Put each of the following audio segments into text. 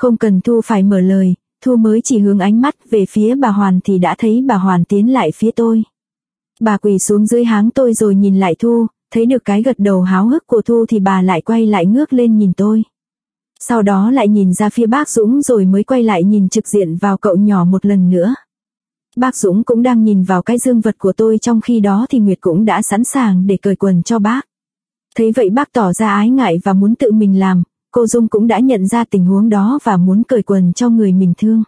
Không cần Thu phải mở lời, Thu mới chỉ hướng ánh mắt về phía bà Hoàn thì đã thấy bà Hoàn tiến lại phía tôi. Bà quỳ xuống dưới háng tôi rồi nhìn lại Thu, thấy được cái gật đầu háo hức của Thu thì bà lại quay lại ngước lên nhìn tôi. Sau đó lại nhìn ra phía bác Dũng rồi mới quay lại nhìn trực diện vào cậu nhỏ một lần nữa. Bác Dũng cũng đang nhìn vào cái dương vật của tôi, trong khi đó thì Nguyệt cũng đã sẵn sàng để cởi quần cho bác. Thấy vậy bác tỏ ra ái ngại và muốn tự mình làm, cô Dung cũng đã nhận ra tình huống đó và muốn cởi quần cho người mình thương.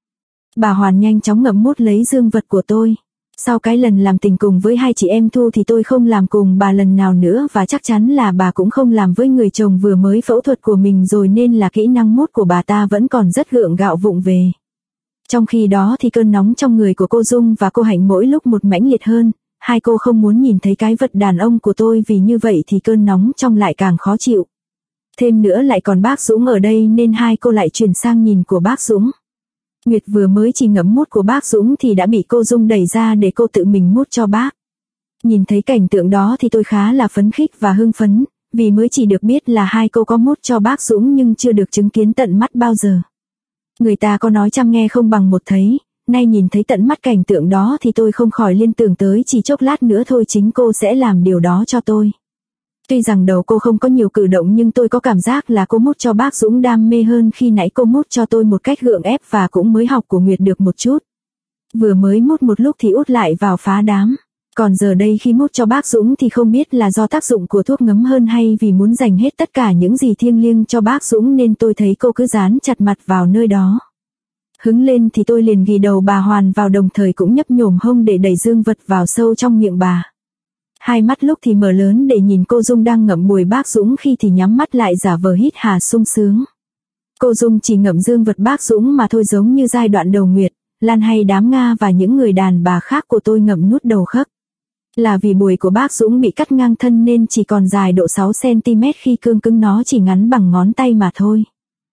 Bà Hoàn nhanh chóng ngậm mút lấy dương vật của tôi. Sau cái lần làm tình cùng với hai chị em Thu thì tôi không làm cùng bà lần nào nữa, và chắc chắn là bà cũng không làm với người chồng vừa mới phẫu thuật của mình rồi, nên là kỹ năng mút của bà ta vẫn còn rất gượng gạo vụng về. Trong khi đó thì cơn nóng trong người của cô Dung và cô Hạnh mỗi lúc một mãnh liệt hơn, hai cô không muốn nhìn thấy cái vật đàn ông của tôi, vì như vậy thì cơn nóng trong lại càng khó chịu. Thêm nữa lại còn bác Dũng ở đây nên hai cô lại chuyển sang nhìn của bác Dũng. Nguyệt vừa mới chỉ ngẫm mút của bác Dũng thì đã bị cô Dung đẩy ra để cô tự mình mút cho bác. Nhìn thấy cảnh tượng đó thì tôi khá là phấn khích và hưng phấn, vì mới chỉ được biết là hai cô có mút cho bác Dũng nhưng chưa được chứng kiến tận mắt bao giờ. Người ta có nói trăm nghe không bằng một thấy, nay nhìn thấy tận mắt cảnh tượng đó thì tôi không khỏi liên tưởng tới chỉ chốc lát nữa thôi chính cô sẽ làm điều đó cho tôi. Tuy rằng đầu cô không có nhiều cử động nhưng tôi có cảm giác là cô mút cho bác Dũng đam mê hơn khi nãy cô mút cho tôi một cách gượng ép, và cũng mới học của Nguyệt được một chút. Vừa mới mút một lúc thì út lại vào phá đám. Còn giờ đây khi mút cho bác Dũng thì không biết là do tác dụng của thuốc ngấm hơn hay vì muốn dành hết tất cả những gì thiêng liêng cho bác Dũng nên tôi thấy cô cứ dán chặt mặt vào nơi đó. Hứng lên thì tôi liền ghì đầu bà Hoàn vào, đồng thời cũng nhấp nhổm hông để đẩy dương vật vào sâu trong miệng bà. Hai mắt lúc thì mở lớn để nhìn cô Dung đang ngậm bùi bác Dũng, khi thì nhắm mắt lại giả vờ hít hà sung sướng. Cô Dung chỉ ngậm dương vật bác Dũng mà thôi, giống như giai đoạn đầu Nguyệt, Lan hay đám Nga và những người đàn bà khác của tôi ngậm nút đầu khấc. Là vì bùi của bác Dũng bị cắt ngang thân nên chỉ còn dài độ 6 cm, khi cương cứng nó chỉ ngắn bằng ngón tay mà thôi.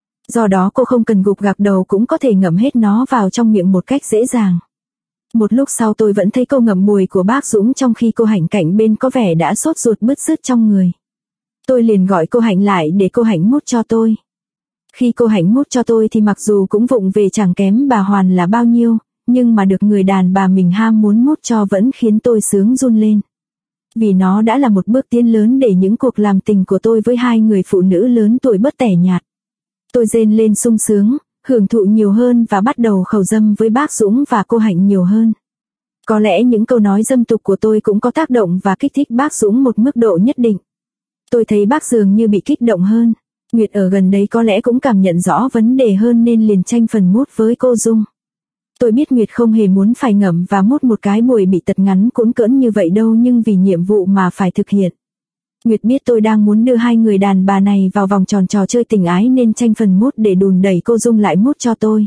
Do đó cô không cần gục gạc đầu cũng có thể ngậm hết nó vào trong miệng một cách dễ dàng. Một lúc sau tôi vẫn thấy cô ngậm bùi của bác Dũng, trong khi cô Hạnh cạnh bên có vẻ đã sốt ruột bứt rứt trong người. Tôi liền gọi cô Hạnh lại để cô Hạnh mút cho tôi. Khi cô Hạnh mút cho tôi thì mặc dù cũng vụng về chẳng kém bà Hoàn là bao nhiêu, nhưng mà được người đàn bà mình ham muốn mút cho vẫn khiến tôi sướng run lên. Vì nó đã là một bước tiến lớn để những cuộc làm tình của tôi với hai người phụ nữ lớn tuổi bớt tẻ nhạt. Tôi rên lên sung sướng, hưởng thụ nhiều hơn và bắt đầu khẩu dâm với bác Dũng và cô Hạnh nhiều hơn. Có lẽ những câu nói dâm tục của tôi cũng có tác động và kích thích bác Dũng một mức độ nhất định. Tôi thấy bác dường như bị kích động hơn. Nguyệt ở gần đấy có lẽ cũng cảm nhận rõ vấn đề hơn nên liền tranh phần mút với cô Dung. Tôi biết Nguyệt không hề muốn phải ngậm và mút một cái bùi bị tật ngắn cũn cỡn như vậy đâu, nhưng vì nhiệm vụ mà phải thực hiện. Nguyệt biết tôi đang muốn đưa hai người đàn bà này vào vòng tròn trò chơi tình ái nên tranh phần mút để đùn đẩy cô Dung lại mút cho tôi.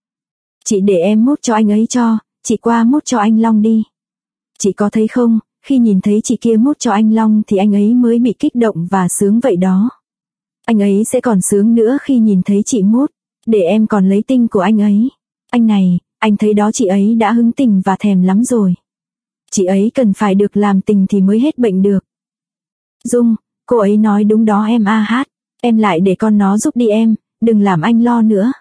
Chị để em mút cho anh ấy cho, chị qua mút cho anh Long đi. Chị có thấy không, khi nhìn thấy chị kia mút cho anh Long thì anh ấy mới bị kích động và sướng vậy đó. Anh ấy sẽ còn sướng nữa khi nhìn thấy chị mút, để em còn lấy tinh của anh ấy. Anh này, anh thấy đó, chị ấy đã hứng tình và thèm lắm rồi. Chị ấy cần phải được làm tình thì mới hết bệnh được. Dung, cô ấy nói đúng đó em a hát, em lại để con nó giúp đi em, đừng làm anh lo nữa.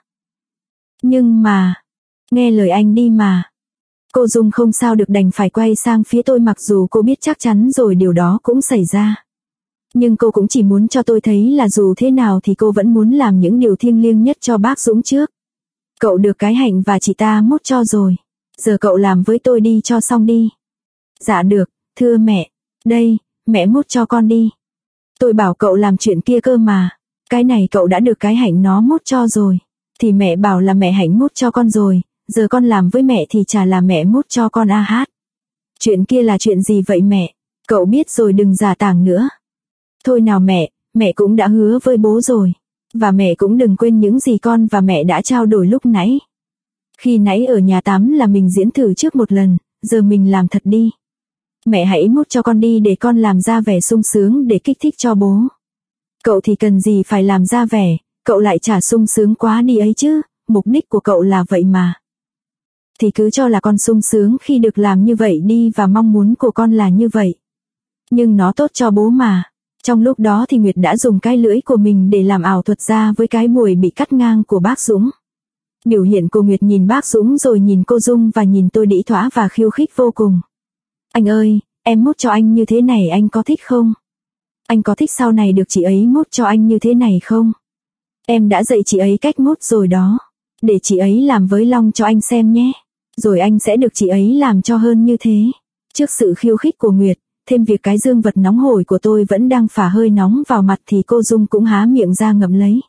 Nhưng mà, nghe lời anh đi mà. Cô Dung không sao được đành phải quay sang phía tôi, mặc dù cô biết chắc chắn rồi điều đó cũng xảy ra. Nhưng cô cũng chỉ muốn cho tôi thấy là dù thế nào thì cô vẫn muốn làm những điều thiêng liêng nhất cho bác Dũng trước. Cậu được cái Hạnh và chị ta mút cho rồi, giờ cậu làm với tôi đi cho xong đi. Dạ được, thưa mẹ, đây, mẹ mút cho con đi. Tôi bảo cậu làm chuyện kia cơ mà, cái này cậu đã được cái Hạnh nó mút cho rồi. Thì mẹ bảo là mẹ Hạnh mút cho con rồi, giờ con làm với mẹ thì chả là mẹ mút cho con a hát. Chuyện kia là chuyện gì vậy mẹ, cậu biết rồi đừng giả tảng nữa. Thôi nào mẹ cũng đã hứa với bố rồi. Và mẹ cũng đừng quên những gì con và mẹ đã trao đổi lúc nãy. Khi nãy ở nhà tắm là mình diễn thử trước một lần, giờ mình làm thật đi. Mẹ hãy mút cho con đi để con làm ra vẻ sung sướng để kích thích cho bố. Cậu thì cần gì phải làm ra vẻ, cậu lại chả sung sướng quá đi ấy chứ, mục đích của cậu là vậy mà. Thì cứ cho là con sung sướng khi được làm như vậy đi, và mong muốn của con là như vậy. Nhưng nó tốt cho bố mà. Trong lúc đó thì Nguyệt đã dùng cái lưỡi của mình để làm ảo thuật ra với cái buổi bị cắt ngang của bác Dũng. Biểu hiện của Nguyệt nhìn bác Dũng rồi nhìn cô Dung và nhìn tôi đĩ thỏa và khiêu khích vô cùng. Anh ơi, em mút cho anh như thế này anh có thích không? Anh có thích sau này được chị ấy mút cho anh như thế này không? Em đã dạy chị ấy cách mút rồi đó. Để chị ấy làm với Long cho anh xem nhé. Rồi anh sẽ được chị ấy làm cho hơn như thế. Trước sự khiêu khích của Nguyệt, thêm việc cái dương vật nóng hổi của tôi vẫn đang phả hơi nóng vào mặt thì cô Dung cũng há miệng ra ngậm lấy.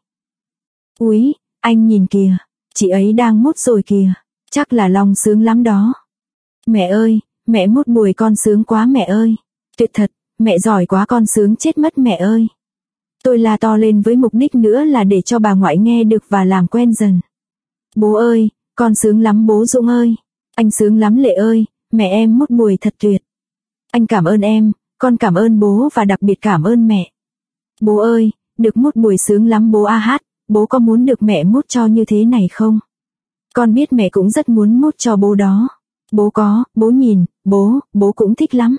Úi, anh nhìn kìa, chị ấy đang mút rồi kìa, chắc là Long sướng lắm đó. Mẹ ơi, mẹ mút bùi con sướng quá mẹ ơi, tuyệt thật, mẹ giỏi quá con sướng chết mất mẹ ơi. Tôi la to lên với mục đích nữa là để cho bà ngoại nghe được và làm quen dần. Bố ơi, con sướng lắm bố Dũng ơi, anh sướng lắm Lệ ơi, mẹ em mút bùi thật tuyệt. Anh cảm ơn em, con cảm ơn bố và đặc biệt cảm ơn mẹ. Bố ơi, được mút bùi sướng lắm bố a hát, bố có muốn được mẹ mút cho như thế này không? Con biết mẹ cũng rất muốn mút cho bố đó. Bố có, bố nhìn, bố cũng thích lắm.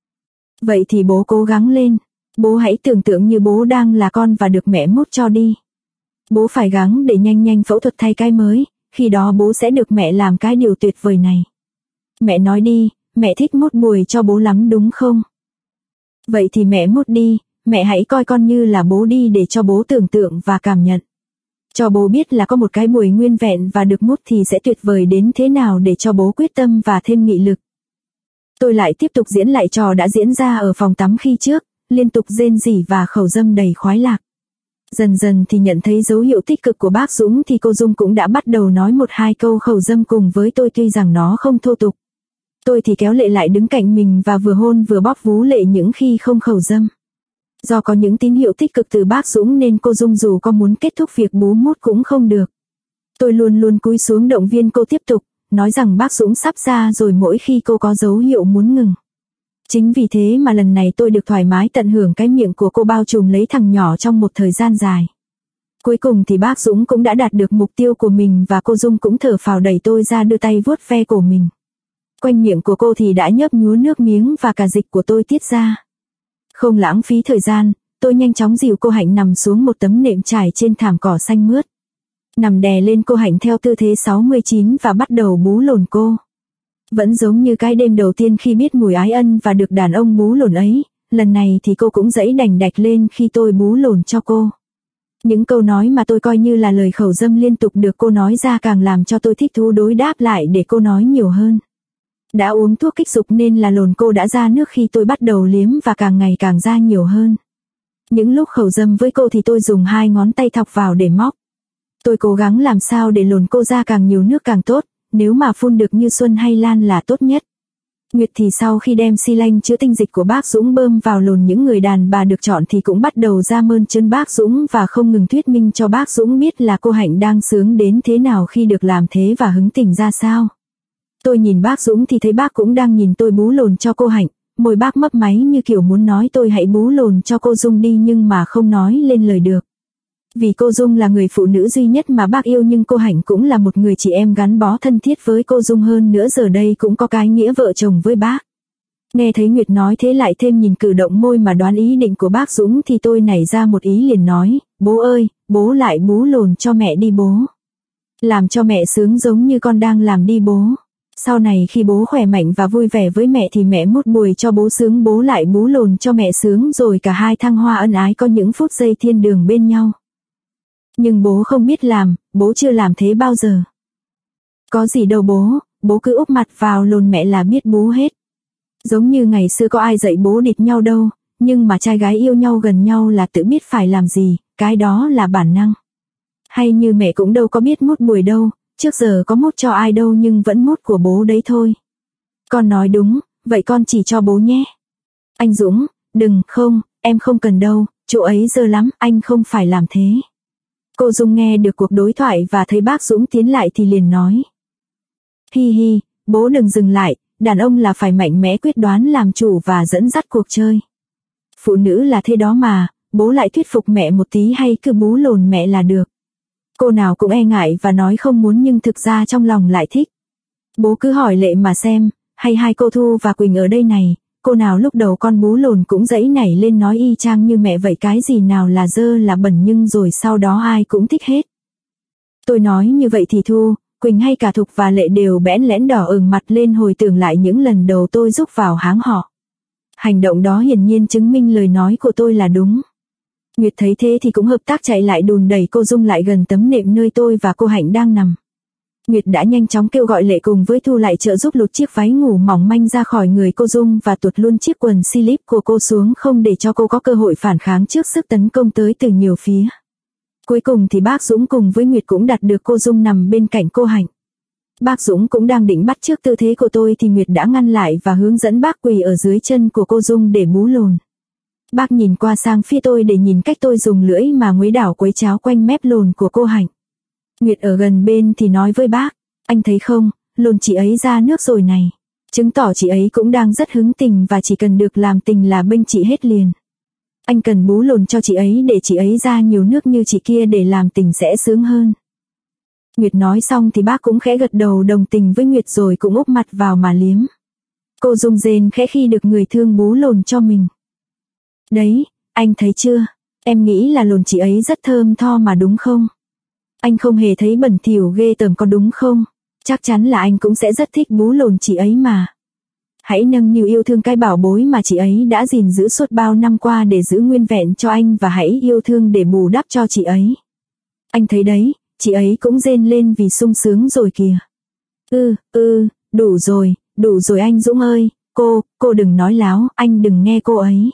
Vậy thì bố cố gắng lên, bố hãy tưởng tượng như bố đang là con và được mẹ mút cho đi. Bố phải gắng để nhanh phẫu thuật thay cái mới, khi đó bố sẽ được mẹ làm cái điều tuyệt vời này. Mẹ nói đi, mẹ thích mút bùi cho bố lắm đúng không? Vậy thì mẹ mút đi, mẹ hãy coi con như là bố đi để cho bố tưởng tượng và cảm nhận. Cho bố biết là có một cái bùi nguyên vẹn và được mút thì sẽ tuyệt vời đến thế nào để cho bố quyết tâm và thêm nghị lực. Tôi lại tiếp tục diễn lại trò đã diễn ra ở phòng tắm khi trước, liên tục rên rỉ và khẩu dâm đầy khoái lạc. Dần dần thì nhận thấy dấu hiệu tích cực của bác Dũng thì cô Dung cũng đã bắt đầu nói một hai câu khẩu dâm cùng với tôi tuy rằng nó không thô tục. Tôi thì kéo Lệ lại đứng cạnh mình và vừa hôn vừa bóp vú Lệ những khi không khẩu dâm. Do có những tín hiệu tích cực từ bác Dũng nên cô Dung dù có muốn kết thúc việc bú mút cũng không được. Tôi luôn luôn cúi xuống động viên cô tiếp tục, nói rằng bác Dũng sắp ra rồi mỗi khi cô có dấu hiệu muốn ngừng. Chính vì thế mà lần này tôi được thoải mái tận hưởng cái miệng của cô bao trùm lấy thằng nhỏ trong một thời gian dài. Cuối cùng thì bác Dũng cũng đã đạt được mục tiêu của mình và cô Dung cũng thở phào đẩy tôi ra đưa tay vuốt ve cổ mình. Quanh miệng của cô thì đã nhớp nhúa nước miếng và cả dịch của tôi tiết ra. Không lãng phí thời gian, tôi nhanh chóng dìu cô Hạnh nằm xuống một tấm nệm trải trên thảm cỏ xanh mướt. Nằm đè lên cô Hạnh theo tư thế 69 và bắt đầu bú lồn cô. Vẫn giống như cái đêm đầu tiên khi biết mùi ái ân và được đàn ông bú lồn ấy, lần này thì cô cũng giãy đành đạch lên khi tôi bú lồn cho cô. Những câu nói mà tôi coi như là lời khẩu dâm liên tục được cô nói ra càng làm cho tôi thích thú đối đáp lại để cô nói nhiều hơn. Đã uống thuốc kích dục nên là lồn cô đã ra nước khi tôi bắt đầu liếm và càng ngày càng ra nhiều hơn. Những lúc khẩu dâm với cô thì tôi dùng 2 ngón tay thọc vào để móc. Tôi cố gắng làm sao để lồn cô ra càng nhiều nước càng tốt, nếu mà phun được như Xuân hay Lan là tốt nhất. Nguyệt thì sau khi đem xi lanh chữa tinh dịch của bác Dũng bơm vào lồn những người đàn bà được chọn thì cũng bắt đầu ra mơn trớn bác Dũng và không ngừng thuyết minh cho bác Dũng biết là cô Hạnh đang sướng đến thế nào khi được làm thế và hứng tình ra sao. Tôi nhìn bác Dũng thì thấy bác cũng đang nhìn tôi bú lồn cho cô Hạnh, môi bác mấp máy như kiểu muốn nói tôi hãy bú lồn cho cô Dung đi nhưng mà không nói lên lời được. Vì cô Dung là người phụ nữ duy nhất mà bác yêu nhưng cô Hạnh cũng là một người chị em gắn bó thân thiết với cô Dung hơn nữa giờ đây cũng có cái nghĩa vợ chồng với bác. Nghe thấy Nguyệt nói thế lại thêm nhìn cử động môi mà đoán ý định của bác Dũng thì tôi nảy ra một ý liền nói, bố ơi, bố lại bú lồn cho mẹ đi bố. Làm cho mẹ sướng giống như con đang làm đi bố. Sau này khi bố khỏe mạnh và vui vẻ với mẹ thì mẹ mút bùi cho bố sướng bố lại bú lồn cho mẹ sướng rồi cả hai thăng hoa ân ái có những phút giây thiên đường bên nhau. Nhưng bố không biết làm, bố chưa làm thế bao giờ. Có gì đâu bố cứ úp mặt vào lồn mẹ là biết bú hết. Giống như ngày xưa có ai dạy bố địt nhau đâu, nhưng mà trai gái yêu nhau gần nhau là tự biết phải làm gì, cái đó là bản năng. Hay như mẹ cũng đâu có biết mút bùi đâu, trước giờ có mút cho ai đâu nhưng vẫn mút của bố đấy thôi. Con nói đúng, vậy con chỉ cho bố nhé. Anh Dũng, đừng, không, em không cần đâu, chỗ ấy dơ lắm, anh không phải làm thế. Cô Dung nghe được cuộc đối thoại và thấy bác Dũng tiến lại thì liền nói. Hi hi, bố đừng dừng lại, đàn ông là phải mạnh mẽ quyết đoán làm chủ và dẫn dắt cuộc chơi. Phụ nữ là thế đó mà, bố lại thuyết phục mẹ một tí hay cứ bú lồn mẹ là được. Cô nào cũng e ngại và nói không muốn nhưng thực ra trong lòng lại thích. Bố cứ hỏi Lệ mà xem, hay hai cô Thu và Quỳnh ở đây này, cô nào lúc đầu con bú lồn cũng dãy nảy lên nói y chang như mẹ vậy, cái gì nào là dơ là bẩn nhưng rồi sau đó ai cũng thích hết. Tôi nói như vậy thì Thu, Quỳnh hay cả Thục và Lệ đều bẽn lẽn đỏ ửng mặt lên hồi tưởng lại những lần đầu tôi giúp vào háng họ. Hành động đó hiển nhiên chứng minh lời nói của tôi là đúng. Nguyệt thấy thế thì cũng hợp tác chạy lại đùn đẩy cô Dung lại gần tấm nệm nơi tôi và cô Hạnh đang nằm. Nguyệt đã nhanh chóng kêu gọi Lệ cùng với Thu lại trợ giúp lột chiếc váy ngủ mỏng manh ra khỏi người cô Dung và tuột luôn chiếc quần slip của cô xuống không để cho cô có cơ hội phản kháng trước sức tấn công tới từ nhiều phía. Cuối cùng thì bác Dũng cùng với Nguyệt cũng đặt được cô Dung nằm bên cạnh cô Hạnh. Bác Dũng cũng đang định bắt chước tư thế của tôi thì Nguyệt đã ngăn lại và hướng dẫn bác quỳ ở dưới chân của cô Dung để bú lồn. Bác nhìn qua sang phía tôi để nhìn cách tôi dùng lưỡi mà nguấy đảo quấy cháo quanh mép lồn của cô Hạnh. Nguyệt ở gần bên thì nói với bác, anh thấy không, lồn chị ấy ra nước rồi này. Chứng tỏ chị ấy cũng đang rất hứng tình và chỉ cần được làm tình là bênh chị hết liền. Anh cần bú lồn cho chị ấy để chị ấy ra nhiều nước như chị kia để làm tình sẽ sướng hơn. Nguyệt nói xong thì bác cũng khẽ gật đầu đồng tình với Nguyệt rồi cũng úp mặt vào mà liếm. Cô Dung rên khẽ khi được người thương bú lồn cho mình. Đấy, anh thấy chưa, em nghĩ là lồn chị ấy rất thơm tho mà đúng không? Anh không hề thấy bẩn thỉu ghê tởm có đúng không? Chắc chắn là anh cũng sẽ rất thích bú lồn chị ấy mà. Hãy nâng niu yêu thương cái bảo bối mà chị ấy đã gìn giữ suốt bao năm qua để giữ nguyên vẹn cho anh và hãy yêu thương để bù đắp cho chị ấy. Anh thấy đấy, chị ấy cũng rên lên vì sung sướng rồi kìa. Đủ rồi anh Dũng ơi, cô đừng nói láo, anh đừng nghe cô ấy.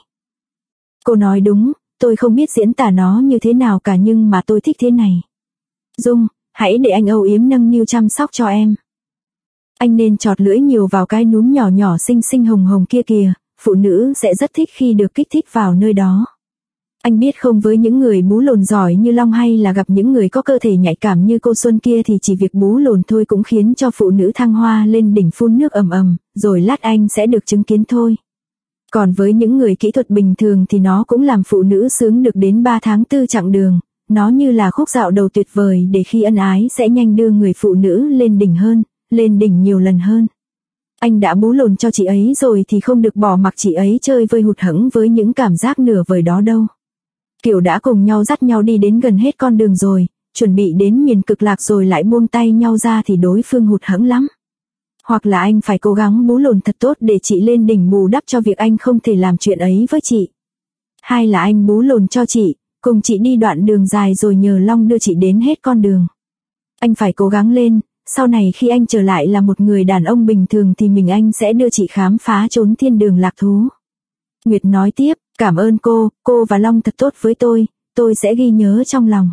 Cô nói đúng, tôi không biết diễn tả nó như thế nào cả nhưng mà tôi thích thế này. Dung, hãy để anh âu yếm nâng niu chăm sóc cho em. Anh nên chọt lưỡi nhiều vào cái núm nhỏ nhỏ xinh xinh hồng hồng kia kìa, phụ nữ sẽ rất thích khi được kích thích vào nơi đó. Anh biết không, với những người bú lồn giỏi như Long hay là gặp những người có cơ thể nhạy cảm như cô Xuân kia thì chỉ việc bú lồn thôi cũng khiến cho phụ nữ thăng hoa lên đỉnh phun nước ầm ầm, rồi lát anh sẽ được chứng kiến thôi. Còn với những người kỹ thuật bình thường thì nó cũng làm phụ nữ sướng được đến 3 tháng 4 chặng đường, nó như là khúc dạo đầu tuyệt vời để khi ân ái sẽ nhanh đưa người phụ nữ lên đỉnh hơn, lên đỉnh nhiều lần hơn. Anh đã bú lồn cho chị ấy rồi thì không được bỏ mặc chị ấy chơi vơi hụt hẫng với những cảm giác nửa vời đó đâu. Kiểu đã cùng nhau dắt nhau đi đến gần hết con đường rồi, chuẩn bị đến miền cực lạc rồi lại buông tay nhau ra thì đối phương hụt hẫng lắm. Hoặc là anh phải cố gắng bú lồn thật tốt để chị lên đỉnh bù đắp cho việc anh không thể làm chuyện ấy với chị. Hay là anh bú lồn cho chị, cùng chị đi đoạn đường dài rồi nhờ Long đưa chị đến hết con đường. Anh phải cố gắng lên, sau này khi anh trở lại là một người đàn ông bình thường thì anh sẽ đưa chị khám phá chốn thiên đường lạc thú. Nguyệt nói tiếp, cảm ơn cô và Long thật tốt với tôi sẽ ghi nhớ trong lòng.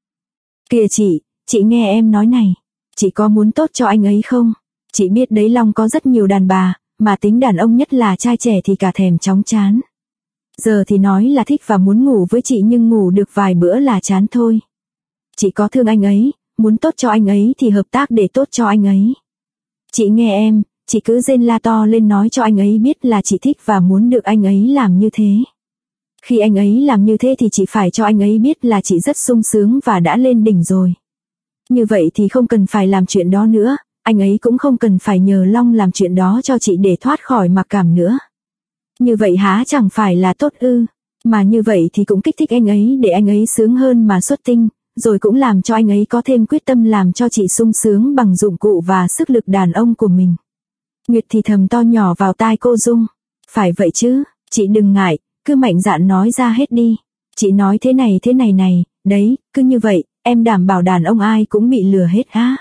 Kìa chị nghe em nói này, chị có muốn tốt cho anh ấy không? Chị biết đấy, Long có rất nhiều đàn bà, mà tính đàn ông nhất là trai trẻ thì cả thèm chóng chán. Giờ thì nói là thích và muốn ngủ với chị nhưng ngủ được vài bữa là chán thôi. Chị có thương anh ấy, muốn tốt cho anh ấy thì hợp tác để tốt cho anh ấy. Chị nghe em, chị cứ rên la to lên nói cho anh ấy biết là chị thích và muốn được anh ấy làm như thế. Khi anh ấy làm như thế thì chị phải cho anh ấy biết là chị rất sung sướng và đã lên đỉnh rồi. Như vậy thì không cần phải làm chuyện đó nữa, anh ấy cũng không cần phải nhờ Long làm chuyện đó cho chị để thoát khỏi mặc cảm nữa. Như vậy há chẳng phải là tốt ư? Mà như vậy thì cũng kích thích anh ấy để anh ấy sướng hơn mà xuất tinh, rồi cũng làm cho anh ấy có thêm quyết tâm làm cho chị sung sướng bằng dụng cụ và sức lực đàn ông của mình. Nguyệt thì thầm to nhỏ vào tai cô Dung. Phải vậy chứ, chị đừng ngại, cứ mạnh dạn nói ra hết đi. Chị nói thế này, đấy, cứ như vậy, em đảm bảo đàn ông ai cũng bị lừa hết á.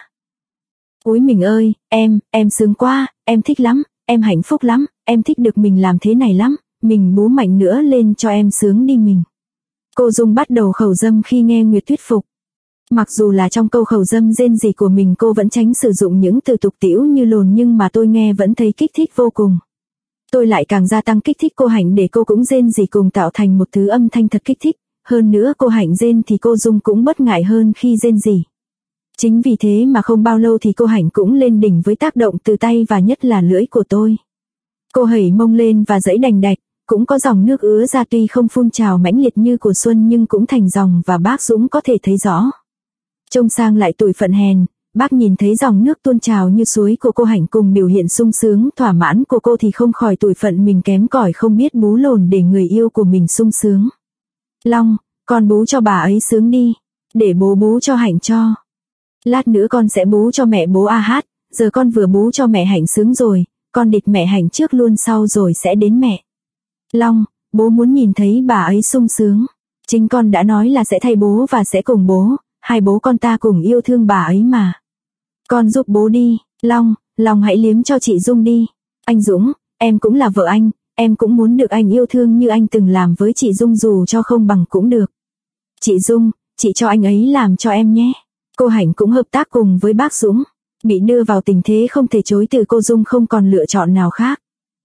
Ôi mình ơi, em sướng quá, em thích lắm, em hạnh phúc lắm, em thích được mình làm thế này lắm, mình bú mạnh nữa lên cho em sướng đi mình. Cô Dung bắt đầu khẩu dâm khi nghe Nguyệt thuyết phục. Mặc dù là trong câu khẩu dâm rên rỉ của mình cô vẫn tránh sử dụng những từ tục tĩu như lồn nhưng mà tôi nghe vẫn thấy kích thích vô cùng. Tôi lại càng gia tăng kích thích cô Hạnh để cô cũng rên rỉ cùng tạo thành một thứ âm thanh thật kích thích. Hơn nữa cô Hạnh rên thì cô Dung cũng bớt ngại hơn khi rên rỉ. Chính vì thế mà không bao lâu thì cô Hạnh cũng lên đỉnh với tác động từ tay và nhất là lưỡi của tôi. Cô hẩy mông lên và giãy đành đạch, cũng có dòng nước ứa ra, tuy không phun trào mãnh liệt như của Xuân nhưng cũng thành dòng và bác Dũng có thể thấy rõ. Trông sang lại tủi phận hèn, Bác nhìn thấy dòng nước tuôn trào như suối của cô Hạnh cùng biểu hiện sung sướng thỏa mãn của cô thì không khỏi tủi phận mình kém cỏi không biết bú lồn để người yêu của mình sung sướng. Long, con bú cho bà ấy sướng đi, để bố bú cho Hạnh cho. Lát nữa con sẽ bú cho mẹ bố a hát, giờ con vừa bú cho mẹ Hạnh sướng rồi, con địt mẹ Hạnh trước luôn sau rồi sẽ đến mẹ. Long, bố muốn nhìn thấy bà ấy sung sướng. Chính con đã nói là sẽ thay bố và sẽ cùng bố, hai bố con ta cùng yêu thương bà ấy mà. Con giúp bố đi, Long, Long hãy liếm cho chị Dung đi. Anh Dũng, em cũng là vợ anh, em cũng muốn được anh yêu thương như anh từng làm với chị Dung dù cho không bằng cũng được. Chị Dung, chị cho anh ấy làm cho em nhé. Cô Hạnh cũng hợp tác cùng với bác Dũng. Bị đưa vào tình thế không thể chối từ, cô Dung không còn lựa chọn nào khác.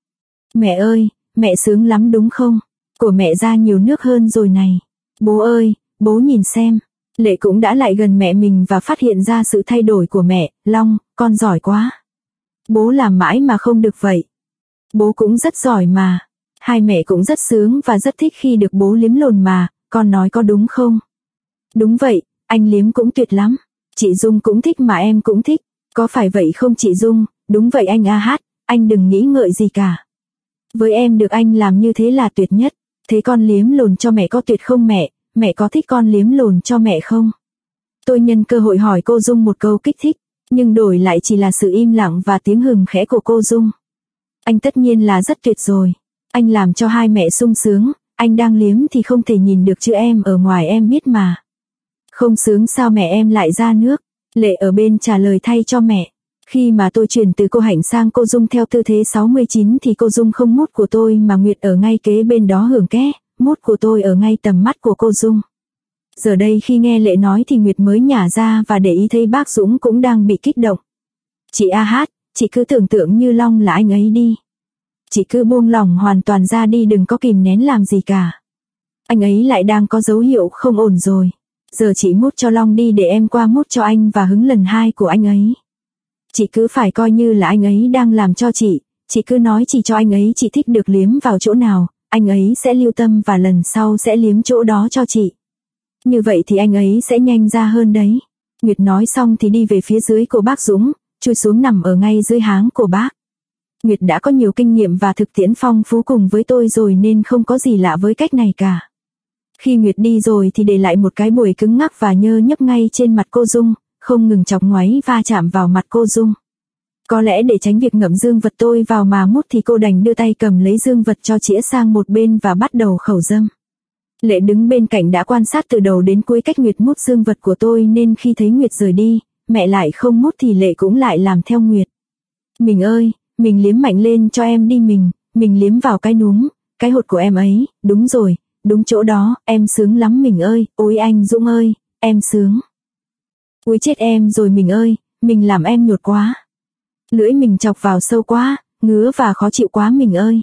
Mẹ ơi, mẹ sướng lắm đúng không? Của mẹ ra nhiều nước hơn rồi này. Bố ơi, bố nhìn xem. Lệ cũng đã lại gần mẹ mình và phát hiện ra sự thay đổi của mẹ. Long, con giỏi quá. Bố làm mãi mà không được vậy. Bố cũng rất giỏi mà. Hai mẹ cũng rất sướng và rất thích khi được bố liếm lồn mà, con nói có đúng không? Đúng vậy, anh liếm cũng tuyệt lắm. Chị Dung cũng thích mà em cũng thích. Có phải vậy không chị Dung? Đúng vậy anh a hát, anh đừng nghĩ ngợi gì cả. Với em được anh làm như thế là tuyệt nhất. Thế con liếm lồn cho mẹ có tuyệt không mẹ? Mẹ có thích con liếm lồn cho mẹ không? Tôi nhân cơ hội hỏi cô Dung một câu kích thích, nhưng đổi lại chỉ là sự im lặng và tiếng hừm khẽ của cô Dung. Anh tất nhiên là rất tuyệt rồi. Anh làm cho hai mẹ sung sướng, anh đang liếm thì không thể nhìn được chứ em ở ngoài em biết mà. Không sướng sao mẹ em lại ra nước? Lệ ở bên trả lời thay cho mẹ. Khi mà tôi chuyển từ cô Hạnh sang cô Dung theo tư thế 69 thì cô Dung không mút của tôi mà Nguyệt ở ngay kế bên đó hưởng ké, mút của tôi ở ngay tầm mắt của cô Dung. Giờ đây khi nghe Lệ nói thì Nguyệt mới nhả ra và để ý thấy bác Dũng cũng đang bị kích động. Chị a hát, chị cứ tưởng tượng như Long là anh ấy đi. Chị cứ buông lỏng hoàn toàn ra đi, đừng có kìm nén làm gì cả. Anh ấy lại đang có dấu hiệu không ổn rồi. Giờ chị mút cho Long đi để em qua mút cho anh và hứng lần 2 của anh ấy. Chị cứ phải coi như là anh ấy đang làm cho chị cứ nói chị cho anh ấy chị thích được liếm vào chỗ nào, anh ấy sẽ lưu tâm và lần sau sẽ liếm chỗ đó cho chị. Như vậy thì anh ấy sẽ nhanh ra hơn đấy. Nguyệt nói xong thì đi về phía dưới của bác Dũng, chui xuống nằm ở ngay dưới háng của bác. Nguyệt đã có nhiều kinh nghiệm và thực tiễn phong phú cùng với tôi rồi nên không có gì lạ với cách này cả. Khi Nguyệt đi rồi thì để lại một cái bùi cứng ngắc và nhơ nhấp ngay trên mặt cô Dung, không ngừng chọc ngoáy va chạm vào mặt cô Dung. Có lẽ để tránh việc ngậm dương vật tôi vào mà mút thì cô đành đưa tay cầm lấy dương vật cho chĩa sang một bên và bắt đầu khẩu dâm. Lệ đứng bên cạnh đã quan sát từ đầu đến cuối cách Nguyệt mút dương vật của tôi nên khi thấy Nguyệt rời đi, mẹ lại không mút thì Lệ cũng lại làm theo Nguyệt. Mình ơi, mình liếm mạnh lên cho em đi mình liếm vào cái núm, cái hột của em ấy, đúng rồi, đúng chỗ đó, em sướng lắm mình ơi, ôi anh Dũng ơi, em sướng. Ui chết em rồi mình ơi, mình làm em nhột quá. Lưỡi mình chọc vào sâu quá, ngứa và khó chịu quá mình ơi.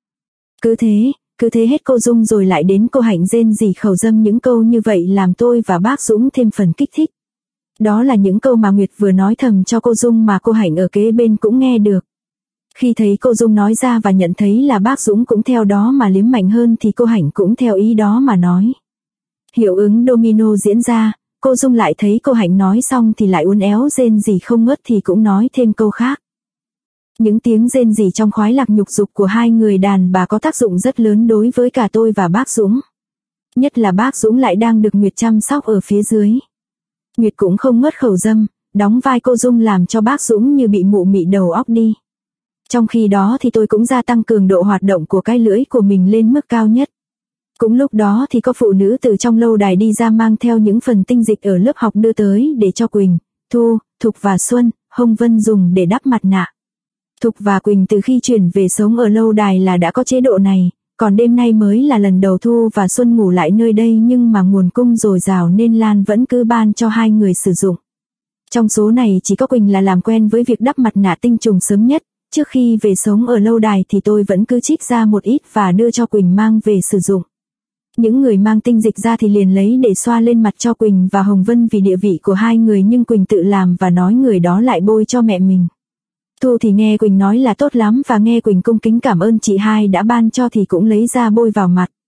Cứ thế hết cô Dung rồi lại đến cô Hạnh rên rỉ khẩu dâm những câu như vậy làm tôi và bác Dũng thêm phần kích thích. Đó là những câu mà Nguyệt vừa nói thầm cho cô Dung mà cô Hạnh ở kế bên cũng nghe được. Khi thấy cô Dung nói ra và nhận thấy là bác Dũng cũng theo đó mà liếm mạnh hơn thì cô Hạnh cũng theo ý đó mà nói. Hiệu ứng domino diễn ra, cô Dung lại thấy cô Hạnh nói xong thì lại uốn éo rên rỉ không ngớt thì cũng nói thêm câu khác. Những tiếng rên rỉ trong khoái lạc nhục dục của hai người đàn bà có tác dụng rất lớn đối với cả tôi và bác Dũng. Nhất là bác Dũng lại đang được Nguyệt chăm sóc ở phía dưới. Nguyệt cũng không ngớt khẩu dâm, đóng vai cô Dung làm cho bác Dũng như bị mụ mị đầu óc đi. Trong khi đó thì tôi cũng gia tăng cường độ hoạt động của cái lưỡi của mình lên mức cao nhất. Cũng lúc đó thì có phụ nữ từ trong lâu đài đi ra mang theo những phần tinh dịch ở lớp học đưa tới để cho Quỳnh, Thu, Thục và Xuân, Hồng Vân dùng để đắp mặt nạ. Thục và Quỳnh từ khi chuyển về sống ở lâu đài là đã có chế độ này, còn đêm nay mới là lần đầu Thu và Xuân ngủ lại nơi đây nhưng mà nguồn cung dồi dào nên Lan vẫn cứ ban cho hai người sử dụng. Trong số này chỉ có Quỳnh là làm quen với việc đắp mặt nạ tinh trùng sớm nhất. Trước khi về sống ở lâu đài thì tôi vẫn cứ trích ra một ít và đưa cho Quỳnh mang về sử dụng. Những người mang tinh dịch ra thì liền lấy để xoa lên mặt cho Quỳnh và Hồng Vân vì địa vị của hai người nhưng Quỳnh tự làm và nói người đó lại bôi cho mẹ mình. Thu thì nghe Quỳnh nói là tốt lắm và nghe Quỳnh cung kính cảm ơn chị hai đã ban cho thì cũng lấy ra bôi vào mặt.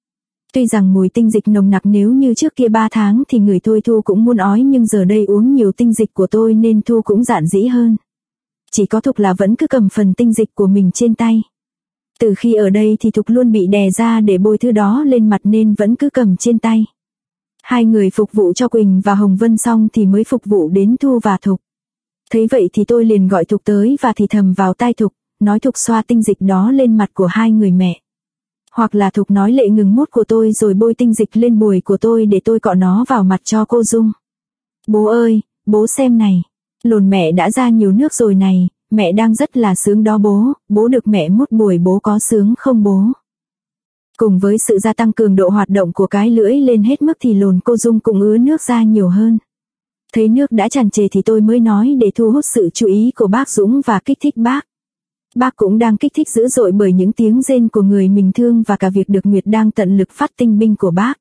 Tuy rằng mùi tinh dịch nồng nặc nếu như trước kia 3 tháng thì người thôi Thu cũng muốn ói, nhưng giờ đây uống nhiều tinh dịch của tôi nên Thu cũng dạn dĩ hơn. Chỉ có Thục là vẫn cứ cầm phần tinh dịch của mình trên tay. Từ khi ở đây thì Thục luôn bị đè ra để bôi thứ đó lên mặt nên vẫn cứ cầm trên tay. Hai người phục vụ cho Quỳnh và Hồng Vân xong thì mới phục vụ đến Thu và Thục. Thấy vậy thì tôi liền gọi Thục tới và thì thầm vào tai Thục, nói Thục xoa tinh dịch đó lên mặt của hai người mẹ. Hoặc là Thục nói Lệ ngừng mút của tôi rồi bôi tinh dịch lên bùi của tôi để tôi cọ nó vào mặt cho cô Dung. Bố ơi, bố xem này. Lồn mẹ đã ra nhiều nước rồi này, mẹ đang rất là sướng đó bố được mẹ mút bùi bố có sướng không bố? Cùng với sự gia tăng cường độ hoạt động của cái lưỡi lên hết mức thì lồn cô Dung cũng ứa nước ra nhiều hơn. Thấy nước đã tràn trề thì tôi mới nói để thu hút sự chú ý của bác Dũng và kích thích bác. Bác cũng đang kích thích dữ dội bởi những tiếng rên của người mình thương và cả việc được Nguyệt đang tận lực phát tinh binh của bác.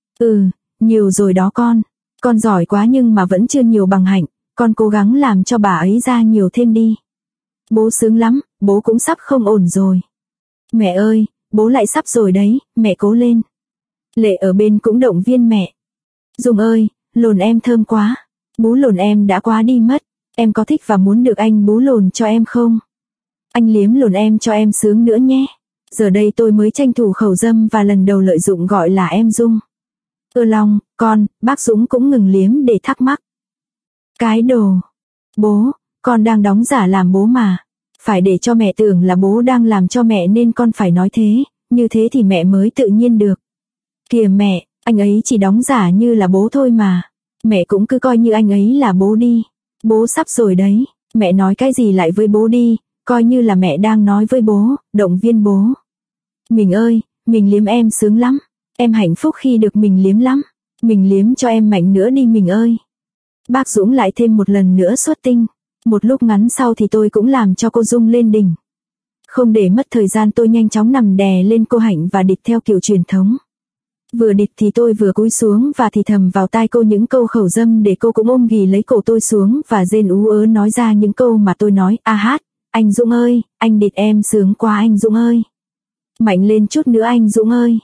Nhiều rồi đó con giỏi quá nhưng mà vẫn chưa nhiều bằng Hạnh, con cố gắng làm cho bà ấy ra nhiều thêm đi. Bố sướng lắm, bố cũng sắp không ổn rồi. Mẹ ơi, bố lại sắp rồi đấy, mẹ cố lên. Lệ ở bên cũng động viên mẹ. Dung ơi, lồn em thơm quá, bú lồn em đã quá đi mất, em có thích và muốn được anh bú lồn cho em không? Anh liếm lồn em cho em sướng nữa nhé. Giờ đây tôi mới tranh thủ khẩu dâm và lần đầu lợi dụng gọi là em Dung. Long, bác Dũng cũng ngừng liếm để thắc mắc. Cái đồ. Bố, con đang đóng giả làm bố mà. Phải để cho mẹ tưởng là bố đang làm cho mẹ nên con phải nói thế, như thế thì mẹ mới tự nhiên được. Kìa mẹ, anh ấy chỉ đóng giả như là bố thôi mà. Mẹ cũng cứ coi như anh ấy là bố đi. Bố sắp rồi đấy, mẹ nói cái gì lại với bố đi, coi như là mẹ đang nói với bố, động viên bố. Mình ơi, mình liếm em sướng lắm. Em hạnh phúc khi được mình liếm lắm. Mình liếm cho em mạnh nữa đi mình ơi. Bác Dũng lại thêm một lần nữa xuất tinh. Một lúc ngắn sau thì tôi cũng làm cho cô Dung lên đỉnh. Không để mất thời gian tôi nhanh chóng nằm đè lên cô Hạnh và địch theo kiểu truyền thống. Vừa địch thì tôi vừa cúi xuống và thì thầm vào tai cô những câu khẩu dâm để cô cũng ôm ghì lấy cổ tôi xuống và rên ú ớ nói ra những câu mà tôi nói. Anh Dũng ơi, anh địch em sướng quá anh Dũng ơi. Mạnh lên chút nữa anh Dũng ơi.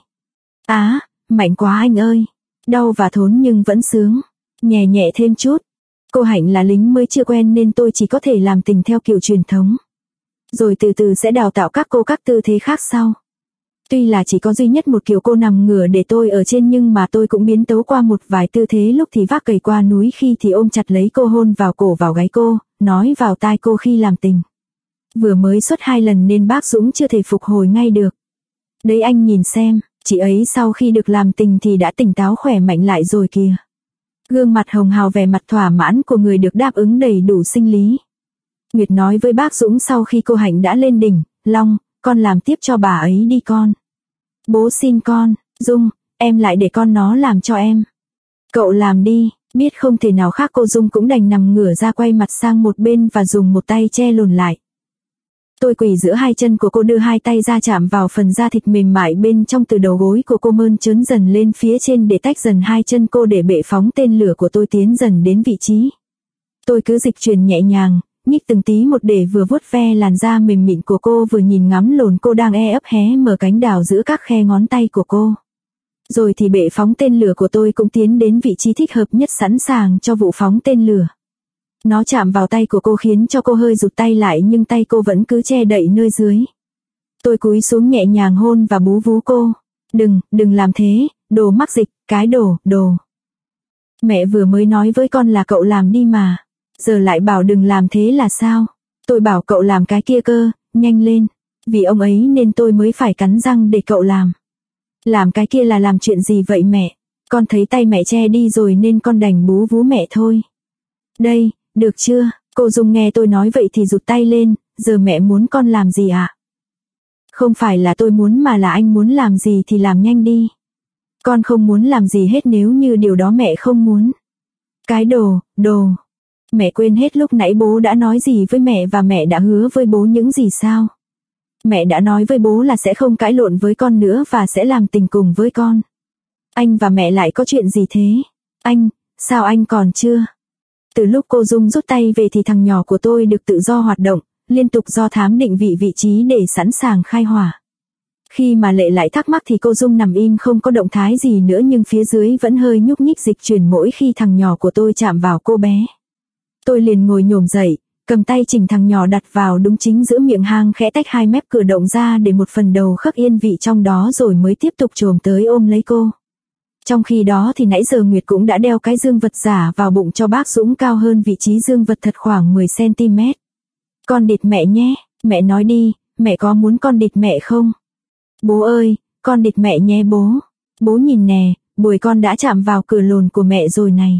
Mạnh quá anh ơi. Đau và thốn nhưng vẫn sướng. Nhẹ nhẹ thêm chút. Cô Hạnh là lính mới chưa quen nên tôi chỉ có thể làm tình theo kiểu truyền thống. Rồi từ từ sẽ đào tạo các cô các tư thế khác sau. Tuy là chỉ có duy nhất một kiểu cô nằm ngửa để tôi ở trên nhưng mà tôi cũng biến tấu qua một vài tư thế, lúc thì vác cầy qua núi, khi thì ôm chặt lấy cô hôn vào cổ vào gáy cô, nói vào tai cô khi làm tình. Vừa mới xuất 2 lần nên bác Dũng chưa thể phục hồi ngay được. Đấy anh nhìn xem, chị ấy sau khi được làm tình thì đã tỉnh táo khỏe mạnh lại rồi kìa. Gương mặt hồng hào vẻ mặt thỏa mãn của người được đáp ứng đầy đủ sinh lý. Nguyệt nói với bác Dũng sau khi cô Hạnh đã lên đỉnh, Long, con làm tiếp cho bà ấy đi con. Bố xin con, Dung, em lại để con nó làm cho em. Cậu làm đi, biết không thể nào khác cô Dung cũng đành nằm ngửa ra quay mặt sang một bên và dùng một tay che lồn lại. Tôi quỳ giữa hai chân của cô, đưa hai tay ra chạm vào phần da thịt mềm mại bên trong từ đầu gối của cô, mơn trớn dần lên phía trên để tách dần hai chân cô để bệ phóng tên lửa của tôi tiến dần đến vị trí. Tôi cứ dịch chuyển nhẹ nhàng, nhích từng tí một để vừa vuốt ve làn da mềm mịn của cô vừa nhìn ngắm lồn cô đang ấp hé mở cánh đào giữa các khe ngón tay của cô. Rồi thì bệ phóng tên lửa của tôi cũng tiến đến vị trí thích hợp nhất, sẵn sàng cho vụ phóng tên lửa. Nó chạm vào tay của cô khiến cho cô hơi rụt tay lại nhưng tay cô vẫn cứ che đậy nơi dưới. Tôi cúi xuống nhẹ nhàng hôn và bú vú cô. Đừng làm thế, đồ mắc dịch, cái đồ. Mẹ vừa mới nói với con là cậu làm đi mà. Giờ lại bảo đừng làm thế là sao? Tôi bảo cậu làm cái kia cơ, nhanh lên. Vì ông ấy nên tôi mới phải cắn răng để cậu làm. Làm cái kia là làm chuyện gì vậy mẹ? Con thấy tay mẹ che đi rồi nên con đành bú vú mẹ thôi. Đây, được chưa? Cô Dung nghe tôi nói vậy thì rụt tay lên. Giờ mẹ muốn con làm gì ạ? Không phải là tôi muốn mà là anh muốn làm gì thì làm nhanh đi. Con không muốn làm gì hết nếu như điều đó mẹ không muốn. Cái đồ. Mẹ quên hết lúc nãy bố đã nói gì với mẹ và mẹ đã hứa với bố những gì sao? Mẹ đã nói với bố là sẽ không cãi lộn với con nữa và sẽ làm tình cùng với con. Anh và mẹ lại có chuyện gì thế? Sao anh còn chưa? Từ lúc cô Dung rút tay về thì thằng nhỏ của tôi được tự do hoạt động, liên tục do thám định vị trí để sẵn sàng khai hỏa. Khi mà Lệ lại thắc mắc thì cô Dung nằm im không có động thái gì nữa, nhưng phía dưới vẫn hơi nhúc nhích dịch chuyển mỗi khi thằng nhỏ của tôi chạm vào cô bé. Tôi liền ngồi nhổm dậy, cầm tay chỉnh thằng nhỏ đặt vào đúng chính giữa miệng hang, khẽ tách hai mép cửa động ra để một phần đầu khắc yên vị trong đó, rồi mới tiếp tục chồm tới ôm lấy cô. Trong khi đó thì nãy giờ Nguyệt cũng đã đeo cái dương vật giả vào bụng cho bác Dũng, cao hơn vị trí dương vật thật khoảng 10 cm. Con địt mẹ nhé, mẹ nói đi, mẹ có muốn con địt mẹ không? Bố ơi, con địt mẹ nhé bố. Bố nhìn nè, bùi con đã chạm vào cửa lồn của mẹ rồi này.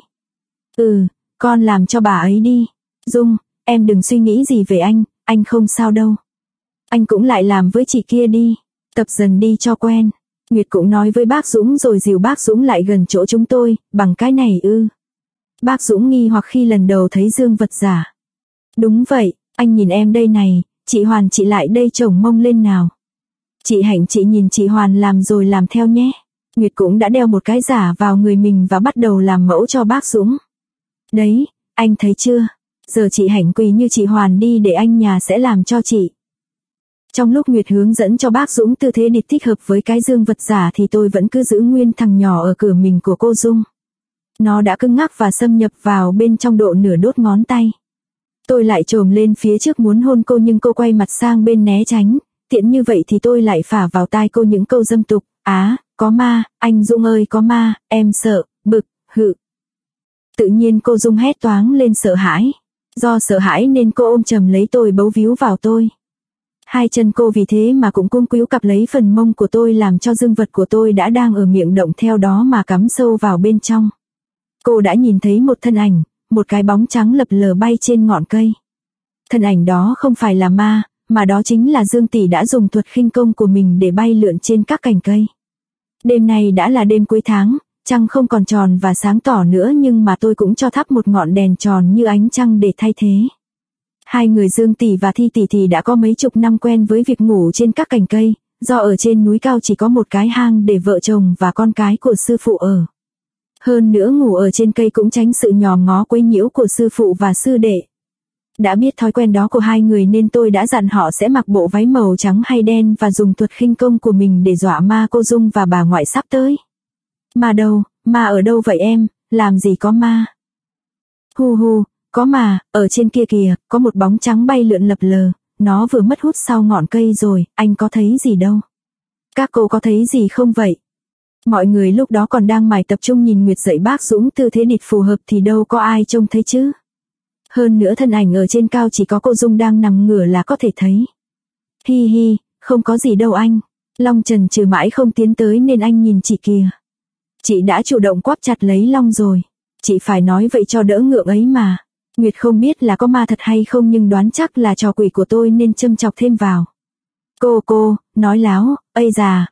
Con làm cho bà ấy đi. Dung, em đừng suy nghĩ gì về anh không sao đâu. Anh cũng lại làm với chị kia đi, tập dần đi cho quen. Nguyệt cũng nói với bác Dũng rồi dìu bác Dũng lại gần chỗ chúng tôi, bằng cái này ư? Bác Dũng nghi hoặc khi lần đầu thấy dương vật giả. Đúng vậy, anh nhìn em đây này, chị Hoàn chị lại đây chồng mông lên nào. Chị Hạnh chị nhìn chị Hoàn làm rồi làm theo nhé. Nguyệt cũng đã đeo một cái giả vào người mình và bắt đầu làm mẫu cho bác Dũng. Đấy, anh thấy chưa? Giờ chị Hạnh quỳ như chị Hoàn đi để anh nhà sẽ làm cho chị. Trong lúc Nguyệt hướng dẫn cho bác Dũng tư thế địt thích hợp với cái dương vật giả thì tôi vẫn cứ giữ nguyên thằng nhỏ ở cửa mình của cô Dung. Nó đã cứng ngắc và xâm nhập vào bên trong độ nửa đốt ngón tay. Tôi lại chồm lên phía trước muốn hôn cô, nhưng cô quay mặt sang bên né tránh. Tiện như vậy thì tôi lại phả vào tai cô những câu dâm tục. Có ma, anh Dũng ơi có ma, em sợ, bực, hự. Tự nhiên cô Dung hét toáng lên sợ hãi. Do sợ hãi nên cô ôm chầm lấy tôi, bấu víu vào tôi. Hai chân cô vì thế mà cũng cung quýu cặp lấy phần mông của tôi, làm cho dương vật của tôi đã đang ở miệng động theo đó mà cắm sâu vào bên trong. Cô đã nhìn thấy một thân ảnh, một cái bóng trắng lập lờ bay trên ngọn cây. Thân ảnh đó không phải là ma, mà đó chính là Dương tỷ đã dùng thuật khinh công của mình để bay lượn trên các cành cây. Đêm nay đã là đêm cuối tháng, trăng không còn tròn và sáng tỏ nữa, nhưng mà tôi cũng cho thắp một ngọn đèn tròn như ánh trăng để thay thế. Hai người Dương tỷ và Thi tỷ thì đã có mấy chục năm quen với việc ngủ trên các cành cây, do ở trên núi cao chỉ có một cái hang để vợ chồng và con cái của sư phụ ở. Hơn nữa ngủ ở trên cây cũng tránh sự nhòm ngó quấy nhiễu của sư phụ và sư đệ. Đã biết thói quen đó của hai người nên tôi đã dặn họ sẽ mặc bộ váy màu trắng hay đen và dùng thuật khinh công của mình để dọa ma cô Dung và bà ngoại sắp tới. Ma đâu, ma ở đâu vậy em, làm gì có ma? Hu, có mà, ở trên kia kìa, có một bóng trắng bay lượn lập lờ, nó vừa mất hút sau ngọn cây rồi, anh có thấy gì đâu? Các cô có thấy gì không vậy? Mọi người lúc đó còn đang mải tập trung nhìn Nguyệt dạy bác Dũng tư thế địt phù hợp thì đâu có ai trông thấy chứ. Hơn nữa thân ảnh ở trên cao chỉ có cô Dung đang nằm ngửa là có thể thấy. Hi, không có gì đâu anh. Long chần chừ mãi không tiến tới nên anh nhìn chị kìa. Chị đã chủ động quắp chặt lấy Long rồi. Chị phải nói vậy cho đỡ ngượng ấy mà. Nguyệt không biết là có ma thật hay không, nhưng đoán chắc là trò quỷ của tôi nên châm chọc thêm vào. Cô, nói láo, ây già,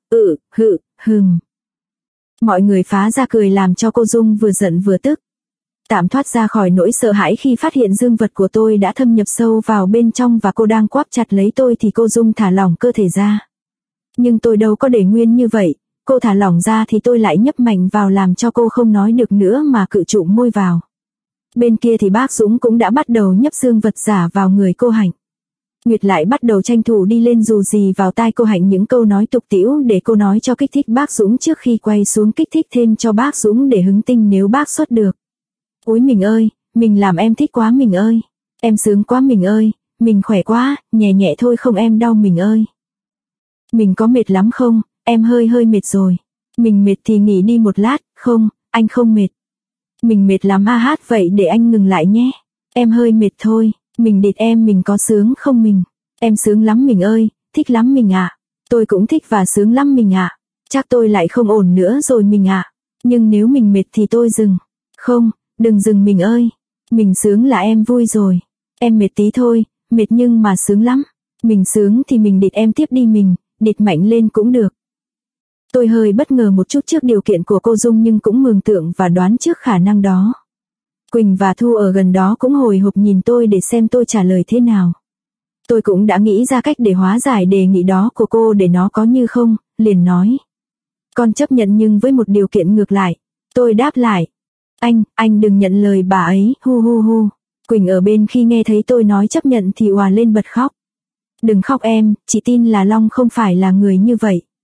hừm. Mọi người phá ra cười làm cho cô Dung vừa giận vừa tức. Tạm thoát ra khỏi nỗi sợ hãi khi phát hiện dương vật của tôi đã thâm nhập sâu vào bên trong và cô đang quắp chặt lấy tôi thì cô Dung thả lỏng cơ thể ra. Nhưng tôi đâu có để nguyên như vậy, cô thả lỏng ra thì tôi lại nhấp mạnh vào làm cho cô không nói được nữa mà cự trụm môi vào. Bên kia thì bác Dũng cũng đã bắt đầu nhấp dương vật giả vào người cô Hạnh. Nguyệt lại bắt đầu tranh thủ đi lên dù gì vào tai cô Hạnh những câu nói tục tĩu để cô nói cho kích thích bác Dũng trước khi quay xuống kích thích thêm cho bác Dũng để hứng tinh nếu bác xuất được. Úi mình ơi, mình làm em thích quá mình ơi. Em sướng quá mình ơi, mình khỏe quá, nhẹ nhẹ thôi không em đau mình ơi. Mình có mệt lắm không, em hơi mệt rồi. Mình mệt thì nghỉ đi một lát, không, anh không mệt. Mình mệt lắm hát vậy để anh ngừng lại nhé. Em hơi mệt thôi, mình địt em mình có sướng không mình. Em sướng lắm mình ơi, thích lắm mình ạ. Tôi cũng thích và sướng lắm mình ạ. Chắc tôi lại không ổn nữa rồi mình ạ. Nhưng nếu mình mệt thì tôi dừng. Không, đừng dừng mình ơi. Mình sướng là em vui rồi. Em mệt tí thôi, mệt nhưng mà sướng lắm. Mình sướng thì mình địt em tiếp đi mình, địt mạnh lên cũng được. Tôi hơi bất ngờ một chút trước điều kiện của cô Dung nhưng cũng mường tượng và đoán trước khả năng đó. Quỳnh và Thu ở gần đó cũng hồi hộp nhìn tôi để xem tôi trả lời thế nào. Tôi cũng đã nghĩ ra cách để hóa giải đề nghị đó của cô để nó có như không, liền nói. Con chấp nhận nhưng với một điều kiện ngược lại. Tôi đáp lại. Anh đừng nhận lời bà ấy, hu. Quỳnh ở bên khi nghe thấy tôi nói chấp nhận thì òa lên bật khóc. Đừng khóc em, chị tin là Long không phải là người như vậy.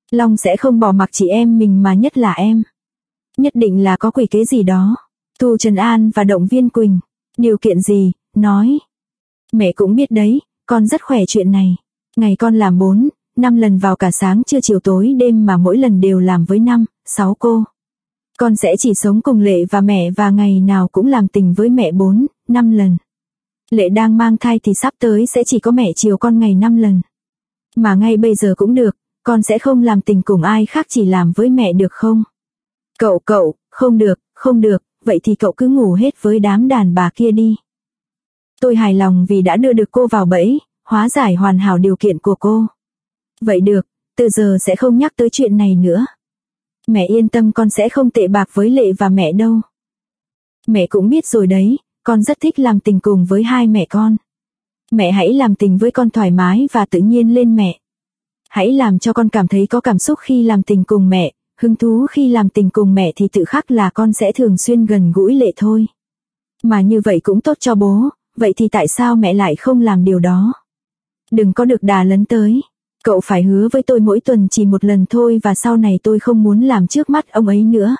Long sẽ không bỏ mặc chị em mình mà nhất là em. Nhất định là có quỷ kế gì đó. Thu trấn an và động viên Quỳnh. Điều kiện gì, nói. Mẹ cũng biết đấy, con rất khỏe chuyện này. Ngày con làm 4, 5 lần vào cả sáng trưa chiều tối đêm mà mỗi lần đều làm với 5, 6 cô. Con sẽ chỉ sống cùng Lệ và mẹ và ngày nào cũng làm tình với mẹ 4, 5 lần. Lệ đang mang thai thì sắp tới sẽ chỉ có mẹ chiều con ngày 5 lần. Mà ngay bây giờ cũng được, con sẽ không làm tình cùng ai khác chỉ làm với mẹ được không? Cậu, không được, vậy thì cậu cứ ngủ hết với đám đàn bà kia đi. Tôi hài lòng vì đã đưa được cô vào bẫy, hóa giải hoàn hảo điều kiện của cô. Vậy được, từ giờ sẽ không nhắc tới chuyện này nữa. Mẹ yên tâm con sẽ không tệ bạc với Lệ và mẹ đâu. Mẹ cũng biết rồi đấy, con rất thích làm tình cùng với hai mẹ con. Mẹ hãy làm tình với con thoải mái và tự nhiên lên mẹ. Hãy làm cho con cảm thấy có cảm xúc khi làm tình cùng mẹ, hứng thú khi làm tình cùng mẹ thì tự khắc là con sẽ thường xuyên gần gũi Lệ thôi. Mà như vậy cũng tốt cho bố, vậy thì tại sao mẹ lại không làm điều đó? Đừng có được đà lấn tới. Cậu phải hứa với tôi mỗi tuần chỉ một lần thôi và sau này tôi không muốn làm trước mắt ông ấy nữa.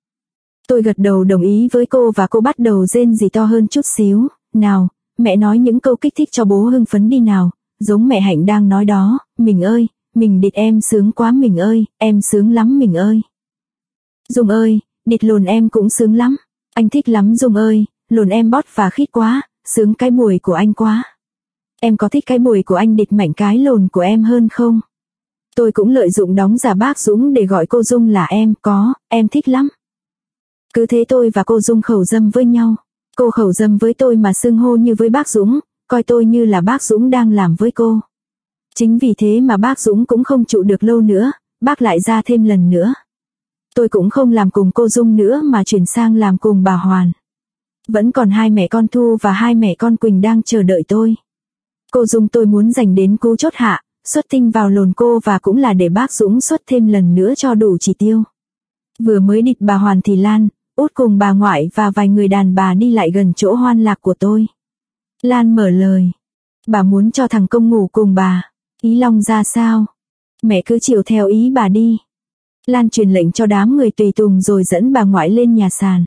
Tôi gật đầu đồng ý với cô và cô bắt đầu rên rỉ to hơn chút xíu. Nào, mẹ nói những câu kích thích cho bố hưng phấn đi nào, giống mẹ Hạnh đang nói đó. Mình ơi, mình địt em sướng quá mình ơi, em sướng lắm mình ơi. Dung ơi, địt lồn em cũng sướng lắm. Anh thích lắm Dung ơi, lồn em bót và khít quá, sướng cái mùi của anh quá. Em có thích cái mùi của anh địt mạnh cái lồn của em hơn không? Tôi cũng lợi dụng đóng giả bác Dũng để gọi cô Dung là em, em thích lắm. Cứ thế tôi và cô Dung khẩu dâm với nhau. Cô khẩu dâm với tôi mà xưng hô như với bác Dũng, coi tôi như là bác Dũng đang làm với cô. Chính vì thế mà bác Dũng cũng không trụ được lâu nữa, bác lại ra thêm lần nữa. Tôi cũng không làm cùng cô Dung nữa mà chuyển sang làm cùng bà Hoàn. Vẫn còn hai mẹ con Thu và hai mẹ con Quỳnh đang chờ đợi tôi. Cô Dung tôi muốn dành đến cú chốt hạ, xuất tinh vào lồn cô và cũng là để bác Dũng xuất thêm lần nữa cho đủ chỉ tiêu. Vừa mới địt bà Hoàn thì Lan, Út cùng bà ngoại và vài người đàn bà đi lại gần chỗ hoan lạc của tôi. Lan mở lời. Bà muốn cho thằng Công ngủ cùng bà. Ý Long ra sao? Mẹ cứ chiều theo ý bà đi. Lan truyền lệnh cho đám người tùy tùng rồi dẫn bà ngoại lên nhà sàn.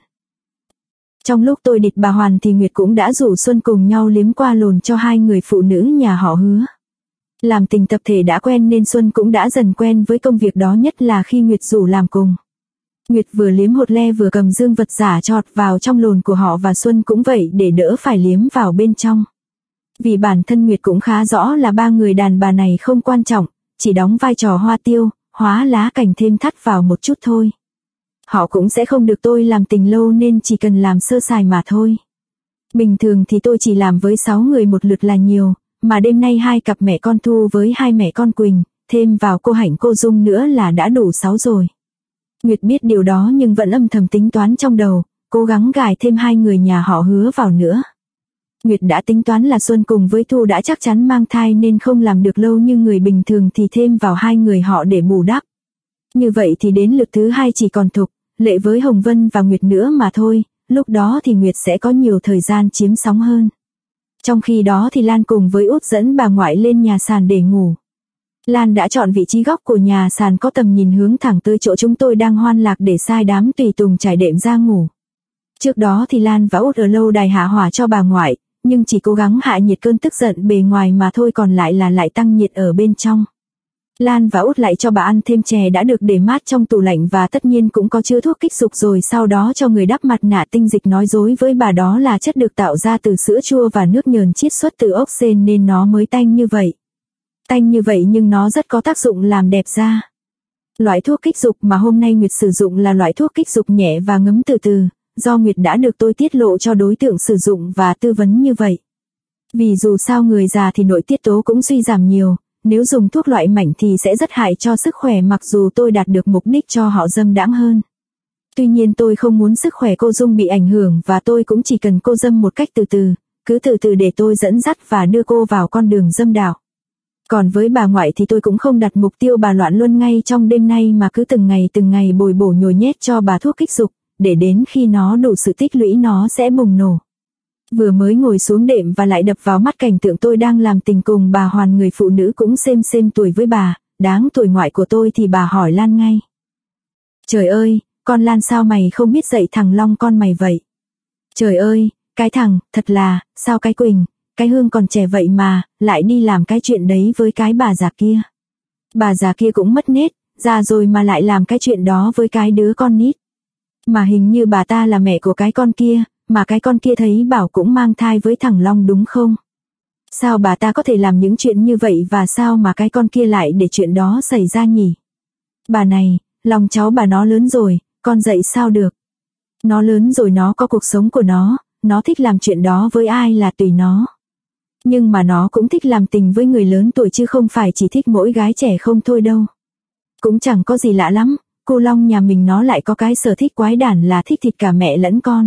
Trong lúc tôi địt bà Hoàn thì Nguyệt cũng đã rủ Xuân cùng nhau liếm qua lồn cho hai người phụ nữ nhà họ Hứa. Làm tình tập thể đã quen nên Xuân cũng đã dần quen với công việc đó, nhất là khi Nguyệt rủ làm cùng. Nguyệt vừa liếm hột le vừa cầm dương vật giả chọt vào trong lồn của họ và Xuân cũng vậy để đỡ phải liếm vào bên trong. Vì bản thân Nguyệt cũng khá rõ là ba người đàn bà này không quan trọng, chỉ đóng vai trò hoa tiêu, hóa lá cành thêm thắt vào một chút thôi. Họ cũng sẽ không được tôi làm tình lâu nên chỉ cần làm sơ sài mà thôi. Bình thường thì tôi chỉ làm với 6 người một lượt là nhiều, mà đêm nay hai cặp mẹ con Thu với hai mẹ con Quỳnh, thêm vào cô Hạnh cô Dung nữa là đã đủ 6 rồi. Nguyệt biết điều đó nhưng vẫn âm thầm tính toán trong đầu, cố gắng gài thêm hai người nhà họ Hứa vào nữa. Nguyệt đã tính toán là Xuân cùng với Thu đã chắc chắn mang thai nên không làm được lâu như người bình thường thì thêm vào hai người họ để bù đắp. Như vậy thì đến lượt thứ hai chỉ còn Thục, Lệ với Hồng Vân và Nguyệt nữa mà thôi, lúc đó thì Nguyệt sẽ có nhiều thời gian chiếm sóng hơn. Trong khi đó thì Lan cùng với Út dẫn bà ngoại lên nhà sàn để ngủ. Lan đã chọn vị trí góc của nhà sàn có tầm nhìn hướng thẳng tới chỗ chúng tôi đang hoan lạc để sai đám tùy tùng trải đệm ra ngủ. Trước đó thì Lan và Út ở lâu đài hạ hỏa cho bà ngoại, nhưng chỉ cố gắng hạ nhiệt cơn tức giận bề ngoài mà thôi, còn lại là lại tăng nhiệt ở bên trong. Lan và Út lại cho bà ăn thêm chè đã được để mát trong tủ lạnh và tất nhiên cũng có chứa thuốc kích dục, rồi sau đó cho người đắp mặt nạ tinh dịch, nói dối với bà đó là chất được tạo ra từ sữa chua và nước nhờn chiết xuất từ ốc sên nên nó mới tanh như vậy. Tanh như vậy nhưng nó rất có tác dụng làm đẹp da. Loại thuốc kích dục mà hôm nay Nguyệt sử dụng là loại thuốc kích dục nhẹ và ngấm từ từ, do Nguyệt đã được tôi tiết lộ cho đối tượng sử dụng và tư vấn như vậy. Vì dù sao người già thì nội tiết tố cũng suy giảm nhiều, nếu dùng thuốc loại mạnh thì sẽ rất hại cho sức khỏe, mặc dù tôi đạt được mục đích cho họ dâm đãng hơn. Tuy nhiên tôi không muốn sức khỏe cô Dung bị ảnh hưởng và tôi cũng chỉ cần cô dâm một cách từ từ, cứ từ từ để tôi dẫn dắt và đưa cô vào con đường dâm đạo. Còn với bà ngoại thì tôi cũng không đặt mục tiêu bà loạn luân ngay trong đêm nay mà cứ từng ngày bồi bổ nhồi nhét cho bà thuốc kích dục, để đến khi nó đủ sự tích lũy nó sẽ bùng nổ. Vừa mới ngồi xuống đệm và lại đập vào mắt cảnh tượng tôi đang làm tình cùng bà Hoàn, người phụ nữ cũng xem tuổi với bà, đáng tuổi ngoại của tôi thì bà hỏi Lan ngay. Trời ơi, con Lan sao mày không biết dạy thằng Long con mày vậy? Trời ơi, cái thằng, thật là, sao cái Quỳnh, cái Hương còn trẻ vậy mà, lại đi làm cái chuyện đấy với cái bà già kia. Bà già kia cũng mất nết, già rồi mà lại làm cái chuyện đó với cái đứa con nít. Mà hình như bà ta là mẹ của cái con kia, mà cái con kia thấy bảo cũng mang thai với thằng Long đúng không? Sao bà ta có thể làm những chuyện như vậy và sao mà cái con kia lại để chuyện đó xảy ra nhỉ? Bà này, lòng cháu bà nó lớn rồi, con dạy sao được? Nó lớn rồi nó có cuộc sống của nó thích làm chuyện đó với ai là tùy nó. Nhưng mà nó cũng thích làm tình với người lớn tuổi chứ không phải chỉ thích mỗi gái trẻ không thôi đâu. Cũng chẳng có gì lạ lắm, cô Long nhà mình nó lại có cái sở thích quái đản là thích thịt cả mẹ lẫn con.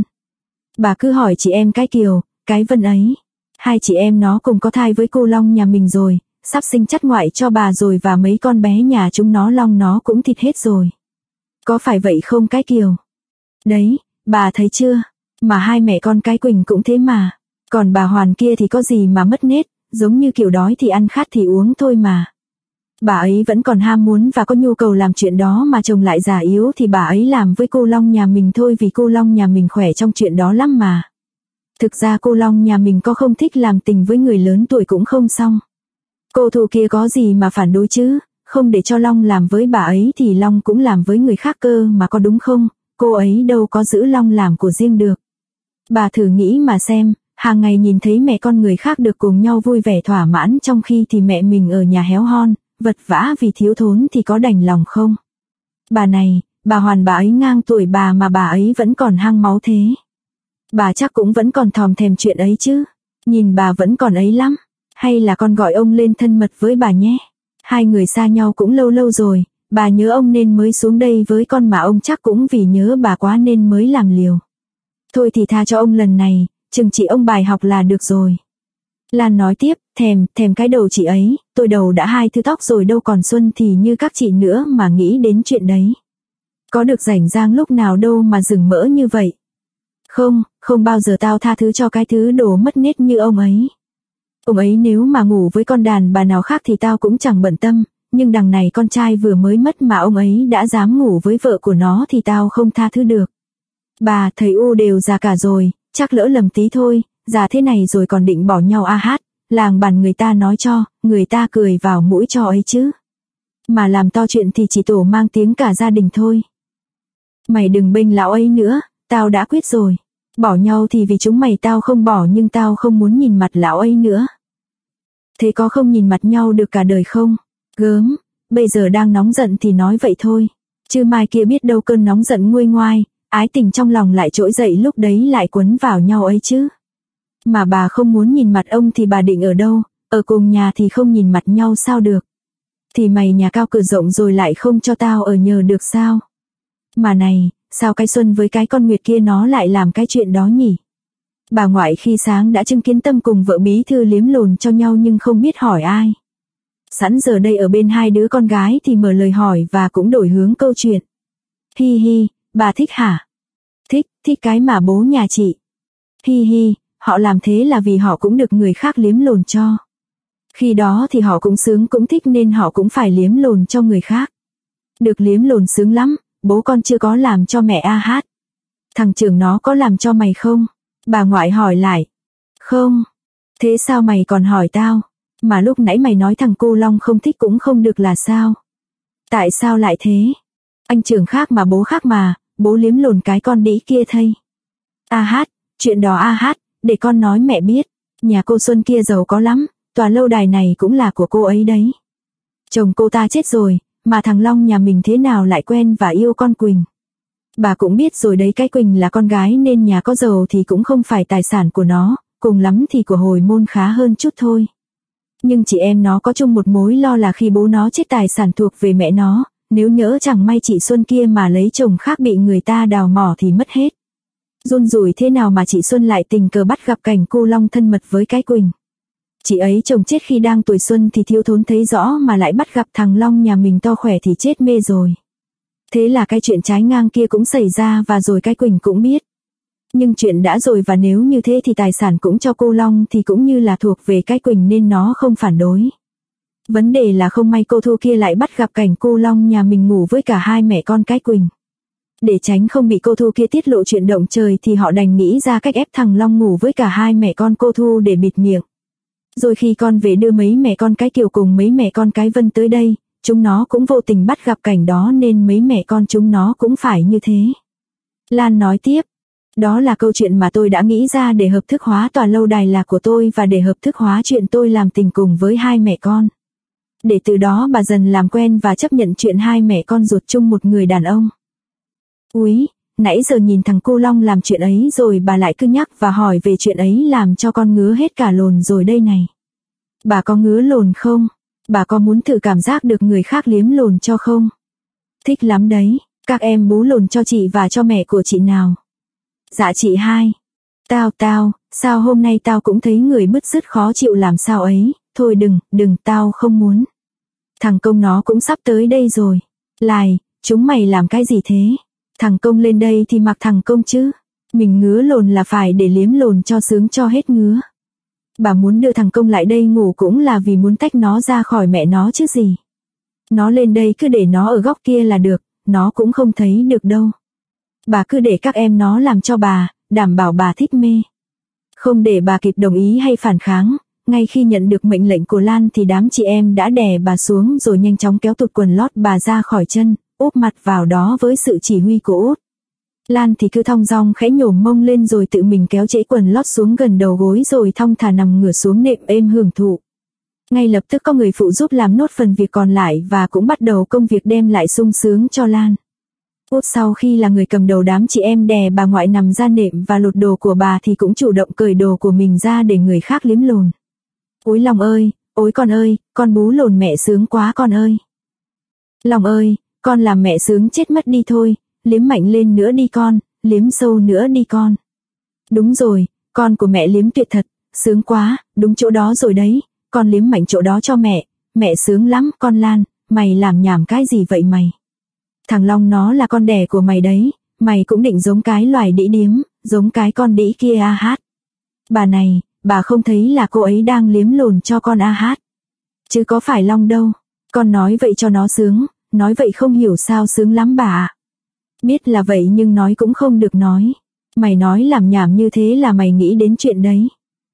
Bà cứ hỏi chị em cái Kiều, cái Vân ấy. Hai chị em nó cùng có thai với cô Long nhà mình rồi, sắp sinh chắt ngoại cho bà rồi và mấy con bé nhà chúng nó Long nó cũng thịt hết rồi. Có phải vậy không cái Kiều? Đấy, bà thấy chưa? Mà hai mẹ con cái Quỳnh cũng thế mà. Còn bà Hoàn kia thì có gì mà mất nết, giống như kiểu đói thì ăn khát thì uống thôi mà. Bà ấy vẫn còn ham muốn và có nhu cầu làm chuyện đó mà chồng lại già yếu thì bà ấy làm với cô Long nhà mình thôi vì cô Long nhà mình khỏe trong chuyện đó lắm mà. Thực ra cô Long nhà mình có không thích làm tình với người lớn tuổi cũng không xong. Cô Thu kia có gì mà phản đối chứ, không để cho Long làm với bà ấy thì Long cũng làm với người khác cơ mà có đúng không, cô ấy đâu có giữ Long làm của riêng được. Bà thử nghĩ mà xem, hàng ngày nhìn thấy mẹ con người khác được cùng nhau vui vẻ thỏa mãn trong khi thì mẹ mình ở nhà héo hon, vật vã vì thiếu thốn thì có đành lòng không? Bà này, bà Hoàn bà ấy ngang tuổi bà mà bà ấy vẫn còn hăng máu thế. Bà chắc cũng vẫn còn thòm thèm chuyện ấy chứ. Nhìn bà vẫn còn ấy lắm. Hay là con gọi ông lên thân mật với bà nhé. Hai người xa nhau cũng lâu lâu rồi. Bà nhớ ông nên mới xuống đây với con mà ông chắc cũng vì nhớ bà quá nên mới làm liều. Thôi thì tha cho ông lần này, chừng chị ông bài học là được rồi. Lan nói tiếp, thèm cái đầu chị ấy, tôi đầu đã 2 thứ tóc rồi đâu còn xuân thì như các chị nữa mà nghĩ đến chuyện đấy. Có được rảnh rang lúc nào đâu mà dừng mỡ như vậy. Không bao giờ tao tha thứ cho cái thứ đồ mất nết như ông ấy. Ông ấy nếu mà ngủ với con đàn bà nào khác thì tao cũng chẳng bận tâm, nhưng đằng này con trai vừa mới mất mà ông ấy đã dám ngủ với vợ của nó thì tao không tha thứ được. Bà, thầy U đều già cả rồi, chắc lỡ lầm tí thôi, già thế này rồi còn định bỏ nhau a hát, làng bàn người ta nói cho, người ta cười vào mũi cho ấy chứ. Mà làm to chuyện thì chỉ tổ mang tiếng cả gia đình thôi. Mày đừng bênh lão ấy nữa, tao đã quyết rồi. Bỏ nhau thì vì chúng mày tao không bỏ nhưng tao không muốn nhìn mặt lão ấy nữa. Thế có không nhìn mặt nhau được cả đời không? Gớm, bây giờ đang nóng giận thì nói vậy thôi. Chứ mai kia biết đâu cơn nóng giận nguôi ngoai, ái tình trong lòng lại trỗi dậy lúc đấy lại quấn vào nhau ấy chứ. Mà bà không muốn nhìn mặt ông thì bà định ở đâu, ở cùng nhà thì không nhìn mặt nhau sao được. Thì mày nhà cao cửa rộng rồi lại không cho tao ở nhờ được sao? Mà này, sao cái Xuân với cái con Nguyệt kia nó lại làm cái chuyện đó nhỉ? Bà ngoại khi sáng đã chứng kiến Tâm cùng vợ bí thư liếm lồn cho nhau nhưng không biết hỏi ai. Sẵn giờ đây ở bên hai đứa con gái thì mở lời hỏi và cũng đổi hướng câu chuyện. Hi hi, bà thích hả? Thích cái mà bố nhà chị. Hi hi, họ làm thế là vì họ cũng được người khác liếm lồn cho. Khi đó thì họ cũng sướng cũng thích nên họ cũng phải liếm lồn cho người khác. Được liếm lồn sướng lắm, bố con chưa có làm cho mẹ a hát. Thằng trưởng nó có làm cho mày không? Bà ngoại hỏi lại. Không. Thế sao mày còn hỏi tao? Mà lúc nãy mày nói thằng cô Long không thích cũng không được là sao? Tại sao lại thế? Anh trưởng khác mà bố khác mà, bố liếm lồn cái con đĩ kia thây. A hát, chuyện đó a hát, để con nói mẹ biết. Nhà cô Xuân kia giàu có lắm, tòa lâu đài này cũng là của cô ấy đấy. Chồng cô ta chết rồi, mà thằng Long nhà mình thế nào lại quen và yêu con Quỳnh. Bà cũng biết rồi đấy, cái Quỳnh là con gái nên nhà có giàu thì cũng không phải tài sản của nó, cùng lắm thì của hồi môn khá hơn chút thôi. Nhưng chị em nó có chung một mối lo là khi bố nó chết tài sản thuộc về mẹ nó, nếu nhỡ chẳng may chị Xuân kia mà lấy chồng khác bị người ta đào mỏ thì mất hết. Run rủi thế nào mà chị Xuân lại tình cờ bắt gặp cảnh cô Long thân mật với cái Quỳnh. Chị ấy chồng chết khi đang tuổi xuân thì thiếu thốn thấy rõ mà lại bắt gặp thằng Long nhà mình to khỏe thì chết mê rồi. Thế là cái chuyện trái ngang kia cũng xảy ra và rồi cái Quỳnh cũng biết. Nhưng chuyện đã rồi và nếu như thế thì tài sản cũng cho cô Long thì cũng như là thuộc về cái Quỳnh nên nó không phản đối. Vấn đề là không may cô Thu kia lại bắt gặp cảnh cô Long nhà mình ngủ với cả hai mẹ con cái Quỳnh. Để tránh không bị cô Thu kia tiết lộ chuyện động trời thì họ đành nghĩ ra cách ép thằng Long ngủ với cả hai mẹ con cô Thu để bịt miệng. Rồi khi con về đưa mấy mẹ con cái Kiều cùng mấy mẹ con cái Vân tới đây, chúng nó cũng vô tình bắt gặp cảnh đó nên mấy mẹ con chúng nó cũng phải như thế. Lan nói tiếp, đó là câu chuyện mà tôi đã nghĩ ra để hợp thức hóa tòa lâu đài là của tôi và để hợp thức hóa chuyện tôi làm tình cùng với hai mẹ con. Để từ đó bà dần làm quen và chấp nhận chuyện hai mẹ con ruột chung một người đàn ông. Úi, nãy giờ nhìn thằng cô Long làm chuyện ấy rồi bà lại cứ nhắc và hỏi về chuyện ấy làm cho con ngứa hết cả lồn rồi đây này. Bà có ngứa lồn không? Bà có muốn thử cảm giác được người khác liếm lồn cho không? Thích lắm đấy, các em bú lồn cho chị và cho mẹ của chị nào. Dạ chị hai. Tao, sao hôm nay tao cũng thấy người bứt rứt khó chịu làm sao ấy, thôi đừng, tao không muốn. Thằng Công nó cũng sắp tới đây rồi. Lại, chúng mày làm cái gì thế? Thằng Công lên đây thì mặc thằng Công chứ. Mình ngứa lồn là phải để liếm lồn cho sướng cho hết ngứa. Bà muốn đưa thằng Công lại đây ngủ cũng là vì muốn tách nó ra khỏi mẹ nó chứ gì. Nó lên đây cứ để nó ở góc kia là được, nó cũng không thấy được đâu. Bà cứ để các em nó làm cho bà, đảm bảo bà thích mê. Không để bà kịp đồng ý hay phản kháng, ngay khi nhận được mệnh lệnh của Lan thì đám chị em đã đè bà xuống rồi nhanh chóng kéo tụt quần lót bà ra khỏi chân, úp mặt vào đó với sự chỉ huy của Út. Lan thì cứ thong dong khẽ nhổm mông lên rồi tự mình kéo trễ quần lót xuống gần đầu gối rồi thong thả nằm ngửa xuống nệm êm hưởng thụ. Ngay lập tức có người phụ giúp làm nốt phần việc còn lại và cũng bắt đầu công việc đem lại sung sướng cho Lan. Út sau khi là người cầm đầu đám chị em đè bà ngoại nằm ra nệm và lột đồ của bà thì cũng chủ động cởi đồ của mình ra để người khác liếm lồn. Ôi Long ơi, ôi con ơi, con bú lồn mẹ sướng quá con ơi. Long ơi, con làm mẹ sướng chết mất đi thôi, liếm mạnh lên nữa đi con, liếm sâu nữa đi con. Đúng rồi, con của mẹ liếm tuyệt thật, sướng quá, đúng chỗ đó rồi đấy, con liếm mạnh chỗ đó cho mẹ sướng lắm con Lan, mày làm nhảm cái gì vậy mày? Thằng Long nó là con đẻ của mày đấy, mày cũng định giống cái loài đĩ điếm, giống cái con đĩ kia a hát. Bà này, bà không thấy là cô ấy đang liếm lồn cho con a hát. Chứ có phải Long đâu, con nói vậy cho nó sướng, nói vậy không hiểu sao sướng lắm bà ạ. Biết là vậy nhưng nói cũng không được nói. Mày nói làm nhảm như thế là mày nghĩ đến chuyện đấy.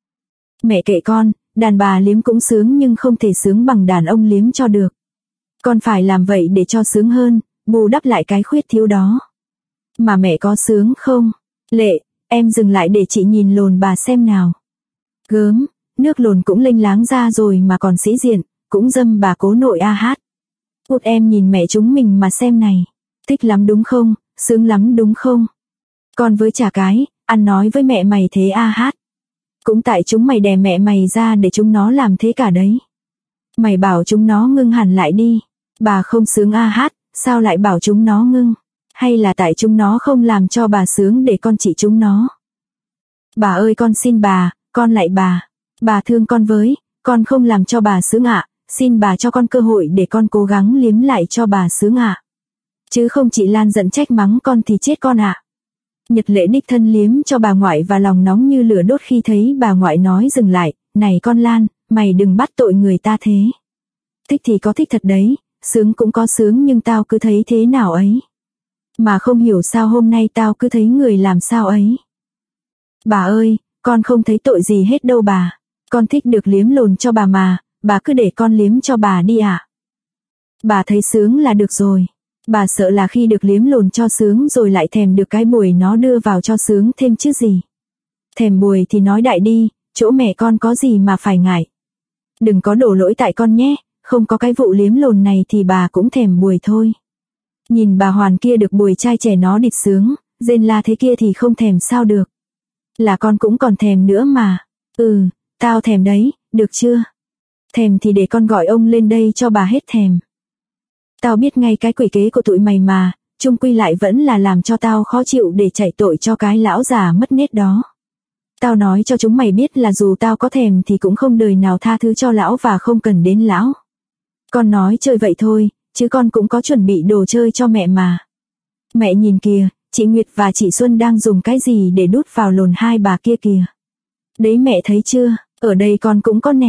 Mẹ kệ con, đàn bà liếm cũng sướng nhưng không thể sướng bằng đàn ông liếm cho được. Con phải làm vậy để cho sướng hơn, bù đắp lại cái khuyết thiếu đó. Mà mẹ có sướng không? Lệ, em dừng lại để chị nhìn lồn bà xem nào. Gớm, nước lồn cũng lênh láng ra rồi mà còn sĩ diện, cũng dâm bà cố nội a hát. Út em nhìn mẹ chúng mình mà xem này. Thích lắm đúng không, sướng lắm đúng không? Con với chả cái, ăn nói với mẹ mày thế a hát. Cũng tại chúng mày đè mẹ mày ra để chúng nó làm thế cả đấy. Mày bảo chúng nó ngưng hẳn lại đi. Bà không sướng a hát, sao lại bảo chúng nó ngưng? Hay là tại chúng nó không làm cho bà sướng để con chỉ chúng nó? Bà ơi con xin bà, con lại bà thương con với, con không làm cho bà sướng ạ, xin bà cho con cơ hội để con cố gắng liếm lại cho bà sướng ạ. Chứ không chị Lan giận trách mắng con thì chết con ạ. Nhật Lệ đích thân liếm cho bà ngoại và lòng nóng như lửa đốt khi thấy bà ngoại nói dừng lại, này con Lan, mày đừng bắt tội người ta thế. Thích thì có thích thật đấy, sướng cũng có sướng nhưng tao cứ thấy thế nào ấy. Mà không hiểu sao hôm nay tao cứ thấy người làm sao ấy. Bà ơi, con không thấy tội gì hết đâu bà. Con thích được liếm lồn cho bà mà, bà cứ để con liếm cho bà đi ạ. Bà thấy sướng là được rồi. Bà sợ là khi được liếm lồn cho sướng rồi lại thèm được cái bùi nó đưa vào cho sướng thêm chứ gì. Thèm bùi thì nói đại đi, chỗ mẹ con có gì mà phải ngại. Đừng có đổ lỗi tại con nhé, không có cái vụ liếm lồn này thì bà cũng thèm bùi thôi. Nhìn bà Hoàn kia được bùi trai trẻ nó địt sướng, rên la thế kia thì không thèm sao được. Là con cũng còn thèm nữa mà. Tao thèm đấy, được chưa? Thèm thì để con gọi ông lên đây cho bà hết thèm. Tao biết ngay cái quỷ kế của tụi mày mà, chung quy lại vẫn là làm cho tao khó chịu để chạy tội cho cái lão già mất nết đó. Tao nói cho chúng mày biết là dù tao có thèm thì cũng không đời nào tha thứ cho lão và không cần đến lão. Con nói chơi vậy thôi, chứ con cũng có chuẩn bị đồ chơi cho mẹ mà. Mẹ nhìn kìa, chị Nguyệt và chị Xuân đang dùng cái gì để đút vào lồn hai bà kia kìa. Đấy mẹ thấy chưa, ở đây con cũng có nè.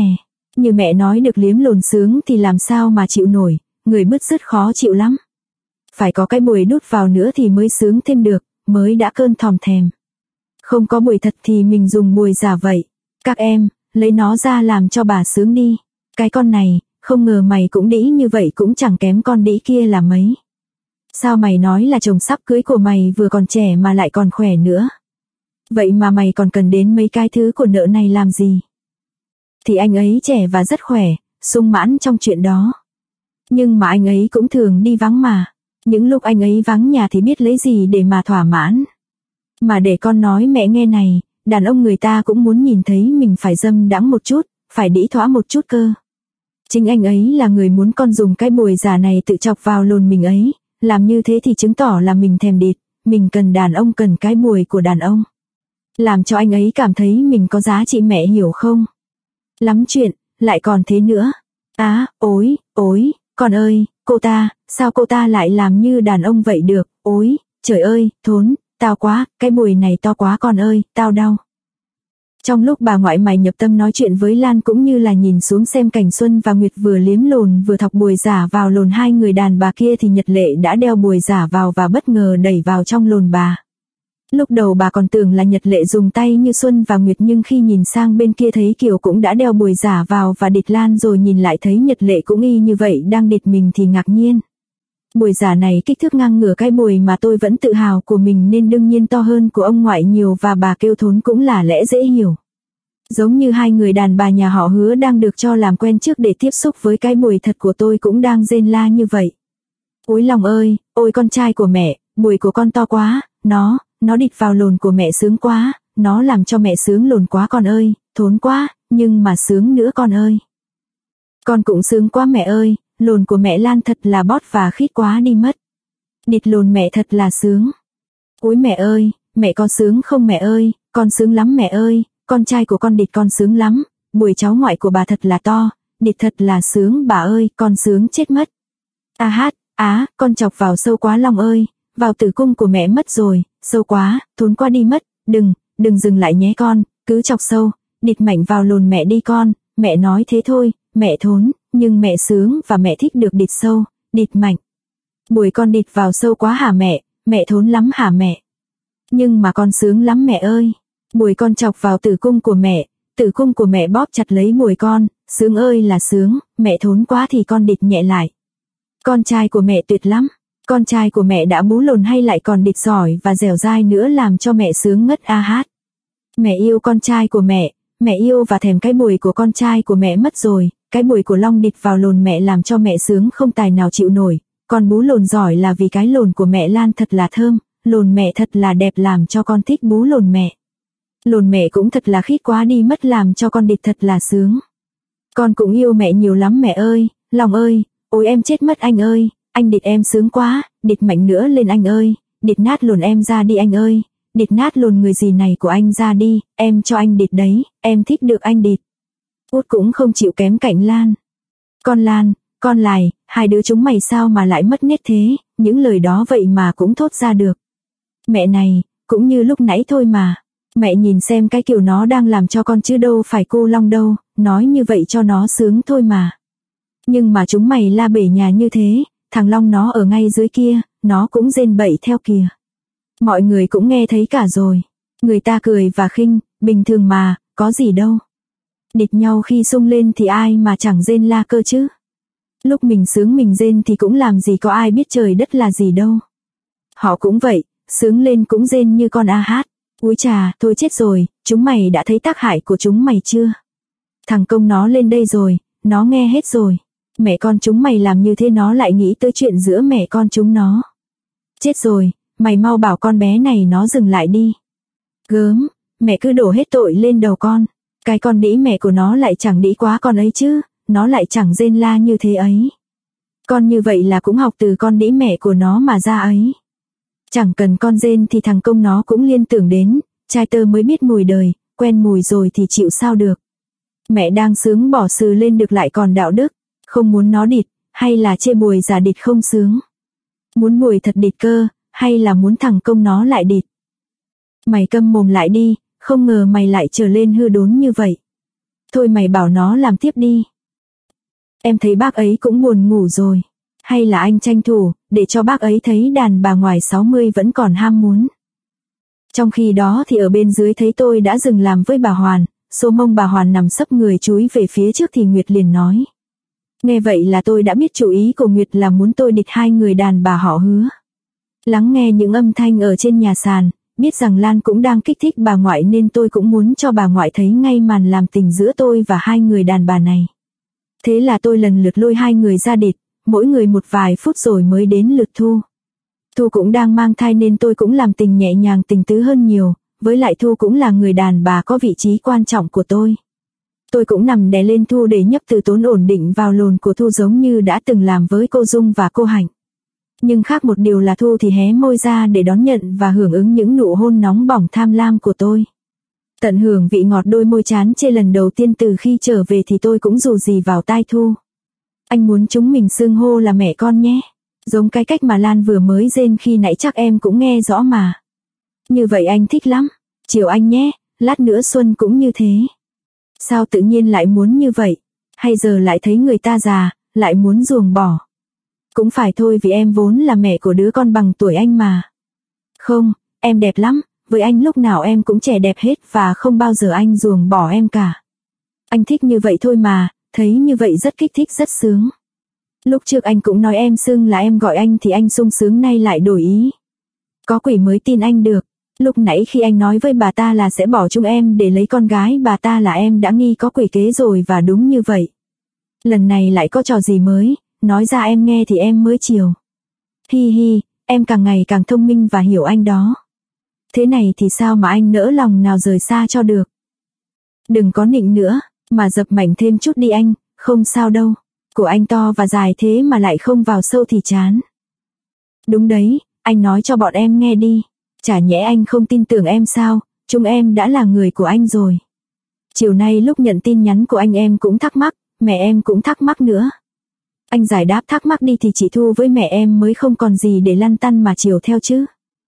Như mẹ nói được liếm lồn sướng thì làm sao mà chịu nổi, người bứt rứt khó chịu lắm. Phải có cái bùi đút vào nữa thì mới sướng thêm được, mới đã cơn thòm thèm. Không có bùi thật thì mình dùng bùi giả vậy. Các em, lấy nó ra làm cho bà sướng đi. Cái con này, không ngờ mày cũng đĩ như vậy cũng chẳng kém con đĩ kia là mấy. Sao mày nói là chồng sắp cưới của mày vừa còn trẻ mà lại còn khỏe nữa? Vậy mà mày còn cần đến mấy cái thứ của nợ này làm gì? Thì anh ấy trẻ và rất khỏe, sung mãn trong chuyện đó. Nhưng mà anh ấy cũng thường đi vắng mà. Những lúc anh ấy vắng nhà thì biết lấy gì để mà thỏa mãn. Mà để con nói mẹ nghe này, đàn ông người ta cũng muốn nhìn thấy mình phải dâm đãng một chút, phải đĩ thỏa một chút cơ. Chính anh ấy là người muốn con dùng cái bùi giả này tự chọc vào lồn mình ấy. Làm như thế thì chứng tỏ là mình thèm địt, mình cần đàn ông cần cái bùi của đàn ông. Làm cho anh ấy cảm thấy mình có giá trị, mẹ hiểu không? Lắm chuyện, lại còn thế nữa. Ôi, con ơi, cô ta, sao cô ta lại làm như đàn ông vậy được, ôi, trời ơi, thốn, tao quá, cái bùi này to quá con ơi, tao đau. Trong lúc bà ngoại mày nhập tâm nói chuyện với Lan cũng như là nhìn xuống xem cảnh Xuân và Nguyệt vừa liếm lồn vừa thọc bùi giả vào lồn hai người đàn bà kia thì Nhật Lệ đã đeo bùi giả vào và bất ngờ đẩy vào trong lồn bà. Lúc đầu bà còn tưởng là Nhật Lệ dùng tay như Xuân và Nguyệt, nhưng khi nhìn sang bên kia thấy Kiều cũng đã đeo bùi giả vào và địt Lan rồi nhìn lại thấy Nhật Lệ cũng y như vậy đang địt mình thì ngạc nhiên. Bùi giả này kích thước ngang ngửa cái bùi mà tôi vẫn tự hào của mình nên đương nhiên to hơn của ông ngoại nhiều, và bà kêu thốn cũng là lẽ dễ hiểu. Giống như hai người đàn bà nhà họ Hứa đang được cho làm quen trước để tiếp xúc với cái bùi thật của tôi cũng đang rên la như vậy. Ôi lòng ơi, ôi con trai của mẹ, bùi của con to quá, nó địt vào lồn của mẹ sướng quá, nó làm cho mẹ sướng lồn quá con ơi, thốn quá, nhưng mà sướng nữa con ơi. Con cũng sướng quá mẹ ơi, lồn của mẹ Lan thật là bót và khít quá đi mất. Địt lồn mẹ thật là sướng. Ôi mẹ ơi, mẹ có sướng không mẹ ơi, con sướng lắm mẹ ơi, con trai của con địt con sướng lắm, bùi cháu ngoại của bà thật là to, địt thật là sướng bà ơi, con sướng chết mất. Con chọc vào sâu quá Long ơi, vào tử cung của mẹ mất rồi, sâu quá, thốn quá đi mất, đừng dừng lại nhé con, cứ chọc sâu, địt mạnh vào lồn mẹ đi con, mẹ nói thế thôi, mẹ thốn, nhưng mẹ sướng và mẹ thích được địt sâu, địt mạnh. Bùi con địt vào sâu quá hả mẹ thốn lắm hả mẹ? Nhưng mà con sướng lắm mẹ ơi. Bùi con chọc vào tử cung của mẹ bóp chặt lấy bùi con, sướng ơi là sướng, mẹ thốn quá thì con địt nhẹ lại. Con trai của mẹ tuyệt lắm, con trai của mẹ đã bú lồn hay lại còn địt giỏi và dẻo dai nữa làm cho mẹ sướng ngất Mẹ yêu con trai của mẹ yêu và thèm cái bùi của con trai của mẹ mất rồi, cái bùi của Long địt vào lồn mẹ làm cho mẹ sướng không tài nào chịu nổi, con bú lồn giỏi là vì cái lồn của mẹ Lan thật là thơm, lồn mẹ thật là đẹp làm cho con thích bú lồn mẹ. Lồn mẹ cũng thật là khít quá đi mất làm cho con địt thật là sướng. Con cũng yêu mẹ nhiều lắm mẹ ơi, Long ơi, ôi em chết mất anh ơi, anh địt em sướng quá, địt mạnh nữa lên anh ơi, địt nát lồn em ra đi anh ơi, địt nát lồn người gì này của anh ra đi, em cho anh địt đấy, em thích được anh địt. Út cũng không chịu kém cạnh Lan. Con Lài, hai đứa chúng mày sao mà lại mất nết thế, những lời đó vậy mà cũng thốt ra được. Mẹ này, cũng như lúc nãy thôi mà. Mẹ nhìn xem cái kiểu nó đang làm cho con chứ đâu phải cô Long đâu, nói như vậy cho nó sướng thôi mà. Nhưng mà chúng mày la bể nhà như thế, thằng Long nó ở ngay dưới kia, nó cũng rên bậy theo kìa. Mọi người cũng nghe thấy cả rồi. Người ta cười và khinh, bình thường mà, có gì đâu. Địt nhau khi sung lên thì ai mà chẳng rên la cơ chứ. Lúc mình sướng mình rên thì cũng làm gì có ai biết trời đất là gì đâu. Họ cũng vậy, sướng lên cũng rên như con Úi chà, thôi chết rồi, chúng mày đã thấy tác hại của chúng mày chưa? Thằng Công nó lên đây rồi, nó nghe hết rồi. Mẹ con chúng mày làm như thế nó lại nghĩ tới chuyện giữa mẹ con chúng nó. Chết rồi, mày mau bảo con bé này nó dừng lại đi. Gớm, mẹ cứ đổ hết tội lên đầu con. Cái con đĩ mẹ của nó lại chẳng đĩ quá con ấy chứ, nó lại chẳng rên la như thế ấy. Con như vậy là cũng học từ con đĩ mẹ của nó mà ra ấy. Chẳng cần con rên thì thằng Công nó cũng liên tưởng đến, trai tơ mới biết mùi đời, quen mùi rồi thì chịu sao được. Mẹ đang sướng bỏ sừ lên được lại còn đạo đức, không muốn nó địt, hay là chê bùi giả địt không sướng. Muốn bùi thật địt cơ, hay là muốn thằng Công nó lại địt. Mày câm mồm lại đi, không ngờ mày lại trở lên hư đốn như vậy. Thôi mày bảo nó làm tiếp đi. Em thấy bác ấy cũng buồn ngủ rồi. Hay là anh tranh thủ, để cho bác ấy thấy đàn bà ngoài 60 vẫn còn ham muốn. Trong khi đó thì ở bên dưới thấy tôi đã dừng làm với bà Hoàn, số mông bà Hoàn nằm sấp người chúi về phía trước thì Nguyệt liền nói. Nghe vậy là tôi đã biết chủ ý của Nguyệt là muốn tôi địch hai người đàn bà họ Hứa. Lắng nghe những âm thanh ở trên nhà sàn, biết rằng Lan cũng đang kích thích bà ngoại nên tôi cũng muốn cho bà ngoại thấy ngay màn làm tình giữa tôi và hai người đàn bà này. Thế là tôi lần lượt lôi hai người ra địch, mỗi người một vài phút rồi mới đến lượt Thu. Thu cũng đang mang thai nên tôi cũng làm tình nhẹ nhàng tình tứ hơn nhiều, với lại Thu cũng là người đàn bà có vị trí quan trọng của tôi. Tôi cũng nằm đè lên Thu để nhấp từ tốn ổn định vào lồn của Thu giống như đã từng làm với cô Dung và cô Hạnh. Nhưng khác một điều là Thu thì hé môi ra để đón nhận và hưởng ứng những nụ hôn nóng bỏng tham lam của tôi. Tận hưởng vị ngọt đôi môi trán chê lần đầu tiên từ khi trở về thì tôi cũng dù gì vào tai Thu. Anh muốn chúng mình xưng hô là mẹ con nhé. Giống cái cách mà Lan vừa mới rên khi nãy chắc em cũng nghe rõ mà. Như vậy anh thích lắm. Chiều anh nhé, lát nữa Xuân cũng như thế. Sao tự nhiên lại muốn như vậy? Hay giờ lại thấy người ta già, lại muốn ruồng bỏ? Cũng phải thôi vì em vốn là mẹ của đứa con bằng tuổi anh mà. Không, em đẹp lắm, với anh lúc nào em cũng trẻ đẹp hết và không bao giờ anh ruồng bỏ em cả. Anh thích như vậy thôi mà, thấy như vậy rất kích thích rất sướng. Lúc trước anh cũng nói em xưng là em gọi anh thì anh sung sướng nay lại đổi ý. Có quỷ mới tin anh được. Lúc nãy khi anh nói với bà ta là sẽ bỏ chúng em để lấy con gái bà ta là em đã nghi có quỷ kế rồi và đúng như vậy. Lần này lại có trò gì mới, nói ra em nghe thì em mới chiều. Hi hi, em càng ngày càng thông minh và hiểu anh đó. Thế này thì sao mà anh nỡ lòng nào rời xa cho được. Đừng có nịnh nữa, mà dập mạnh thêm chút đi anh, không sao đâu. Của anh to và dài thế mà lại không vào sâu thì chán. Đúng đấy, anh nói cho bọn em nghe đi. Chả nhẽ anh không tin tưởng em sao, chúng em đã là người của anh rồi. Chiều nay lúc nhận tin nhắn của anh em cũng thắc mắc, mẹ em cũng thắc mắc nữa. Anh giải đáp thắc mắc đi thì chị Thu với mẹ em mới không còn gì để lăn tăn mà chiều theo chứ.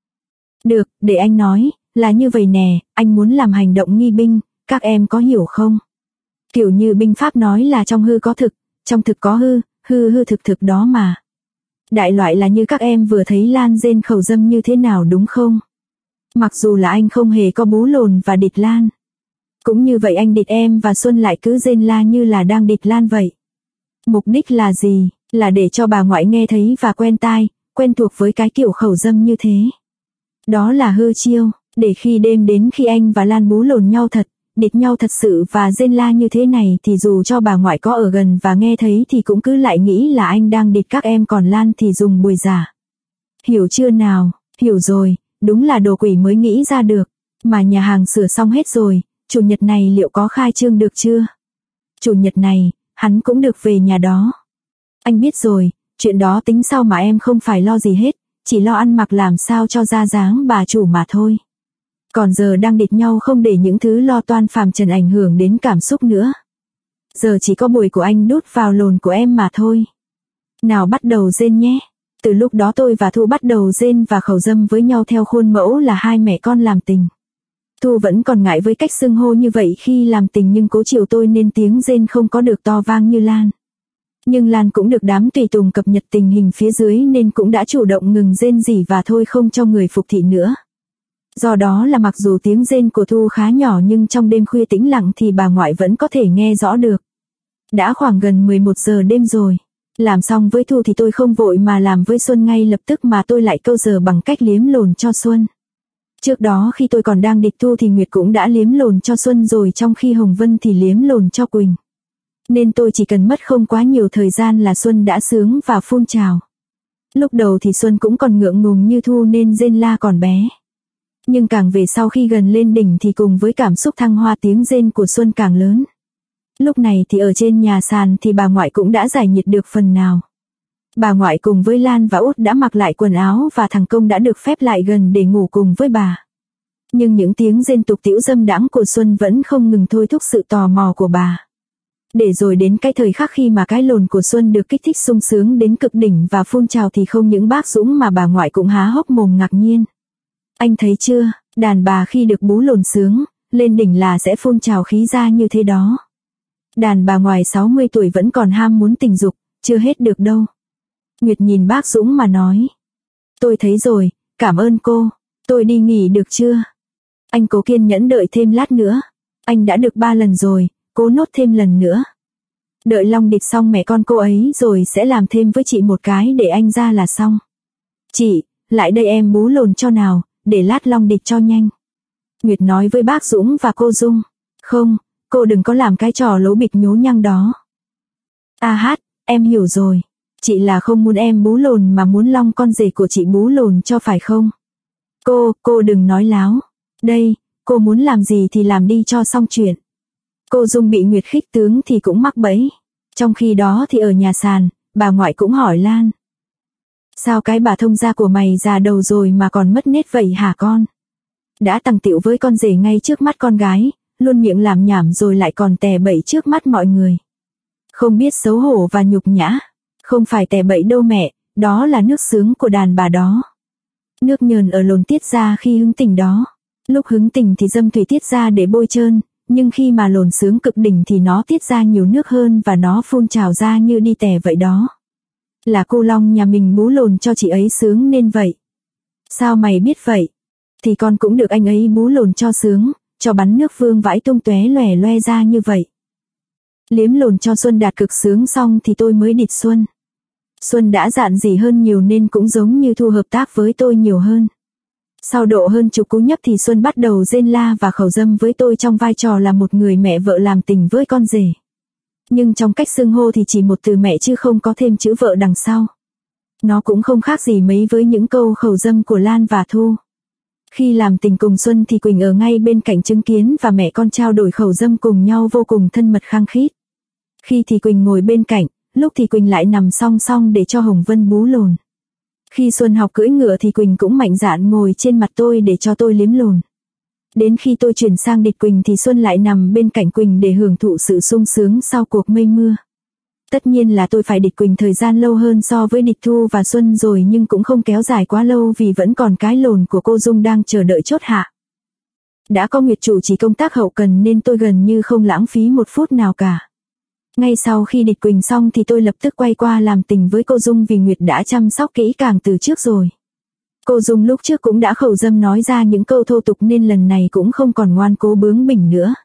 Được, để anh nói, là như vậy nè, anh muốn làm hành động nghi binh, các em có hiểu không? Kiểu như binh pháp nói là trong hư có thực, trong thực có hư, hư hư thực thực đó mà. Đại loại là như các em vừa thấy Lan rên khẩu dâm như thế nào đúng không? Mặc dù là anh không hề có bú lồn và địch Lan. Cũng như vậy anh địch em và Xuân lại cứ rên la như là đang địch Lan vậy. Mục đích là gì? Là để cho bà ngoại nghe thấy và quen tai, quen thuộc với cái kiểu khẩu dâm như thế. Đó là hư chiêu, để khi đêm đến khi anh và Lan bú lồn nhau thật, địch nhau thật sự và rên la như thế này thì dù cho bà ngoại có ở gần và nghe thấy thì cũng cứ lại nghĩ là anh đang địch các em còn Lan thì dùng bùi giả. Hiểu chưa nào? Hiểu rồi, đúng là đồ quỷ mới nghĩ ra được. Mà nhà hàng sửa xong hết rồi, chủ nhật này liệu có khai trương được chưa? Chủ nhật này, hắn cũng được về nhà đó. Anh biết rồi, chuyện đó tính sau mà em không phải lo gì hết, chỉ lo ăn mặc làm sao cho ra dáng bà chủ mà thôi. Còn giờ đang địch nhau không để những thứ lo toan phàm trần ảnh hưởng đến cảm xúc nữa. Giờ chỉ có bùi của anh đút vào lồn của em mà thôi. Nào bắt đầu rên nhé. Từ lúc đó tôi và Thu bắt đầu rên và khẩu dâm với nhau theo khuôn mẫu là hai mẹ con làm tình. Thu vẫn còn ngại với cách xưng hô như vậy khi làm tình nhưng cố chiều tôi nên tiếng rên không có được to vang như Lan. Nhưng Lan cũng được đám tùy tùng cập nhật tình hình phía dưới nên cũng đã chủ động ngừng rên rỉ và thôi không cho người phục thị nữa. Do đó là mặc dù tiếng rên của Thu khá nhỏ nhưng trong đêm khuya tĩnh lặng thì bà ngoại vẫn có thể nghe rõ được. Đã khoảng gần 11 giờ đêm rồi. Làm xong với Thu thì tôi không vội mà làm với Xuân ngay lập tức mà tôi lại câu giờ bằng cách liếm lồn cho Xuân. Trước đó khi tôi còn đang địch Thu thì Nguyệt cũng đã liếm lồn cho Xuân rồi trong khi Hồng Vân thì liếm lồn cho Quỳnh. Nên tôi chỉ cần mất không quá nhiều thời gian là Xuân đã sướng và phun trào. Lúc đầu thì Xuân cũng còn ngượng ngùng như Thu nên rên la còn bé. Nhưng càng về sau khi gần lên đỉnh thì cùng với cảm xúc thăng hoa tiếng rên của Xuân càng lớn. Lúc này thì ở trên nhà sàn thì bà ngoại cũng đã giải nhiệt được phần nào. Bà ngoại cùng với Lan và Út đã mặc lại quần áo và thằng Công đã được phép lại gần để ngủ cùng với bà. Nhưng những tiếng rên tục tĩu dâm đãng của Xuân vẫn không ngừng thôi thúc sự tò mò của bà. Để rồi đến cái thời khắc khi mà cái lồn của Xuân được kích thích sung sướng đến cực đỉnh và phun trào thì không những bác Dũng mà bà ngoại cũng há hốc mồm ngạc nhiên. Anh thấy chưa, đàn bà khi được bú lồn sướng, lên đỉnh là sẽ phun trào khí ra như thế đó. Đàn bà ngoài 60 tuổi vẫn còn ham muốn tình dục, chưa hết được đâu. Nguyệt nhìn bác Dũng mà nói. Tôi thấy rồi, cảm ơn cô, tôi đi nghỉ được chưa? Anh cố kiên nhẫn đợi thêm lát nữa. Anh đã được 3 lần rồi, cố nốt thêm lần nữa. Đợi Long Địch xong mẹ con cô ấy rồi sẽ làm thêm với chị một cái để anh ra là xong. Chị, lại đây em bú lồn cho nào, để lát Long Địch cho nhanh. Nguyệt nói với bác Dũng và cô Dung. Không, cô đừng có làm cái trò lố bịch nhố nhăng đó. Em hiểu rồi. Chị là không muốn em bú lồn mà muốn Long con rể của chị bú lồn cho phải không? Cô đừng nói láo. Đây, cô muốn làm gì thì làm đi cho xong chuyện. Cô Dung bị Nguyệt khích tướng thì cũng mắc bẫy. Trong khi đó thì ở nhà sàn, bà ngoại cũng hỏi Lan. Sao cái bà thông gia của mày già đầu rồi mà còn mất nết vậy hả con? Đã tằng tịu với con rể ngay trước mắt con gái, luôn miệng làm nhảm rồi lại còn tè bậy trước mắt mọi người. Không biết xấu hổ và nhục nhã. Không phải tè bậy đâu mẹ, đó là nước sướng của đàn bà đó. Nước nhờn ở lồn tiết ra khi hứng tình đó. Lúc hứng tình thì dâm thủy tiết ra để bôi trơn, nhưng khi mà lồn sướng cực đỉnh thì nó tiết ra nhiều nước hơn và nó phun trào ra như đi tè vậy đó. Là cô Long nhà mình bú lồn cho chị ấy sướng nên vậy. Sao mày biết vậy? Thì con cũng được anh ấy bú lồn cho sướng, cho bắn nước vương vãi tung tóe lòe loe ra như vậy. Liếm lồn cho Xuân đạt cực sướng xong thì tôi mới địt Xuân. Xuân đã dạn dỉ hơn nhiều nên cũng giống như Thu hợp tác với tôi nhiều hơn. Sau độ hơn chục cú nhấp thì Xuân bắt đầu rên la và khẩu dâm với tôi trong vai trò là một người mẹ vợ làm tình với con rể. Nhưng trong cách xưng hô thì chỉ một từ mẹ chứ không có thêm chữ vợ đằng sau. Nó cũng không khác gì mấy với những câu khẩu dâm của Lan và Thu. Khi làm tình cùng Xuân thì Quỳnh ở ngay bên cạnh chứng kiến và mẹ con trao đổi khẩu dâm cùng nhau vô cùng thân mật khăng khít. Khi thì Quỳnh ngồi bên cạnh, lúc thì Quỳnh lại nằm song song để cho Hồng Vân bú lồn. Khi Xuân học cưỡi ngựa thì Quỳnh cũng mạnh dạn ngồi trên mặt tôi để cho tôi liếm lồn. Đến khi tôi chuyển sang địt Quỳnh thì Xuân lại nằm bên cạnh Quỳnh để hưởng thụ sự sung sướng sau cuộc mây mưa. Tất nhiên là tôi phải địt Quỳnh thời gian lâu hơn so với địt Thu và Xuân rồi, nhưng cũng không kéo dài quá lâu vì vẫn còn cái lồn của cô Dung đang chờ đợi chốt hạ. Đã có Nguyệt chủ trì công tác hậu cần nên tôi gần như không lãng phí một phút nào cả. Ngay sau khi địt Quỳnh xong thì tôi lập tức quay qua làm tình với cô Dung vì Nguyệt đã chăm sóc kỹ càng từ trước rồi. Cô Dung lúc trước cũng đã khẩu dâm nói ra những câu thô tục nên lần này cũng không còn ngoan cố bướng bỉnh nữa.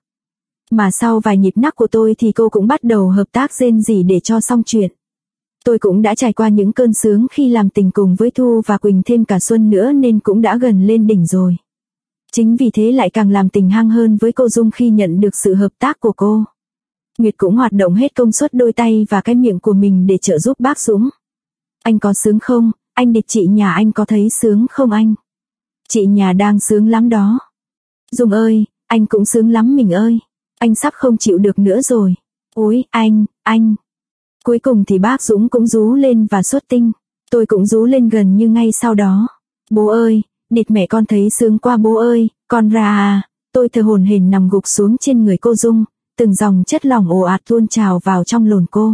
Mà sau vài nhịp nắc của tôi thì cô cũng bắt đầu hợp tác rên rỉ để cho xong chuyện. Tôi cũng đã trải qua những cơn sướng khi làm tình cùng với Thu và Quỳnh thêm cả Xuân nữa nên cũng đã gần lên đỉnh rồi. Chính vì thế lại càng làm tình hăng hơn với cô Dung khi nhận được sự hợp tác của cô. Nguyệt cũng hoạt động hết công suất đôi tay và cái miệng của mình để trợ giúp bác Dũng. Anh có sướng không? Anh địt chị nhà anh có thấy sướng không anh? Chị nhà đang sướng lắm đó. Dung ơi, anh cũng sướng lắm mình ơi. Anh sắp không chịu được nữa rồi. Ôi, anh. Cuối cùng thì bác Dũng cũng rú lên và xuất tinh. Tôi cũng rú lên gần như ngay sau đó. Bố ơi, địt mẹ con thấy sướng qua bố ơi, con ra à. Tôi thở hổn hển nằm gục xuống trên người cô Dung, từng dòng chất lỏng ồ ạt tuôn trào vào trong lồn cô.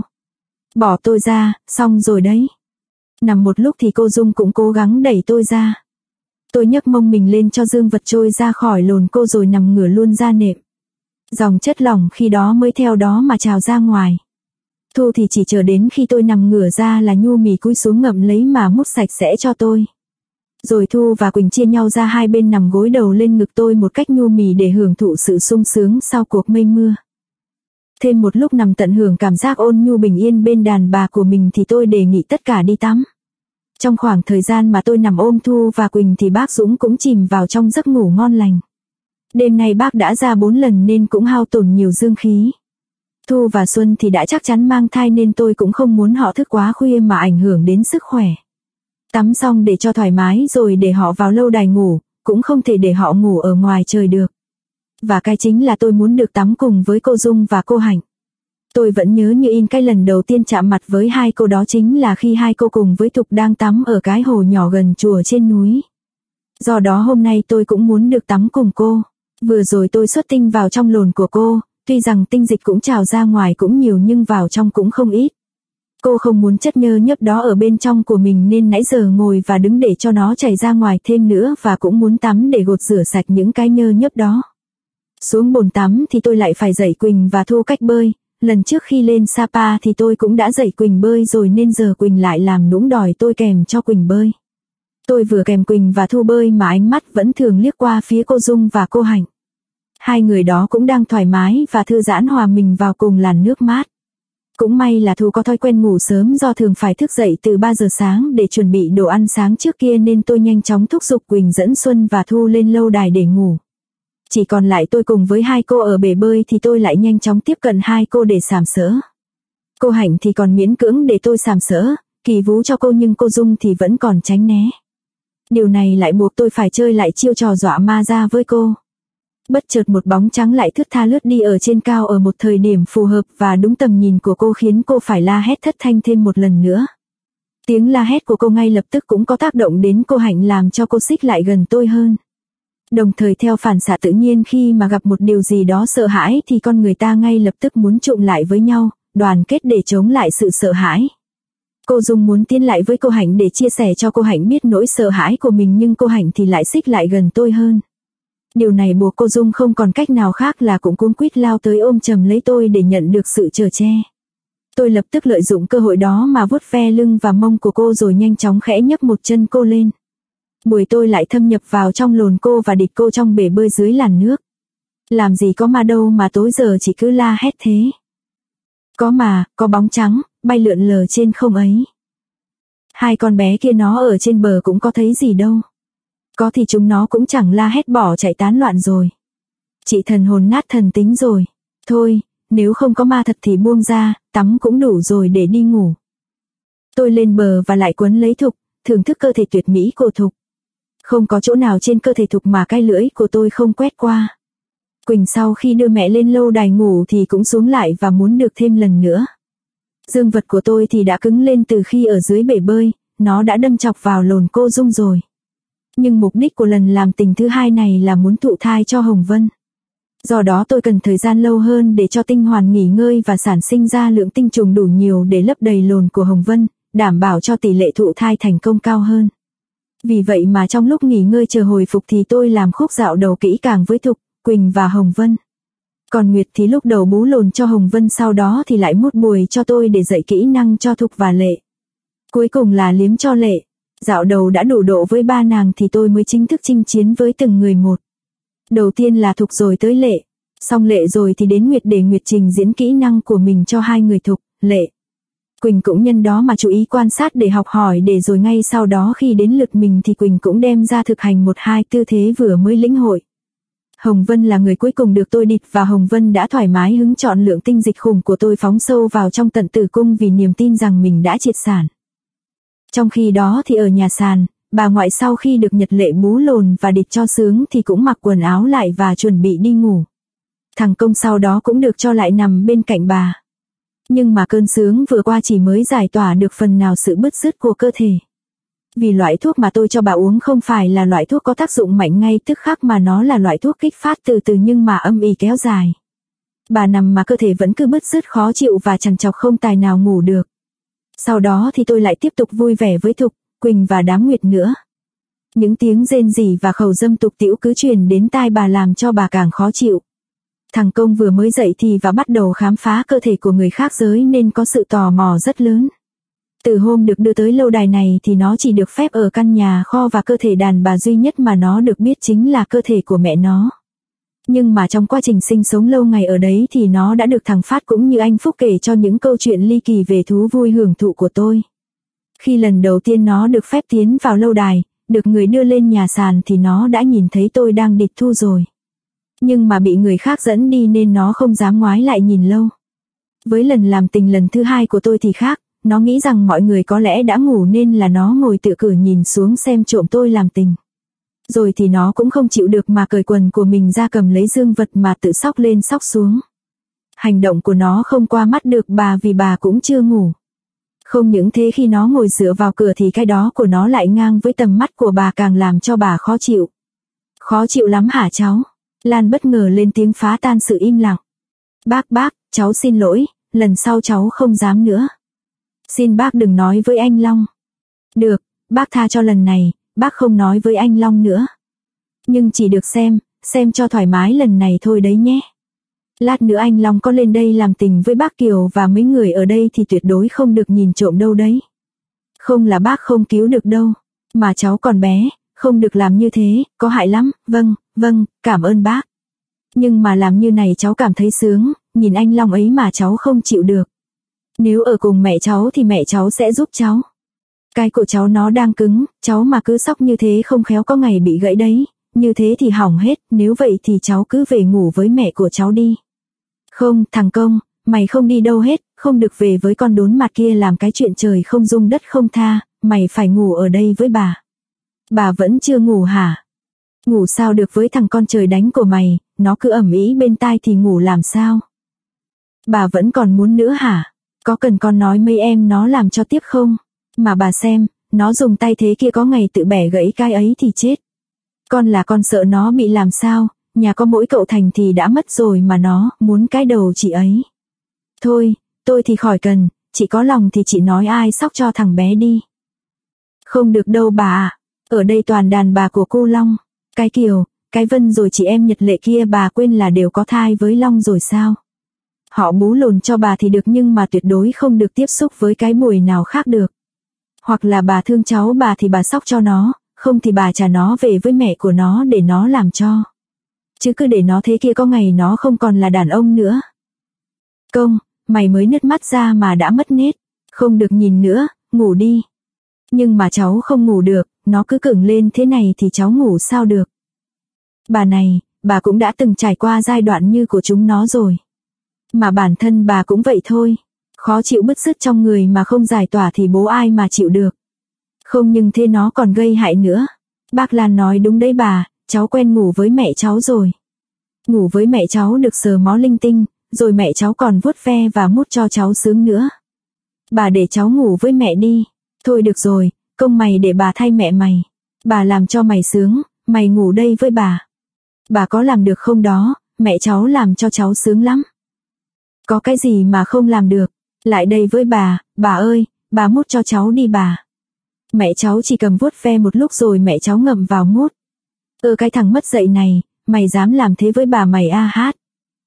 Bỏ tôi ra, xong rồi đấy. Nằm một lúc thì cô Dung cũng cố gắng đẩy tôi ra. Tôi nhấc mông mình lên cho dương vật trôi ra khỏi lồn cô rồi nằm ngửa luôn ra nệm. Dòng chất lỏng khi đó mới theo đó mà trào ra ngoài. Thu thì chỉ chờ đến khi tôi nằm ngửa ra là nhu mì cúi xuống ngậm lấy mà mút sạch sẽ cho tôi. Rồi Thu và Quỳnh chia nhau ra hai bên nằm gối đầu lên ngực tôi một cách nhu mì để hưởng thụ sự sung sướng sau cuộc mây mưa. Thêm một lúc nằm tận hưởng cảm giác ôn nhu bình yên bên đàn bà của mình thì tôi đề nghị tất cả đi tắm. Trong khoảng thời gian mà tôi nằm ôm Thu và Quỳnh thì bác Dũng cũng chìm vào trong giấc ngủ ngon lành. Đêm nay bác đã ra 4 lần nên cũng hao tổn nhiều dương khí. Thu và Xuân thì đã chắc chắn mang thai nên tôi cũng không muốn họ thức quá khuya mà ảnh hưởng đến sức khỏe. Tắm xong để cho thoải mái rồi để họ vào lâu đài ngủ, cũng không thể để họ ngủ ở ngoài trời được. Và cái chính là tôi muốn được tắm cùng với cô Dung và cô Hạnh. Tôi vẫn nhớ như in cái lần đầu tiên chạm mặt với hai cô đó chính là khi hai cô cùng với Thục đang tắm ở cái hồ nhỏ gần chùa trên núi. Do đó hôm nay tôi cũng muốn được tắm cùng cô. Vừa rồi tôi xuất tinh vào trong lồn của cô, tuy rằng tinh dịch cũng trào ra ngoài cũng nhiều nhưng vào trong cũng không ít. Cô không muốn chất nhơ nhớp đó ở bên trong của mình nên nãy giờ ngồi và đứng để cho nó chảy ra ngoài thêm nữa và cũng muốn tắm để gột rửa sạch những cái nhơ nhớp đó. Xuống bồn tắm thì tôi lại phải dạy Quỳnh và Thu cách bơi, lần trước khi lên Sapa thì tôi cũng đã dạy Quỳnh bơi rồi nên giờ Quỳnh lại làm nũng đòi tôi kèm cho Quỳnh bơi. Tôi vừa kèm Quỳnh và Thu bơi mà ánh mắt vẫn thường liếc qua phía cô Dung và cô Hạnh. Hai người đó cũng đang thoải mái và thư giãn hòa mình vào cùng làn nước mát. Cũng may là Thu có thói quen ngủ sớm do thường phải thức dậy từ 3 giờ sáng để chuẩn bị đồ ăn sáng trước kia nên tôi nhanh chóng thúc giục Quỳnh dẫn Xuân và Thu lên lâu đài để ngủ. Chỉ còn lại tôi cùng với hai cô ở bể bơi thì tôi lại nhanh chóng tiếp cận hai cô để sàm sỡ. Cô Hạnh thì còn miễn cưỡng để tôi sàm sỡ, kỳ vú cho cô nhưng cô Dung thì vẫn còn tránh né. Điều này lại buộc tôi phải chơi lại chiêu trò dọa ma ra với cô. Bất chợt một bóng trắng lại thướt tha lướt đi ở trên cao ở một thời điểm phù hợp và đúng tầm nhìn của cô khiến cô phải la hét thất thanh thêm một lần nữa. Tiếng la hét của cô ngay lập tức cũng có tác động đến cô Hạnh làm cho cô xích lại gần tôi hơn. Đồng thời theo phản xạ tự nhiên khi mà gặp một điều gì đó sợ hãi thì con người ta ngay lập tức muốn trụm lại với nhau, đoàn kết để chống lại sự sợ hãi. Cô Dung muốn tiến lại với cô Hạnh để chia sẻ cho cô Hạnh biết nỗi sợ hãi của mình nhưng cô Hạnh thì lại xích lại gần tôi hơn. Điều này buộc cô Dung không còn cách nào khác là cũng cuống quýt lao tới ôm chầm lấy tôi để nhận được sự chở che. Tôi lập tức lợi dụng cơ hội đó mà vuốt ve lưng và mông của cô rồi nhanh chóng khẽ nhấc một chân cô lên. Buổi tôi lại thâm nhập vào trong lồn cô và địch cô trong bể bơi dưới làn nước. Làm gì có ma đâu mà tối giờ chỉ cứ la hét thế. Có mà, có bóng trắng, bay lượn lờ trên không ấy. Hai con bé kia nó ở trên bờ cũng có thấy gì đâu. Có thì chúng nó cũng chẳng la hét bỏ chạy tán loạn rồi. Chị thần hồn nát thần tính rồi. Thôi, nếu không có ma thật thì buông ra, tắm cũng đủ rồi để đi ngủ. Tôi lên bờ và lại quấn lấy Thục, thưởng thức cơ thể tuyệt mỹ của Thục. Không có chỗ nào trên cơ thể Thục mà cái lưỡi của tôi không quét qua. Quỳnh sau khi đưa mẹ lên lâu đài ngủ thì cũng xuống lại và muốn được thêm lần nữa. Dương vật của tôi thì đã cứng lên từ khi ở dưới bể bơi, nó đã đâm chọc vào lồn cô Dung rồi. Nhưng mục đích của lần làm tình thứ hai này là muốn thụ thai cho Hồng Vân. Do đó tôi cần thời gian lâu hơn để cho tinh hoàn nghỉ ngơi và sản sinh ra lượng tinh trùng đủ nhiều để lấp đầy lồn của Hồng Vân, đảm bảo cho tỷ lệ thụ thai thành công cao hơn. Vì vậy mà trong lúc nghỉ ngơi chờ hồi phục thì tôi làm khúc dạo đầu kỹ càng với Thục, Quỳnh và Hồng Vân. Còn Nguyệt thì lúc đầu bú lồn cho Hồng Vân sau đó thì lại mút bùi cho tôi để dạy kỹ năng cho Thục và Lệ. Cuối cùng là liếm cho Lệ. Dạo đầu đã đủ độ với ba nàng thì tôi mới chính thức chinh chiến với từng người một. Đầu tiên là Thục rồi tới Lệ. Xong Lệ rồi thì đến Nguyệt để Nguyệt trình diễn kỹ năng của mình cho hai người Thục, Lệ. Quỳnh cũng nhân đó mà chú ý quan sát để học hỏi để rồi ngay sau đó khi đến lượt mình thì Quỳnh cũng đem ra thực hành một hai tư thế vừa mới lĩnh hội. Hồng Vân là người cuối cùng được tôi địt và Hồng Vân đã thoải mái hứng chọn lượng tinh dịch khủng của tôi phóng sâu vào trong tận tử cung vì niềm tin rằng mình đã triệt sản. Trong khi đó thì ở nhà sàn, bà ngoại sau khi được Nhật Lệ bú lồn và địt cho sướng thì cũng mặc quần áo lại và chuẩn bị đi ngủ. Thằng Công sau đó cũng được cho lại nằm bên cạnh bà. Nhưng mà cơn sướng vừa qua chỉ mới giải tỏa được phần nào sự bứt rứt của cơ thể. Vì loại thuốc mà tôi cho bà uống không phải là loại thuốc có tác dụng mạnh ngay tức khắc mà nó là loại thuốc kích phát từ từ nhưng mà âm ỉ kéo dài. Bà nằm mà cơ thể vẫn cứ bứt rứt khó chịu và trằn trọc không tài nào ngủ được. Sau đó thì tôi lại tiếp tục vui vẻ với Thục, Quỳnh và đám Nguyệt nữa. Những tiếng rên rỉ và khẩu dâm tục tĩu cứ truyền đến tai bà làm cho bà càng khó chịu. Thằng Công vừa mới dậy thì và bắt đầu khám phá cơ thể của người khác giới nên có sự tò mò rất lớn. Từ hôm được đưa tới lâu đài này thì nó chỉ được phép ở căn nhà kho và cơ thể đàn bà duy nhất mà nó được biết chính là cơ thể của mẹ nó. Nhưng mà trong quá trình sinh sống lâu ngày ở đấy thì nó đã được thằng Phát cũng như anh Phúc kể cho những câu chuyện ly kỳ về thú vui hưởng thụ của tôi. Khi lần đầu tiên nó được phép tiến vào lâu đài, được người đưa lên nhà sàn thì nó đã nhìn thấy tôi đang địt Thu rồi. Nhưng mà bị người khác dẫn đi nên nó không dám ngoái lại nhìn lâu. Với lần làm tình lần thứ hai của tôi thì khác, nó nghĩ rằng mọi người có lẽ đã ngủ nên là nó ngồi tựa cửa nhìn xuống xem trộm tôi làm tình. Rồi thì nó cũng không chịu được mà cởi quần của mình ra cầm lấy dương vật mà tự xóc lên xóc xuống. Hành động của nó không qua mắt được bà vì bà cũng chưa ngủ. Không những thế khi nó ngồi dựa vào cửa thì cái đó của nó lại ngang với tầm mắt của bà càng làm cho bà khó chịu. Khó chịu lắm hả cháu? Lan bất ngờ lên tiếng phá tan sự im lặng. Bác, cháu xin lỗi, lần sau cháu không dám nữa. Xin bác đừng nói với anh Long. Được, bác tha cho lần này, bác không nói với anh Long nữa. Nhưng chỉ được xem cho thoải mái lần này thôi đấy nhé. Lát nữa anh Long có lên đây làm tình với bác Kiều và mấy người ở đây thì tuyệt đối không được nhìn trộm đâu đấy. Không là bác không cứu được đâu. Mà cháu còn bé, không được làm như thế, có hại lắm. Vâng, cảm ơn bác. Nhưng mà làm như này cháu cảm thấy sướng, nhìn anh Long ấy mà cháu không chịu được. Nếu ở cùng mẹ cháu thì mẹ cháu sẽ giúp cháu. Cái của cháu nó đang cứng, cháu mà cứ sóc như thế không khéo có ngày bị gãy đấy. Như thế thì hỏng hết, nếu vậy thì cháu cứ về ngủ với mẹ của cháu đi. Không, thằng Công, mày không đi đâu hết, không được về với con đốn mặt kia làm cái chuyện trời không dung đất không tha, mày phải ngủ ở đây với bà. Bà vẫn chưa ngủ hả? Ngủ sao được với thằng con trời đánh của mày, nó cứ ầm ĩ bên tai thì ngủ làm sao? Bà vẫn còn muốn nữa hả? Có cần con nói mấy em nó làm cho tiếp không? Mà bà xem, nó dùng tay thế kia có ngày tự bẻ gãy cái ấy thì chết. Con là con sợ nó bị làm sao, nhà có mỗi cậu Thành thì đã mất rồi mà nó muốn cái đầu chị ấy. Thôi, tôi thì khỏi cần, chị có lòng thì chị nói ai sóc cho thằng bé đi. Không được đâu bà ạ, ở đây toàn đàn bà của cô Long, cái Kiều, cái Vân rồi chị em Nhật Lệ kia bà quên là đều có thai với Long rồi sao? Họ bú lồn cho bà thì được nhưng mà tuyệt đối không được tiếp xúc với cái mùi nào khác được. Hoặc là bà thương cháu bà thì bà sóc cho nó, không thì bà trả nó về với mẹ của nó để nó làm cho. Chứ cứ để nó thế kia có ngày nó không còn là đàn ông nữa. Công, mày mới nứt mắt ra mà đã mất nết. Không được nhìn nữa, ngủ đi. Nhưng mà cháu không ngủ được, nó cứ cứng lên thế này thì cháu ngủ sao được. Bà này, bà cũng đã từng trải qua giai đoạn như của chúng nó rồi. Mà bản thân bà cũng vậy thôi. Khó chịu bứt rứt trong người mà không giải tỏa thì bố ai mà chịu được. Không nhưng thế nó còn gây hại nữa. Bác Lan nói đúng đấy bà, cháu quen ngủ với mẹ cháu rồi. Ngủ với mẹ cháu được sờ mó linh tinh, rồi mẹ cháu còn vuốt ve và mút cho cháu sướng nữa. Bà để cháu ngủ với mẹ đi. Thôi được rồi, Công mày để bà thay mẹ mày. Bà làm cho mày sướng, mày ngủ đây với bà. Bà có làm được không đó, mẹ cháu làm cho cháu sướng lắm. Có cái gì mà không làm được, lại đây với bà ơi, bà mút cho cháu đi bà. Mẹ cháu chỉ cầm vuốt ve một lúc rồi mẹ cháu ngậm vào mút. Cái thằng mất dạy này, mày dám làm thế với bà mày a hát.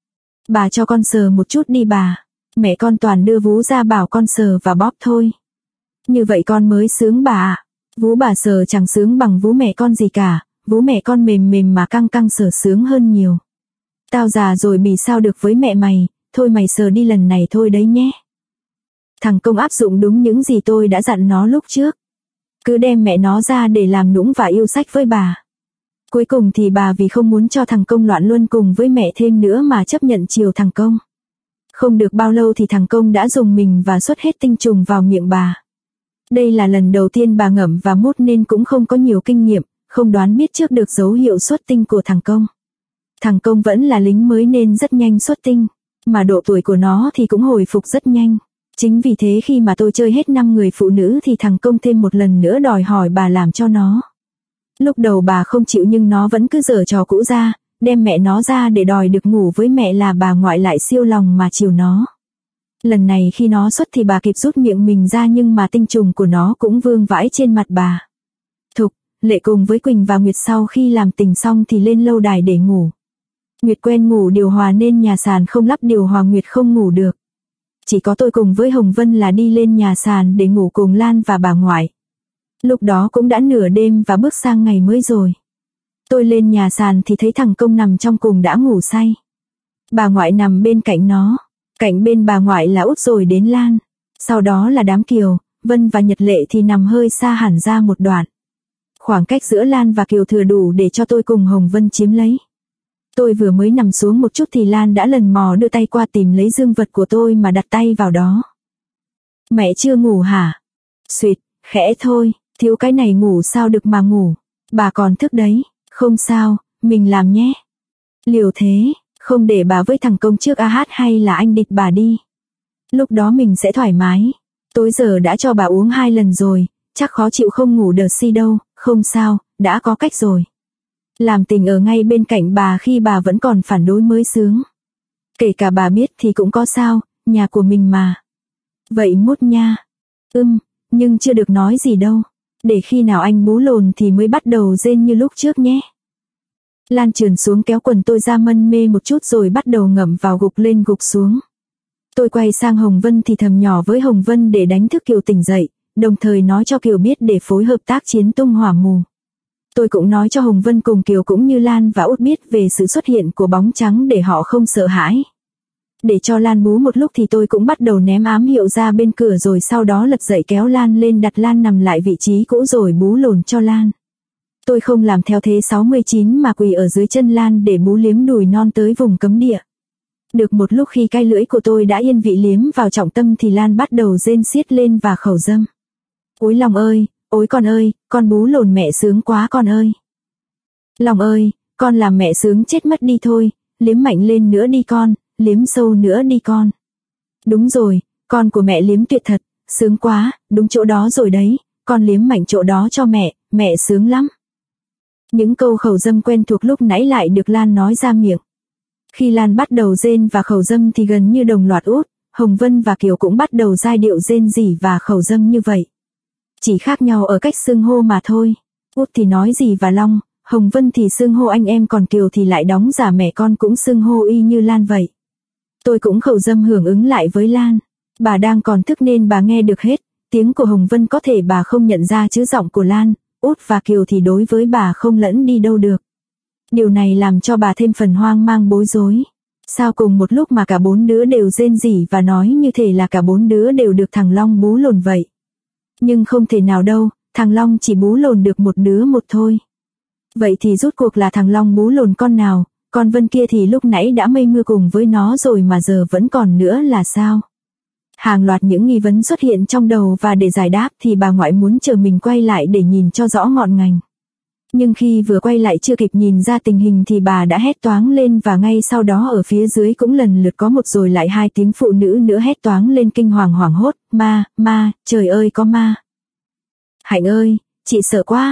Bà cho con sờ một chút đi bà. Mẹ con toàn đưa vú ra bảo con sờ và bóp thôi. Như vậy con mới sướng bà ạ. Vú bà sờ chẳng sướng bằng vú mẹ con gì cả. Vú mẹ con mềm mềm mà căng căng sờ sướng hơn nhiều. Tao già rồi bì sao được với mẹ mày. Thôi mày sờ đi lần này thôi đấy nhé. Thằng Công áp dụng đúng những gì tôi đã dặn nó lúc trước. Cứ đem mẹ nó ra để làm nũng và yêu sách với bà. Cuối cùng thì bà vì không muốn cho thằng Công loạn luân cùng với mẹ thêm nữa mà chấp nhận chiều thằng Công. Không được bao lâu thì thằng Công đã dùng mình và xuất hết tinh trùng vào miệng bà. Đây là lần đầu tiên bà ngậm và mút nên cũng không có nhiều kinh nghiệm, không đoán biết trước được dấu hiệu xuất tinh của thằng Công. Thằng Công vẫn là lính mới nên rất nhanh xuất tinh, mà độ tuổi của nó thì cũng hồi phục rất nhanh. Chính vì thế khi mà tôi chơi hết 5 người phụ nữ thì thằng Công thêm một lần nữa đòi hỏi bà làm cho nó. Lúc đầu bà không chịu nhưng nó vẫn cứ giở trò cũ ra, đem mẹ nó ra để đòi được ngủ với mẹ là bà ngoại lại siêu lòng mà chiều nó. Lần này khi nó xuất thì bà kịp rút miệng mình ra nhưng mà tinh trùng của nó cũng vương vãi trên mặt bà. Thục, Lệ cùng với Quỳnh và Nguyệt sau khi làm tình xong thì lên lâu đài để ngủ. Nguyệt quen ngủ điều hòa nên nhà sàn không lắp điều hòa Nguyệt không ngủ được. Chỉ có tôi cùng với Hồng Vân là đi lên nhà sàn để ngủ cùng Lan và bà ngoại. Lúc đó cũng đã nửa đêm và bước sang ngày mới rồi. Tôi lên nhà sàn thì thấy thằng Công nằm trong cùng đã ngủ say. Bà ngoại nằm bên cạnh nó. Cạnh bên bà ngoại là Út rồi đến Lan. Sau đó là đám Kiều, Vân và Nhật Lệ thì nằm hơi xa hẳn ra một đoạn. Khoảng cách giữa Lan và Kiều thừa đủ để cho tôi cùng Hồng Vân chiếm lấy. Tôi vừa mới nằm xuống một chút thì Lan đã lần mò đưa tay qua tìm lấy dương vật của tôi mà đặt tay vào đó. Mẹ chưa ngủ hả? Xuyệt, khẽ thôi, thiếu cái này ngủ sao được mà ngủ. Bà còn thức đấy, không sao, mình làm nhé. Liều thế, không để bà với thằng Công trước hát hay là anh địch bà đi. Lúc đó mình sẽ thoải mái. Tối giờ đã cho bà uống 2 lần rồi, chắc khó chịu không ngủ được si đâu, không sao, đã có cách rồi. Làm tình ở ngay bên cạnh bà khi bà vẫn còn phản đối mới sướng. Kể cả bà biết thì cũng có sao, nhà của mình mà. Vậy mút nha. Nhưng chưa được nói gì đâu. Để khi nào anh bú lồn thì mới bắt đầu rên như lúc trước nhé. Lan trườn xuống kéo quần tôi ra mân mê một chút rồi bắt đầu ngậm vào gục lên gục xuống. Tôi quay sang Hồng Vân thì thầm nhỏ với Hồng Vân để đánh thức Kiều tỉnh dậy, đồng thời nói cho Kiều biết để phối hợp tác chiến tung hỏa mù. Tôi cũng nói cho Hồng Vân cùng Kiều cũng như Lan và Út biết về sự xuất hiện của bóng trắng để họ không sợ hãi. Để cho Lan bú một lúc thì tôi cũng bắt đầu ném ám hiệu ra bên cửa rồi sau đó lật dậy kéo Lan lên đặt Lan nằm lại vị trí cũ rồi bú lồn cho Lan. Tôi không làm theo thế 69 mà quỳ ở dưới chân Lan để bú liếm đùi non tới vùng cấm địa. Được một lúc khi cái lưỡi của tôi đã yên vị liếm vào trọng tâm thì Lan bắt đầu rên xiết lên và khẩu dâm. Ôi lòng ơi, ôi con bú lồn mẹ sướng quá con ơi. Lòng ơi, con làm mẹ sướng chết mất đi thôi, liếm mạnh lên nữa đi con, liếm sâu nữa đi con. Đúng rồi, con của mẹ liếm tuyệt thật, sướng quá, đúng chỗ đó rồi đấy, con liếm mạnh chỗ đó cho mẹ sướng lắm. Những câu khẩu dâm quen thuộc lúc nãy lại được Lan nói ra miệng. Khi Lan bắt đầu rên và khẩu dâm thì gần như đồng loạt Út, Hồng Vân và Kiều cũng bắt đầu giai điệu rên rỉ và khẩu dâm như vậy. Chỉ khác nhau ở cách xưng hô mà thôi. Út thì nói gì và Long, Hồng Vân thì xưng hô anh em còn Kiều thì lại đóng giả mẹ con cũng xưng hô y như Lan vậy. Tôi cũng khẩu dâm hưởng ứng lại với Lan. Bà đang còn thức nên bà nghe được hết, tiếng của Hồng Vân có thể bà không nhận ra chứ giọng của Lan, Út và Kiều thì đối với bà không lẫn đi đâu được. Điều này làm cho bà thêm phần hoang mang bối rối. Sao cùng một lúc mà cả bốn đứa đều rên rỉ và nói như thể là cả bốn đứa đều được thằng Long bú lồn vậy. Nhưng không thể nào đâu, thằng Long chỉ bú lồn được một đứa một thôi. Vậy thì rốt cuộc là thằng Long bú lồn con nào, con Vân kia thì lúc nãy đã mây mưa cùng với nó rồi mà giờ vẫn còn nữa là sao? Hàng loạt những nghi vấn xuất hiện trong đầu và để giải đáp thì bà ngoại muốn chờ mình quay lại để nhìn cho rõ ngọn ngành. Nhưng khi vừa quay lại chưa kịp nhìn ra tình hình thì bà đã hét toáng lên và ngay sau đó ở phía dưới cũng lần lượt có một rồi lại hai tiếng phụ nữ nữa hét toáng lên kinh hoàng hoảng hốt, ma, trời ơi có ma. Hạnh ơi, chị sợ quá,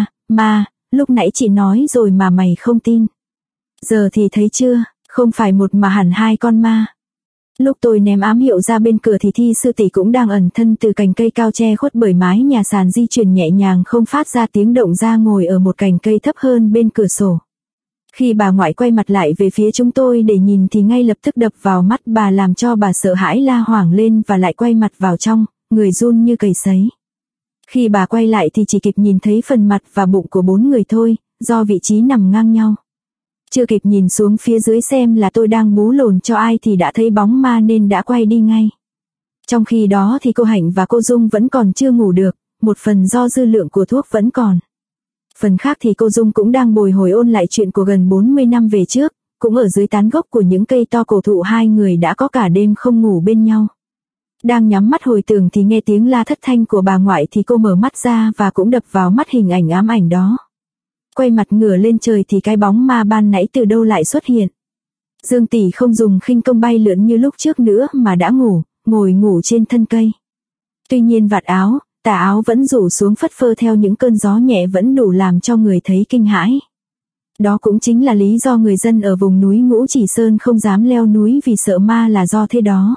ma, lúc nãy chị nói rồi mà mày không tin. Giờ thì thấy chưa, không phải một mà hẳn hai con ma. Lúc tôi ném ám hiệu ra bên cửa thì Thi sư tỷ cũng đang ẩn thân từ cành cây cao che khuất bởi mái nhà sàn di chuyển nhẹ nhàng không phát ra tiếng động ra ngồi ở một cành cây thấp hơn bên cửa sổ. Khi bà ngoại quay mặt lại về phía chúng tôi để nhìn thì ngay lập tức đập vào mắt bà làm cho bà sợ hãi la hoảng lên và lại quay mặt vào trong, người run như cầy sấy. Khi bà quay lại thì chỉ kịp nhìn thấy phần mặt và bụng của bốn người thôi, do vị trí nằm ngang nhau. Chưa kịp nhìn xuống phía dưới xem là tôi đang bú lồn cho ai thì đã thấy bóng ma nên đã quay đi ngay. Trong khi đó thì cô Hạnh và cô Dung vẫn còn chưa ngủ được, một phần do dư lượng của thuốc vẫn còn. Phần khác thì cô Dung cũng đang bồi hồi ôn lại chuyện của gần 40 năm về trước, cũng ở dưới tán gốc của những cây to cổ thụ hai người đã có cả đêm không ngủ bên nhau. Đang nhắm mắt hồi tưởng thì nghe tiếng la thất thanh của bà ngoại thì cô mở mắt ra và cũng đập vào mắt hình ảnh ám ảnh đó. Quay mặt ngửa lên trời thì cái bóng ma ban nãy từ đâu lại xuất hiện. Dương tỷ không dùng khinh công bay lượn như lúc trước nữa mà đã ngồi ngủ trên thân cây. Tuy nhiên vạt áo, tà áo vẫn rủ xuống phất phơ theo những cơn gió nhẹ vẫn đủ làm cho người thấy kinh hãi. Đó cũng chính là lý do người dân ở vùng núi Ngũ Chỉ Sơn không dám leo núi vì sợ ma là do thế đó.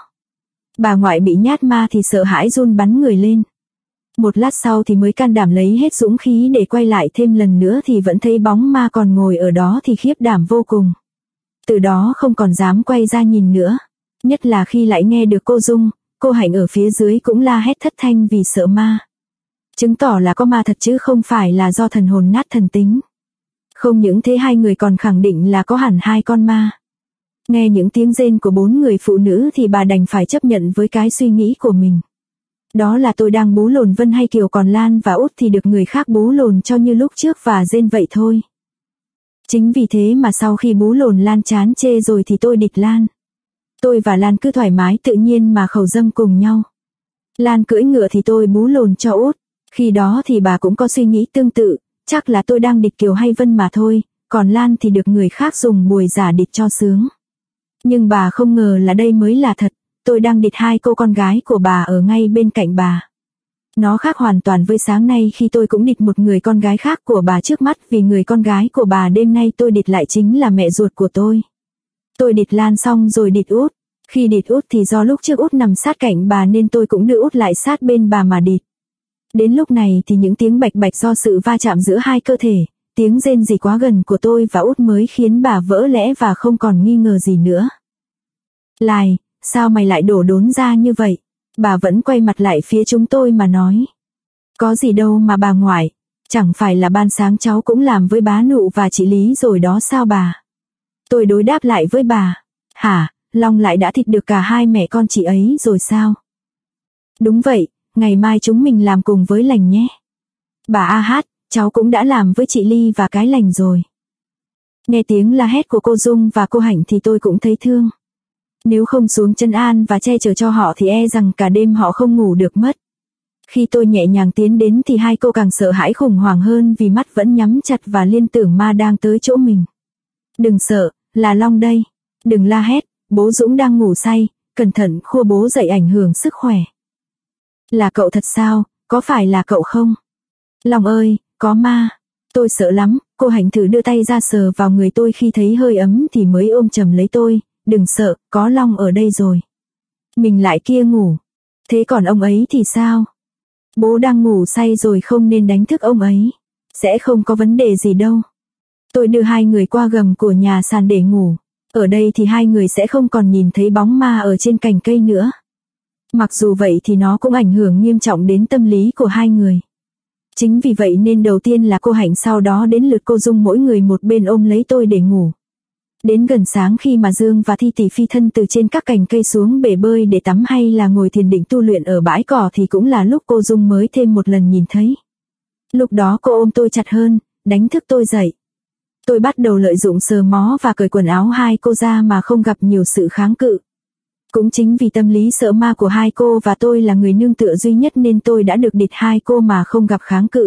Bà ngoại bị nhát ma thì sợ hãi run bắn người lên. Một lát sau thì mới can đảm lấy hết dũng khí để quay lại thêm lần nữa thì vẫn thấy bóng ma còn ngồi ở đó thì khiếp đảm vô cùng. Từ đó không còn dám quay ra nhìn nữa. Nhất là khi lại nghe được cô Dung, cô Hạnh ở phía dưới cũng la hét thất thanh vì sợ ma. Chứng tỏ là có ma thật chứ không phải là do thần hồn nát thần tính. Không những thế hai người còn khẳng định là có hẳn hai con ma. Nghe những tiếng rên của bốn người phụ nữ thì bà đành phải chấp nhận với cái suy nghĩ của mình. Đó là tôi đang bú lồn Vân hay Kiều còn Lan và Út thì được người khác bú lồn cho như lúc trước và rên vậy thôi. Chính vì thế mà sau khi bú lồn Lan chán chê rồi thì tôi địch Lan. Tôi và Lan cứ thoải mái tự nhiên mà khẩu dâm cùng nhau. Lan cưỡi ngựa thì tôi bú lồn cho Út. Khi đó thì bà cũng có suy nghĩ tương tự, chắc là tôi đang địch Kiều hay Vân mà thôi, còn Lan thì được người khác dùng bùi giả địch cho sướng. Nhưng bà không ngờ là đây mới là thật, tôi đang địch hai cô con gái của bà ở ngay bên cạnh bà. Nó khác hoàn toàn với sáng nay khi tôi cũng địch một người con gái khác của bà trước mắt vì người con gái của bà đêm nay tôi địch lại chính là mẹ ruột của tôi. Tôi địch Lan xong rồi địch Út. Khi địch Út thì do lúc trước Út nằm sát cạnh bà nên tôi cũng đưa Út lại sát bên bà mà địch. Đến lúc này thì những tiếng bạch bạch do sự va chạm giữa hai cơ thể, tiếng rên rỉ quá gần của tôi và Út mới khiến bà vỡ lẽ và không còn nghi ngờ gì nữa. Lai, sao mày lại đổ đốn ra như vậy? Bà vẫn quay mặt lại phía chúng tôi mà nói. Có gì đâu mà bà ngoại, chẳng phải là ban sáng cháu cũng làm với bá Nụ và chị Lý rồi đó sao bà? Tôi đối đáp lại với bà. Hả, Long lại đã thịt được cả hai mẹ con chị ấy rồi sao? Đúng vậy, ngày mai chúng mình làm cùng với Lành nhé. Bà a hát, cháu cũng đã làm với chị Ly và cái Lành rồi. Nghe tiếng la hét của cô Dung và cô Hạnh thì tôi cũng thấy thương. Nếu không xuống trấn an và che chở cho họ thì e rằng cả đêm họ không ngủ được mất. Khi tôi nhẹ nhàng tiến đến thì hai cô càng sợ hãi khủng hoảng hơn vì mắt vẫn nhắm chặt và liên tưởng ma đang tới chỗ mình. Đừng sợ, là Long đây. Đừng la hét, bố Dũng đang ngủ say, cẩn thận khua bố dậy ảnh hưởng sức khỏe. Là cậu thật sao, có phải là cậu không? Long ơi, có ma. Tôi sợ lắm, cô Hạnh thử đưa tay ra sờ vào người tôi khi thấy hơi ấm thì mới ôm chầm lấy tôi. Đừng sợ, có Long ở đây rồi. Mình lại kia ngủ. Thế còn ông ấy thì sao? Bố đang ngủ say rồi không nên đánh thức ông ấy. Sẽ không có vấn đề gì đâu. Tôi đưa hai người qua gầm của nhà sàn để ngủ. Ở đây thì hai người sẽ không còn nhìn thấy bóng ma ở trên cành cây nữa. Mặc dù vậy thì nó cũng ảnh hưởng nghiêm trọng đến tâm lý của hai người. Chính vì vậy nên đầu tiên là cô Hạnh, sau đó đến lượt cô Dung, mỗi người một bên ôm lấy tôi để ngủ. Đến gần sáng khi mà Dương và Thi Tỷ phi thân từ trên các cành cây xuống bể bơi để tắm hay là ngồi thiền định tu luyện ở bãi cỏ thì cũng là lúc cô Dung mới thêm một lần nhìn thấy. Lúc đó cô ôm tôi chặt hơn, đánh thức tôi dậy. Tôi bắt đầu lợi dụng sờ mó và cởi quần áo hai cô ra mà không gặp nhiều sự kháng cự. Cũng chính vì tâm lý sợ ma của hai cô và tôi là người nương tựa duy nhất nên tôi đã được địt hai cô mà không gặp kháng cự.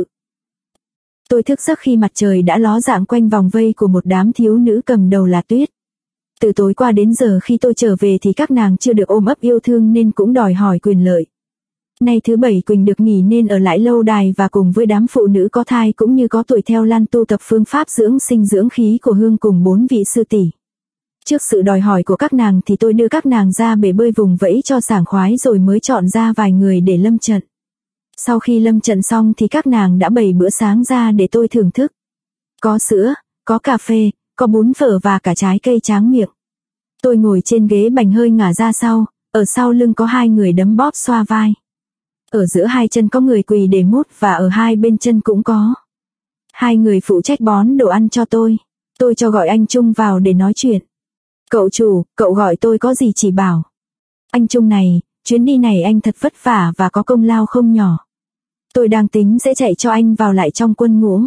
Tôi thức giấc khi mặt trời đã ló dạng quanh vòng vây của một đám thiếu nữ cầm đầu là Tuyết. Từ tối qua đến giờ khi tôi trở về thì các nàng chưa được ôm ấp yêu thương nên cũng đòi hỏi quyền lợi. Nay thứ Bảy Quỳnh được nghỉ nên ở lại lâu đài và cùng với đám phụ nữ có thai cũng như có tuổi theo Lan tu tập phương pháp dưỡng sinh dưỡng khí của Hương cùng 4 vị sư tỷ. Trước sự đòi hỏi của các nàng thì tôi đưa các nàng ra bể bơi vùng vẫy cho sảng khoái rồi mới chọn ra vài người để lâm trận. Sau khi lâm trận xong thì các nàng đã bày bữa sáng ra để tôi thưởng thức. Có sữa, có cà phê, có bún phở và cả trái cây tráng miệng. Tôi ngồi trên ghế bành hơi ngả ra sau, ở sau lưng có hai người đấm bóp xoa vai. Ở giữa hai chân có người quỳ để mút và ở hai bên chân cũng có. Hai người phụ trách bón đồ ăn cho tôi. Tôi cho gọi anh Trung vào để nói chuyện. Cậu chủ, cậu gọi tôi có gì chỉ bảo. Anh Trung này, chuyến đi này anh thật vất vả và có công lao không nhỏ. Tôi đang tính sẽ chạy cho anh vào lại trong quân ngũ.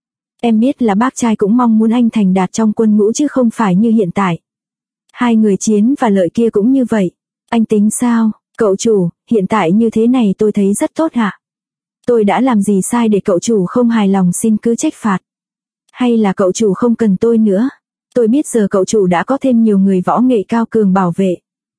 Em biết là bác trai cũng mong muốn anh thành đạt trong quân ngũ chứ không phải như hiện tại. Hai người Chiến và Lợi kia cũng như vậy. Anh tính sao, cậu chủ, hiện tại như thế này tôi thấy rất tốt ạ. Tôi đã làm gì sai để cậu chủ không hài lòng xin cứ trách phạt. Hay là cậu chủ không cần tôi nữa. Tôi biết giờ cậu chủ đã có thêm nhiều người võ nghệ cao cường bảo vệ.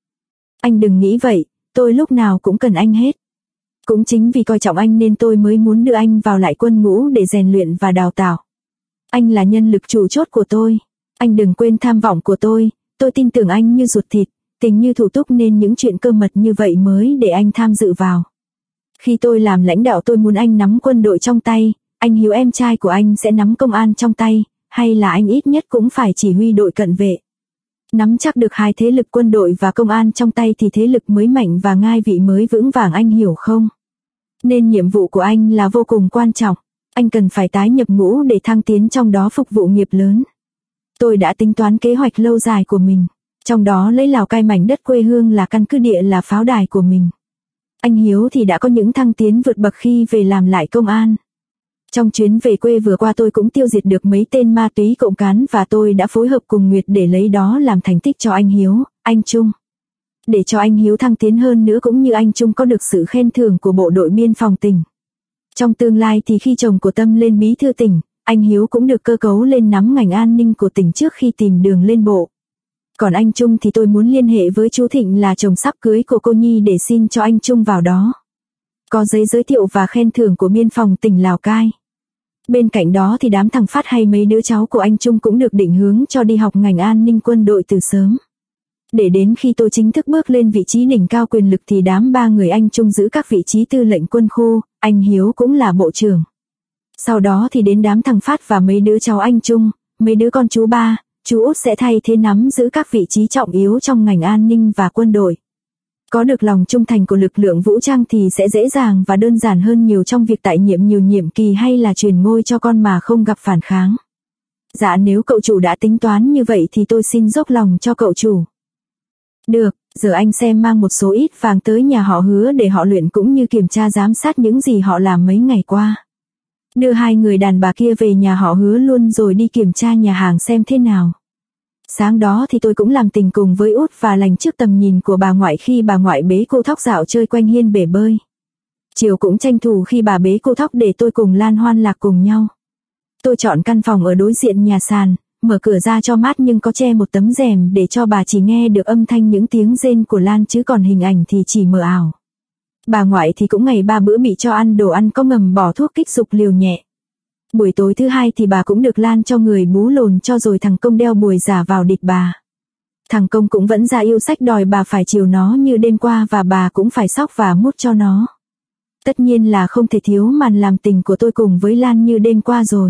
Anh đừng nghĩ vậy, tôi lúc nào cũng cần anh hết. Cũng chính vì coi trọng anh nên tôi mới muốn đưa anh vào lại quân ngũ để rèn luyện và đào tạo. Anh là nhân lực chủ chốt của tôi. Anh đừng quên tham vọng của tôi tin tưởng anh như ruột thịt, tình như thủ túc nên những chuyện cơ mật như vậy mới để anh tham dự vào. Khi tôi làm lãnh đạo tôi muốn anh nắm quân đội trong tay, anh Hiếu em trai của anh sẽ nắm công an trong tay, hay là anh ít nhất cũng phải chỉ huy đội cận vệ. Nắm chắc được hai thế lực quân đội và công an trong tay thì thế lực mới mạnh và ngai vị mới vững vàng, anh hiểu không? Nên nhiệm vụ của anh là vô cùng quan trọng. Anh cần phải tái nhập ngũ để thăng tiến trong đó phục vụ nghiệp lớn. Tôi đã tính toán kế hoạch lâu dài của mình. Trong đó lấy Lào Cai mảnh đất quê hương là căn cứ địa, là pháo đài của mình. Anh Hiếu thì đã có những thăng tiến vượt bậc khi về làm lại công an. Trong chuyến về quê vừa qua tôi cũng tiêu diệt được mấy tên ma túy cộng cán và tôi đã phối hợp cùng Nguyệt để lấy đó làm thành tích cho anh Hiếu, anh Trung. Để cho anh Hiếu thăng tiến hơn nữa cũng như anh Trung có được sự khen thưởng của bộ đội biên phòng tỉnh. Trong tương lai thì khi chồng của Tâm lên bí thư tỉnh, anh Hiếu cũng được cơ cấu lên nắm ngành an ninh của tỉnh trước khi tìm đường lên bộ. Còn anh Trung thì tôi muốn liên hệ với chú Thịnh là chồng sắp cưới của cô Nhi để xin cho anh Trung vào đó. Có giấy giới thiệu và khen thưởng của biên phòng tỉnh Lào Cai. Bên cạnh đó thì đám thằng Phát hay mấy đứa cháu của anh Trung cũng được định hướng cho đi học ngành an ninh quân đội từ sớm. Để đến khi tôi chính thức bước lên vị trí đỉnh cao quyền lực thì đám ba người anh Trung giữ các vị trí tư lệnh quân khu, anh Hiếu cũng là bộ trưởng. Sau đó thì đến đám thằng Phát và mấy đứa cháu anh Trung, mấy đứa con chú Ba, chú Út sẽ thay thế nắm giữ các vị trí trọng yếu trong ngành an ninh và quân đội. Có được lòng trung thành của lực lượng vũ trang thì sẽ dễ dàng và đơn giản hơn nhiều trong việc tại nhiệm nhiều nhiệm kỳ hay là truyền ngôi cho con mà không gặp phản kháng. Dạ nếu cậu chủ đã tính toán như vậy thì tôi xin dốc lòng cho cậu chủ. Được, giờ anh xem mang một số ít vàng tới nhà họ Hứa để họ luyện cũng như kiểm tra giám sát những gì họ làm mấy ngày qua. Đưa hai người đàn bà kia về nhà họ Hứa luôn rồi đi kiểm tra nhà hàng xem thế nào. Sáng đó thì tôi cũng làm tình cùng với Út và Lành trước tầm nhìn của bà ngoại khi bà ngoại bế cô Thóc dạo chơi quanh hiên bể bơi. Chiều cũng tranh thủ khi bà bế cô Thóc để tôi cùng Lan hoan lạc cùng nhau. Tôi chọn căn phòng ở đối diện nhà sàn, mở cửa ra cho mát nhưng có che một tấm rèm để cho bà chỉ nghe được âm thanh những tiếng rên của Lan chứ còn hình ảnh thì chỉ mờ ảo. Bà ngoại thì cũng ngày 3 bữa bị cho ăn đồ ăn có ngầm bỏ thuốc kích dục liều nhẹ. Buổi tối thứ hai thì bà cũng được Lan cho người bú lồn cho rồi thằng Công đeo bùi giả vào địt bà. Thằng Công cũng vẫn ra yêu sách đòi bà phải chiều nó như đêm qua và bà cũng phải xóc và mút cho nó. Tất nhiên là không thể thiếu màn làm tình của tôi cùng với Lan như đêm qua rồi.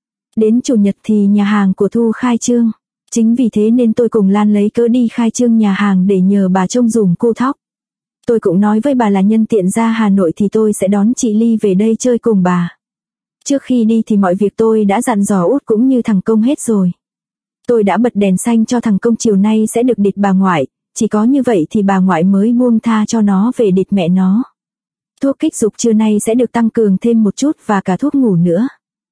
Đến chủ nhật thì nhà hàng của Thu khai trương. Chính vì thế nên tôi cùng Lan lấy cớ đi khai trương nhà hàng để nhờ bà trông dùm cô Thóc. Tôi cũng nói với bà là nhân tiện ra Hà Nội thì tôi sẽ đón chị Ly về đây chơi cùng bà. Trước khi đi thì mọi việc tôi đã dặn dò Út cũng như thằng Công hết rồi. Tôi đã bật đèn xanh cho thằng Công chiều nay sẽ được địt bà ngoại, chỉ có như vậy thì bà ngoại mới buông tha cho nó về địt mẹ nó. Thuốc kích dục trưa nay sẽ được tăng cường thêm một chút và cả thuốc ngủ nữa.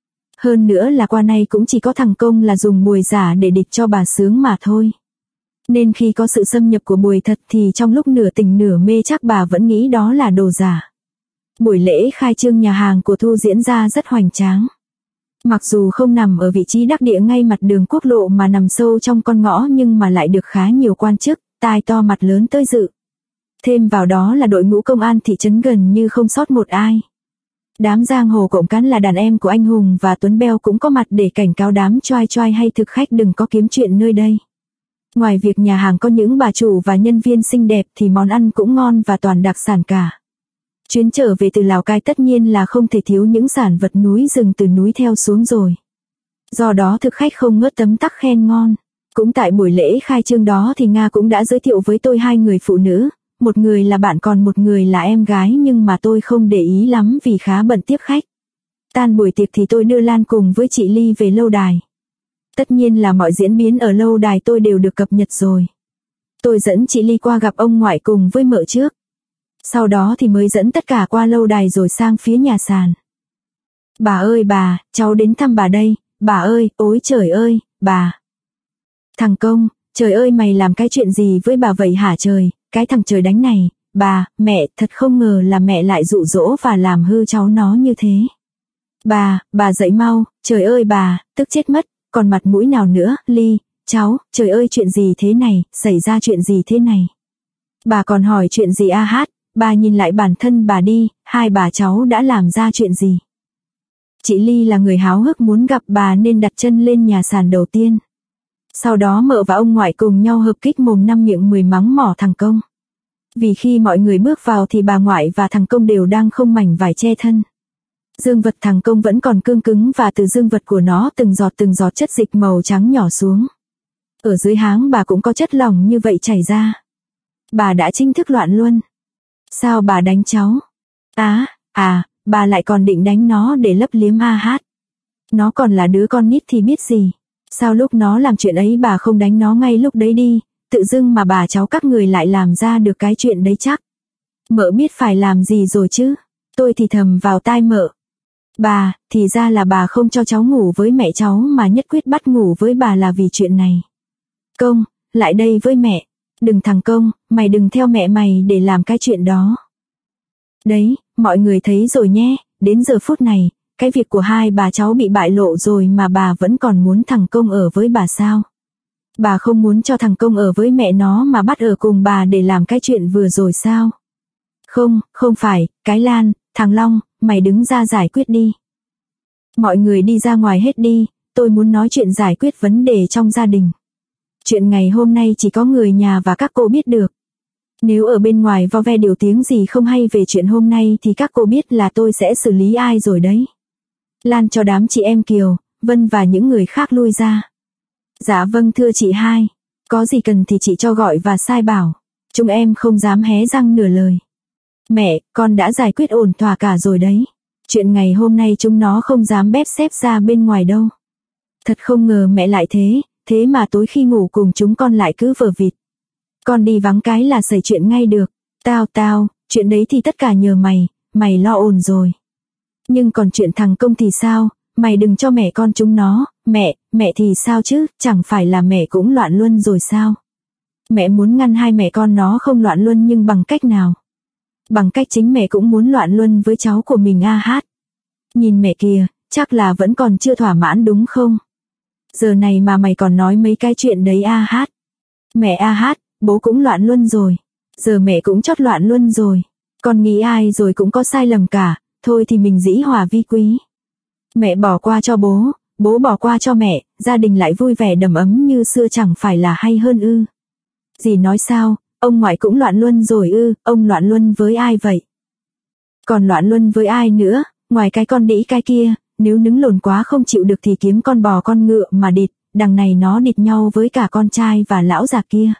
Hơn nữa là qua nay cũng chỉ có thằng Công là dùng bùi giả để địt cho bà sướng mà thôi. Nên khi có sự xâm nhập của bùi thật thì trong lúc nửa tỉnh nửa mê chắc bà vẫn nghĩ đó là đồ giả. Buổi lễ khai trương nhà hàng của Thu diễn ra rất hoành tráng. Mặc dù không nằm ở vị trí đắc địa ngay mặt đường quốc lộ mà nằm sâu trong con ngõ nhưng mà lại được khá nhiều quan chức, tai to mặt lớn tới dự. Thêm vào đó là đội ngũ công an thị trấn gần như không sót một ai. Đám giang hồ cộng cán là đàn em của anh Hùng và Tuấn Beo cũng có mặt để cảnh cáo đám choai choai hay thực khách đừng có kiếm chuyện nơi đây. Ngoài việc nhà hàng có những bà chủ và nhân viên xinh đẹp thì món ăn cũng ngon và toàn đặc sản cả. Chuyến trở về từ Lào Cai tất nhiên là không thể thiếu những sản vật núi rừng từ núi theo xuống rồi. Do đó thực khách không ngớt tấm tắc khen ngon. Cũng tại buổi lễ khai trương đó thì Nga cũng đã giới thiệu với tôi hai người phụ nữ, một người là bạn còn một người là em gái nhưng mà tôi không để ý lắm vì khá bận tiếp khách. Tan buổi tiệc thì tôi đưa Lan cùng với chị Ly về lâu đài. Tất nhiên là mọi diễn biến ở lâu đài tôi đều được cập nhật rồi. Tôi dẫn chị Ly qua gặp ông ngoại cùng với mợ trước. Sau đó thì mới dẫn tất cả qua lâu đài rồi sang phía nhà sàn. Bà ơi bà, cháu đến thăm bà đây, bà ơi, ôi trời ơi, bà. Thằng Công, trời ơi mày làm cái chuyện gì với bà vậy hả trời, cái thằng trời đánh này, bà, mẹ, thật không ngờ là mẹ lại dụ dỗ và làm hư cháu nó như thế. Bà dậy mau, trời ơi bà, tức chết mất, còn mặt mũi nào nữa, Ly, cháu, trời ơi chuyện gì thế này, xảy ra chuyện gì thế này. Bà còn hỏi chuyện gì a hát, bà nhìn lại bản thân bà đi, hai bà cháu đã làm ra chuyện gì. Chị Ly là người háo hức muốn gặp bà nên đặt chân lên nhà sàn đầu tiên. Sau đó mợ và ông ngoại cùng nhau hợp kích mồm năm miệng 10 mắng mỏ thằng Công. Vì khi mọi người bước vào thì bà ngoại và thằng Công đều đang không mảnh vải che thân. Dương vật thằng Công vẫn còn cương cứng và từ dương vật của nó từng giọt chất dịch màu trắng nhỏ xuống. Ở dưới háng bà cũng có chất lỏng như vậy chảy ra. Bà đã chính thức loạn luôn. Sao bà đánh cháu? Bà lại còn định đánh nó để lấp liếm a hát. Nó còn là đứa con nít thì biết gì. Sao lúc nó làm chuyện ấy bà không đánh nó ngay lúc đấy đi, tự dưng mà bà cháu các người lại làm ra được cái chuyện đấy chắc. Mợ biết phải làm gì rồi chứ. Tôi thì thầm vào tai mợ. Bà, thì ra là bà không cho cháu ngủ với mẹ cháu mà nhất quyết bắt ngủ với bà là vì chuyện này. Công, lại đây với mẹ. Đừng thằng Công, mày đừng theo mẹ mày để làm cái chuyện đó. Đấy, mọi người thấy rồi nhé, đến giờ phút này, cái việc của hai bà cháu bị bại lộ rồi mà bà vẫn còn muốn thằng Công ở với bà sao? Bà không muốn cho thằng Công ở với mẹ nó mà bắt ở cùng bà để làm cái chuyện vừa rồi sao? Không phải, cái Lan, thằng Long, mày đứng ra giải quyết đi. Mọi người đi ra ngoài hết đi, tôi muốn nói chuyện giải quyết vấn đề trong gia đình. Chuyện ngày hôm nay chỉ có người nhà và các cô biết được. Nếu ở bên ngoài vo ve điều tiếng gì không hay về chuyện hôm nay thì các cô biết là tôi sẽ xử lý ai rồi đấy. Lan cho đám chị em Kiều, Vân và những người khác lui ra. Dạ vâng thưa chị hai. Có gì cần thì chị cho gọi và sai bảo. Chúng em không dám hé răng nửa lời. Mẹ, con đã giải quyết ổn thỏa cả rồi đấy. Chuyện ngày hôm nay chúng nó không dám bếp xếp ra bên ngoài đâu. Thật không ngờ mẹ lại thế mà tối khi ngủ cùng chúng con lại cứ vờ vịt. Con đi vắng cái là xảy chuyện ngay được. Tao, chuyện đấy thì tất cả nhờ mày lo ổn rồi. Nhưng còn chuyện thằng Công thì sao, mày đừng cho mẹ con chúng nó, mẹ thì sao chứ, chẳng phải là mẹ cũng loạn luân rồi sao? Mẹ muốn ngăn hai mẹ con nó không loạn luân nhưng bằng cách nào? Bằng cách chính mẹ cũng muốn loạn luân với cháu của mình hát. Nhìn mẹ kìa, chắc là vẫn còn chưa thỏa mãn đúng không? Giờ này mà mày còn nói mấy cái chuyện đấy hát. Mẹ hát, bố cũng loạn luân rồi. Giờ mẹ cũng chót loạn luân rồi. Con nghĩ ai rồi cũng có sai lầm cả, thôi thì mình dĩ hòa vi quý. Mẹ bỏ qua cho bố bỏ qua cho mẹ, gia đình lại vui vẻ đầm ấm như xưa chẳng phải là hay hơn ư? Dì nói sao, ông ngoại cũng loạn luân rồi ư, ông loạn luân với ai vậy? Còn loạn luân với ai nữa, ngoài cái con đĩ cái kia, nếu nứng lồn quá không chịu được thì kiếm con bò con ngựa mà địt, đằng này nó địt nhau với cả con trai và lão già kia.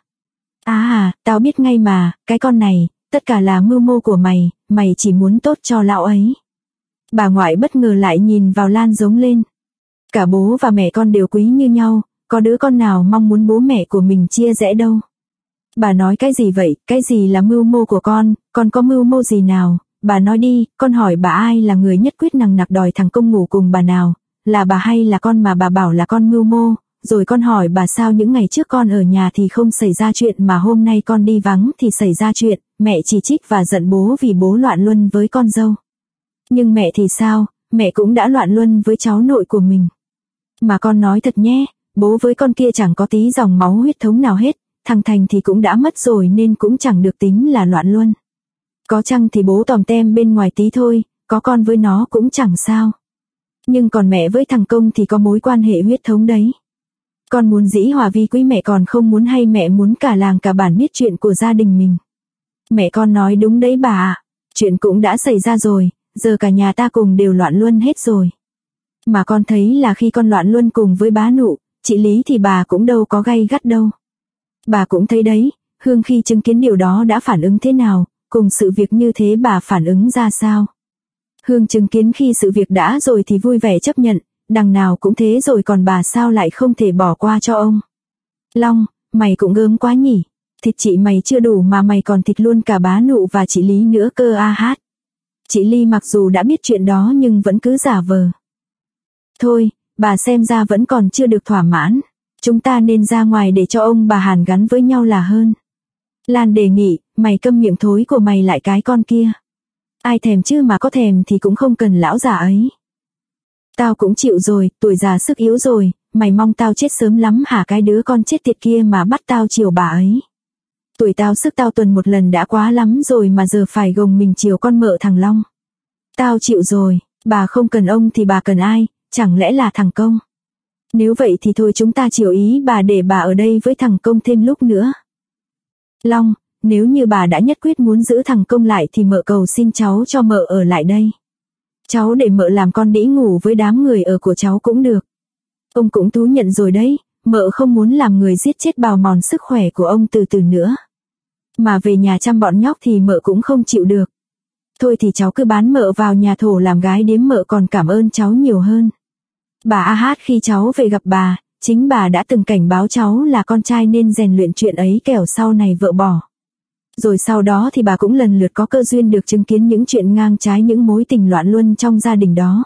Tao biết ngay mà, cái con này, tất cả là mưu mô của mày chỉ muốn tốt cho lão ấy. Bà ngoại bất ngờ lại nhìn vào Lan giống lên. Cả bố và mẹ con đều quý như nhau, có đứa con nào mong muốn bố mẹ của mình chia rẽ đâu. Bà nói cái gì vậy, cái gì là mưu mô của con có mưu mô gì nào, bà nói đi, con hỏi bà ai là người nhất quyết nằng nặc đòi thằng Công ngủ cùng bà nào, là bà hay là con mà bà bảo là con mưu mô, rồi con hỏi bà sao những ngày trước con ở nhà thì không xảy ra chuyện mà hôm nay con đi vắng thì xảy ra chuyện, mẹ chỉ trích và giận bố vì bố loạn luân với con dâu. Nhưng mẹ thì sao, mẹ cũng đã loạn luân với cháu nội của mình. Mà con nói thật nhé, bố với con kia chẳng có tí dòng máu huyết thống nào hết, thằng Thành thì cũng đã mất rồi nên cũng chẳng được tính là loạn luân. Có chăng thì bố tòm tem bên ngoài tí thôi, có con với nó cũng chẳng sao. Nhưng còn mẹ với thằng Công thì có mối quan hệ huyết thống đấy. Con muốn dĩ hòa vi quý mẹ còn không muốn hay mẹ muốn cả làng cả bản biết chuyện của gia đình mình? Mẹ con nói đúng đấy bà ạ, chuyện cũng đã xảy ra rồi, giờ cả nhà ta cùng đều loạn luân hết rồi. Mà con thấy là khi con loạn luân cùng với bá Nụ, chị Lý thì bà cũng đâu có gay gắt đâu. Bà cũng thấy đấy, Hương khi chứng kiến điều đó đã phản ứng thế nào, cùng sự việc như thế bà phản ứng ra sao. Hương chứng kiến khi sự việc đã rồi thì vui vẻ chấp nhận, đằng nào cũng thế rồi còn bà sao lại không thể bỏ qua cho ông. Long, mày cũng gớm quá nhỉ, thịt chị mày chưa đủ mà mày còn thịt luôn cả bá Nụ và chị Lý nữa cơ hát. Chị Ly mặc dù đã biết chuyện đó nhưng vẫn cứ giả vờ. Thôi, bà xem ra vẫn còn chưa được thỏa mãn. Chúng ta nên ra ngoài để cho ông bà hàn gắn với nhau là hơn. Lan đề nghị, mày câm miệng thối của mày lại cái con kia. Ai thèm chứ mà có thèm thì cũng không cần lão già ấy. Tao cũng chịu rồi, tuổi già sức yếu rồi, mày mong tao chết sớm lắm hả cái đứa con chết tiệt kia mà bắt tao chiều bà ấy. Tuổi tao sức tao tuần một lần đã quá lắm rồi mà giờ phải gồng mình chiều con mợ thằng Long. Tao chịu rồi, bà không cần ông thì bà cần ai, chẳng lẽ là thằng Công? Nếu vậy thì thôi chúng ta chiều ý bà để bà ở đây với thằng Công thêm lúc nữa. Long, nếu như bà đã nhất quyết muốn giữ thằng Công lại thì mợ cầu xin cháu cho mợ ở lại đây. Cháu để mợ làm con đĩ ngủ với đám người ở của cháu cũng được. Ông cũng thú nhận rồi đấy, mợ không muốn làm người giết chết bào mòn sức khỏe của ông từ từ nữa. Mà về nhà chăm bọn nhóc thì mợ cũng không chịu được. Thôi thì cháu cứ bán mợ vào nhà thổ làm gái điếm mợ còn cảm ơn cháu nhiều hơn. Bà hát khi cháu về gặp bà, chính bà đã từng cảnh báo cháu là con trai nên rèn luyện chuyện ấy kẻo sau này vợ bỏ. Rồi sau đó thì bà cũng lần lượt có cơ duyên được chứng kiến những chuyện ngang trái những mối tình loạn luân trong gia đình đó.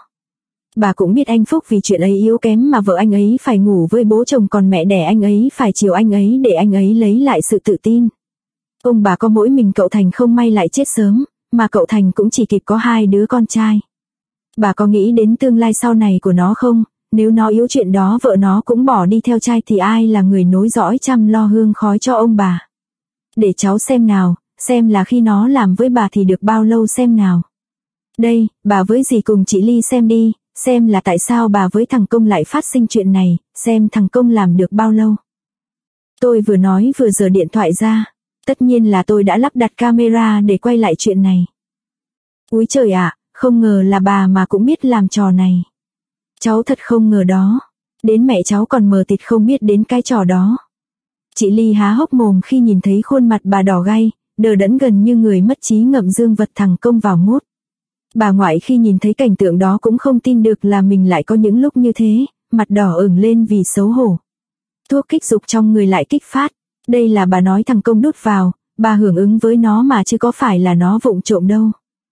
Bà cũng biết anh Phúc vì chuyện ấy yếu kém mà vợ anh ấy phải ngủ với bố chồng còn mẹ đẻ anh ấy phải chiều anh ấy để anh ấy lấy lại sự tự tin. Ông bà có mỗi mình cậu Thành không may lại chết sớm, mà cậu Thành cũng chỉ kịp có 2 đứa con trai. Bà có nghĩ đến tương lai sau này của nó không? Nếu nó yếu chuyện đó vợ nó cũng bỏ đi theo trai thì ai là người nối dõi chăm lo hương khói cho ông bà? Để cháu xem nào, xem là khi nó làm với bà thì được bao lâu xem nào. Đây, bà với dì cùng chị Ly xem đi, xem là tại sao bà với thằng Công lại phát sinh chuyện này, xem thằng Công làm được bao lâu. Tôi vừa nói vừa giở điện thoại ra. Tất nhiên là tôi đã lắp đặt camera để quay lại chuyện này. Úi trời ạ, không ngờ là bà mà cũng biết làm trò này. Cháu thật không ngờ đó. Đến mẹ cháu còn mờ tịt không biết đến cái trò đó. Chị Ly há hốc mồm khi nhìn thấy khuôn mặt bà đỏ gay, đờ đẫn gần như người mất trí ngậm dương vật thằng Công vào mút. Bà ngoại khi nhìn thấy cảnh tượng đó cũng không tin được là mình lại có những lúc như thế, mặt đỏ ửng lên vì xấu hổ. Thuốc kích dục trong người lại kích phát. Đây là bà nói thằng Công đút vào, bà hưởng ứng với nó mà chứ có phải là nó vụng trộm đâu.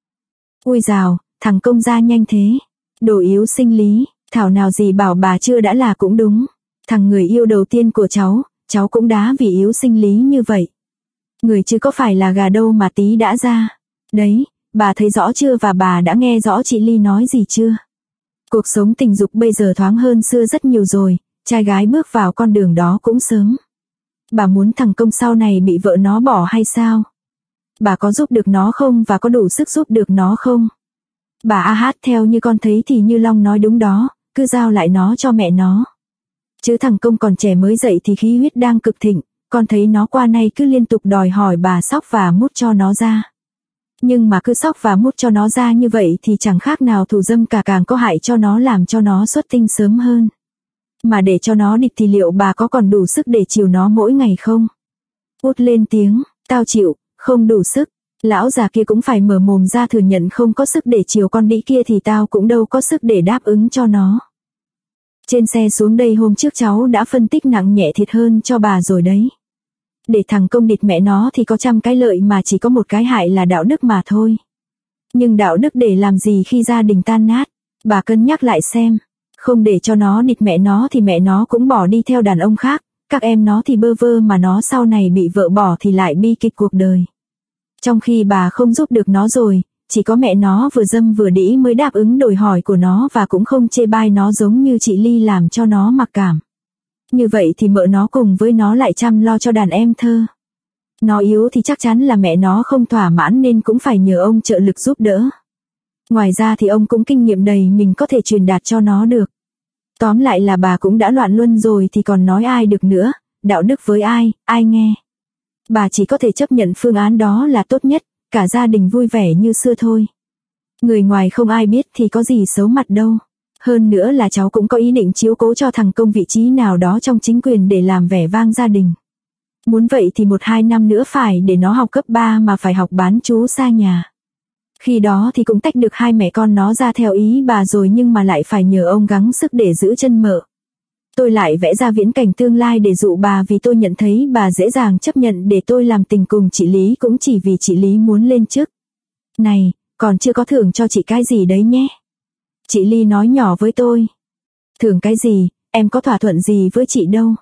Ui dào, thằng Công ra nhanh thế. Đồ yếu sinh lý, thảo nào gì bảo bà chưa đã là cũng đúng. Thằng người yêu đầu tiên của cháu cũng đá vì yếu sinh lý như vậy. Người chứ có phải là gà đâu mà tí đã ra. Đấy, bà thấy rõ chưa và bà đã nghe rõ chị Ly nói gì chưa? Cuộc sống tình dục bây giờ thoáng hơn xưa rất nhiều rồi, trai gái bước vào con đường đó cũng sớm. Bà muốn thằng Công sau này bị vợ nó bỏ hay sao? Bà có giúp được nó không và có đủ sức giúp được nó không? Bà hát theo như con thấy thì như Long nói đúng đó, cứ giao lại nó cho mẹ nó. Chứ thằng Công còn trẻ mới dậy thì khí huyết đang cực thịnh, con thấy nó qua nay cứ liên tục đòi hỏi bà xóc và mút cho nó ra. Nhưng mà cứ xóc và mút cho nó ra như vậy thì chẳng khác nào thủ dâm cả, càng có hại cho nó, làm cho nó xuất tinh sớm hơn. Mà để cho nó địch thì liệu bà có còn đủ sức để chiều nó mỗi ngày không? Út lên tiếng, tao chịu, không đủ sức. Lão già kia cũng phải mở mồm ra thừa nhận không có sức để chiều con đĩ kia thì tao cũng đâu có sức để đáp ứng cho nó. Trên xe xuống đây hôm trước cháu đã phân tích nặng nhẹ thiệt hơn cho bà rồi đấy. Để thằng Công địt mẹ nó thì có trăm cái lợi mà chỉ có một cái hại là đạo đức mà thôi. Nhưng đạo đức để làm gì khi gia đình tan nát? Bà cân nhắc lại xem. Không để cho nó địt mẹ nó thì mẹ nó cũng bỏ đi theo đàn ông khác. Các em nó thì bơ vơ mà nó sau này bị vợ bỏ thì lại bi kịch cuộc đời. Trong khi bà không giúp được nó rồi, chỉ có mẹ nó vừa dâm vừa đĩ mới đáp ứng đòi hỏi của nó và cũng không chê bai nó giống như chị Ly làm cho nó mặc cảm. Như vậy thì mợ nó cùng với nó lại chăm lo cho đàn em thơ. Nó yếu thì chắc chắn là mẹ nó không thỏa mãn nên cũng phải nhờ ông trợ lực giúp đỡ. Ngoài ra thì ông cũng kinh nghiệm đầy mình có thể truyền đạt cho nó được. Tóm lại là bà cũng đã loạn luân rồi thì còn nói ai được nữa, đạo đức với ai nghe. Bà chỉ có thể chấp nhận phương án đó là tốt nhất, cả gia đình vui vẻ như xưa thôi. Người ngoài không ai biết thì có gì xấu mặt đâu. Hơn nữa là cháu cũng có ý định chiếu cố cho thằng Công vị trí nào đó trong chính quyền để làm vẻ vang gia đình. Muốn vậy thì 1-2 năm nữa phải để nó học cấp 3 mà phải học bán trú xa nhà. Khi đó thì cũng tách được hai mẹ con nó ra theo ý bà rồi, nhưng mà lại phải nhờ ông gắng sức để giữ chân mợ. Tôi lại vẽ ra viễn cảnh tương lai để dụ bà, vì tôi nhận thấy bà dễ dàng chấp nhận để tôi làm tình cùng chị Lý cũng chỉ vì chị Lý muốn lên chức. Này, còn chưa có thưởng cho chị cái gì đấy nhé. Chị Ly nói nhỏ với tôi. Thưởng cái gì, em có thỏa thuận gì với chị đâu.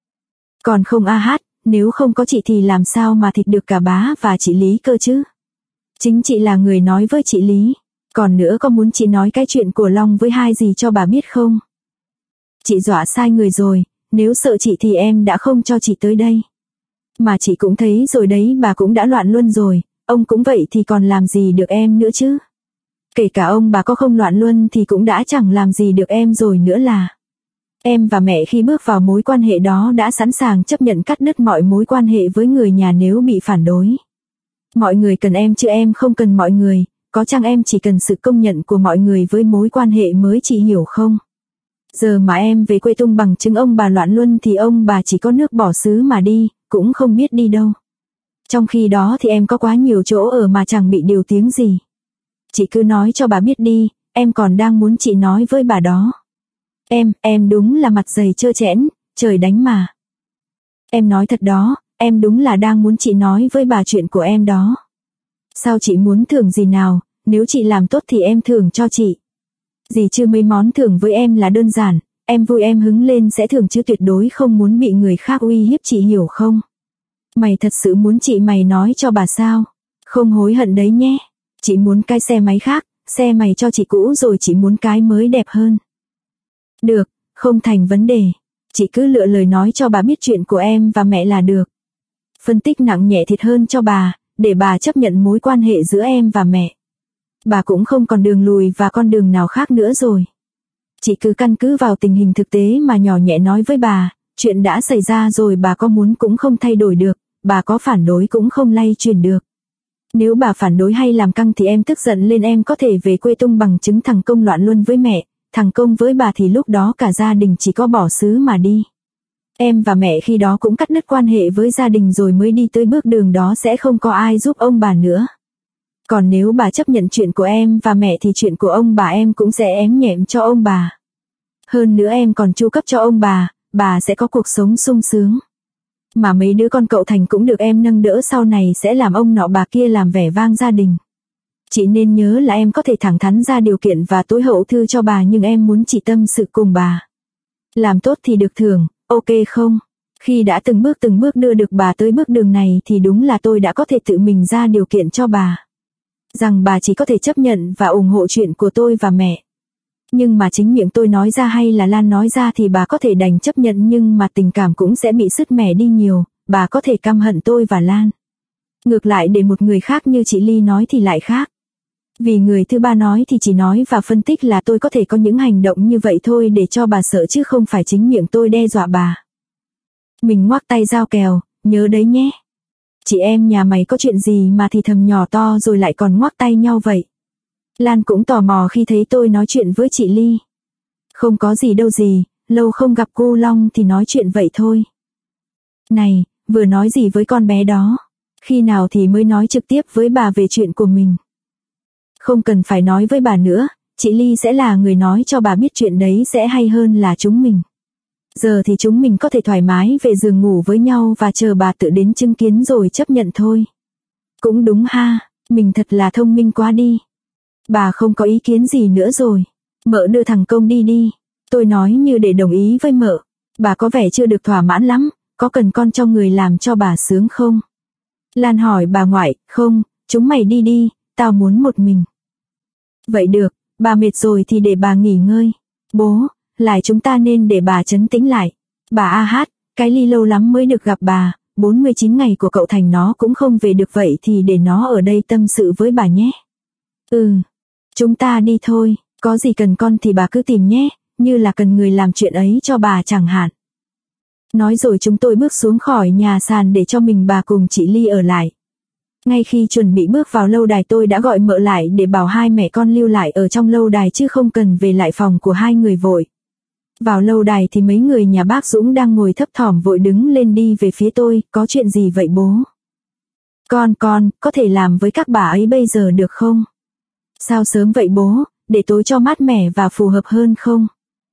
Còn không hát, nếu không có chị thì làm sao mà thịt được cả bá và chị Lý cơ chứ. Chính chị là người nói với chị Lý. Còn nữa, có muốn chị nói cái chuyện của Long với hai gì cho bà biết không? Chị dọa sai người rồi, nếu sợ chị thì em đã không cho chị tới đây. Mà chị cũng thấy rồi đấy, bà cũng đã loạn luân rồi, ông cũng vậy thì còn làm gì được em nữa chứ. Kể cả ông bà có không loạn luân thì cũng đã chẳng làm gì được em rồi nữa là. Em và mẹ khi bước vào mối quan hệ đó đã sẵn sàng chấp nhận cắt đứt mọi mối quan hệ với người nhà nếu bị phản đối. Mọi người cần em chứ em không cần mọi người, có chăng em chỉ cần sự công nhận của mọi người với mối quan hệ mới, chị hiểu không? Giờ mà em về quê tung bằng chứng ông bà loạn luân thì ông bà chỉ có nước bỏ xứ mà đi, cũng không biết đi đâu. Trong khi đó thì em có quá nhiều chỗ ở mà chẳng bị điều tiếng gì. Chị cứ nói cho bà biết đi, em còn đang muốn chị nói với bà đó. Em đúng là mặt dày trơ trẽn, trời đánh mà. Em nói thật đó, em đúng là đang muốn chị nói với bà chuyện của em đó. Sao chị muốn thưởng gì nào, nếu chị làm tốt thì em thưởng cho chị. Gì chứ mấy món thưởng với em là đơn giản, em vui em hứng lên sẽ thưởng chứ tuyệt đối không muốn bị người khác uy hiếp, chị hiểu không? Mày thật sự muốn chị mày nói cho bà sao? Không hối hận đấy nhé. Chị muốn cái xe máy khác, xe mày cho chị cũ rồi, chị muốn cái mới đẹp hơn. Được, không thành vấn đề. Chị cứ lựa lời nói cho bà biết chuyện của em và mẹ là được. Phân tích nặng nhẹ thiệt hơn cho bà, để bà chấp nhận mối quan hệ giữa em và mẹ. Bà cũng không còn đường lùi và con đường nào khác nữa rồi. Chị cứ căn cứ vào tình hình thực tế mà nhỏ nhẹ nói với bà, chuyện đã xảy ra rồi, bà có muốn cũng không thay đổi được, bà có phản đối cũng không lay chuyển được. Nếu bà phản đối hay làm căng thì em tức giận lên, em có thể về quê tung bằng chứng thằng Công loạn luân với mẹ, thằng Công với bà thì lúc đó cả gia đình chỉ có bỏ xứ mà đi. Em và mẹ khi đó cũng cắt đứt quan hệ với gia đình rồi mới đi tới bước đường đó, sẽ không có ai giúp ông bà nữa. Còn nếu bà chấp nhận chuyện của em và mẹ thì chuyện của ông bà em cũng sẽ ém nhẹm cho ông bà. Hơn nữa em còn chu cấp cho ông bà sẽ có cuộc sống sung sướng. Mà mấy đứa con cậu Thành cũng được em nâng đỡ, sau này sẽ làm ông nọ bà kia, làm vẻ vang gia đình. Chị nên nhớ là em có thể thẳng thắn ra điều kiện và tối hậu thư cho bà, nhưng em muốn chị tâm sự cùng bà. Làm tốt thì được thưởng, ok không? Khi đã từng bước đưa được bà tới bước đường này thì đúng là tôi đã có thể tự mình ra điều kiện cho bà. Rằng bà chỉ có thể chấp nhận và ủng hộ chuyện của tôi và mẹ. Nhưng mà chính miệng tôi nói ra hay là Lan nói ra thì bà có thể đành chấp nhận, nhưng mà tình cảm cũng sẽ bị sứt mẻ đi nhiều, bà có thể căm hận tôi và Lan. Ngược lại để một người khác như chị Ly nói thì lại khác. Vì người thứ ba nói thì chỉ nói và phân tích là tôi có thể có những hành động như vậy thôi để cho bà sợ, chứ không phải chính miệng tôi đe dọa bà. Mình ngoắc tay giao kèo, nhớ đấy nhé. Chị em nhà mày có chuyện gì mà thì thầm nhỏ to rồi lại còn ngoắc tay nhau vậy? Lan cũng tò mò khi thấy tôi nói chuyện với chị Ly. Không có gì đâu dì, lâu không gặp cô Long thì nói chuyện vậy thôi. Này, vừa nói gì với con bé đó? Khi nào thì mới nói trực tiếp với bà về chuyện của mình? Không cần phải nói với bà nữa, chị Ly sẽ là người nói cho bà biết, chuyện đấy sẽ hay hơn là chúng mình. Giờ thì chúng mình có thể thoải mái về giường ngủ với nhau và chờ bà tự đến chứng kiến rồi chấp nhận thôi. Cũng đúng ha, mình thật là thông minh quá đi. Bà không có ý kiến gì nữa rồi. Mợ đưa thằng Công đi đi. Tôi nói như để đồng ý với mợ. Bà có vẻ chưa được thỏa mãn lắm, có cần con cho người làm cho bà sướng không? Lan hỏi bà ngoại, không, chúng mày đi đi, tao muốn một mình. Vậy được, bà mệt rồi thì để bà nghỉ ngơi. Bố, lại chúng ta nên để bà trấn tĩnh lại. Bà a hát, cái Ly lâu lắm mới được gặp bà, 49 ngày của cậu Thành nó cũng không về được, vậy thì để nó ở đây tâm sự với bà nhé. Chúng ta đi thôi, có gì cần con thì bà cứ tìm nhé, như là cần người làm chuyện ấy cho bà chẳng hạn. Nói rồi chúng tôi bước xuống khỏi nhà sàn để cho mình bà cùng chị Ly ở lại. Ngay khi chuẩn bị bước vào lâu đài tôi đã gọi mợ lại để bảo hai mẹ con lưu lại ở trong lâu đài chứ không cần về lại phòng của hai người vội. Vào lâu đài thì mấy người nhà bác Dũng đang ngồi thấp thỏm vội đứng lên đi về phía tôi, có chuyện gì vậy bố? Con, có thể làm với các bà ấy bây giờ được không? Sao sớm vậy bố, để tối cho mát mẻ và phù hợp hơn không?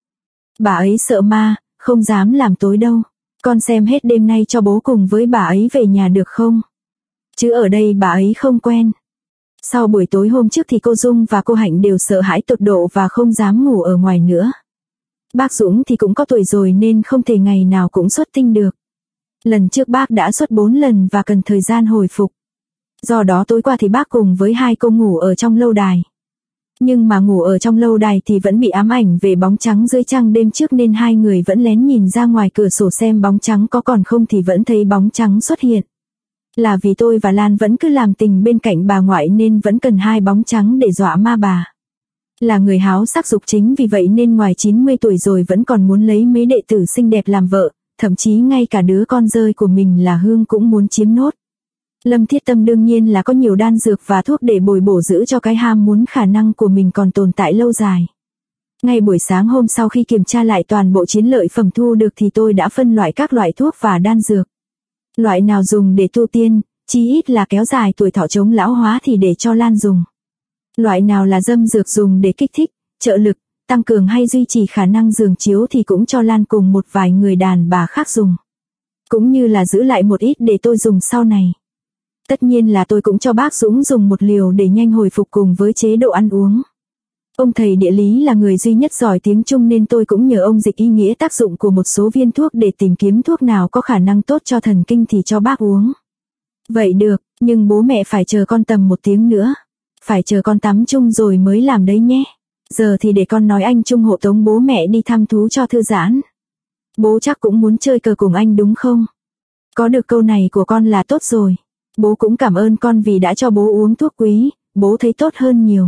Bà ấy sợ ma, không dám làm tối đâu. Con xem hết đêm nay cho bố cùng với bà ấy về nhà được không? Chứ ở đây bà ấy không quen. Sau buổi tối hôm trước thì cô Dung và cô Hạnh đều sợ hãi tột độ và không dám ngủ ở ngoài nữa. Bác Dũng thì cũng có tuổi rồi nên không thể ngày nào cũng xuất tinh được. Lần trước bác đã xuất 4 lần và cần thời gian hồi phục. Do đó tối qua thì bác cùng với hai cô ngủ ở trong lâu đài. Nhưng mà ngủ ở trong lâu đài thì vẫn bị ám ảnh về bóng trắng dưới trăng đêm trước nên hai người vẫn lén nhìn ra ngoài cửa sổ xem bóng trắng có còn không thì vẫn thấy bóng trắng xuất hiện. Là vì tôi và Lan vẫn cứ làm tình bên cạnh bà ngoại nên vẫn cần hai bóng trắng để dọa ma bà. Là người háo sắc dục chính vì vậy nên ngoài 90 tuổi rồi vẫn còn muốn lấy mấy đệ tử xinh đẹp làm vợ, thậm chí ngay cả đứa con rơi của mình là Hương cũng muốn chiếm nốt. Lâm Thiết Tâm đương nhiên là có nhiều đan dược và thuốc để bồi bổ giữ cho cái ham muốn khả năng của mình còn tồn tại lâu dài. Ngay buổi sáng hôm sau khi kiểm tra lại toàn bộ chiến lợi phẩm thu được thì tôi đã phân loại các loại thuốc và đan dược. Loại nào dùng để tu tiên, chí ít là kéo dài tuổi thọ chống lão hóa thì để cho Lan dùng. Loại nào là dâm dược dùng để kích thích, trợ lực, tăng cường hay duy trì khả năng giường chiếu thì cũng cho Lan cùng một vài người đàn bà khác dùng. Cũng như là giữ lại một ít để tôi dùng sau này. Tất nhiên là tôi cũng cho bác Dũng dùng một liều để nhanh hồi phục cùng với chế độ ăn uống. Ông thầy địa lý là người duy nhất giỏi tiếng Trung nên tôi cũng nhờ ông dịch ý nghĩa tác dụng của một số viên thuốc để tìm kiếm thuốc nào có khả năng tốt cho thần kinh thì cho bác uống. Vậy được, nhưng bố mẹ phải chờ con tầm 1 tiếng nữa. Phải chờ con tắm chung rồi mới làm đấy nhé. Giờ thì để con nói anh Trung hộ tống bố mẹ đi thăm thú cho thư giãn. Bố chắc cũng muốn chơi cờ cùng anh đúng không? Có được câu này của con là tốt rồi. Bố cũng cảm ơn con vì đã cho bố uống thuốc quý, bố thấy tốt hơn nhiều.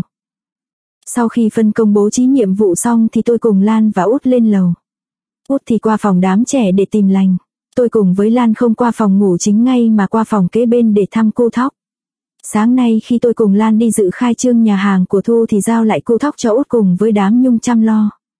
Sau khi phân công bố trí nhiệm vụ xong thì tôi cùng Lan và Út lên lầu. Út thì qua phòng đám trẻ để tìm lành. Tôi cùng với Lan không qua phòng ngủ chính ngay mà qua phòng kế bên để thăm cô Thóc. Sáng nay khi tôi cùng Lan đi dự khai trương nhà hàng của Thu thì giao lại cô Thóc cho Út cùng với đám Nhung chăm lo.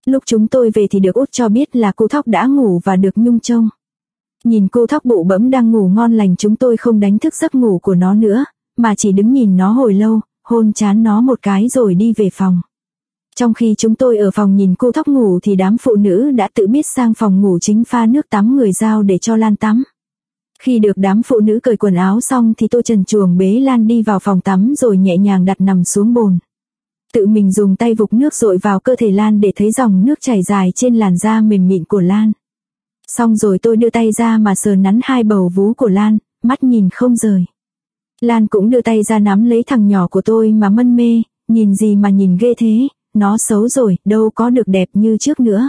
Lúc chúng tôi về thì được út cho biết là cô Thóc đã ngủ và được Nhung trông. Nhìn cô Thóc bụ bẫm đang ngủ ngon lành, chúng tôi không đánh thức giấc ngủ của nó nữa, mà chỉ đứng nhìn nó hồi lâu, hôn trán nó một cái rồi đi về phòng. Trong khi chúng tôi ở phòng nhìn cô Thóc ngủ thì đám phụ nữ đã tự biết sang phòng ngủ chính pha nước tắm người giao để cho Lan tắm. Khi được đám phụ nữ cởi quần áo xong thì tôi trần truồng bế Lan đi vào phòng tắm rồi nhẹ nhàng đặt nằm xuống bồn. Tự mình dùng tay vục nước dội vào cơ thể Lan để thấy dòng nước chảy dài trên làn da mềm mịn của Lan. Xong rồi tôi đưa tay ra mà sờ nắn hai bầu vú của Lan, mắt nhìn không rời. Lan cũng đưa tay ra nắm lấy thằng nhỏ của tôi mà mân mê, nhìn gì mà nhìn ghê thế, nó xấu rồi, đâu có được đẹp như trước nữa.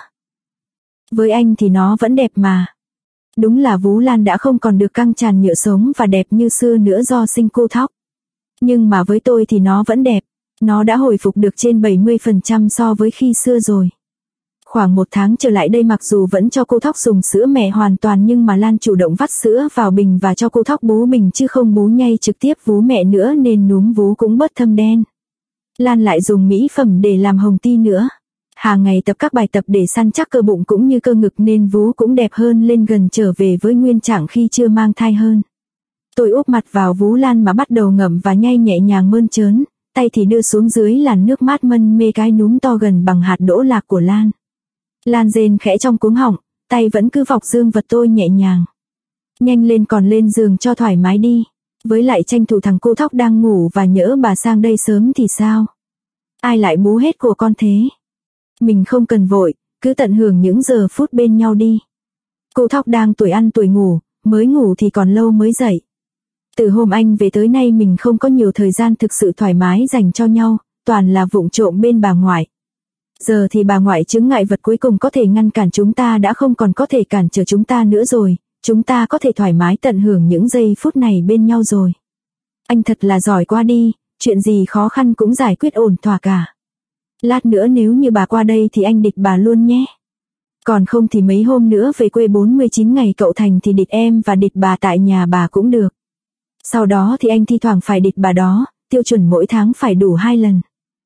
Với anh thì nó vẫn đẹp mà. Đúng là vú Lan đã không còn được căng tràn nhựa sống và đẹp như xưa nữa do sinh cô Thóc. Nhưng mà với tôi thì nó vẫn đẹp, nó đã hồi phục được trên 70% so với khi xưa rồi. Khoảng 1 tháng trở lại đây mặc dù vẫn cho cô Thóc dùng sữa mẹ hoàn toàn nhưng mà Lan chủ động vắt sữa vào bình và cho cô Thóc bú bình chứ không bú nhay trực tiếp vú mẹ nữa nên núm vú cũng bớt thâm đen. Lan lại dùng mỹ phẩm để làm hồng ti nữa. Hàng ngày tập các bài tập để săn chắc cơ bụng cũng như cơ ngực nên vú cũng đẹp hơn lên gần trở về với nguyên trạng khi chưa mang thai hơn. Tôi úp mặt vào vú Lan mà bắt đầu ngậm và nhai nhẹ nhàng mơn trớn, tay thì đưa xuống dưới làn nước mát mân mê cái núm to gần bằng hạt đỗ lạc của Lan. Lan rên khẽ trong cuống họng, tay vẫn cứ vọc dương vật tôi nhẹ nhàng. Nhanh lên còn lên giường cho thoải mái đi. Với lại tranh thủ thằng cô Thóc đang ngủ và nhỡ bà sang đây sớm thì sao? Ai lại bú hết của con thế? Mình không cần vội, cứ tận hưởng những giờ phút bên nhau đi. Cô Thóc đang tuổi ăn tuổi ngủ, mới ngủ thì còn lâu mới dậy. Từ hôm anh về tới nay mình không có nhiều thời gian thực sự thoải mái dành cho nhau, toàn là vụng trộm bên bà ngoại. Giờ thì bà ngoại chứng ngại vật cuối cùng có thể ngăn cản chúng ta đã không còn có thể cản trở chúng ta nữa rồi, chúng ta có thể thoải mái tận hưởng những giây phút này bên nhau rồi. Anh thật là giỏi quá đi, chuyện gì khó khăn cũng giải quyết ổn thỏa cả. Lát nữa nếu như bà qua đây thì anh địch bà luôn nhé. Còn không thì mấy hôm nữa về quê 49 ngày cậu thành thì địch em và địch bà tại nhà bà cũng được. Sau đó thì anh thi thoảng phải địch bà đó, tiêu chuẩn mỗi tháng phải đủ 2 lần.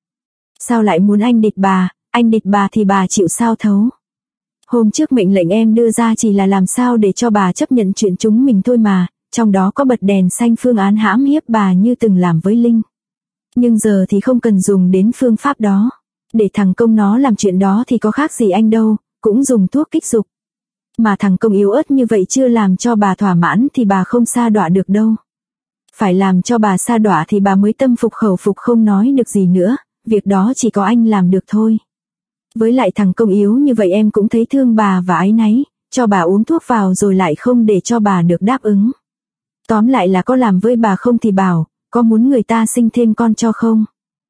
Sao lại muốn anh địch bà, anh địch bà thì bà chịu sao thấu. Hôm trước mệnh lệnh em đưa ra chỉ là làm sao để cho bà chấp nhận chuyện chúng mình thôi mà, trong đó có bật đèn xanh phương án hãm hiếp bà như từng làm với Linh. Nhưng giờ thì không cần dùng đến phương pháp đó. Để thằng Công nó làm chuyện đó thì có khác gì anh đâu, cũng dùng thuốc kích dục. Mà thằng Công yếu ớt như vậy chưa làm cho bà thỏa mãn thì bà không sa đọa được đâu. Phải làm cho bà sa đọa thì bà mới tâm phục khẩu phục không nói được gì nữa, việc đó chỉ có anh làm được thôi. Với lại thằng Công yếu như vậy em cũng thấy thương bà và áy náy, cho bà uống thuốc vào rồi lại không để cho bà được đáp ứng. Tóm lại là có làm với bà không thì bảo, có muốn người ta sinh thêm con cho không?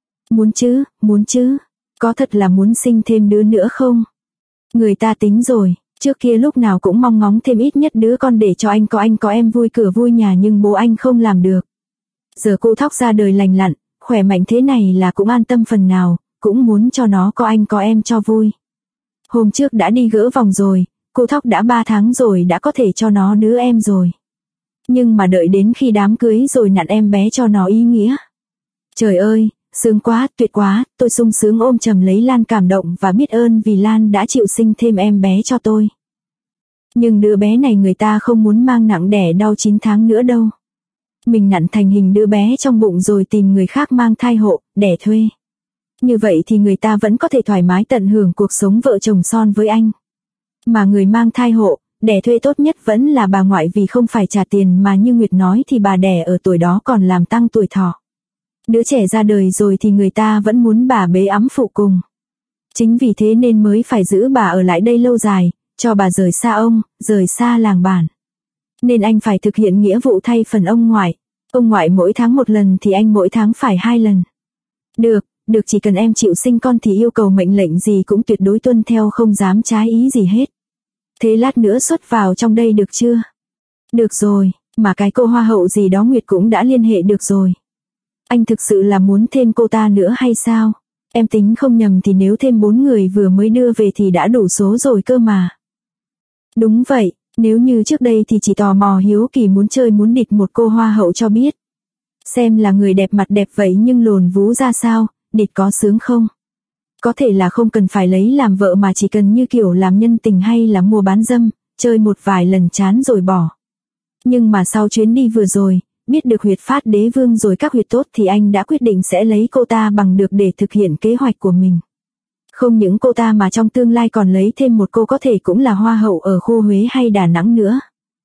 Muốn chứ, có thật là muốn sinh thêm đứa nữa không? Người ta tính rồi, trước kia lúc nào cũng mong ngóng thêm ít nhất đứa con để cho anh có em vui cửa vui nhà nhưng bố anh không làm được. Giờ cô Thóc ra đời lành lặn, khỏe mạnh thế này là cũng an tâm phần nào, cũng muốn cho nó có anh có em cho vui. Hôm trước đã đi gỡ vòng rồi, cô Thóc đã 3 tháng rồi đã có thể cho nó đứa em rồi. Nhưng mà đợi đến khi đám cưới rồi nặn em bé cho nó ý nghĩa. Trời ơi, sướng quá, tuyệt quá, tôi sung sướng ôm chầm lấy Lan cảm động và biết ơn vì Lan đã chịu sinh thêm em bé cho tôi. Nhưng đứa bé này người ta không muốn mang nặng đẻ đau 9 tháng nữa đâu. Mình nặn thành hình đứa bé trong bụng rồi tìm người khác mang thai hộ, đẻ thuê. Như vậy thì người ta vẫn có thể thoải mái tận hưởng cuộc sống vợ chồng son với anh. Mà người mang thai hộ, đẻ thuê tốt nhất vẫn là bà ngoại vì không phải trả tiền mà như Nguyệt nói thì bà đẻ ở tuổi đó còn làm tăng tuổi thọ. Đứa trẻ ra đời rồi thì người ta vẫn muốn bà bế ẵm phụ cùng. Chính vì thế nên mới phải giữ bà ở lại đây lâu dài, cho bà rời xa ông, rời xa làng bản. Nên anh phải thực hiện nghĩa vụ thay phần ông ngoại. Ông ngoại mỗi tháng 1 lần thì anh mỗi tháng phải 2 lần. Được chỉ cần em chịu sinh con thì yêu cầu mệnh lệnh gì cũng tuyệt đối tuân theo không dám trái ý gì hết. Thế lát nữa xuất vào trong đây được chưa? Được rồi, mà cái cô hoa hậu gì đó Nguyệt cũng đã liên hệ được rồi. Anh thực sự là muốn thêm cô ta nữa hay sao? Em tính không nhầm thì nếu thêm 4 người vừa mới đưa về thì đã đủ số rồi cơ mà. Đúng vậy, nếu như trước đây thì chỉ tò mò hiếu kỳ muốn chơi muốn địch một cô hoa hậu cho biết. Xem là người đẹp mặt đẹp vậy nhưng lồn vú ra sao, địch có sướng không? Có thể là không cần phải lấy làm vợ mà chỉ cần như kiểu làm nhân tình hay là mua bán dâm, chơi một vài lần chán rồi bỏ. Nhưng mà sau chuyến đi vừa rồi, biết được huyệt phát đế vương rồi các huyệt tốt thì anh đã quyết định sẽ lấy cô ta bằng được để thực hiện kế hoạch của mình. Không những cô ta mà trong tương lai còn lấy thêm một cô có thể cũng là hoa hậu ở khu Huế hay Đà Nẵng nữa.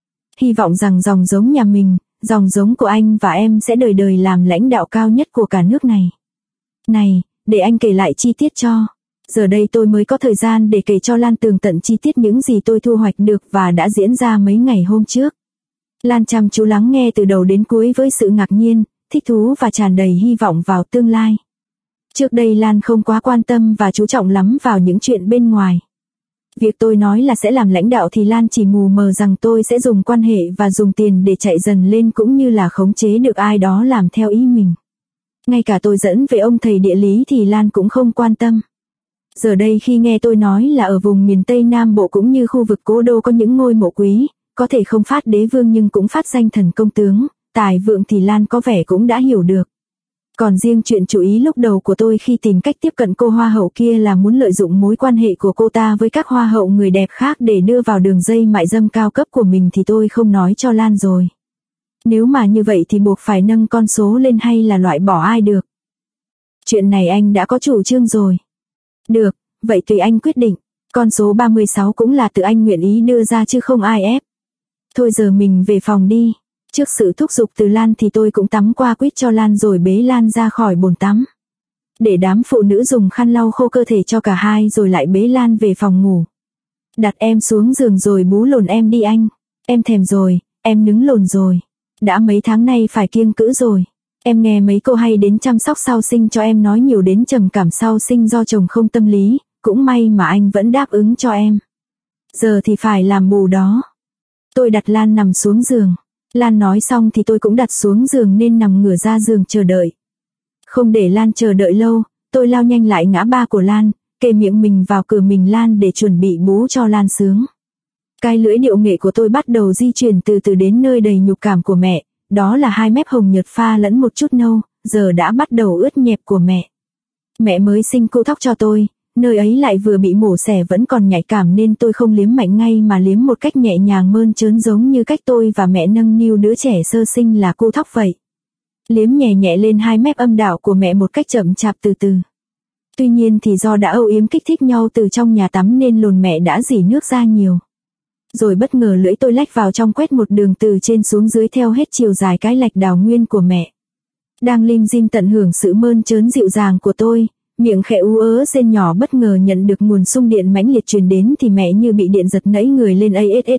Hy vọng rằng dòng giống nhà mình, dòng giống của anh và em sẽ đời đời làm lãnh đạo cao nhất của cả nước này. Này, để anh kể lại chi tiết cho. Giờ đây tôi mới có thời gian để kể cho Lan tường tận chi tiết những gì tôi thu hoạch được và đã diễn ra mấy ngày hôm trước. Lan chăm chú lắng nghe từ đầu đến cuối với sự ngạc nhiên, thích thú và tràn đầy hy vọng vào tương lai. Trước đây Lan không quá quan tâm và chú trọng lắm vào những chuyện bên ngoài. Việc tôi nói là sẽ làm lãnh đạo thì Lan chỉ mù mờ rằng tôi sẽ dùng quan hệ và dùng tiền để chạy dần lên cũng như là khống chế được ai đó làm theo ý mình. Ngay cả tôi dẫn về ông thầy địa lý thì Lan cũng không quan tâm. Giờ đây khi nghe tôi nói là ở vùng miền Tây Nam Bộ cũng như khu vực Cố Đô có những ngôi mộ quý, có thể không phát đế vương nhưng cũng phát danh thần công tướng, tài vượng thì Lan có vẻ cũng đã hiểu được. Còn riêng chuyện chú ý lúc đầu của tôi khi tìm cách tiếp cận cô hoa hậu kia là muốn lợi dụng mối quan hệ của cô ta với các hoa hậu người đẹp khác để đưa vào đường dây mại dâm cao cấp của mình thì tôi không nói cho Lan rồi. Nếu mà như vậy thì buộc phải nâng con số lên hay là loại bỏ ai được. Chuyện này anh đã có chủ trương rồi. Được, vậy tùy anh quyết định. Con số 36 cũng là tự anh nguyện ý đưa ra chứ không ai ép. Thôi giờ mình về phòng đi. Trước sự thúc giục từ Lan thì tôi cũng tắm qua quýt cho Lan rồi bế Lan ra khỏi bồn tắm. Để đám phụ nữ dùng khăn lau khô cơ thể cho cả hai rồi lại bế Lan về phòng ngủ. Đặt em xuống giường rồi bú lồn em đi anh. Em thèm rồi, em nứng lồn rồi. Đã mấy tháng nay phải kiêng cữ rồi. Em nghe mấy cô hay đến chăm sóc sau sinh cho em nói nhiều đến trầm cảm sau sinh do chồng không tâm lý, cũng may mà anh vẫn đáp ứng cho em. Giờ thì phải làm bù đó. Tôi đặt Lan nằm xuống giường. Lan nói xong thì tôi cũng đặt xuống giường nên nằm ngửa ra giường chờ đợi. Không để Lan chờ đợi lâu, tôi lao nhanh lại ngã ba của Lan, kề miệng mình vào cửa mình Lan để chuẩn bị bú cho Lan sướng. Cái lưỡi điệu nghệ của tôi bắt đầu di chuyển từ từ đến nơi đầy nhục cảm của mẹ, đó là hai mép hồng nhợt pha lẫn một chút nâu, giờ đã bắt đầu ướt nhẹp của mẹ. Mẹ mới sinh cô thóc cho tôi, nơi ấy lại vừa bị mổ xẻ vẫn còn nhạy cảm nên tôi không liếm mạnh ngay mà liếm một cách nhẹ nhàng mơn trớn giống như cách tôi và mẹ nâng niu đứa trẻ sơ sinh là cô thóc vậy. Liếm nhẹ nhẹ lên hai mép âm đạo của mẹ một cách chậm chạp từ từ. Tuy nhiên thì do đã âu yếm kích thích nhau từ trong nhà tắm nên lồn mẹ đã rỉ nước ra nhiều. Rồi bất ngờ lưỡi tôi lách vào trong quét một đường từ trên xuống dưới theo hết chiều dài cái lạch đào nguyên của mẹ. Đang lim dim tận hưởng sự mơn trớn dịu dàng của tôi, miệng khẽ ú ớ rên nhỏ bất ngờ nhận được nguồn xung điện mãnh liệt truyền đến thì mẹ như bị điện giật nẫy người lên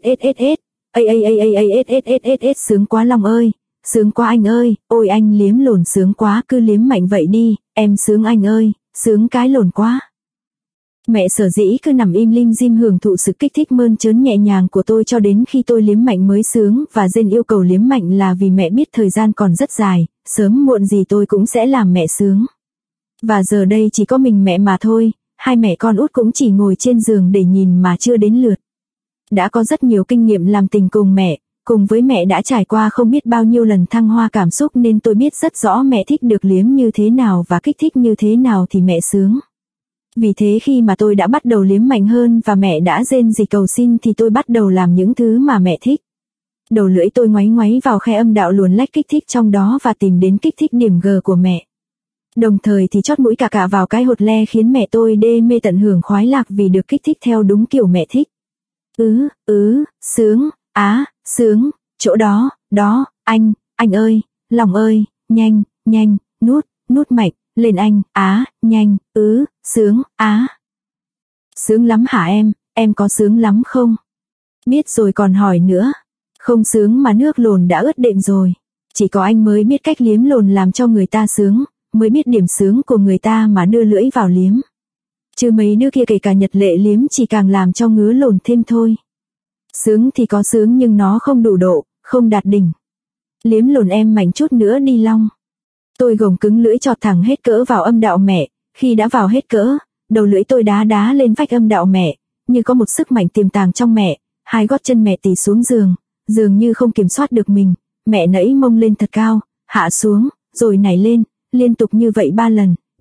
sướng quá Long ơi, sướng quá anh ơi, ôi anh liếm lồn sướng quá cứ liếm mạnh vậy đi, em sướng anh ơi, sướng cái lồn quá. Mẹ sở dĩ cứ nằm im lim dim hưởng thụ sự kích thích mơn trớn nhẹ nhàng của tôi cho đến khi tôi liếm mạnh mới sướng và rên yêu cầu liếm mạnh là vì mẹ biết thời gian còn rất dài, sớm muộn gì tôi cũng sẽ làm mẹ sướng. Và giờ đây chỉ có mình mẹ mà thôi, hai mẹ con út cũng chỉ ngồi trên giường để nhìn mà chưa đến lượt. Đã có rất nhiều kinh nghiệm làm tình cùng với mẹ đã trải qua không biết bao nhiêu lần thăng hoa cảm xúc nên tôi biết rất rõ mẹ thích được liếm như thế nào và kích thích như thế nào thì mẹ sướng. Vì thế khi mà tôi đã bắt đầu liếm mạnh hơn và mẹ đã rên rỉ cầu xin thì tôi bắt đầu làm những thứ mà mẹ thích. Đầu lưỡi tôi ngoáy ngoáy vào khe âm đạo luồn lách kích thích trong đó và tìm đến kích thích điểm G của mẹ. Đồng thời thì chót mũi cả vào cái hột le khiến mẹ tôi đê mê tận hưởng khoái lạc vì được kích thích theo đúng kiểu mẹ thích. Sướng, sướng, chỗ đó, anh ơi, lòng ơi, nhanh, nút mạnh, lên anh, nhanh, sướng, Sướng lắm hả em có sướng lắm không? Biết rồi còn hỏi nữa. Không sướng mà nước lồn đã ướt đệm rồi. Chỉ có anh mới biết cách liếm lồn làm cho người ta sướng, mới biết điểm sướng của người ta mà đưa lưỡi vào liếm. Chứ mấy đứa kia kể cả Nhật Lệ liếm chỉ càng làm cho ngứa lồn thêm thôi. Sướng thì có sướng nhưng nó không đủ độ, không đạt đỉnh. Liếm lồn em mạnh chút nữa đi Long. Tôi gồng cứng lưỡi chọt thẳng hết cỡ vào âm đạo mẹ, khi đã vào hết cỡ, đầu lưỡi tôi đá lên vách âm đạo mẹ, như có một sức mạnh tiềm tàng trong mẹ, hai gót chân mẹ tì xuống giường, dường như không kiểm soát được mình, mẹ nẫy mông lên thật cao, hạ xuống, rồi nảy lên, liên tục như vậy 3 lần,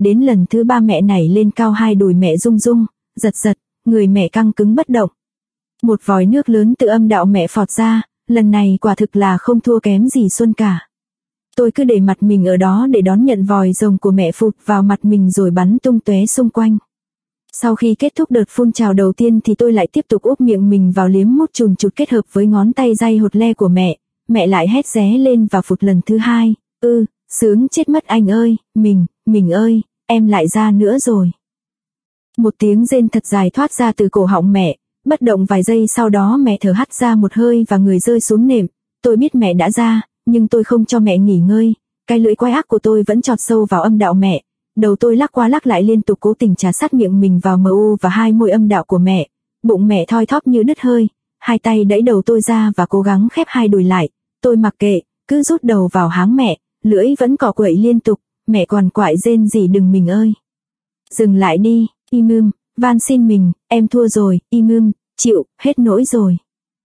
đến lần thứ 3 mẹ nảy lên cao, hai đùi mẹ rung rung, giật giật, người mẹ căng cứng bất động. Một vòi nước lớn từ âm đạo mẹ phọt ra, lần này quả thực là không thua kém gì Xuân cả. Tôi cứ để mặt mình ở đó để đón nhận vòi rồng của mẹ phụt vào mặt mình rồi bắn tung tóe xung quanh. Sau khi kết thúc đợt phun trào đầu tiên thì tôi lại tiếp tục úp miệng mình vào liếm mút chùn chụt kết hợp với ngón tay day hột le của mẹ lại hét ré lên và phụt lần thứ 2, sướng chết mất anh ơi, mình ơi, em lại ra nữa rồi. Một tiếng rên thật dài thoát ra từ cổ họng mẹ, bất động vài giây sau đó mẹ thở hắt ra một hơi và người rơi xuống nệm. Tôi biết mẹ đã ra, nhưng tôi không cho mẹ nghỉ ngơi, cái lưỡi quái ác của tôi vẫn chọt sâu vào âm đạo mẹ. Đầu tôi lắc qua lắc lại liên tục cố tình trà sát miệng mình vào MU và hai môi âm đạo của mẹ. Bụng mẹ thoi thóp như đứt hơi, hai tay đẩy đầu tôi ra và cố gắng khép hai đùi lại. Tôi mặc kệ, cứ rút đầu vào háng mẹ, lưỡi vẫn cọ quậy liên tục, mẹ quằn quại rên rỉ đừng mình ơi. Dừng lại đi, Imum, van xin mình, em thua rồi, Imum, chịu, hết nỗi rồi.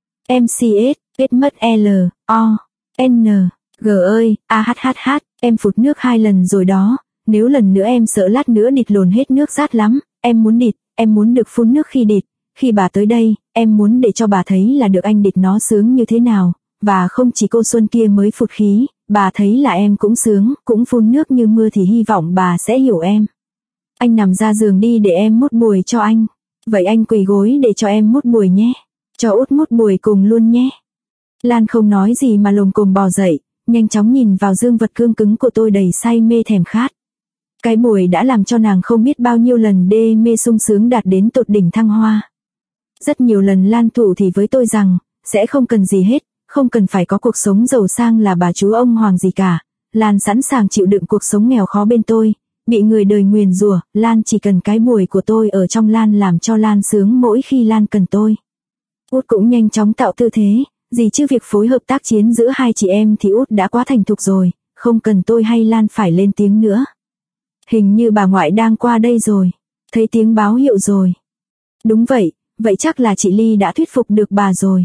MCS, kết mất L, O, N, G ơi, AHHH, em phụt nước 2 lần rồi đó. Nếu lần nữa em sợ lát nữa địt lồn hết nước rát lắm, em muốn địt, em muốn được phun nước khi địt. Khi bà tới đây, em muốn để cho bà thấy là được anh địt nó sướng như thế nào. Và không chỉ cô Xuân kia mới phụt khí, bà thấy là em cũng sướng, cũng phun nước như mưa thì hy vọng bà sẽ hiểu em. Anh nằm ra giường đi để em mút bùi cho anh. Vậy anh quỳ gối để cho em mút bùi nhé. Cho út mút bùi cùng luôn nhé. Lan không nói gì mà lồm cồm bò dậy, nhanh chóng nhìn vào dương vật cương cứng của tôi đầy say mê thèm khát. Cái bùi đã làm cho nàng không biết bao nhiêu lần đê mê sung sướng đạt đến tột đỉnh thăng hoa. Rất nhiều lần Lan thủ thì với tôi rằng, sẽ không cần gì hết, không cần phải có cuộc sống giàu sang là bà chú ông hoàng gì cả. Lan sẵn sàng chịu đựng cuộc sống nghèo khó bên tôi, bị người đời nguyền rủa, Lan chỉ cần cái bùi của tôi ở trong Lan làm cho Lan sướng mỗi khi Lan cần tôi. Út cũng nhanh chóng tạo tư thế, gì chứ việc phối hợp tác chiến giữa hai chị em thì Út đã quá thành thục rồi, không cần tôi hay Lan phải lên tiếng nữa. Hình như bà ngoại đang qua đây rồi, thấy tiếng báo hiệu rồi. Đúng vậy, vậy chắc là chị Ly đã thuyết phục được bà rồi.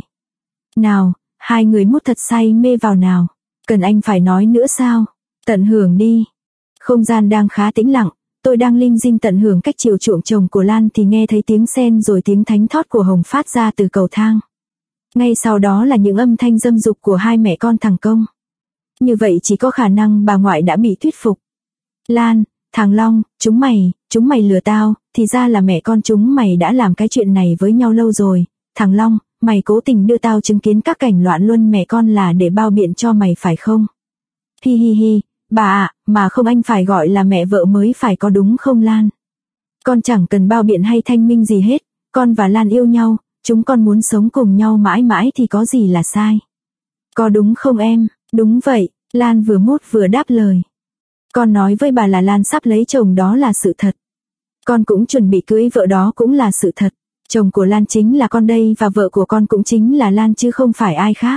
Nào, hai người mút thật say mê vào nào, cần anh phải nói nữa sao, tận hưởng đi. Không gian đang khá tĩnh lặng, tôi đang lim dim tận hưởng cách chiều chuộng chồng của Lan thì nghe thấy tiếng sen rồi tiếng thánh thót của Hồng phát ra từ cầu thang. Ngay sau đó là những âm thanh dâm dục của hai mẹ con thằng Công. Như vậy chỉ có khả năng bà ngoại đã bị thuyết phục. Lan, thằng Long, chúng mày lừa tao, thì ra là mẹ con chúng mày đã làm cái chuyện này với nhau lâu rồi. Thằng Long, mày cố tình đưa tao chứng kiến các cảnh loạn luân mẹ con là để bao biện cho mày phải không? Hi hi hi, bà ạ, mà không anh phải gọi là mẹ vợ mới phải có đúng không Lan? Con chẳng cần bao biện hay thanh minh gì hết, con và Lan yêu nhau, chúng con muốn sống cùng nhau mãi mãi thì có gì là sai. Có đúng không em? Đúng vậy, Lan vừa mút vừa đáp lời. Con nói với bà là Lan sắp lấy chồng đó là sự thật. Con cũng chuẩn bị cưới vợ đó cũng là sự thật. Chồng của Lan chính là con đây và vợ của con cũng chính là Lan chứ không phải ai khác.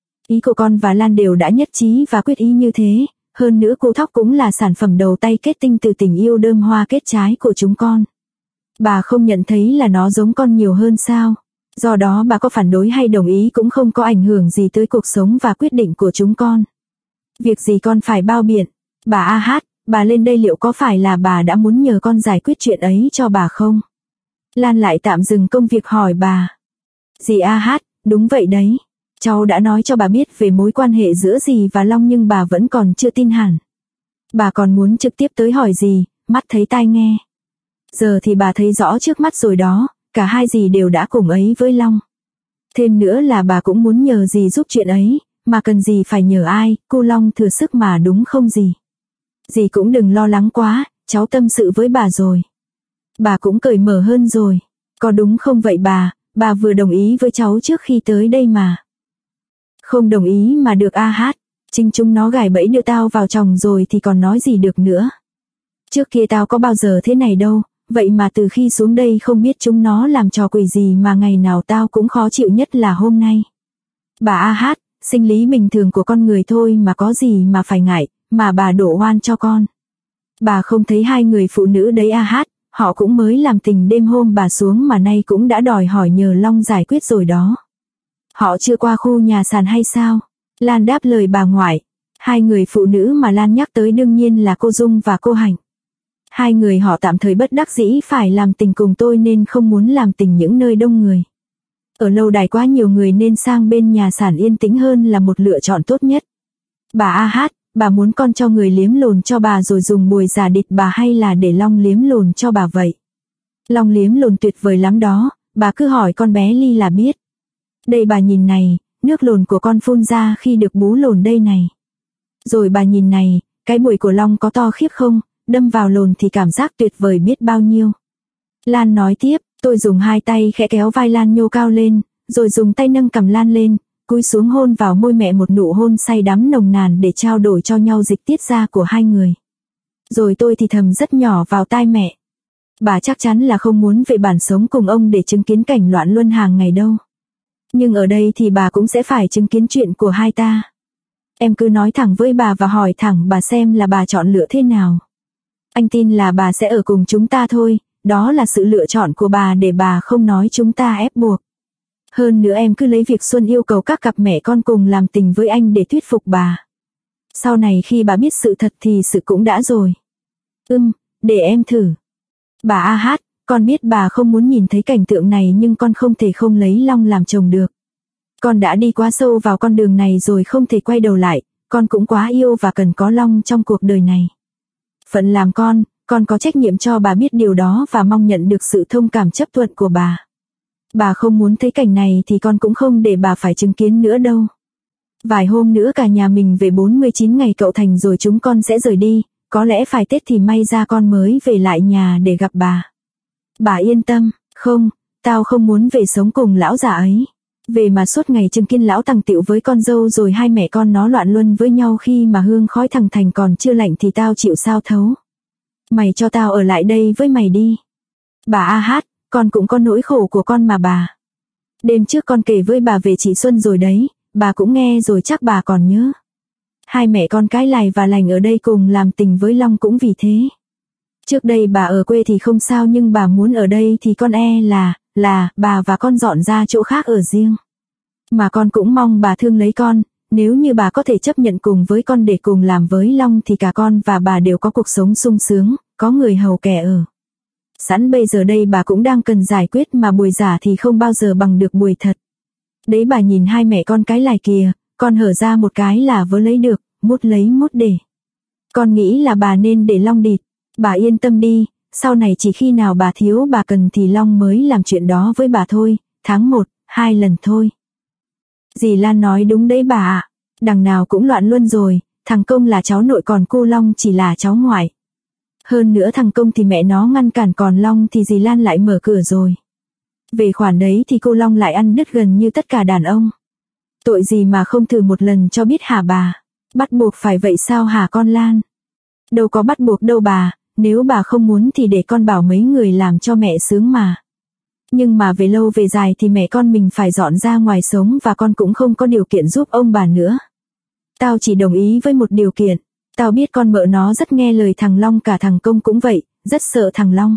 Ý của con và Lan đều đã nhất trí và quyết ý như thế. Hơn nữa cô Thóc cũng là sản phẩm đầu tay kết tinh từ tình yêu đơm hoa kết trái của chúng con. Bà không nhận thấy là nó giống con nhiều hơn sao? Do đó bà có phản đối hay đồng ý cũng không có ảnh hưởng gì tới cuộc sống và quyết định của chúng con. Việc gì con phải bao biện? Bà AH, bà lên đây liệu có phải là bà đã muốn nhờ con giải quyết chuyện ấy cho bà không? Lan lại tạm dừng công việc hỏi bà. Dì AH, đúng vậy đấy. Cháu đã nói cho bà biết về mối quan hệ giữa dì và Long nhưng bà vẫn còn chưa tin hẳn. Bà còn muốn trực tiếp tới hỏi dì, mắt thấy tai nghe. Giờ thì bà thấy rõ trước mắt rồi đó, cả hai dì đều đã cùng ấy với Long. Thêm nữa là bà cũng muốn nhờ dì giúp chuyện ấy, mà cần dì phải nhờ ai, cô Long thừa sức mà đúng không dì? Dì cũng đừng lo lắng quá, cháu tâm sự với bà rồi. Bà cũng cởi mở hơn rồi, có đúng không vậy bà vừa đồng ý với cháu trước khi tới đây mà. Không đồng ý mà được AH, chính chúng nó gài bẫy đưa tao vào chồng rồi thì còn nói gì được nữa. Trước kia tao có bao giờ thế này đâu, vậy mà từ khi xuống đây không biết chúng nó làm trò quỷ gì mà ngày nào tao cũng khó chịu nhất là hôm nay. Bà AH, sinh lý bình thường của con người thôi mà có gì mà phải ngại, mà bà đổ oan cho con. Bà không thấy hai người phụ nữ đấy AH, họ cũng mới làm tình đêm hôm bà xuống mà nay cũng đã đòi hỏi nhờ Long giải quyết rồi đó. Họ chưa qua khu nhà sàn hay sao? Lan đáp lời bà ngoại. Hai người phụ nữ mà Lan nhắc tới đương nhiên là cô Dung và cô Hạnh. Hai người họ tạm thời bất đắc dĩ phải làm tình cùng tôi nên không muốn làm tình những nơi đông người. Ở lâu đài quá nhiều người nên sang bên nhà sản yên tĩnh hơn là một lựa chọn tốt nhất. Bà A Hát, bà muốn con cho người liếm lồn cho bà rồi dùng bùi giả địt bà hay là để Long liếm lồn cho bà vậy? Long liếm lồn tuyệt vời lắm đó, bà cứ hỏi con bé Ly là biết. Đây bà nhìn này, nước lồn của con phun ra khi được bú lồn đây này. Rồi bà nhìn này, cái bùi của Long có to khiếp không, đâm vào lồn thì cảm giác tuyệt vời biết bao nhiêu. Lan nói tiếp, tôi dùng hai tay khẽ kéo vai Lan nhô cao lên, rồi dùng tay nâng cằm Lan lên, cúi xuống hôn vào môi mẹ một nụ hôn say đắm nồng nàn để trao đổi cho nhau dịch tiết ra của hai người. Rồi tôi thì thầm rất nhỏ vào tai mẹ. Bà chắc chắn là không muốn về bản sống cùng ông để chứng kiến cảnh loạn luân hàng ngày đâu. Nhưng ở đây thì bà cũng sẽ phải chứng kiến chuyện của hai ta. Em cứ nói thẳng với bà và hỏi thẳng bà xem là bà chọn lựa thế nào. Anh tin là bà sẽ ở cùng chúng ta thôi, đó là sự lựa chọn của bà để bà không nói chúng ta ép buộc. Hơn nữa em cứ lấy việc Xuân yêu cầu các cặp mẹ con cùng làm tình với anh để thuyết phục bà. Sau này khi bà biết sự thật thì sự cũng đã rồi. Để em thử. Bà A Hát, con biết bà không muốn nhìn thấy cảnh tượng này nhưng con không thể không lấy Long làm chồng được. Con đã đi quá sâu vào con đường này rồi không thể quay đầu lại, con cũng quá yêu và cần có Long trong cuộc đời này. Phận làm con có trách nhiệm cho bà biết điều đó và mong nhận được sự thông cảm chấp thuận của bà. Bà không muốn thấy cảnh này thì con cũng không để bà phải chứng kiến nữa đâu. Vài hôm nữa cả nhà mình về 49 ngày cậu thành rồi chúng con sẽ rời đi, có lẽ phải Tết thì may ra con mới về lại nhà để gặp bà. Bà yên tâm, không, tao không muốn về sống cùng lão già ấy. Về mà suốt ngày chứng kiến lão thằng Tịu với con dâu rồi hai mẹ con nó loạn luân với nhau khi mà hương khói thằng Thành còn chưa lạnh thì tao chịu sao thấu. Mày cho tao ở lại đây với mày đi. Bà A Hát, con cũng có nỗi khổ của con mà bà. Đêm trước con kể với bà về chị Xuân rồi đấy, bà cũng nghe rồi chắc bà còn nhớ. Hai mẹ con cái lài và lành ở đây cùng làm tình với Long cũng vì thế. Trước đây bà ở quê thì không sao nhưng bà muốn ở đây thì con là bà và con dọn ra chỗ khác ở riêng. Mà con cũng mong bà thương lấy con, nếu như bà có thể chấp nhận cùng với con để cùng làm với Long thì cả con và bà đều có cuộc sống sung sướng, có người hầu kẻ ở. Sẵn bây giờ đây bà cũng đang cần giải quyết mà bùi giả thì không bao giờ bằng được bùi thật. Đấy bà nhìn hai mẹ con cái lài kìa, con hở ra một cái là vớ lấy được, mút lấy mút để. Con nghĩ là bà nên để Long địt. Bà yên tâm đi, sau này chỉ khi nào bà thiếu bà cần thì Long mới làm chuyện đó với bà thôi, tháng 1, 2 lần thôi. Dì Lan nói đúng đấy bà ạ, đằng nào cũng loạn luân rồi, thằng Công là cháu nội còn cô Long chỉ là cháu ngoại. Hơn nữa thằng Công thì mẹ nó ngăn cản còn Long thì dì Lan lại mở cửa rồi. Về khoản đấy thì cô Long lại ăn đứt gần như tất cả đàn ông. Tội gì mà không thử một lần cho biết hả bà? Bắt buộc phải vậy sao hả con Lan? Đâu có bắt buộc đâu bà, nếu bà không muốn thì để con bảo mấy người làm cho mẹ sướng mà. Nhưng mà về lâu về dài thì mẹ con mình phải dọn ra ngoài sống và con cũng không có điều kiện giúp ông bà nữa. Tao chỉ đồng ý với một điều kiện, tao biết con mợ nó rất nghe lời thằng Long cả thằng Công cũng vậy, rất sợ thằng Long.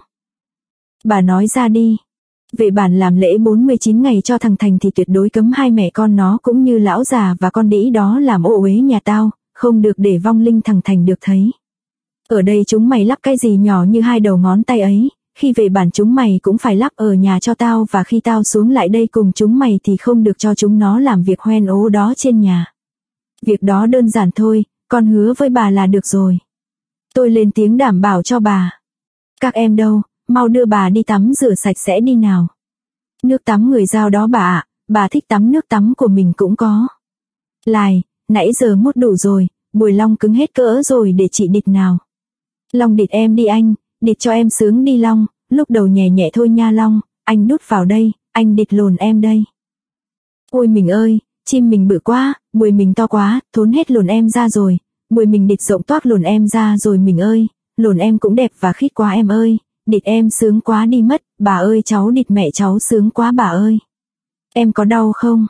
Bà nói ra đi. Về bản làm lễ 49 ngày cho thằng Thành thì tuyệt đối cấm hai mẹ con nó cũng như lão già và con đĩ đó làm ô uế nhà tao, không được để vong linh thằng Thành được thấy. Ở đây chúng mày lắp cái gì nhỏ như hai đầu ngón tay ấy, khi về bản chúng mày cũng phải lắp ở nhà cho tao và khi tao xuống lại đây cùng chúng mày thì không được cho chúng nó làm việc hoen ố đó trên nhà. Việc đó đơn giản thôi, con hứa với bà là được rồi. Tôi lên tiếng đảm bảo cho bà. Các em đâu, mau đưa bà đi tắm rửa sạch sẽ đi nào. Nước tắm người Dao đó bà ạ, bà thích tắm nước tắm của mình cũng có. Lài, nãy giờ mút đủ rồi, bùi Long cứng hết cỡ rồi để chị địt nào. Long địt em đi anh, địt cho em sướng đi Long, lúc đầu nhẹ nhẹ thôi nha Long, anh đút vào đây, anh địt lồn em đây. Ôi mình ơi, chim mình bự quá, bùi mình to quá, thốn hết lồn em ra rồi, bùi mình địt rộng toác lồn em ra rồi mình ơi, lồn em cũng đẹp và khít quá em ơi, địt em sướng quá đi mất, bà ơi cháu địt mẹ cháu sướng quá bà ơi. Em có đau không?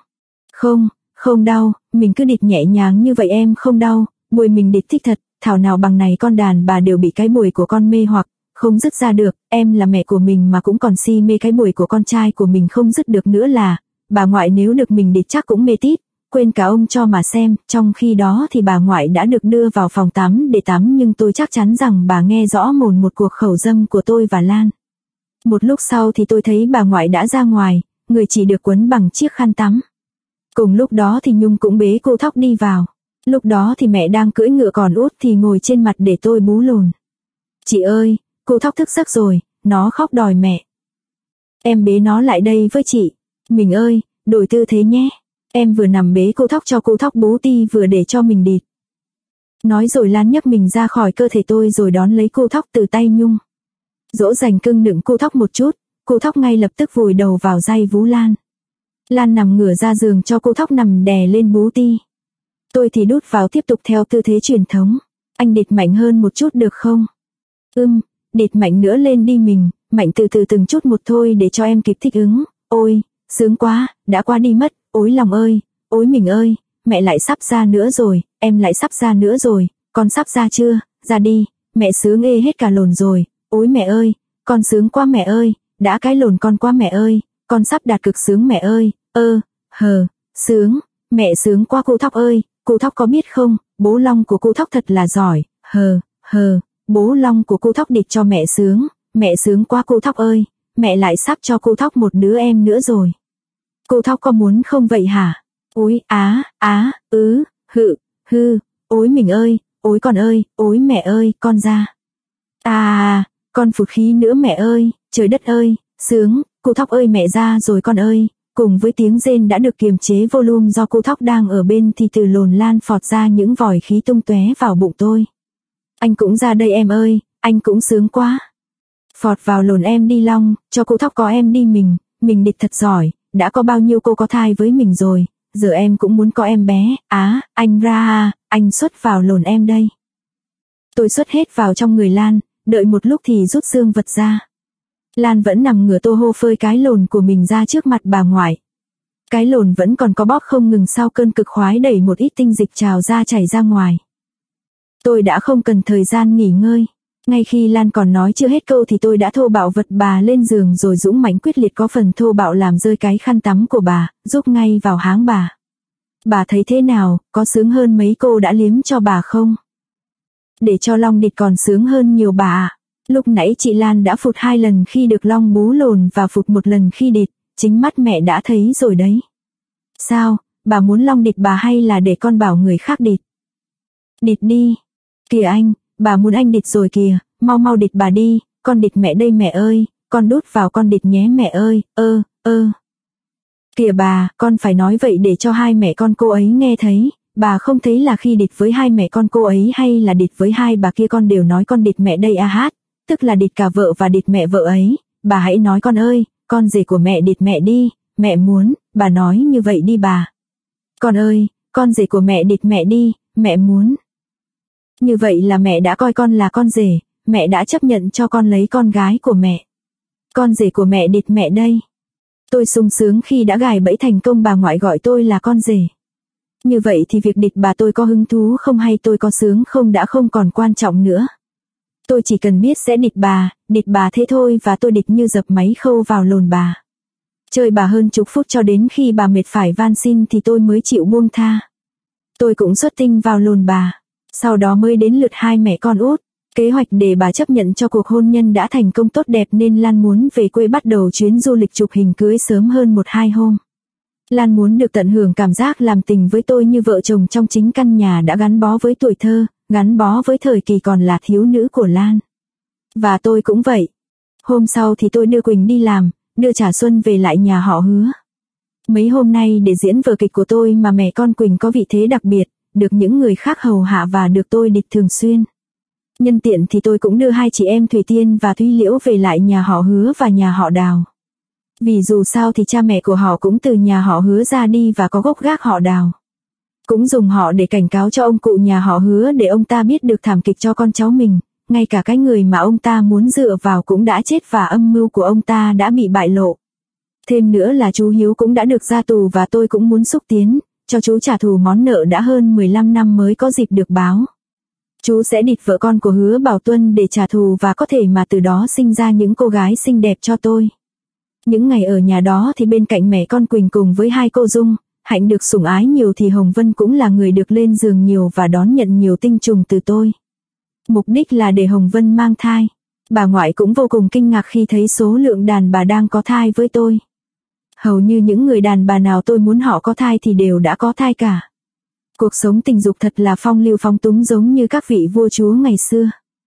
Không đau, mình cứ địt nhẹ nhàng như vậy em không đau, bùi mình địt thích thật, thảo nào bằng này con đàn bà đều bị cái bùi của con mê hoặc, không dứt ra được, em là mẹ của mình mà cũng còn si mê cái bùi của con trai của mình không dứt được nữa là, bà ngoại nếu được mình địt chắc cũng mê tít, quên cả ông cho mà xem, trong khi đó thì bà ngoại đã được đưa vào phòng tắm để tắm, nhưng tôi chắc chắn rằng bà nghe rõ mồn một cuộc khẩu dâm của tôi và Lan. Một lúc sau thì tôi thấy bà ngoại đã ra ngoài, người chỉ được quấn bằng chiếc khăn tắm. Cùng lúc đó thì Nhung cũng bế cô Thóc đi vào. Lúc đó thì mẹ đang cưỡi ngựa, còn Út thì ngồi trên mặt để tôi bú lồn. Chị ơi, cô Thóc thức giấc rồi, nó khóc đòi mẹ. Em bế nó lại đây với chị. Mình ơi, đổi tư thế nhé. Em vừa nằm bế cô Thóc cho cô Thóc bú ti vừa để cho mình địt. Nói rồi Lan nhấc mình ra khỏi cơ thể tôi rồi đón lấy cô Thóc từ tay Nhung. Dỗ dành cưng nựng cô Thóc một chút, cô Thóc ngay lập tức vùi đầu vào day vú Lan. Lan nằm ngửa ra giường cho cô Thóc nằm đè lên bú ti. Tôi thì đút vào tiếp tục theo tư thế truyền thống. Anh địt mạnh hơn một chút được không? Địt mạnh nữa lên đi mình, mạnh từ từ từng chút một thôi để cho em kịp thích ứng. Ôi, sướng quá, đã qua đi mất, ôi lòng ơi, ôi mình ơi, mẹ lại sắp ra nữa rồi, em lại sắp ra nữa rồi, con sắp ra chưa, ra đi, mẹ sướng ê hết cả lồn rồi, ôi mẹ ơi, con sướng quá mẹ ơi, đã cái lồn con quá mẹ ơi, con sắp đạt cực sướng mẹ ơi, sướng, mẹ sướng quá cô Thóc ơi, cô Thóc có biết không, bố Long của cô Thóc thật là giỏi, bố Long của cô Thóc địt cho mẹ sướng quá cô Thóc ơi, mẹ lại sắp cho cô Thóc một đứa em nữa rồi. Cô Thóc có muốn không vậy hả? Ôi ôi mình ơi, ôi con ơi, ôi mẹ ơi, con ra. Con phụt khí nữa mẹ ơi, trời đất ơi, sướng, cô Thóc ơi mẹ ra rồi con ơi. Cùng với tiếng rên đã được kiềm chế volume do cô Thóc đang ở bên thì từ lồn Lan phọt ra những vòi khí tung tóe vào bụng tôi. Anh cũng ra đây em ơi, anh cũng sướng quá. Phọt vào lồn em đi Long, cho cô Thóc có em đi mình địt thật giỏi, đã có bao nhiêu cô có thai với mình rồi, giờ em cũng muốn có em bé, anh ra anh xuất vào lồn em đây. Tôi xuất hết vào trong người Lan, đợi một lúc thì rút xương vật ra. Lan vẫn nằm ngửa tô hô phơi cái lồn của mình ra trước mặt bà ngoại. Cái lồn vẫn còn có bóp không ngừng sau cơn cực khoái đẩy một ít tinh dịch trào ra chảy ra ngoài. Tôi đã không cần thời gian nghỉ ngơi. Ngay khi Lan còn nói chưa hết câu thì tôi đã thô bạo vật bà lên giường rồi dũng mãnh quyết liệt có phần thô bạo làm rơi cái khăn tắm của bà, giúp ngay vào háng bà. Bà thấy thế nào, có sướng hơn mấy cô đã liếm cho bà không? Để cho Long địt còn sướng hơn nhiều bà ạ. Lúc nãy chị Lan đã phụt 2 lần khi được Long bú lồn và phụt 1 lần khi địt, chính mắt mẹ đã thấy rồi đấy. Sao, bà muốn Long địt bà hay là để con bảo người khác địt? Địt đi. Kìa anh, bà muốn anh địt rồi kìa, mau địt bà đi, con địt mẹ đây mẹ ơi, con đút vào con địt nhé mẹ ơi, Kìa bà, con phải nói vậy để cho hai mẹ con cô ấy nghe thấy, bà không thấy là khi địt với hai mẹ con cô ấy hay là địt với hai bà kia con đều nói con địt mẹ đây tức là địt cả vợ và địt mẹ vợ ấy, bà hãy nói con ơi, con rể của mẹ địt mẹ đi, mẹ muốn, bà nói như vậy đi bà. Con ơi, con rể của mẹ địt mẹ đi, mẹ muốn. Như vậy là mẹ đã coi con là con rể, mẹ đã chấp nhận cho con lấy con gái của mẹ. Con rể của mẹ địt mẹ đây. Tôi sung sướng khi đã gài bẫy thành công, bà ngoại gọi tôi là con rể. Như vậy thì việc địt bà tôi có hứng thú không hay tôi có sướng không đã không còn quan trọng nữa. Tôi chỉ cần biết sẽ địt bà thế thôi và tôi địt như dập máy khâu vào lồn bà. Chơi bà hơn chục phút cho đến khi bà mệt phải van xin thì tôi mới chịu buông tha. Tôi cũng xuất tinh vào lồn bà. Sau đó mới đến lượt hai mẹ con Út. Kế hoạch để bà chấp nhận cho cuộc hôn nhân đã thành công tốt đẹp nên Lan muốn về quê bắt đầu chuyến du lịch chụp hình cưới sớm hơn 1-2 hôm. Lan muốn được tận hưởng cảm giác làm tình với tôi như vợ chồng trong chính căn nhà đã gắn bó với tuổi thơ, gắn bó với thời kỳ còn là thiếu nữ của Lan. Và tôi cũng vậy. Hôm sau thì tôi đưa Quỳnh đi làm, đưa Trà Xuân về lại nhà họ Hứa. Mấy hôm nay để diễn vở kịch của tôi mà mẹ con Quỳnh có vị thế đặc biệt, được những người khác hầu hạ và được tôi địt thường xuyên. Nhân tiện thì tôi cũng đưa hai chị em Thủy Tiên và Thúy Liễu về lại nhà họ Hứa và nhà họ Đào. Vì dù sao thì cha mẹ của họ cũng từ nhà họ Hứa ra đi và có gốc gác họ Đào. Cũng dùng họ để cảnh cáo cho ông cụ nhà họ Hứa để ông ta biết được thảm kịch cho con cháu mình, ngay cả cái người mà ông ta muốn dựa vào cũng đã chết và âm mưu của ông ta đã bị bại lộ. Thêm nữa là chú Hiếu cũng đã được ra tù và tôi cũng muốn xúc tiến, cho chú trả thù món nợ đã hơn 15 năm mới có dịp được báo. Chú sẽ địt vợ con của Hứa Bảo Tuân để trả thù và có thể mà từ đó sinh ra những cô gái xinh đẹp cho tôi. Những ngày ở nhà đó thì bên cạnh mẹ con Quỳnh cùng với hai cô Dung, hạnh được sủng ái nhiều thì Hồng Vân cũng là người được lên giường nhiều và đón nhận nhiều tinh trùng từ tôi. Mục đích là để Hồng Vân mang thai. Bà ngoại cũng vô cùng kinh ngạc khi thấy số lượng đàn bà đang có thai với tôi. Hầu như những người đàn bà nào tôi muốn họ có thai thì đều đã có thai cả. Cuộc sống tình dục thật là phong lưu phóng túng giống như các vị vua chúa ngày xưa.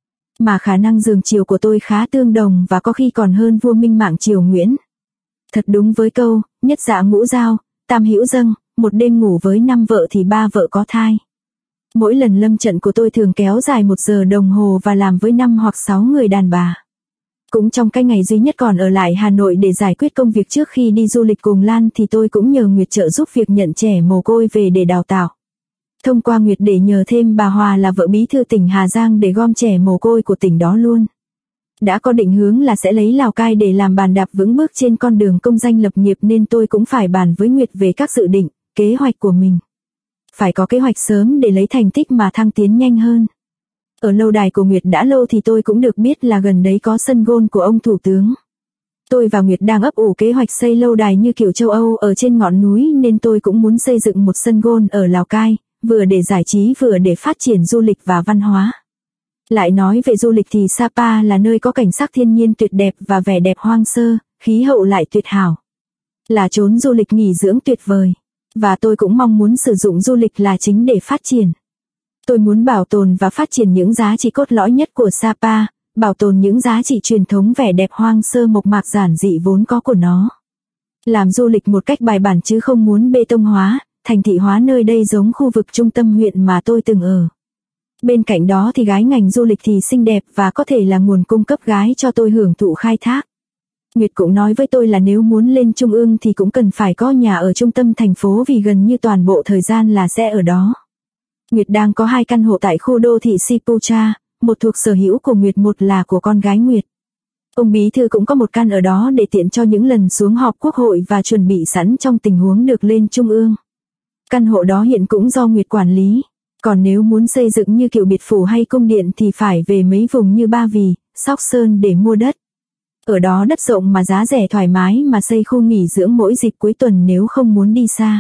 Mà khả năng giường chiều của tôi khá tương đồng và có khi còn hơn vua Minh Mạng triều Nguyễn. Thật đúng với câu, nhất dạ ngũ giao, tam hữu dâng, một đêm ngủ với 5 vợ thì 3 vợ có thai. Mỗi lần lâm trận của tôi thường kéo dài 1 giờ đồng hồ và làm với 5 hoặc 6 người đàn bà. Cũng trong cái ngày duy nhất còn ở lại Hà Nội để giải quyết công việc trước khi đi du lịch cùng Lan thì tôi cũng nhờ Nguyệt trợ giúp việc nhận trẻ mồ côi về để đào tạo. Thông qua Nguyệt để nhờ thêm bà Hòa là vợ bí thư tỉnh Hà Giang để gom trẻ mồ côi của tỉnh đó luôn. Đã có định hướng là sẽ lấy Lào Cai để làm bàn đạp vững bước trên con đường công danh lập nghiệp nên tôi cũng phải bàn với Nguyệt về các dự định, kế hoạch của mình. Phải có kế hoạch sớm để lấy thành tích mà thăng tiến nhanh hơn. Ở lâu đài của Nguyệt đã lâu thì tôi cũng được biết là gần đấy có sân golf của ông thủ tướng. Tôi và Nguyệt đang ấp ủ kế hoạch xây lâu đài như kiểu châu Âu ở trên ngọn núi nên tôi cũng muốn xây dựng một sân golf ở Lào Cai, vừa để giải trí vừa để phát triển du lịch và văn hóa. Lại nói về du lịch thì Sapa là nơi có cảnh sắc thiên nhiên tuyệt đẹp và vẻ đẹp hoang sơ, khí hậu lại tuyệt hảo. Là chốn du lịch nghỉ dưỡng tuyệt vời. Và tôi cũng mong muốn sử dụng du lịch là chính để phát triển. Tôi muốn bảo tồn và phát triển những giá trị cốt lõi nhất của Sapa, bảo tồn những giá trị truyền thống vẻ đẹp hoang sơ mộc mạc giản dị vốn có của nó. Làm du lịch một cách bài bản chứ không muốn bê tông hóa, thành thị hóa nơi đây giống khu vực trung tâm huyện mà tôi từng ở. Bên cạnh đó thì gái ngành du lịch thì xinh đẹp và có thể là nguồn cung cấp gái cho tôi hưởng thụ khai thác. Nguyệt cũng nói với tôi là nếu muốn lên trung ương thì cũng cần phải có nhà ở trung tâm thành phố vì gần như toàn bộ thời gian là sẽ ở đó. Nguyệt đang có 2 căn hộ tại khu đô thị Sipucha, một thuộc sở hữu của Nguyệt, một là của con gái Nguyệt. Ông bí thư cũng có một căn ở đó để tiện cho những lần xuống họp quốc hội và chuẩn bị sẵn trong tình huống được lên trung ương. Căn hộ đó hiện cũng do Nguyệt quản lý. Còn nếu muốn xây dựng như kiểu biệt phủ hay cung điện thì phải về mấy vùng như Ba Vì, Sóc Sơn để mua đất. Ở đó đất rộng mà giá rẻ thoải mái mà xây khu nghỉ dưỡng mỗi dịp cuối tuần nếu không muốn đi xa.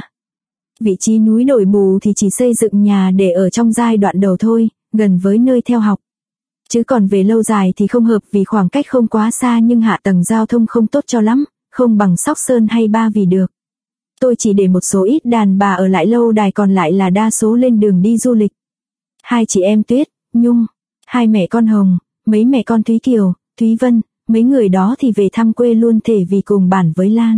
Vị trí núi đồi bù thì chỉ xây dựng nhà để ở trong giai đoạn đầu thôi, gần với nơi theo học. Chứ còn về lâu dài thì không hợp vì khoảng cách không quá xa nhưng hạ tầng giao thông không tốt cho lắm, không bằng Sóc Sơn hay Ba Vì được. Tôi chỉ để một số ít đàn bà ở lại lâu đài còn lại là đa số lên đường đi du lịch. 2 chị em Tuyết, Nhung, 2 mẹ con Hồng, mấy mẹ con Thúy Kiều, Thúy Vân, mấy người đó thì về thăm quê luôn thể vì cùng bản với Lan.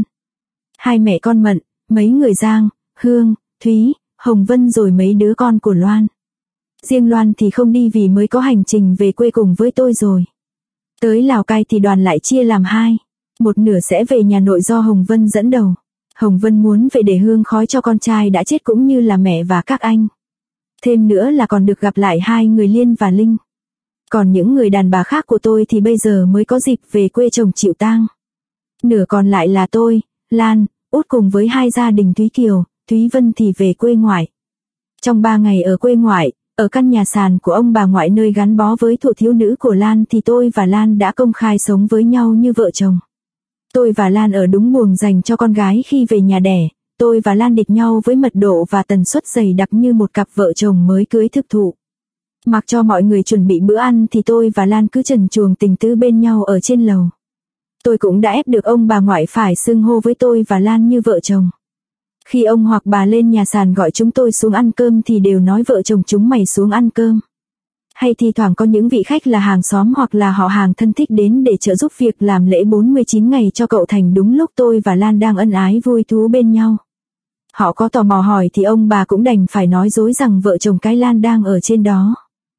2 mẹ con Mận, mấy người Giang, Hương, Thúy, Hồng Vân rồi mấy đứa con của Loan. Riêng Loan thì không đi vì mới có hành trình về quê cùng với tôi rồi. Tới Lào Cai thì đoàn lại chia làm 2. Một nửa sẽ về nhà nội do Hồng Vân dẫn đầu. Hồng Vân muốn về để hương khói cho con trai đã chết cũng như là mẹ và các anh. Thêm nữa là còn được gặp lại 2 người Liên và Linh. Còn những người đàn bà khác của tôi thì bây giờ mới có dịp về quê chồng chịu tang. Nửa còn lại là tôi, Lan, Út cùng với 2 gia đình Thúy Kiều, Thúy Vân thì về quê ngoại. Trong 3 ngày ở quê ngoại, ở căn nhà sàn của ông bà ngoại nơi gắn bó với thụ thiếu nữ của Lan thì tôi và Lan đã công khai sống với nhau như vợ chồng. Tôi và Lan ở đúng buồng dành cho con gái khi về nhà đẻ, tôi và Lan địch nhau với mật độ và tần suất dày đặc như một cặp vợ chồng mới cưới thực thụ. Mặc cho mọi người chuẩn bị bữa ăn thì tôi và Lan cứ trần truồng tình tứ bên nhau ở trên lầu. Tôi cũng đã ép được ông bà ngoại phải xưng hô với tôi và Lan như vợ chồng. Khi ông hoặc bà lên nhà sàn gọi chúng tôi xuống ăn cơm thì đều nói vợ chồng chúng mày xuống ăn cơm. Hay thi thoảng có những vị khách là hàng xóm hoặc là họ hàng thân thích đến để trợ giúp việc làm lễ 49 ngày cho cậu Thành đúng lúc tôi và Lan đang ân ái vui thú bên nhau. Họ có tò mò hỏi thì ông bà cũng đành phải nói dối rằng vợ chồng cái Lan đang ở trên đó.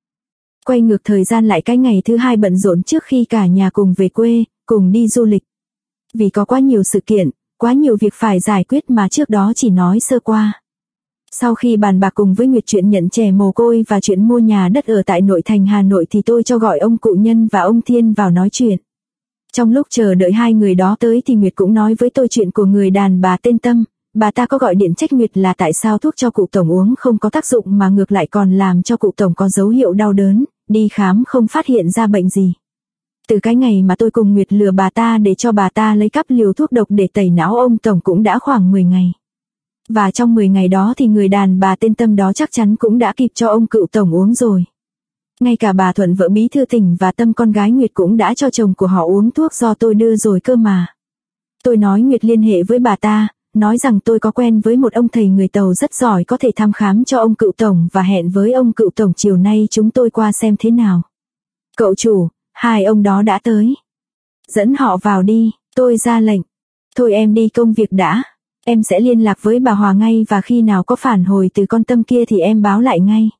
Quay ngược thời gian lại cái ngày thứ 2 bận rộn trước khi cả nhà cùng về quê, cùng đi du lịch. Vì có quá nhiều sự kiện, quá nhiều việc phải giải quyết mà trước đó chỉ nói sơ qua. Sau khi bàn bạc cùng với Nguyệt chuyện nhận trẻ mồ côi và chuyện mua nhà đất ở tại nội thành Hà Nội thì tôi cho gọi ông Cụ Nhân và ông Thiên vào nói chuyện. Trong lúc chờ đợi 2 người đó tới thì Nguyệt cũng nói với tôi chuyện của người đàn bà tên Tâm. Bà ta có gọi điện trách Nguyệt là tại sao thuốc cho cụ tổng uống không có tác dụng mà ngược lại còn làm cho cụ tổng có dấu hiệu đau đớn, đi khám không phát hiện ra bệnh gì. Từ cái ngày mà tôi cùng Nguyệt lừa bà ta để cho bà ta lấy cắp liều thuốc độc để tẩy não ông tổng cũng đã khoảng 10 ngày. Và trong 10 ngày đó thì người đàn bà tên Tâm đó chắc chắn cũng đã kịp cho ông cựu tổng uống rồi. Ngay cả bà Thuận vợ bí thư tỉnh và Tâm con gái Nguyệt cũng đã cho chồng của họ uống thuốc do tôi đưa rồi cơ mà. Tôi nói Nguyệt liên hệ với bà ta, nói rằng tôi có quen với một ông thầy người Tàu rất giỏi có thể thăm khám cho ông cựu tổng và hẹn với ông cựu tổng chiều nay chúng tôi qua xem thế nào. Cậu chủ, hai ông đó đã tới. Dẫn họ vào đi, tôi ra lệnh. Thôi em đi công việc đã. Em sẽ liên lạc với bà Hòa ngay và khi nào có phản hồi từ con Tâm kia thì em báo lại ngay.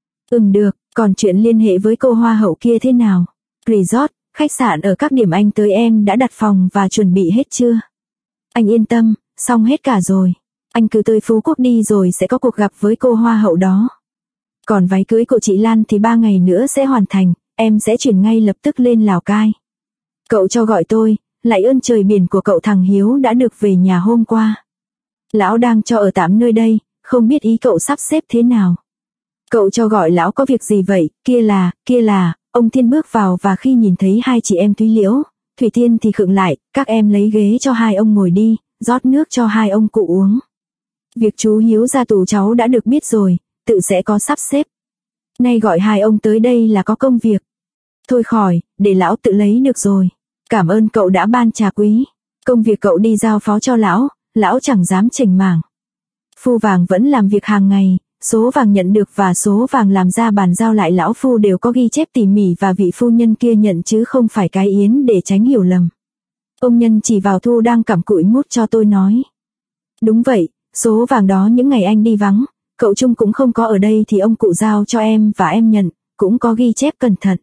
Được, còn chuyện liên hệ với cô Hoa hậu kia thế nào? Resort, khách sạn ở các điểm anh tới em đã đặt phòng và chuẩn bị hết chưa? Anh yên tâm, xong hết cả rồi. Anh cứ tới Phú Quốc đi rồi sẽ có cuộc gặp với cô Hoa hậu đó. Còn váy cưới của chị Lan thì 3 ngày nữa sẽ hoàn thành, em sẽ chuyển ngay lập tức lên Lào Cai. Cậu cho gọi tôi, lạy ơn trời biển của cậu thằng Hiếu đã được về nhà hôm qua. Lão đang cho ở tạm nơi đây, không biết ý cậu sắp xếp thế nào. Cậu cho gọi lão có việc gì vậy, kia là, ông Thiên bước vào và khi nhìn thấy hai chị em Thúy Liễu, Thủy Tiên thì khựng lại, các em lấy ghế cho hai ông ngồi đi, rót nước cho hai ông cụ uống. Việc chú Hiếu ra tù cháu đã được biết rồi, tự sẽ có sắp xếp. Nay gọi hai ông tới đây là có công việc. Thôi khỏi, để lão tự lấy được rồi. Cảm ơn cậu đã ban trà quý. Công việc cậu đi giao phó cho lão chẳng dám chểnh mảng. Phu vàng vẫn làm việc hàng ngày, số vàng nhận được và số vàng làm ra bàn giao lại lão phu đều có ghi chép tỉ mỉ và vị phu nhân kia nhận chứ không phải cái yến để tránh hiểu lầm. Ông Nhân chỉ vào Thu đang cặm cụi mút cho tôi nói. Đúng vậy, số vàng đó những ngày anh đi vắng, cậu Trung cũng không có ở đây thì ông cụ giao cho em và em nhận, cũng có ghi chép cẩn thận.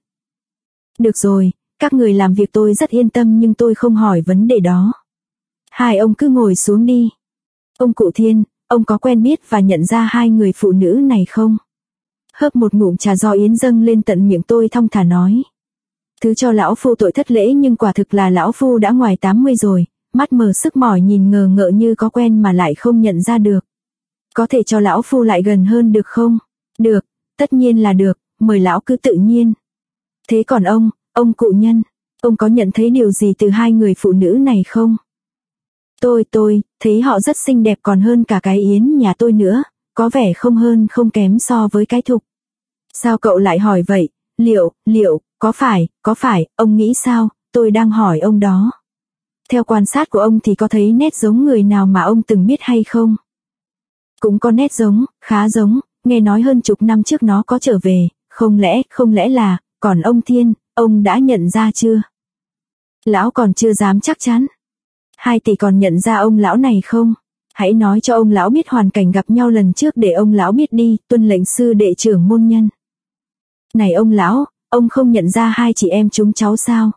Được rồi, các người làm việc tôi rất yên tâm nhưng tôi không hỏi vấn đề đó. Hai ông cứ ngồi xuống đi. Ông cụ Thiên, ông có quen biết và nhận ra hai người phụ nữ này không? Hớp một ngụm trà do yến dâng lên tận miệng tôi thong thả nói. Thứ cho lão phu tội thất lễ nhưng quả thực là lão phu đã ngoài 80 rồi, mắt mờ sức mỏi nhìn ngờ ngợ như có quen mà lại không nhận ra được. Có thể cho lão phu lại gần hơn được không? Được, tất nhiên là được, mời lão cứ tự nhiên. Thế còn ông cụ Nhân, ông có nhận thấy điều gì từ hai người phụ nữ này không? Tôi thấy họ rất xinh đẹp còn hơn cả cái yến nhà tôi nữa, có vẻ không hơn không kém so với cái Thục. Sao cậu lại hỏi vậy? Liệu, có phải, ông nghĩ sao? Tôi đang hỏi ông đó. Theo quan sát của ông thì có thấy nét giống người nào mà ông từng biết hay không? Cũng có nét giống, khá giống, nghe nói hơn chục năm trước nó có trở về, không lẽ là, còn ông Thiên, ông đã nhận ra chưa? Lão còn chưa dám chắc chắn. 2 tỷ còn nhận ra ông lão này không? Hãy nói cho ông lão biết hoàn cảnh gặp nhau lần trước để ông lão biết đi, tuân lệnh sư đệ trưởng môn nhân. Này ông lão, ông không nhận ra hai chị em chúng cháu sao?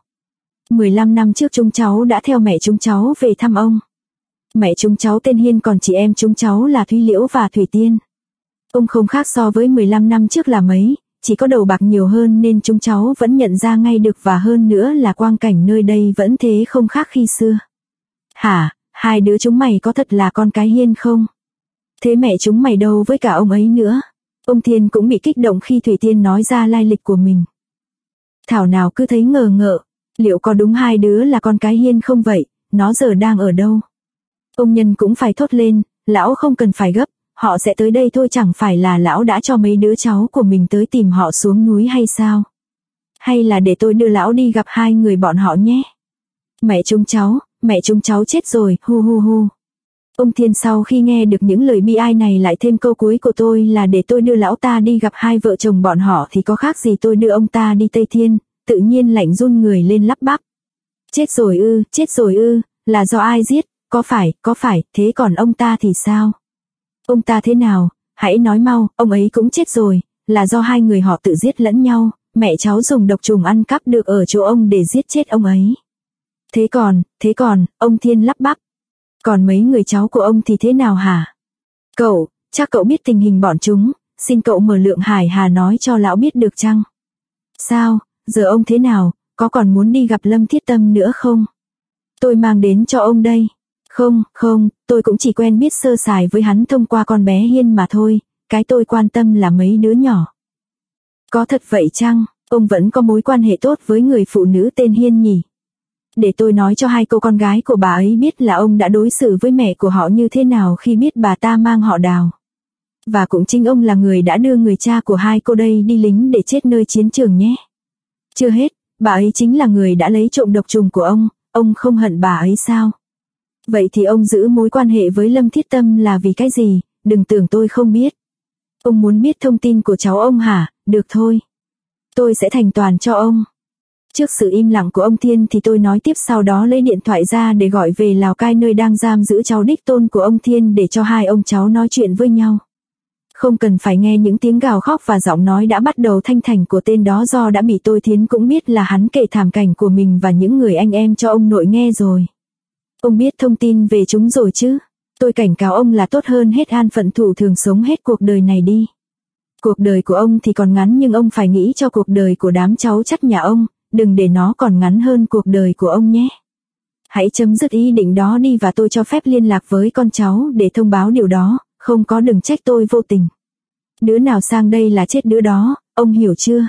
15 năm trước chúng cháu đã theo mẹ chúng cháu về thăm ông. Mẹ chúng cháu tên Hiên còn chị em chúng cháu là Thúy Liễu và Thủy Tiên. Ông không khác so với 15 năm trước là mấy, chỉ có đầu bạc nhiều hơn nên chúng cháu vẫn nhận ra ngay được và hơn nữa là quang cảnh nơi đây vẫn thế không khác khi xưa. Hả, hai đứa chúng mày có thật là con cái Hiên không? Thế mẹ chúng mày đâu với cả ông ấy nữa? Ông Thiên cũng bị kích động khi Thủy Tiên nói ra lai lịch của mình. Thảo nào cứ thấy ngờ ngợ, liệu có đúng hai đứa là con cái Hiên không vậy, nó giờ đang ở đâu? Ông Nhân cũng phải thốt lên, lão không cần phải gấp, họ sẽ tới đây thôi chẳng phải là lão đã cho mấy đứa cháu của mình tới tìm họ xuống núi hay sao? Hay là để tôi đưa lão đi gặp hai người bọn họ nhé? Mẹ chúng cháu chết rồi, hu. Ông Thiên sau khi nghe được những lời bi ai này lại thêm câu cuối của tôi là để tôi đưa lão ta đi gặp hai vợ chồng bọn họ thì có khác gì tôi đưa ông ta đi Tây Thiên, tự nhiên lạnh run người lên lắp bắp. Chết rồi ư, là do ai giết, có phải, thế còn ông ta thì sao? Ông ta thế nào, hãy nói mau, ông ấy cũng chết rồi, là do hai người họ tự giết lẫn nhau, mẹ cháu dùng độc trùng ăn cắp được ở chỗ ông để giết chết ông ấy. Thế còn, ông Thiên lắp bắp. Còn mấy người cháu của ông thì thế nào hả? Chắc cậu biết tình hình bọn chúng, xin cậu mở Lượng Hải Hà nói cho lão biết được chăng? Sao, giờ ông thế nào, có còn muốn đi gặp Lâm Thiết Tâm nữa không? Tôi mang đến cho ông đây. Không, tôi cũng chỉ quen biết sơ sài với hắn thông qua con bé Hiên mà thôi, cái tôi quan tâm là mấy đứa nhỏ. Có thật vậy chăng, ông vẫn có mối quan hệ tốt với người phụ nữ tên Hiên nhỉ? Để tôi nói cho hai cô con gái của bà ấy biết là ông đã đối xử với mẹ của họ như thế nào khi biết bà ta mang họ Đào. Và cũng chính ông là người đã đưa người cha của hai cô đây đi lính để chết nơi chiến trường nhé. Chưa hết, bà ấy chính là người đã lấy trộm độc trùng của ông không hận bà ấy sao? Vậy thì ông giữ mối quan hệ với Lâm Thiết Tâm là vì cái gì? Đừng tưởng tôi không biết. Ông muốn biết thông tin của cháu ông hả? Được thôi. Tôi sẽ thành toàn cho ông. Trước sự im lặng của ông Thiên thì tôi nói tiếp, sau đó lấy điện thoại ra để gọi về Lào Cai nơi đang giam giữ cháu đích tôn của ông Thiên để cho hai ông cháu nói chuyện với nhau. Không cần phải nghe những tiếng gào khóc và giọng nói đã bắt đầu thanh thảnh của tên đó, do đã bị tôi Thiến cũng biết là hắn kể thảm cảnh của mình và những người anh em cho ông nội nghe rồi. Ông biết thông tin về chúng rồi chứ? Tôi cảnh cáo ông là tốt hơn hết an phận thủ thường sống hết cuộc đời này đi. Cuộc đời của ông thì còn ngắn nhưng ông phải nghĩ cho cuộc đời của đám cháu chắt nhà ông, đừng để nó còn ngắn hơn cuộc đời của ông nhé. Hãy chấm dứt ý định đó đi và tôi cho phép liên lạc với con cháu để thông báo điều đó, không có đừng trách tôi vô tình. Đứa nào sang đây là chết đứa đó, ông hiểu chưa?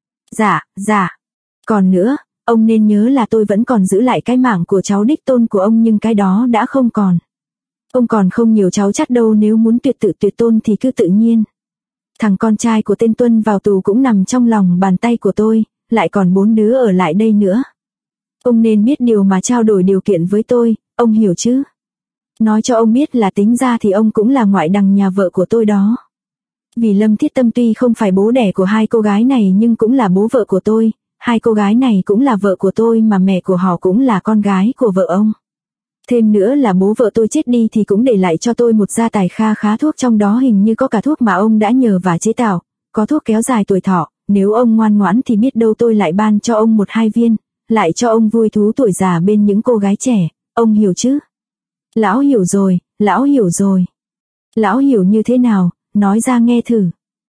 Dạ. Còn nữa, ông nên nhớ là tôi vẫn còn giữ lại cái mạng của cháu đích tôn của ông nhưng cái đó đã không còn. Ông còn không nhiều cháu chắc đâu, nếu muốn tuyệt tôn thì cứ tự nhiên. Thằng con trai của tên Tuân vào tù cũng nằm trong lòng bàn tay của tôi, lại còn 4 đứa ở lại đây nữa. Ông nên biết điều mà trao đổi điều kiện với tôi, ông hiểu chứ? Nói cho ông biết là tính ra thì ông cũng là ngoại đằng nhà vợ của tôi đó. Vì Lâm Thiết Tâm tuy không phải bố đẻ của hai cô gái này nhưng cũng là bố vợ của tôi, hai cô gái này cũng là vợ của tôi mà mẹ của họ cũng là con gái của vợ ông. Thêm nữa là bố vợ tôi chết đi thì cũng để lại cho tôi một gia tài kha khá thuốc, trong đó hình như có cả thuốc mà ông đã nhờ và chế tạo, có thuốc kéo dài tuổi thọ, nếu ông ngoan ngoãn thì biết đâu tôi lại ban cho ông 1-2 viên, lại cho ông vui thú tuổi già bên những cô gái trẻ, ông hiểu chứ? Lão hiểu rồi. Lão hiểu như thế nào, nói ra nghe thử.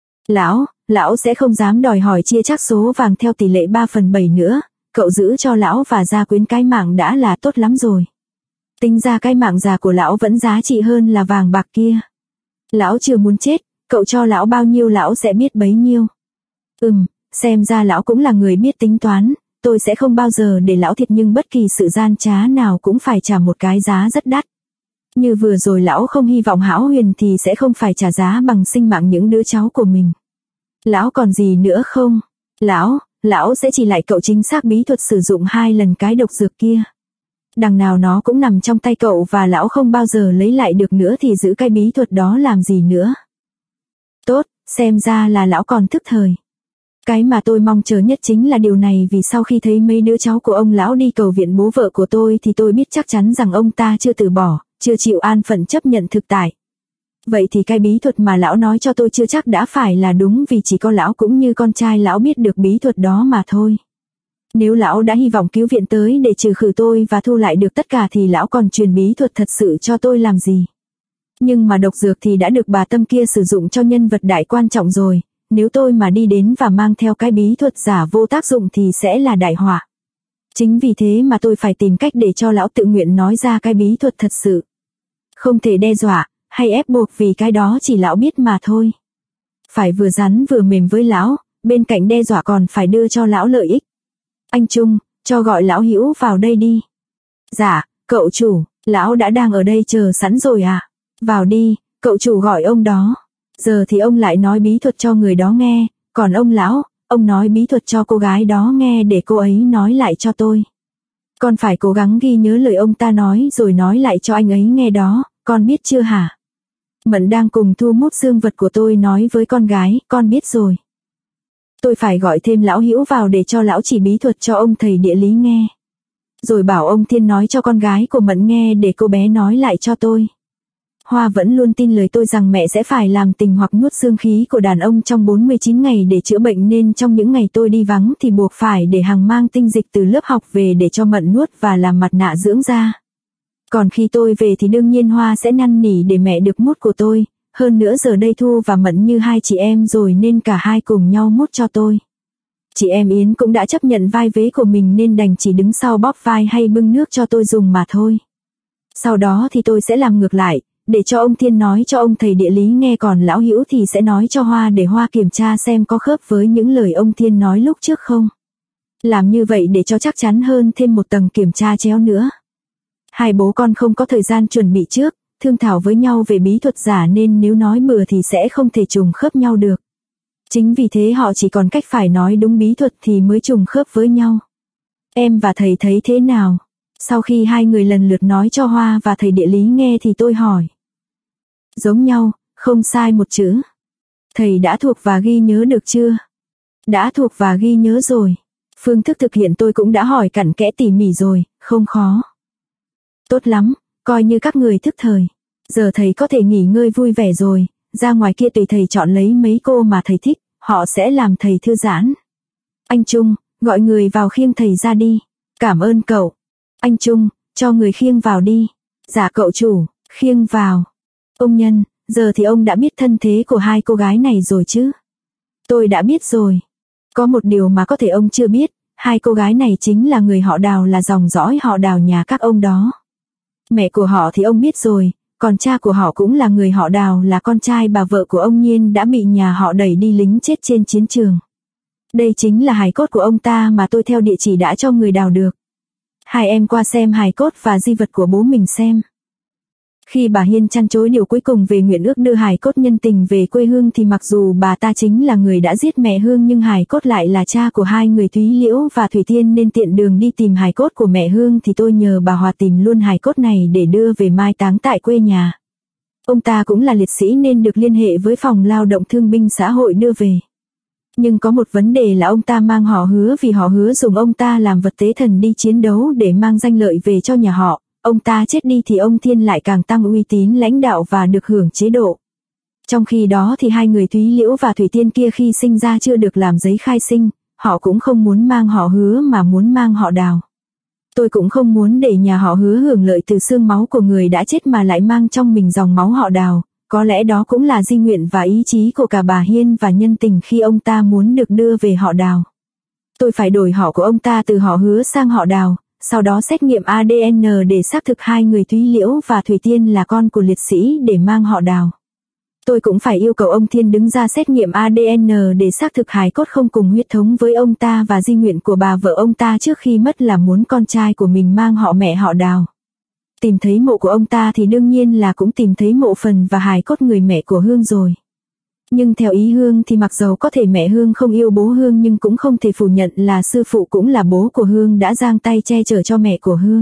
Lão sẽ không dám đòi hỏi chia chác số vàng theo tỷ lệ 3/7 nữa, cậu giữ cho lão và Gia Quyến cái mạng đã là tốt lắm rồi. Tính ra cái mạng già của lão vẫn giá trị hơn là vàng bạc kia. Lão chưa muốn chết, cậu cho lão bao nhiêu lão sẽ biết bấy nhiêu. Xem ra lão cũng là người biết tính toán, tôi sẽ không bao giờ để lão thiệt nhưng bất kỳ sự gian trá nào cũng phải trả một cái giá rất đắt. Như vừa rồi lão không hy vọng Hão Huyền thì sẽ không phải trả giá bằng sinh mạng những đứa cháu của mình. Lão còn gì nữa không? Lão sẽ chỉ lại cậu chính xác bí thuật sử dụng 2 lần cái độc dược kia. Đằng nào nó cũng nằm trong tay cậu và lão không bao giờ lấy lại được nữa thì giữ cái bí thuật đó làm gì nữa. Tốt, xem ra là lão còn thức thời. Cái mà tôi mong chờ nhất chính là điều này, vì sau khi thấy mấy đứa cháu của ông lão đi cầu viện bố vợ của tôi thì tôi biết chắc chắn rằng ông ta chưa từ bỏ, chưa chịu an phận chấp nhận thực tại. Vậy thì cái bí thuật mà lão nói cho tôi chưa chắc đã phải là đúng, vì chỉ có lão cũng như con trai lão biết được bí thuật đó mà thôi. Nếu lão đã hy vọng cứu viện tới để trừ khử tôi và thu lại được tất cả thì lão còn truyền bí thuật thật sự cho tôi làm gì? Nhưng mà độc dược thì đã được bà Tâm kia sử dụng cho nhân vật đại quan trọng rồi, nếu tôi mà đi đến và mang theo cái bí thuật giả vô tác dụng thì sẽ là đại họa. Chính vì thế mà tôi phải tìm cách để cho lão tự nguyện nói ra cái bí thuật thật sự. Không thể đe dọa hay ép buộc, vì cái đó chỉ lão biết mà thôi. Phải vừa rắn vừa mềm với lão, bên cạnh đe dọa còn phải đưa cho lão lợi ích. Anh Trung, cho gọi lão Hữu vào đây đi. Dạ, cậu chủ, lão đã đang ở đây chờ sẵn rồi ạ. Vào đi, cậu chủ gọi ông đó. Giờ thì ông lại nói bí thuật cho người đó nghe, còn ông lão, ông nói bí thuật cho cô gái đó nghe để cô ấy nói lại cho tôi. Con phải cố gắng ghi nhớ lời ông ta nói rồi nói lại cho anh ấy nghe đó, con biết chưa hả? Mận đang cùng thu mút dương vật của tôi nói với con gái, con biết rồi. Tôi phải gọi thêm lão Hữu vào để cho lão chỉ bí thuật cho ông thầy địa lý nghe. Rồi bảo ông Thiên nói cho con gái của Mận nghe để cô bé nói lại cho tôi. Hoa vẫn luôn tin lời tôi rằng mẹ sẽ phải làm tình hoặc nuốt dương khí của đàn ông trong 49 ngày để chữa bệnh, nên trong những ngày tôi đi vắng thì buộc phải để Hằng mang tinh dịch từ lớp học về để cho Mận nuốt và làm mặt nạ dưỡng da. Còn khi tôi về thì đương nhiên Hoa sẽ năn nỉ để mẹ được mút của tôi, hơn nữa giờ đây Thu và Mận như hai chị em rồi nên cả hai cùng nhau mút cho tôi. Chị em Yến cũng đã chấp nhận vai vế của mình nên đành chỉ đứng sau bóp vai hay bưng nước cho tôi dùng mà thôi. Sau đó thì tôi sẽ làm ngược lại, để cho ông Thiên nói cho ông thầy địa lý nghe, còn lão Hữu thì sẽ nói cho Hoa để Hoa kiểm tra xem có khớp với những lời ông Thiên nói lúc trước không. Làm như vậy để cho chắc chắn hơn thêm một tầng kiểm tra chéo nữa. Hai bố con không có thời gian chuẩn bị trước, thương thảo với nhau về bí thuật giả nên nếu nói bừa thì sẽ không thể trùng khớp nhau được. Chính vì thế họ chỉ còn cách phải nói đúng bí thuật thì mới trùng khớp với nhau. Em và thầy thấy thế nào? Sau khi hai người lần lượt nói cho Hoa và thầy địa lý nghe thì tôi hỏi. Giống nhau, không sai một chữ. Thầy đã thuộc và ghi nhớ được chưa? Đã thuộc và ghi nhớ rồi. Phương thức thực hiện tôi cũng đã hỏi cặn kẽ tỉ mỉ rồi, không khó. Tốt lắm, coi như các người thức thời. Giờ thầy có thể nghỉ ngơi vui vẻ rồi, ra ngoài kia tùy thầy chọn lấy mấy cô mà thầy thích, họ sẽ làm thầy thư giãn. Anh Trung, gọi người vào khiêng thầy ra đi. Cảm ơn cậu. Anh Trung, cho người khiêng vào đi. Dạ cậu chủ, khiêng vào. Ông Nhân, giờ thì ông đã biết thân thế của hai cô gái này rồi chứ? Tôi đã biết rồi. Có một điều mà có thể ông chưa biết, hai cô gái này chính là người họ Đào, là dòng dõi họ Đào nhà các ông đó. Mẹ của họ thì ông biết rồi, còn cha của họ cũng là người họ Đào, là con trai bà vợ của ông Nhiên đã bị nhà họ đẩy đi lính chết trên chiến trường. Đây chính là hài cốt của ông ta mà tôi theo địa chỉ đã cho người đào được. Hai em qua xem hài cốt và di vật của bố mình xem. Khi bà Hiên chăn chối điều cuối cùng về nguyện ước đưa hài cốt nhân tình về quê hương thì mặc dù bà ta chính là người đã giết mẹ Hương nhưng hài cốt lại là cha của hai người Thúy Liễu và Thủy Tiên, nên tiện đường đi tìm hài cốt của mẹ Hương thì tôi nhờ bà Hòa tìm luôn hài cốt này để đưa về mai táng tại quê nhà. Ông ta cũng là liệt sĩ nên được liên hệ với phòng lao động thương binh xã hội đưa về. Nhưng có một vấn đề là ông ta mang họ Hứa, vì họ Hứa dùng ông ta làm vật tế thần đi chiến đấu để mang danh lợi về cho nhà họ. Ông ta chết đi thì ông Thiên lại càng tăng uy tín lãnh đạo và được hưởng chế độ. Trong khi đó thì hai người Thúy Liễu và Thủy Tiên kia khi sinh ra chưa được làm giấy khai sinh, họ cũng không muốn mang họ Hứa mà muốn mang họ Đào. Tôi cũng không muốn để nhà họ Hứa hưởng lợi từ xương máu của người đã chết mà lại mang trong mình dòng máu họ Đào. Có lẽ đó cũng là di nguyện và ý chí của cả bà Hiên và nhân tình khi ông ta muốn được đưa về họ Đào. Tôi phải đổi họ của ông ta từ họ Hứa sang họ Đào, sau đó xét nghiệm ADN để xác thực hai người Thúy Liễu và Thủy Tiên là con của liệt sĩ để mang họ Đào. Tôi cũng phải yêu cầu ông Thiên đứng ra xét nghiệm ADN để xác thực hài cốt không cùng huyết thống với ông ta, và di nguyện của bà vợ ông ta trước khi mất là muốn con trai của mình mang họ mẹ họ Đào. Tìm thấy mộ của ông ta thì đương nhiên là cũng tìm thấy mộ phần và hài cốt người mẹ của Hương rồi. Nhưng theo ý Hương thì mặc dầu có thể mẹ Hương không yêu bố Hương nhưng cũng không thể phủ nhận là sư phụ cũng là bố của Hương đã giang tay che chở cho mẹ của Hương.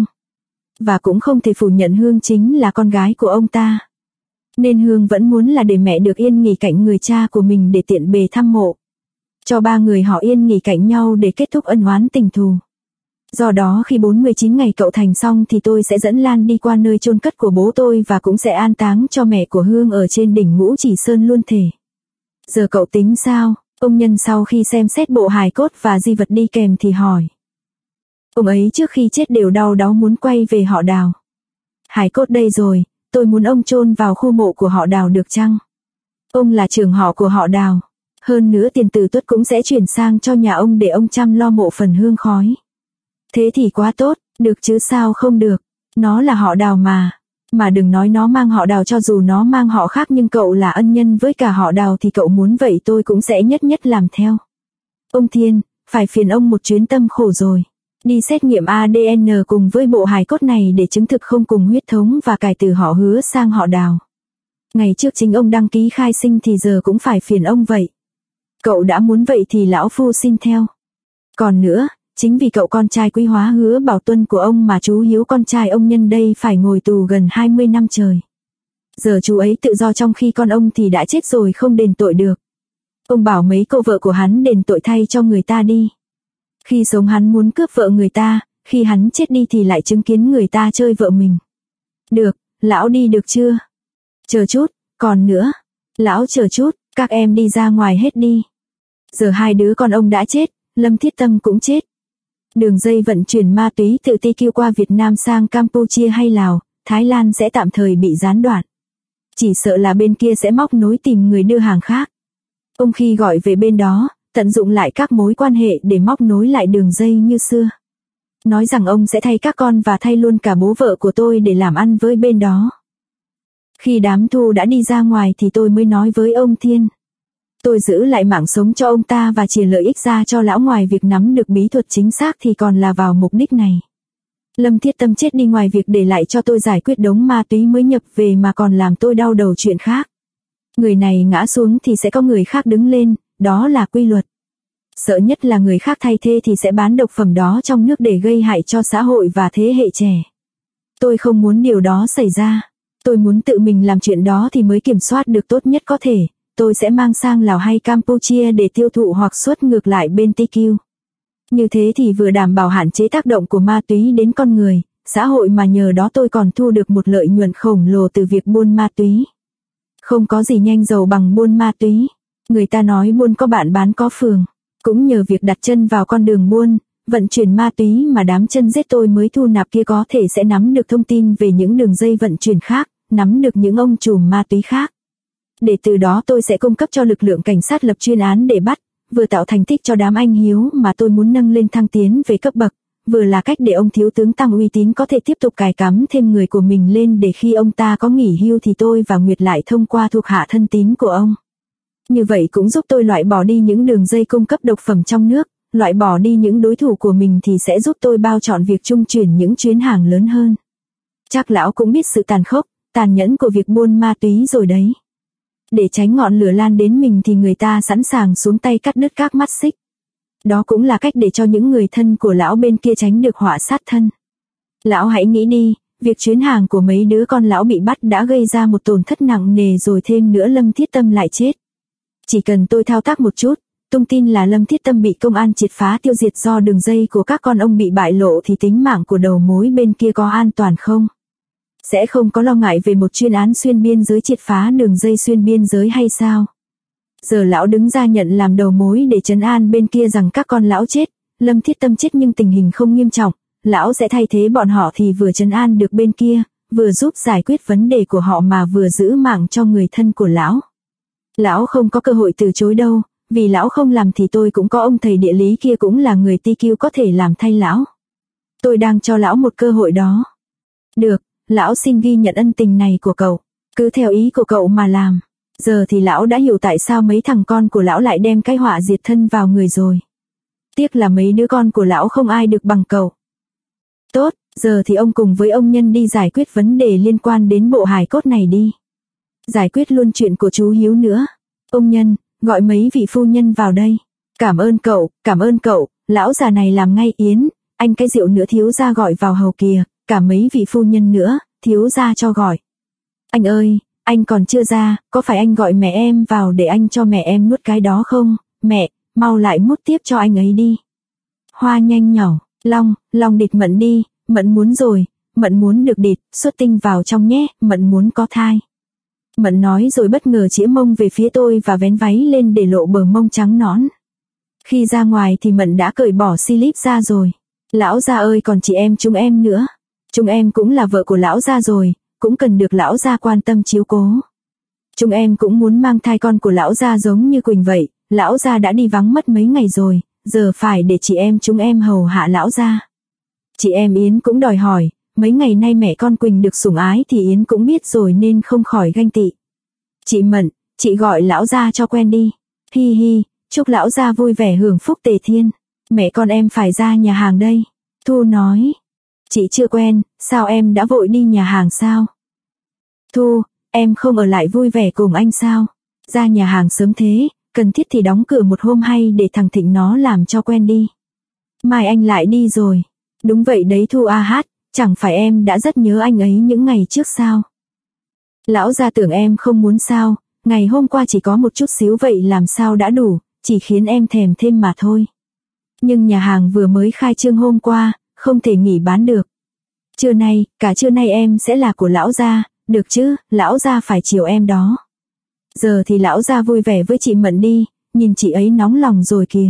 Và cũng không thể phủ nhận Hương chính là con gái của ông ta. Nên Hương vẫn muốn là để mẹ được yên nghỉ cạnh người cha của mình để tiện bề thăm mộ. Cho ba người họ yên nghỉ cạnh nhau để kết thúc ân oán tình thù. Do đó khi 49 ngày cậu thành xong thì tôi sẽ dẫn Lan đi qua nơi chôn cất của bố tôi và cũng sẽ an táng cho mẹ của Hương ở trên đỉnh Ngũ Chỉ Sơn luôn thể. Giờ cậu tính sao? Ông Nhân sau khi xem xét bộ hài cốt và di vật đi kèm thì hỏi. Ông ấy trước khi chết đều đau đáu muốn quay về họ Đào. Hài cốt đây rồi, tôi muốn ông chôn vào khu mộ của họ Đào được chăng? Ông là trưởng họ của họ Đào. Hơn nữa tiền từ tuất cũng sẽ chuyển sang cho nhà ông để ông chăm lo mộ phần hương khói. Thế thì quá tốt, được chứ sao không được, nó là họ Đào mà. Mà đừng nói nó mang họ Đào, cho dù nó mang họ khác nhưng cậu là ân nhân với cả họ Đào thì cậu muốn vậy tôi cũng sẽ nhất nhất làm theo. Ông Thiên, phải phiền ông một chuyến tâm khổ rồi. Đi xét nghiệm ADN cùng với bộ hài cốt này để chứng thực không cùng huyết thống và cải từ họ Hứa sang họ Đào. Ngày trước chính ông đăng ký khai sinh thì giờ cũng phải phiền ông vậy. Cậu đã muốn vậy thì lão phu xin theo. Còn nữa, chính vì cậu con trai quý hóa Hứa Bảo Tuân của ông mà chú Hiếu con trai ông nhân đây phải ngồi tù gần 20 năm trời. Giờ chú ấy tự do trong khi con ông thì đã chết rồi không đền tội được. Ông bảo mấy cô vợ của hắn đền tội thay cho người ta đi. Khi sống hắn muốn cướp vợ người ta, khi hắn chết đi thì lại chứng kiến người ta chơi vợ mình. Được, lão đi được chưa? Chờ chút, còn nữa. Lão chờ chút, các em đi ra ngoài hết đi. Giờ hai đứa con ông đã chết, Lâm Thiết Tâm cũng chết. Đường dây vận chuyển ma túy từ TQ qua Việt Nam sang Campuchia hay Lào, Thái Lan sẽ tạm thời bị gián đoạn. Chỉ sợ là bên kia sẽ móc nối tìm người đưa hàng khác. Ông khi gọi về bên đó, tận dụng lại các mối quan hệ để móc nối lại đường dây như xưa. Nói rằng ông sẽ thay các con và thay luôn cả bố vợ của tôi để làm ăn với bên đó. Khi đám thu đã đi ra ngoài thì tôi mới nói với ông Thiên. Tôi giữ lại mạng sống cho ông ta và chia lợi ích ra cho lão, ngoài việc nắm được bí thuật chính xác thì còn là vào mục đích này. Lâm Thiết Tâm chết đi ngoài việc để lại cho tôi giải quyết đống ma túy mới nhập về mà còn làm tôi đau đầu chuyện khác. Người này ngã xuống thì sẽ có người khác đứng lên, đó là quy luật. Sợ nhất là người khác thay thế thì sẽ bán độc phẩm đó trong nước để gây hại cho xã hội và thế hệ trẻ. Tôi không muốn điều đó xảy ra. Tôi muốn tự mình làm chuyện đó thì mới kiểm soát được tốt nhất có thể. Tôi sẽ mang sang Lào hay Campuchia để tiêu thụ hoặc xuất ngược lại bên TQ. Như thế thì vừa đảm bảo hạn chế tác động của ma túy đến con người, xã hội, mà nhờ đó tôi còn thu được một lợi nhuận khổng lồ từ việc buôn ma túy. Không có gì nhanh giàu bằng buôn ma túy. Người ta nói buôn có bạn bán có phường. Cũng nhờ việc đặt chân vào con đường buôn, vận chuyển ma túy mà đám chân rết tôi mới thu nạp kia có thể sẽ nắm được thông tin về những đường dây vận chuyển khác, nắm được những ông trùm ma túy khác. Để từ đó tôi sẽ cung cấp cho lực lượng cảnh sát lập chuyên án để bắt, vừa tạo thành tích cho đám anh Hiếu mà tôi muốn nâng lên thăng tiến về cấp bậc, vừa là cách để ông thiếu tướng Tăng uy tín có thể tiếp tục cài cắm thêm người của mình lên, để khi ông ta có nghỉ hưu thì tôi và Nguyệt lại thông qua thuộc hạ thân tín của ông. Như vậy cũng giúp tôi loại bỏ đi những đường dây cung cấp độc phẩm trong nước, loại bỏ đi những đối thủ của mình thì sẽ giúp tôi bao trọn việc trung chuyển những chuyến hàng lớn hơn. Chắc lão cũng biết sự tàn khốc, tàn nhẫn của việc buôn ma túy rồi đấy. Để tránh ngọn lửa lan đến mình thì người ta sẵn sàng xuống tay cắt đứt các mắt xích. Đó cũng là cách để cho những người thân của lão bên kia tránh được họa sát thân. Lão hãy nghĩ đi, việc chuyến hàng của mấy đứa con lão bị bắt đã gây ra một tổn thất nặng nề, rồi thêm nữa Lâm Thiết Tâm lại chết. Chỉ cần tôi thao tác một chút, tung tin là Lâm Thiết Tâm bị công an triệt phá tiêu diệt do đường dây của các con ông bị bại lộ, thì tính mạng của đầu mối bên kia có an toàn không? Sẽ không có lo ngại về một chuyên án xuyên biên giới triệt phá đường dây xuyên biên giới hay sao? Giờ lão đứng ra nhận làm đầu mối để trấn an bên kia rằng các con lão chết, Lâm Thiết Tâm chết nhưng tình hình không nghiêm trọng, lão sẽ thay thế bọn họ thì vừa trấn an được bên kia, vừa giúp giải quyết vấn đề của họ mà vừa giữ mạng cho người thân của lão. Lão không có cơ hội từ chối đâu, vì lão không làm thì tôi cũng có ông thầy địa lý kia cũng là người TQ có thể làm thay lão. Tôi đang cho lão một cơ hội đó. Được, lão xin ghi nhận ân tình này của cậu, cứ theo ý của cậu mà làm. Giờ thì lão đã hiểu tại sao mấy thằng con của lão lại đem cái họa diệt thân vào người rồi. Tiếc là mấy đứa con của lão không ai được bằng cậu. Tốt, giờ thì ông cùng với ông Nhân đi giải quyết vấn đề liên quan đến bộ hài cốt này đi. Giải quyết luôn chuyện của chú Hiếu nữa. Ông Nhân, gọi mấy vị phu nhân vào đây. Cảm ơn cậu, lão già này làm ngay. Yến, anh cái rượu nữa thiếu gia gọi vào hầu kìa, cả mấy vị phu nhân nữa, thiếu gia cho gọi. Anh ơi, anh còn chưa ra, có phải anh gọi mẹ em vào để anh cho mẹ em nuốt cái đó không? Mẹ, mau lại mút tiếp cho anh ấy đi. Hoa nhanh nhảu, Long địt Mận đi, Mận muốn rồi, Mận muốn được địt, xuất tinh vào trong nhé, Mận muốn có thai. Mận nói rồi bất ngờ chĩa mông về phía tôi và vén váy lên để lộ bờ mông trắng nõn. Khi ra ngoài thì Mận đã cởi bỏ slip ra rồi. Lão gia ơi, còn chị em chúng em nữa. Chúng em cũng là vợ của lão gia rồi, cũng cần được lão gia quan tâm chiếu cố. Chúng em cũng muốn mang thai con của lão gia giống như Quỳnh vậy, lão gia đã đi vắng mất mấy ngày rồi, giờ phải để chị em chúng em hầu hạ lão gia. Chị em Yến cũng đòi hỏi, mấy ngày nay mẹ con Quỳnh được sủng ái thì Yến cũng biết rồi nên không khỏi ganh tị. Chị Mận, chị gọi lão gia cho quen đi. Hi hi, chúc lão gia vui vẻ hưởng phúc tề thiên. Mẹ con em phải ra nhà hàng đây. Thu nói. Chị chưa quen, sao em đã vội đi nhà hàng sao? Thu, em không ở lại vui vẻ cùng anh sao? Ra nhà hàng sớm thế, cần thiết thì đóng cửa một hôm hay để thằng Thịnh nó làm cho quen đi. Mai anh lại đi rồi. Đúng vậy đấy Thu a hát, chẳng phải em đã rất nhớ anh ấy những ngày trước sao? Lão gia tưởng em không muốn sao, ngày hôm qua chỉ có một chút xíu vậy làm sao đã đủ, chỉ khiến em thèm thêm mà thôi. Nhưng nhà hàng vừa mới khai trương hôm qua, không thể nghỉ bán được. Cả trưa nay em sẽ là của lão gia, được chứ, lão gia phải chiều em đó. Giờ thì lão gia vui vẻ với chị Mận đi, nhìn chị ấy nóng lòng rồi kìa.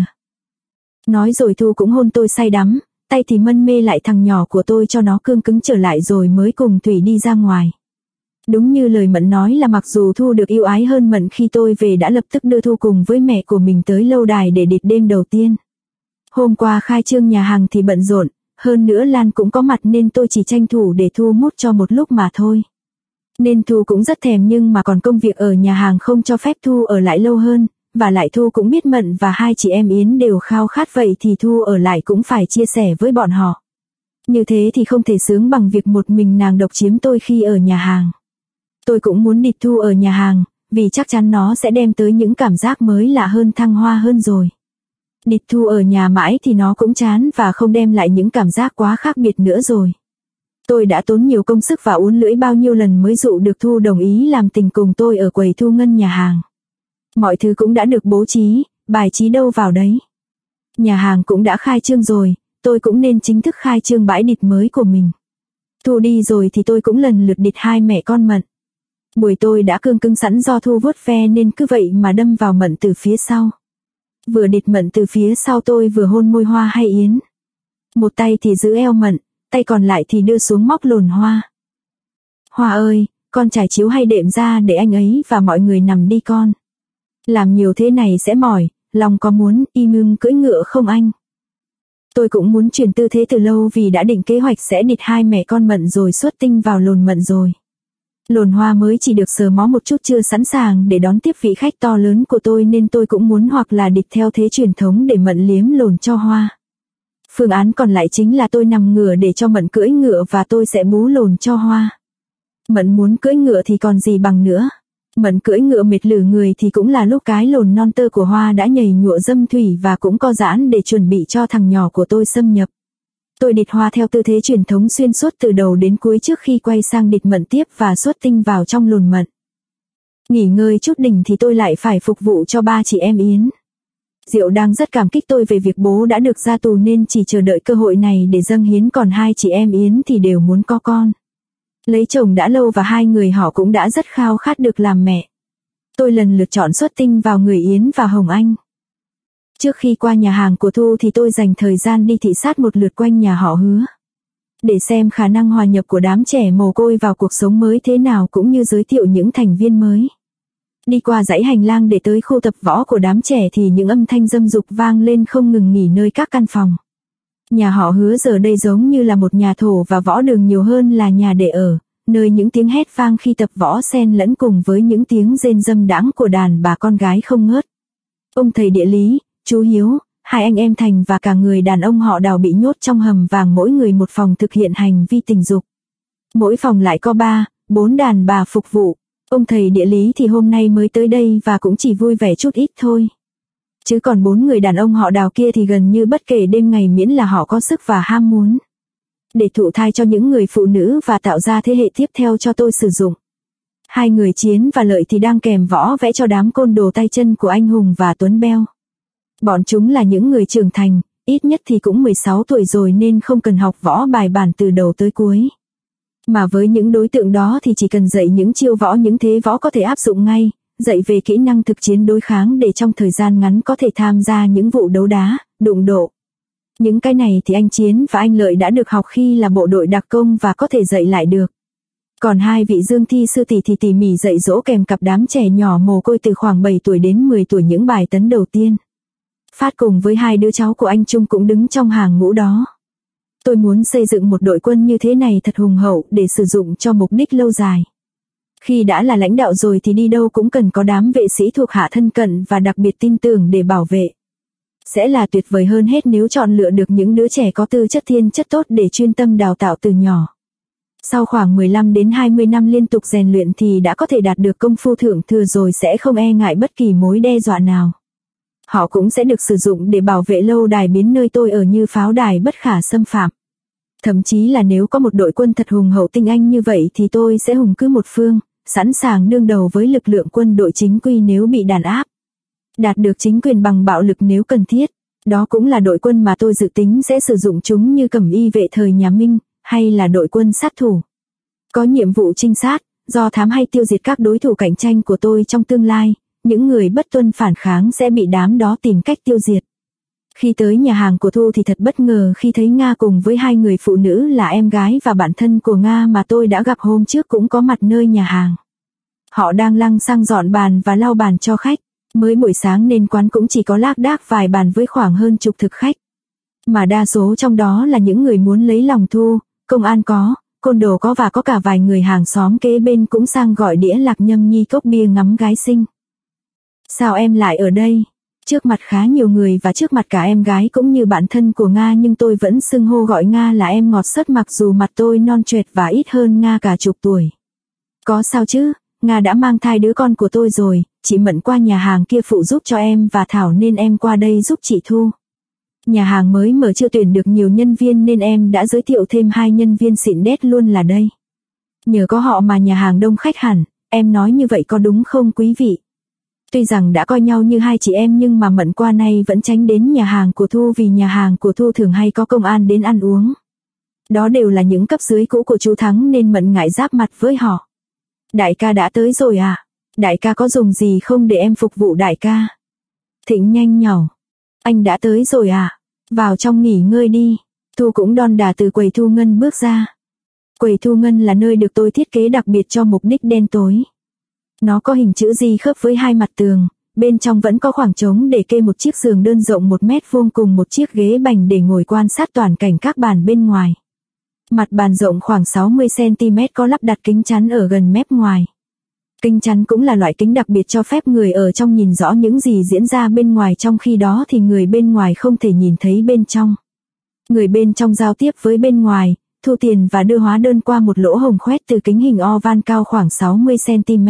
Nói rồi Thu cũng hôn tôi say đắm, tay thì mân mê lại thằng nhỏ của tôi cho nó cương cứng trở lại rồi mới cùng Thủy đi ra ngoài. Đúng như lời Mận nói là mặc dù Thu được yêu ái hơn Mận khi tôi về đã lập tức đưa Thu cùng với mẹ của mình tới lâu đài để địt đêm đầu tiên. Hôm qua khai trương nhà hàng thì bận rộn, hơn nữa Lan cũng có mặt nên tôi chỉ tranh thủ để Thu mút cho một lúc mà thôi. Nên Thu cũng rất thèm nhưng mà còn công việc ở nhà hàng không cho phép Thu ở lại lâu hơn, và lại Thu cũng biết Mận và hai chị em Yến đều khao khát, vậy thì Thu ở lại cũng phải chia sẻ với bọn họ. Như thế thì không thể sướng bằng việc một mình nàng độc chiếm tôi khi ở nhà hàng. Tôi cũng muốn địch Thu ở nhà hàng, vì chắc chắn nó sẽ đem tới những cảm giác mới lạ hơn, thăng hoa hơn rồi. Địch Thu ở nhà mãi thì nó cũng chán và không đem lại những cảm giác quá khác biệt nữa rồi. Tôi đã tốn nhiều công sức và uốn lưỡi bao nhiêu lần mới dụ được Thu đồng ý làm tình cùng tôi ở quầy thu ngân nhà hàng. Mọi thứ cũng đã được bố trí, bài trí đâu vào đấy. Nhà hàng cũng đã khai trương rồi, tôi cũng nên chính thức khai trương bãi địch mới của mình. Thu đi rồi thì tôi cũng lần lượt địch hai mẹ con Mận. Buổi tôi đã cương sẵn do Thu vuốt ve nên cứ vậy mà đâm vào Mận từ phía sau. Vừa địch Mận từ phía sau tôi vừa hôn môi Hoa hay Yến. Một tay thì giữ eo Mận, tay còn lại thì đưa xuống móc lồn Hoa. Hoa ơi, con trải chiếu hay đệm ra để anh ấy và mọi người nằm đi con. Làm nhiều thế này sẽ mỏi, lòng có muốn y ngưng cưỡi ngựa không anh? Tôi cũng muốn chuyển tư thế từ lâu vì đã định kế hoạch sẽ địch hai mẹ con Mận rồi xuất tinh vào lồn Mận rồi. Lồn Hoa mới chỉ được sờ mó một chút, chưa sẵn sàng để đón tiếp vị khách to lớn của tôi, nên tôi cũng muốn hoặc là địch theo thế truyền thống để Mận liếm lồn cho Hoa. Phương án còn lại chính là tôi nằm ngửa để cho Mận cưỡi ngựa và tôi sẽ bú lồn cho Hoa. Mận muốn cưỡi ngựa thì còn gì bằng nữa. Mận cưỡi ngựa mệt lử người thì cũng là lúc cái lồn non tơ của Hoa đã nhầy nhụa dâm thủy và cũng co giãn để chuẩn bị cho thằng nhỏ của tôi xâm nhập. Tôi địch Hoa theo tư thế truyền thống xuyên suốt từ đầu đến cuối trước khi quay sang địch Mận tiếp và xuất tinh vào trong lồn Mận. Nghỉ ngơi chút đỉnh thì tôi lại phải phục vụ cho ba chị em Yến. Diệu đang rất cảm kích tôi về việc bố đã được ra tù nên chỉ chờ đợi cơ hội này để dâng hiến, còn hai chị em Yến thì đều muốn có con. Lấy chồng đã lâu và hai người họ cũng đã rất khao khát được làm mẹ. Tôi lần lượt chọn xuất tinh vào người Yến và Hồng Anh. Trước khi qua nhà hàng của Thu thì tôi dành thời gian đi thị sát một lượt quanh nhà họ Hứa. Để xem khả năng hòa nhập của đám trẻ mồ côi vào cuộc sống mới thế nào cũng như giới thiệu những thành viên mới. Đi qua dãy hành lang để tới khu tập võ của đám trẻ thì những âm thanh dâm dục vang lên không ngừng nghỉ nơi các căn phòng. Nhà họ Hứa giờ đây giống như là một nhà thổ và võ đường nhiều hơn là nhà để ở, nơi những tiếng hét vang khi tập võ xen lẫn cùng với những tiếng rên dâm đãng của đàn bà con gái không ngớt. Ông thầy địa lý, chú Hiếu, hai anh em Thành và cả người đàn ông họ Đào bị nhốt trong hầm vàng, mỗi người một phòng thực hiện hành vi tình dục. Mỗi phòng lại có 3-4 đàn bà phục vụ. Ông thầy địa lý thì hôm nay mới tới đây và cũng chỉ vui vẻ chút ít thôi. Chứ còn 4 người đàn ông họ Đào kia thì gần như bất kể đêm ngày miễn là họ có sức và ham muốn. Để thụ thai cho những người phụ nữ và tạo ra thế hệ tiếp theo cho tôi sử dụng. Hai người Chiến và Lợi thì đang kèm võ vẽ cho đám côn đồ tay chân của anh Hùng và Tuấn Beo. Bọn chúng là những người trưởng thành, ít nhất thì cũng 16 tuổi rồi nên không cần học võ bài bản từ đầu tới cuối. Mà với những đối tượng đó thì chỉ cần dạy những chiêu võ, những thế võ có thể áp dụng ngay, dạy về kỹ năng thực chiến đối kháng để trong thời gian ngắn có thể tham gia những vụ đấu đá, đụng độ. Những cái này thì anh Chiến và anh Lợi đã được học khi là bộ đội đặc công và có thể dạy lại được. Còn hai vị Dương Thi sư tỷ thì tỉ mỉ dạy dỗ kèm cặp đám trẻ nhỏ mồ côi từ khoảng 7 tuổi đến 10 tuổi những bài tấn đầu tiên. Phát cùng với hai đứa cháu của anh Trung cũng đứng trong hàng ngũ đó. Tôi muốn xây dựng một đội quân như thế này thật hùng hậu để sử dụng cho mục đích lâu dài. Khi đã là lãnh đạo rồi thì đi đâu cũng cần có đám vệ sĩ thuộc hạ thân cận và đặc biệt tin tưởng để bảo vệ. Sẽ là tuyệt vời hơn hết nếu chọn lựa được những đứa trẻ có tư chất thiên chất tốt để chuyên tâm đào tạo từ nhỏ. Sau khoảng 15 đến 20 năm liên tục rèn luyện thì đã có thể đạt được công phu thượng thừa rồi, sẽ không e ngại bất kỳ mối đe dọa nào. Họ cũng sẽ được sử dụng để bảo vệ lâu đài biến nơi tôi ở như pháo đài bất khả xâm phạm. Thậm chí là nếu có một đội quân thật hùng hậu tinh anh như vậy thì tôi sẽ hùng cứ một phương, sẵn sàng đương đầu với lực lượng quân đội chính quy nếu bị đàn áp. Đạt được chính quyền bằng bạo lực nếu cần thiết. Đó cũng là đội quân mà tôi dự tính sẽ sử dụng chúng như cẩm y vệ thời nhà Minh, hay là đội quân sát thủ. Có nhiệm vụ trinh sát, do thám hay tiêu diệt các đối thủ cạnh tranh của tôi trong tương lai, những người bất tuân phản kháng sẽ bị đám đó tìm cách tiêu diệt. Khi tới nhà hàng của Thu thì thật bất ngờ khi thấy Nga cùng với hai người phụ nữ là em gái và bạn thân của Nga mà tôi đã gặp hôm trước cũng có mặt nơi nhà hàng. Họ đang lăng xăng dọn bàn và lau bàn cho khách. Mới buổi sáng nên quán cũng chỉ có lác đác vài bàn với khoảng hơn chục thực khách. Mà đa số trong đó là những người muốn lấy lòng Thu, công an có, côn đồ có và có cả vài người hàng xóm kế bên cũng sang gọi đĩa lạc nhâm nhi cốc bia ngắm gái xinh. Sao em lại ở đây? Trước mặt khá nhiều người và trước mặt cả em gái cũng như bạn thân của Nga, nhưng tôi vẫn xưng hô gọi Nga là em ngọt sớt mặc dù mặt tôi non choẹt và ít hơn Nga cả chục tuổi. Có sao chứ, Nga đã mang thai đứa con của tôi rồi, chị Mận qua nhà hàng kia phụ giúp cho em và Thảo nên em qua đây giúp chị Thu. Nhà hàng mới mở chưa tuyển được nhiều nhân viên nên em đã giới thiệu thêm 2 nhân viên xịn đét luôn là đây. Nhờ có họ mà nhà hàng đông khách hẳn, em nói như vậy có đúng không quý vị? Tuy rằng đã coi nhau như hai chị em nhưng mà Mận qua nay vẫn tránh đến nhà hàng của Thu vì nhà hàng của Thu thường hay có công an đến ăn uống. Đó đều là những cấp dưới cũ của chú Thắng nên Mận ngại giáp mặt với họ. Đại ca đã tới rồi à? Đại ca có dùng gì không để em phục vụ đại ca? Thịnh nhanh nhảu. Anh đã tới rồi à? Vào trong nghỉ ngơi đi. Thu cũng đon đả từ quầy thu ngân bước ra. Quầy thu ngân là nơi được tôi thiết kế đặc biệt cho mục đích đen tối. Nó có hình chữ G khớp với 2 mặt tường, bên trong vẫn có khoảng trống để kê một chiếc giường đơn rộng 1 mét vuông cùng một chiếc ghế bành để ngồi quan sát toàn cảnh các bàn bên ngoài. Mặt bàn rộng khoảng 60 cm có lắp đặt kính chắn ở gần mép ngoài. Kính chắn cũng là loại kính đặc biệt cho phép người ở trong nhìn rõ những gì diễn ra bên ngoài, trong khi đó thì người bên ngoài không thể nhìn thấy bên trong. Người bên trong giao tiếp với bên ngoài, thu tiền và đưa hóa đơn qua một lỗ hổng khoét từ kính hình oval cao khoảng 60 cm.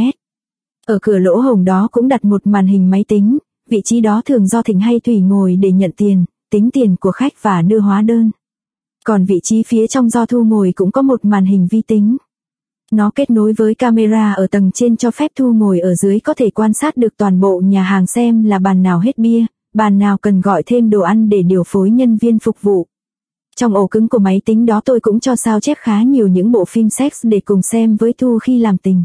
Ở cửa lỗ hổng đó cũng đặt một màn hình máy tính, vị trí đó thường do Thịnh hay Thủy ngồi để nhận tiền, tính tiền của khách và đưa hóa đơn. Còn vị trí phía trong do Thu ngồi cũng có một màn hình vi tính. Nó kết nối với camera ở tầng trên cho phép Thu ngồi ở dưới có thể quan sát được toàn bộ nhà hàng xem là bàn nào hết bia, bàn nào cần gọi thêm đồ ăn để điều phối nhân viên phục vụ. Trong ổ cứng của máy tính đó tôi cũng cho sao chép khá nhiều những bộ phim sex để cùng xem với Thu khi làm tình.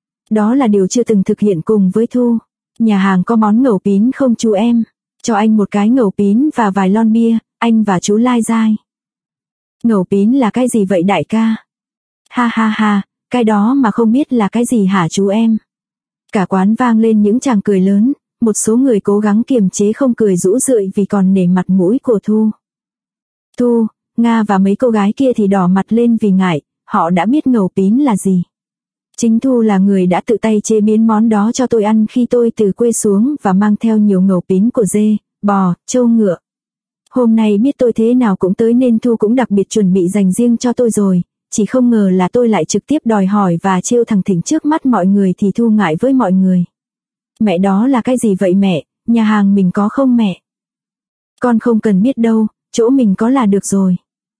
Đó là điều chưa từng thực hiện cùng với Thu. Nhà hàng có món ngầu pín không chú em? Cho anh một cái ngầu pín và vài lon bia, anh và chú Lai Giai. Ngầu pín là cái gì vậy đại ca? Ha ha ha, cái đó mà không biết là cái gì hả chú em? Cả quán vang lên những tràng cười lớn, một số người cố gắng kiềm chế không cười rũ rượi vì còn nể mặt mũi của Thu. Thu, Nga và mấy cô gái kia thì đỏ mặt lên vì ngại, họ đã biết ngầu pín là gì. Chính Thu là người đã tự tay chế biến món đó cho tôi ăn khi tôi từ quê xuống và mang theo nhiều ngầu pín của dê, bò, trâu ngựa. Hôm nay biết tôi thế nào cũng tới nên Thu cũng đặc biệt chuẩn bị dành riêng cho tôi rồi, chỉ không ngờ là tôi lại trực tiếp đòi hỏi và trêu thằng Thịnh trước mắt mọi người thì Thu ngại với mọi người. Mẹ đó là cái gì vậy mẹ, nhà hàng mình có không mẹ? Con không cần biết đâu, chỗ mình có là được rồi.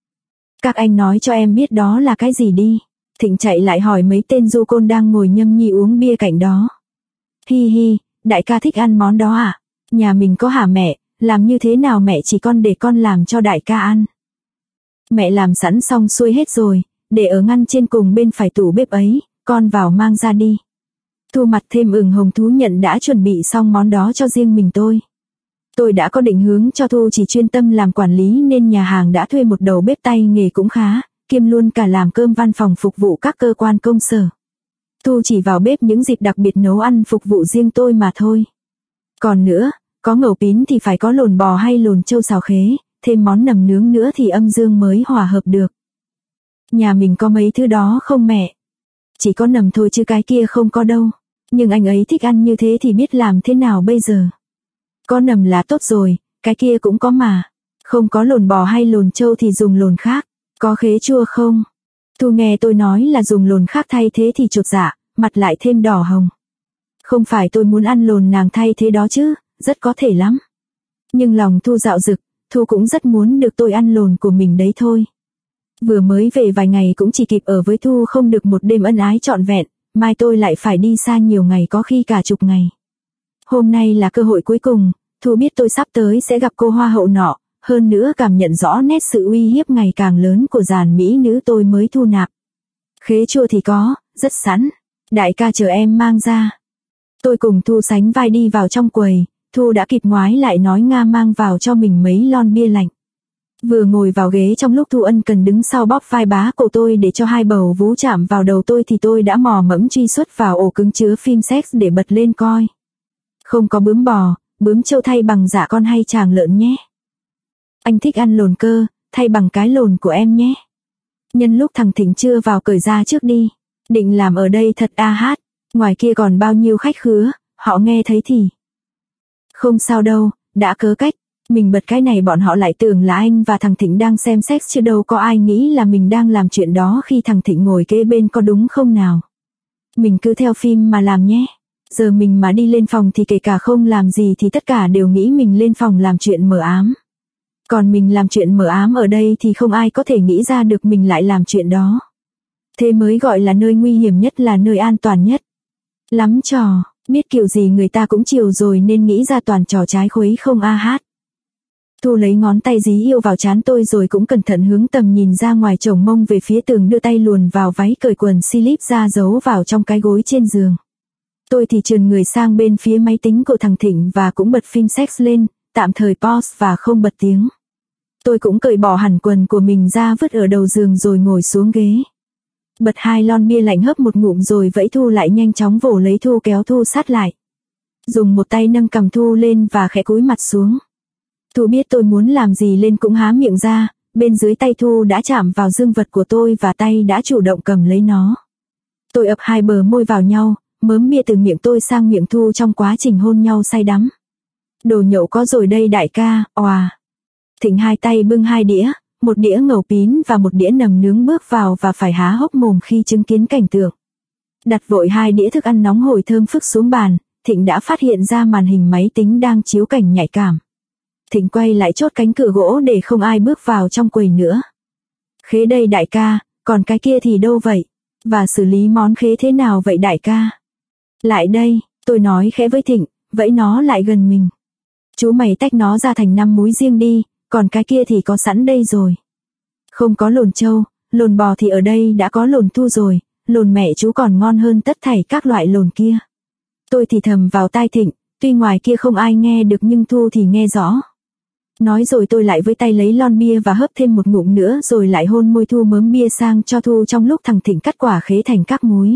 Các anh nói cho em biết đó là cái gì đi. Thịnh chạy lại hỏi mấy tên du côn đang ngồi nhâm nhi uống bia cạnh đó. Hi hi, đại ca thích ăn món đó à? Nhà mình có hả mẹ, làm như thế nào mẹ, chỉ con để con làm cho đại ca ăn. Mẹ làm sẵn xong xuôi hết rồi, để ở ngăn trên cùng bên phải tủ bếp ấy, con vào mang ra đi. Thu mặt thêm ửng hồng thú nhận đã chuẩn bị xong món đó cho riêng mình tôi. Tôi đã có định hướng cho Thu chỉ chuyên tâm làm quản lý nên nhà hàng đã thuê một đầu bếp tay nghề cũng khá, kiêm luôn cả làm cơm văn phòng phục vụ các cơ quan công sở. Thu chỉ vào bếp những dịp đặc biệt nấu ăn phục vụ riêng tôi mà thôi. Còn nữa, có ngầu pín thì phải có lồn bò hay lồn trâu xào khế, thêm món nầm nướng nữa thì âm dương mới hòa hợp được. Nhà mình có mấy thứ đó không mẹ? Chỉ có nầm thôi chứ cái kia không có đâu. Nhưng anh ấy thích ăn như thế thì biết làm thế nào bây giờ? Có nầm là tốt rồi, cái kia cũng có mà. Không có lồn bò hay lồn trâu thì dùng lồn khác. Có khế chua không? Thu nghe tôi nói là dùng lồn khác thay thế thì chột dạ, mặt lại thêm đỏ hồng. Không phải tôi muốn ăn lồn nàng thay thế đó chứ, rất có thể lắm. Nhưng lòng Thu dạo dực, Thu cũng rất muốn được tôi ăn lồn của mình đấy thôi. Vừa mới về vài ngày cũng chỉ kịp ở với Thu không được một đêm ân ái trọn vẹn, mai tôi lại phải đi xa nhiều ngày, có khi cả chục ngày. Hôm nay là cơ hội cuối cùng, Thu biết tôi sắp tới sẽ gặp cô hoa hậu nọ, hơn nữa cảm nhận rõ nét sự uy hiếp ngày càng lớn của dàn mỹ nữ tôi mới thu nạp. Khế chua thì có, rất sẵn. Đại ca chờ em mang ra. Tôi cùng Thu sánh vai đi vào trong quầy, Thu đã kịp ngoái lại nói Nga mang vào cho mình mấy lon bia lạnh. Vừa ngồi vào ghế trong lúc Thu ân cần đứng sau bóp vai bá cổ tôi để cho hai bầu vú chạm vào đầu tôi thì tôi đã mò mẫm truy xuất vào ổ cứng chứa phim sex để bật lên coi. Không có bướm bò, bướm trâu thay bằng dạ con hay tràng lợn nhé. Anh thích ăn lồn cơ, thay bằng cái lồn của em nhé. Nhân lúc thằng Thịnh chưa vào cởi ra trước đi. Định làm ở đây thật a hát, ngoài kia còn bao nhiêu khách khứa, họ nghe thấy thì Không sao đâu, đã cớ cách. Mình bật cái này bọn họ lại tưởng là anh và thằng Thịnh đang xem sex chứ đâu có ai nghĩ là mình đang làm chuyện đó khi thằng Thịnh ngồi kế bên, có đúng không nào? Mình cứ theo phim mà làm nhé. Giờ mình mà đi lên phòng thì kể cả không làm gì thì tất cả đều nghĩ mình lên phòng làm chuyện mờ ám. Còn mình làm chuyện mờ ám ở đây thì không ai có thể nghĩ ra được mình lại làm chuyện đó. Thế mới gọi là nơi nguy hiểm nhất, là nơi an toàn nhất. Lắm trò, biết kiểu gì người ta cũng chiều rồi nên nghĩ ra toàn trò trái khuấy không a hát. Thu lấy ngón tay dí yêu vào trán tôi rồi cũng cẩn thận hướng tầm nhìn ra ngoài, chồng mông về phía tường, đưa tay luồn vào váy cởi quần slip ra giấu vào trong cái gối trên giường. Tôi thì trườn người sang bên phía máy tính của thằng Thịnh và cũng bật phim sex lên, tạm thời pause và không bật tiếng. Tôi cũng cởi bỏ hẳn quần của mình ra vứt ở đầu giường rồi ngồi xuống ghế. Bật 2 lon bia lạnh hớp một ngụm rồi vẫy Thu lại, nhanh chóng vồ lấy Thu kéo Thu sát lại. Dùng một tay nâng cằm Thu lên và khẽ cúi mặt xuống. Thu biết tôi muốn làm gì lên cũng há miệng ra, bên dưới tay Thu đã chạm vào dương vật của tôi và tay đã chủ động cầm lấy nó. Tôi ập 2 bờ môi vào nhau, mớm bia từ miệng tôi sang miệng Thu trong quá trình hôn nhau say đắm. Đồ nhậu có rồi đây đại ca, òa. Thịnh 2 tay bưng 2 đĩa, một đĩa ngầu pín và một đĩa nầm nướng bước vào và phải há hốc mồm khi chứng kiến cảnh tượng. Đặt vội 2 đĩa thức ăn nóng hổi thơm phức xuống bàn, Thịnh đã phát hiện ra màn hình máy tính đang chiếu cảnh nhạy cảm. Thịnh quay lại chốt cánh cửa gỗ để không ai bước vào trong quầy nữa. Khế đây đại ca, còn cái kia thì đâu vậy? Và xử lý món khế thế nào vậy đại ca? Lại đây, tôi nói khẽ với Thịnh, vẫy nó lại gần mình. Chú mày tách nó ra thành 5 múi riêng đi, còn cái kia thì có sẵn đây rồi. Không có lồn trâu, lồn bò thì ở đây đã có lồn Thu rồi, lồn mẹ chú còn ngon hơn tất thảy các loại lồn kia. Tôi thì thầm vào tai Thịnh, tuy ngoài kia không ai nghe được nhưng Thu thì nghe rõ. Nói rồi tôi lại với tay lấy lon bia và hớp thêm một ngụm nữa rồi lại hôn môi Thu, mớm bia sang cho Thu trong lúc thằng Thịnh cắt quả khế thành các múi.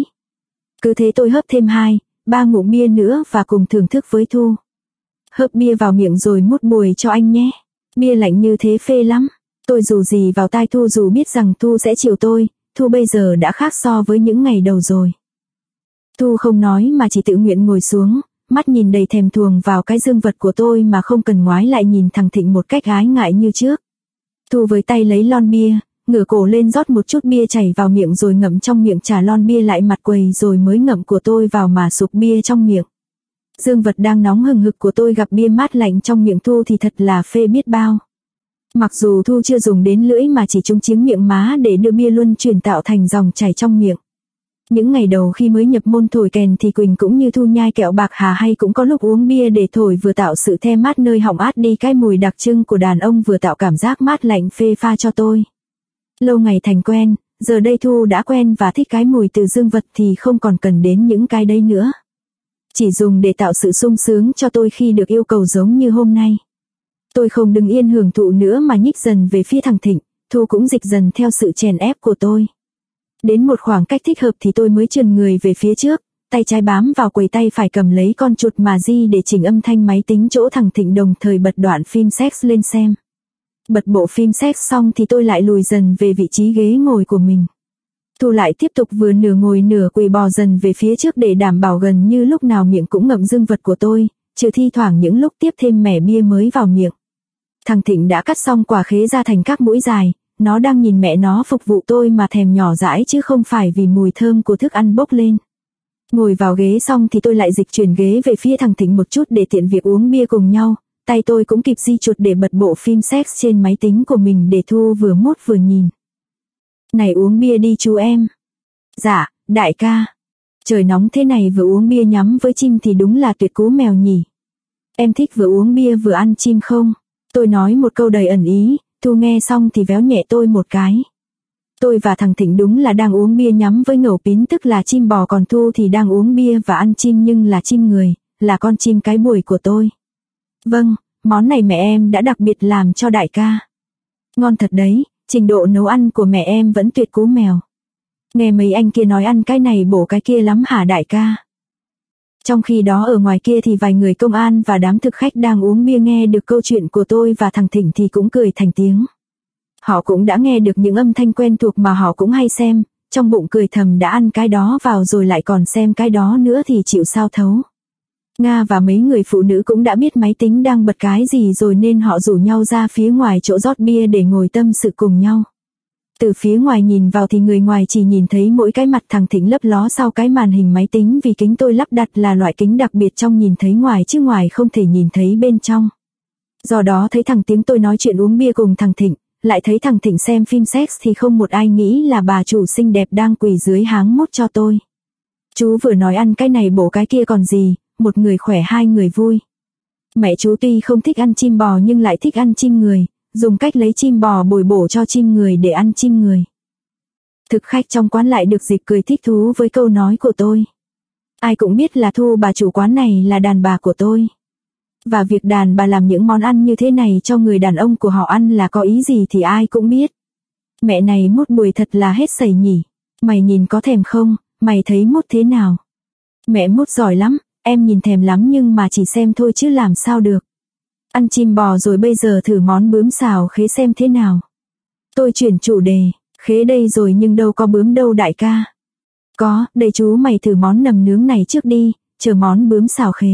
Cứ thế tôi hớp thêm 2, 3 ngụm bia nữa và cùng thưởng thức với Thu. Hớp bia vào miệng rồi mút bùi cho anh nhé. Bia lạnh như thế phê lắm. Tôi dù gì vào tai Thu, dù biết rằng Thu sẽ chiều tôi, Thu bây giờ đã khác so với những ngày đầu rồi. Thu không nói mà chỉ tự nguyện ngồi xuống, mắt nhìn đầy thèm thuồng vào cái dương vật của tôi mà không cần ngoái lại nhìn thằng Thịnh một cách ái ngại như trước. Thu với tay lấy lon bia, ngửa cổ lên rót một chút bia chảy vào miệng rồi ngậm trong miệng, trả lon bia lại mặt quầy rồi mới ngậm của tôi vào mà sụp bia trong miệng. Dương vật đang nóng hừng hực của tôi gặp bia mát lạnh trong miệng Thu thì thật là phê biết bao. Mặc dù Thu chưa dùng đến lưỡi mà chỉ trúng chiếng miệng má để đưa bia luân chuyển tạo thành dòng chảy trong miệng. Những ngày đầu khi mới nhập môn thổi kèn thì Quỳnh cũng như Thu nhai kẹo bạc hà, hay cũng có lúc uống bia để thổi vừa tạo sự the mát nơi họng, át đi cái mùi đặc trưng của đàn ông, vừa tạo cảm giác mát lạnh phê pha cho tôi. Lâu ngày thành quen, giờ đây Thu đã quen và thích cái mùi từ dương vật thì không còn cần đến những cái đấy nữa. Chỉ dùng để tạo sự sung sướng cho tôi khi được yêu cầu giống như hôm nay. Tôi không đứng yên hưởng thụ nữa mà nhích dần về phía thằng Thịnh, Thu cũng dịch dần theo sự chèn ép của tôi. Đến một khoảng cách thích hợp thì tôi mới chườn người về phía trước, tay trái bám vào quầy, tay phải cầm lấy con chuột mà di để chỉnh âm thanh máy tính chỗ thằng Thịnh, đồng thời bật đoạn phim sex lên xem. Bật bộ phim sex xong thì tôi lại lùi dần về vị trí ghế ngồi của mình. Thu lại tiếp tục vừa nửa ngồi nửa quỳ bò dần về phía trước để đảm bảo gần như lúc nào miệng cũng ngậm dương vật của tôi, trừ thi thoảng những lúc tiếp thêm mẻ bia mới vào miệng. Thằng Thịnh đã cắt xong quả khế ra thành các mũi dài, nó đang nhìn mẹ nó phục vụ tôi mà thèm nhỏ dãi chứ không phải vì mùi thơm của thức ăn bốc lên. Ngồi vào ghế xong thì tôi lại dịch chuyển ghế về phía thằng Thịnh một chút để tiện việc uống bia cùng nhau, tay tôi cũng kịp di chuột để bật bộ phim sex trên máy tính của mình để Thu vừa mút vừa nhìn. Này uống bia đi chú em. Dạ, đại ca. Trời nóng thế này vừa uống bia nhắm với chim thì đúng là tuyệt cú mèo nhỉ. Em thích vừa uống bia vừa ăn chim không? Tôi nói một câu đầy ẩn ý, Thu nghe xong thì véo nhẹ tôi một cái. Tôi và thằng Thịnh đúng là đang uống bia nhắm với ngầu pín, tức là chim bò, còn Thu thì đang uống bia và ăn chim nhưng là chim người, là con chim cái bùi của tôi. Vâng, món này mẹ em đã đặc biệt làm cho đại ca. Ngon thật đấy, trình độ nấu ăn của mẹ em vẫn tuyệt cú mèo. Nghe mấy anh kia nói ăn cái này bổ cái kia lắm hả đại ca? Trong khi đó ở ngoài kia thì vài người công an và đám thực khách đang uống bia nghe được câu chuyện của tôi và thằng Thịnh thì cũng cười thành tiếng. Họ cũng đã nghe được những âm thanh quen thuộc mà họ cũng hay xem, trong bụng cười thầm đã ăn cái đó vào rồi lại còn xem cái đó nữa thì chịu sao thấu. Nga và mấy người phụ nữ cũng đã biết máy tính đang bật cái gì rồi nên họ rủ nhau ra phía ngoài chỗ rót bia để ngồi tâm sự cùng nhau. Từ phía ngoài nhìn vào thì người ngoài chỉ nhìn thấy mỗi cái mặt thằng Thịnh lấp ló sau cái màn hình máy tính vì kính tôi lắp đặt là loại kính đặc biệt trong nhìn thấy ngoài chứ ngoài không thể nhìn thấy bên trong. Do đó thấy thằng Tiếng tôi nói chuyện uống bia cùng thằng Thịnh, lại thấy thằng Thịnh xem phim sex thì không một ai nghĩ là bà chủ xinh đẹp đang quỳ dưới háng mốt cho tôi. Chú vừa nói ăn cái này bổ cái kia còn gì, một người khỏe hai người vui. Mẹ chú tuy không thích ăn chim bò nhưng lại thích ăn chim người, dùng cách lấy chim bò bồi bổ cho chim người để ăn chim người. Thực khách trong quán lại được dịp cười thích thú với câu nói của tôi. Ai cũng biết là Thu bà chủ quán này là đàn bà của tôi. Và việc đàn bà làm những món ăn như thế này cho người đàn ông của họ ăn là có ý gì thì ai cũng biết. Mẹ này mốt bùi thật là hết sẩy nhỉ. Mày nhìn có thèm không, mày thấy mốt thế nào? Mẹ mốt giỏi lắm, em nhìn thèm lắm nhưng mà chỉ xem thôi chứ làm sao được. Ăn chim bò rồi bây giờ thử món bướm xào khế xem thế nào. Tôi chuyển chủ đề, khế đây rồi nhưng đâu có bướm đâu đại ca. Có, đây chú mày thử món nầm nướng này trước đi, chờ món bướm xào khế.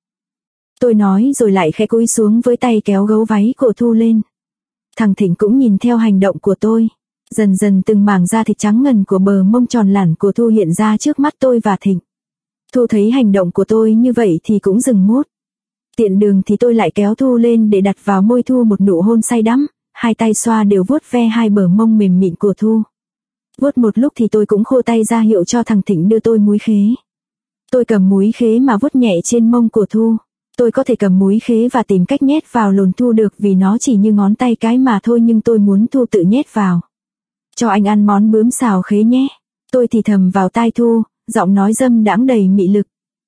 Tôi nói rồi lại khẽ cúi xuống với tay kéo gấu váy của Thu lên. Thằng Thịnh cũng nhìn theo hành động của tôi. Dần dần từng mảng da thịt trắng ngần của bờ mông tròn lẳn của Thu hiện ra trước mắt tôi và Thịnh. Thu thấy hành động của tôi như vậy thì cũng dừng mút. Tiện đường thì tôi lại kéo Thu lên để đặt vào môi Thu một nụ hôn say đắm, hai tay xoa đều vuốt ve hai bờ mông mềm mịn của Thu. Vuốt một lúc thì tôi cũng khô tay ra hiệu cho thằng Thịnh đưa tôi múi khế. Tôi cầm múi khế mà vuốt nhẹ trên mông của Thu. Tôi có thể cầm múi khế và tìm cách nhét vào lồn Thu được vì nó chỉ như ngón tay cái mà thôi nhưng tôi muốn Thu tự nhét vào. Cho anh ăn món bướm xào khế nhé. Tôi thì thầm vào tai Thu, giọng nói dâm đãng đầy mị lực.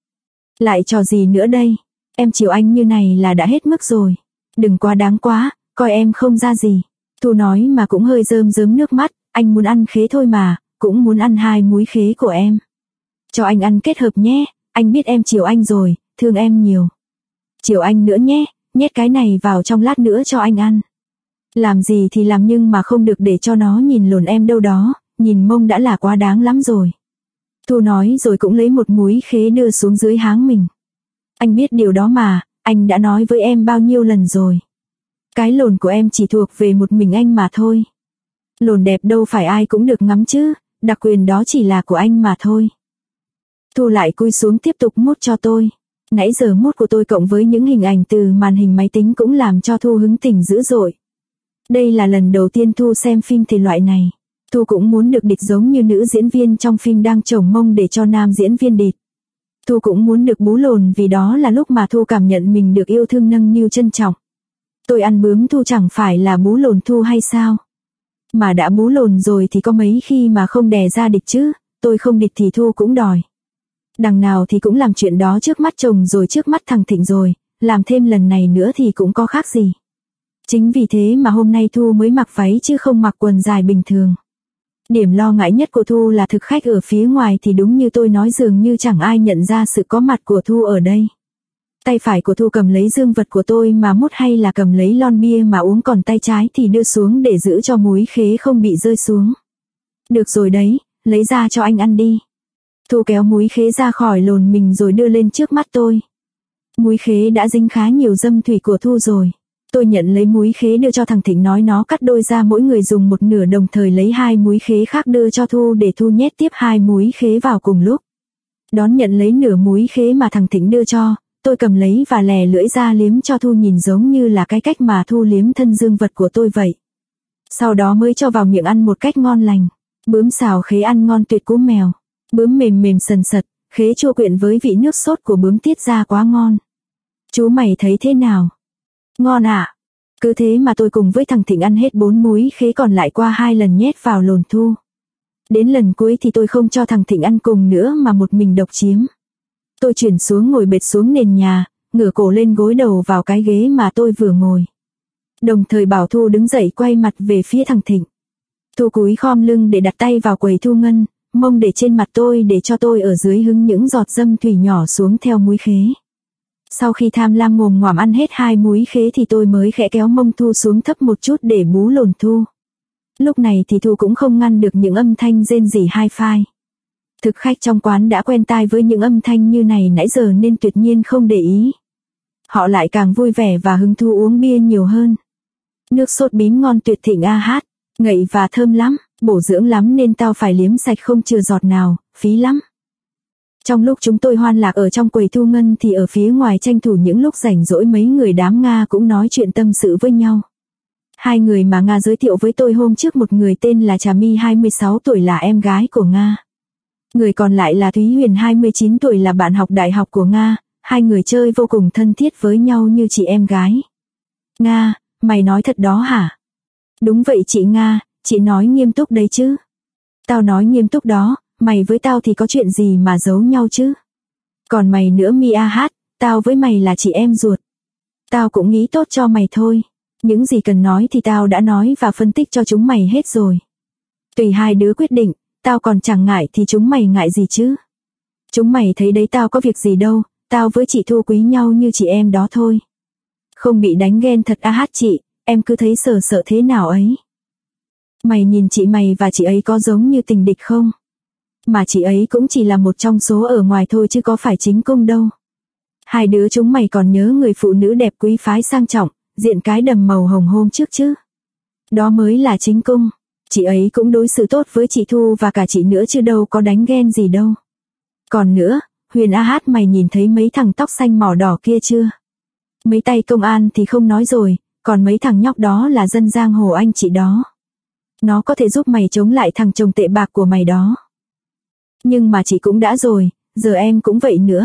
Lại trò gì nữa đây? Em chiều anh như này là đã hết mức rồi. Đừng quá đáng quá, coi em không ra gì. Thu nói mà cũng hơi rơm rớm nước mắt, anh muốn ăn khế thôi mà, cũng muốn ăn hai múi khế của em. Cho anh ăn kết hợp nhé, anh biết em chiều anh rồi, thương em nhiều. Chiều anh nữa nhé, nhét cái này vào trong lát nữa cho anh ăn. Làm gì thì làm nhưng mà không được để cho nó nhìn lồn em đâu đó, nhìn mông đã là quá đáng lắm rồi. Thu nói rồi cũng lấy một múi khế đưa xuống dưới háng mình. Anh biết điều đó mà, anh đã nói với em bao nhiêu lần rồi. Cái lồn của em chỉ thuộc về một mình anh mà thôi. Lồn đẹp đâu phải ai cũng được ngắm chứ, đặc quyền đó chỉ là của anh mà thôi. Thu lại cúi xuống tiếp tục mút cho tôi. Nãy giờ mút của tôi cộng với những hình ảnh từ màn hình máy tính cũng làm cho Thu hứng tình dữ dội. Đây là lần đầu tiên Thu xem phim thể loại này. Thu cũng muốn được địch giống như nữ diễn viên trong phim đang chồng mông để cho nam diễn viên địch. Thu cũng muốn được bú lồn vì đó là lúc mà Thu cảm nhận mình được yêu thương nâng niu trân trọng. Tôi ăn bướm Thu chẳng phải là bú lồn Thu hay sao? Mà đã bú lồn rồi thì có mấy khi mà không đè ra địch chứ, tôi không địch thì Thu cũng đòi. Đằng nào thì cũng làm chuyện đó trước mắt chồng rồi trước mắt thằng Thịnh rồi, làm thêm lần này nữa thì cũng có khác gì. Chính vì thế mà hôm nay Thu mới mặc váy chứ không mặc quần dài bình thường. Điểm lo ngại nhất của Thu là thực khách ở phía ngoài thì đúng như tôi nói dường như chẳng ai nhận ra sự có mặt của Thu ở đây. Tay phải của Thu cầm lấy dương vật của tôi mà mút hay là cầm lấy lon bia mà uống còn tay trái thì đưa xuống để giữ cho múi khế không bị rơi xuống. Được rồi đấy, lấy ra cho anh ăn đi. Thu kéo múi khế ra khỏi lồn mình rồi đưa lên trước mắt tôi. Múi khế đã dính khá nhiều dâm thủy của Thu rồi. Tôi nhận lấy múi khế đưa cho thằng Thịnh nói nó cắt đôi ra mỗi người dùng một nửa đồng thời lấy hai múi khế khác đưa cho Thu để Thu nhét tiếp hai múi khế vào cùng lúc. Đón nhận lấy nửa múi khế mà thằng Thịnh đưa cho, tôi cầm lấy và lè lưỡi ra liếm cho Thu nhìn giống như là cái cách mà Thu liếm thân dương vật của tôi vậy. Sau đó mới cho vào miệng ăn một cách ngon lành. Bướm xào khế ăn ngon tuyệt cú mèo. Bướm mềm mềm sần sật, khế chua quyện với vị nước sốt của bướm tiết ra quá ngon. Chú mày thấy thế nào? Ngon ạ. Cứ thế mà tôi cùng với thằng Thịnh ăn hết 4 múi khế còn lại qua 2 lần nhét vào lồn Thu. Đến lần cuối thì tôi không cho thằng Thịnh ăn cùng nữa mà một mình độc chiếm. Tôi chuyển xuống ngồi bệt xuống nền nhà, ngửa cổ lên gối đầu vào cái ghế mà tôi vừa ngồi. Đồng thời bảo Thu đứng dậy quay mặt về phía thằng Thịnh. Thu cúi khom lưng để đặt tay vào quầy thu ngân, mông để trên mặt tôi để cho tôi ở dưới hứng những giọt dâm thủy nhỏ xuống theo múi khế. Sau khi tham lam ngồm ngoàm ăn hết 2 múi khế thì tôi mới khẽ kéo mông Thu xuống thấp một chút để bú lồn Thu. Lúc này thì Thu cũng không ngăn được những âm thanh rên rỉ hai phai. Thực khách trong quán đã quen tai với những âm thanh như này nãy giờ nên tuyệt nhiên không để ý. Họ lại càng vui vẻ và hứng thú uống bia nhiều hơn. Nước sốt bím ngon tuyệt thịnh a hát, ngậy và thơm lắm, bổ dưỡng lắm nên tao phải liếm sạch không chừa giọt nào, phí lắm. Trong lúc chúng tôi hoan lạc ở trong quầy thu ngân thì ở phía ngoài tranh thủ những lúc rảnh rỗi mấy người đám Nga cũng nói chuyện tâm sự với nhau. Hai người mà Nga giới thiệu với tôi hôm trước, một người tên là Trà My 26 tuổi là em gái của Nga. Người còn lại là Thúy Huyền 29 tuổi là bạn học đại học của Nga, hai người chơi vô cùng thân thiết với nhau như chị em gái. Nga, mày nói thật đó hả? Đúng vậy chị Nga, chị nói nghiêm túc đấy chứ. Tao nói nghiêm túc đó, mày với tao thì có chuyện gì mà giấu nhau chứ. Còn mày nữa Mi A Hát, tao với mày là chị em ruột. Tao cũng nghĩ tốt cho mày thôi. Những gì cần nói thì tao đã nói và phân tích cho chúng mày hết rồi. Tùy hai đứa quyết định, tao còn chẳng ngại thì chúng mày ngại gì chứ. Chúng mày thấy đấy, tao có việc gì đâu, tao với chị Thu quý nhau như chị em đó thôi. Không bị đánh ghen thật a hát chị, em cứ thấy sợ sợ thế nào ấy. Mày nhìn chị mày và chị ấy có giống như tình địch không? Mà chị ấy cũng chỉ là một trong số ở ngoài thôi chứ có phải chính cung đâu. Hai đứa chúng mày còn nhớ người phụ nữ đẹp quý phái sang trọng, diện cái đầm màu hồng hôm trước chứ. Đó mới là chính cung. Chị ấy cũng đối xử tốt với chị Thu và cả chị nữa chứ đâu có đánh ghen gì đâu. Còn nữa, Huyền a hát, mày nhìn thấy mấy thằng tóc xanh mỏ đỏ kia chưa? Mấy tay công an thì không nói rồi, còn mấy thằng nhóc đó là dân giang hồ anh chị đó. Nó có thể giúp mày chống lại thằng chồng tệ bạc của mày đó. Nhưng mà chị cũng đã rồi, giờ em cũng vậy nữa.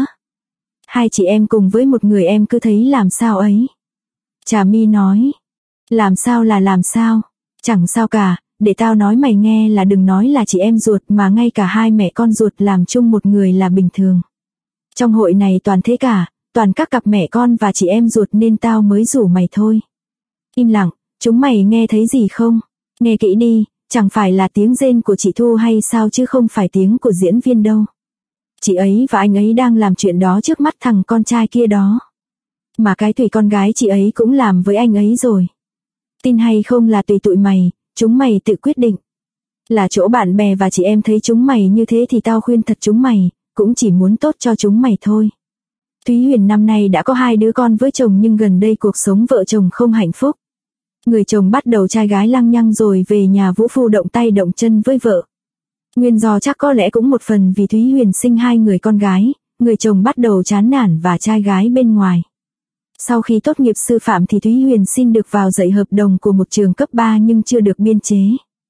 Hai chị em cùng với một người em cứ thấy làm sao ấy. Trà My nói. Làm sao là làm sao? Chẳng sao cả, để tao nói mày nghe là đừng nói là chị em ruột mà ngay cả hai mẹ con ruột làm chung một người là bình thường. Trong hội này toàn thế cả, toàn các cặp mẹ con và chị em ruột nên tao mới rủ mày thôi. Im lặng, chúng mày nghe thấy gì không? Nghe kỹ đi, chẳng phải là tiếng rên của chị Thu hay sao chứ không phải tiếng của diễn viên đâu. Chị ấy và anh ấy đang làm chuyện đó trước mắt thằng con trai kia đó. Mà cái Thủy con gái chị ấy cũng làm với anh ấy rồi. Tin hay không là tùy tụi mày, chúng mày tự quyết định. Là chỗ bạn bè và chị em thấy chúng mày như thế thì tao khuyên thật chúng mày, cũng chỉ muốn tốt cho chúng mày thôi. Thúy Huyền năm nay đã có 2 đứa con với chồng nhưng gần đây cuộc sống vợ chồng không hạnh phúc. Người chồng bắt đầu trai gái lăng nhăng rồi về nhà vũ phu động tay động chân với vợ. Nguyên do chắc có lẽ cũng một phần vì Thúy Huyền sinh 2 người con gái, người chồng bắt đầu chán nản và trai gái bên ngoài. Sau khi tốt nghiệp sư phạm thì Thúy Huyền xin được vào dạy hợp đồng của một trường cấp 3 nhưng chưa được biên chế.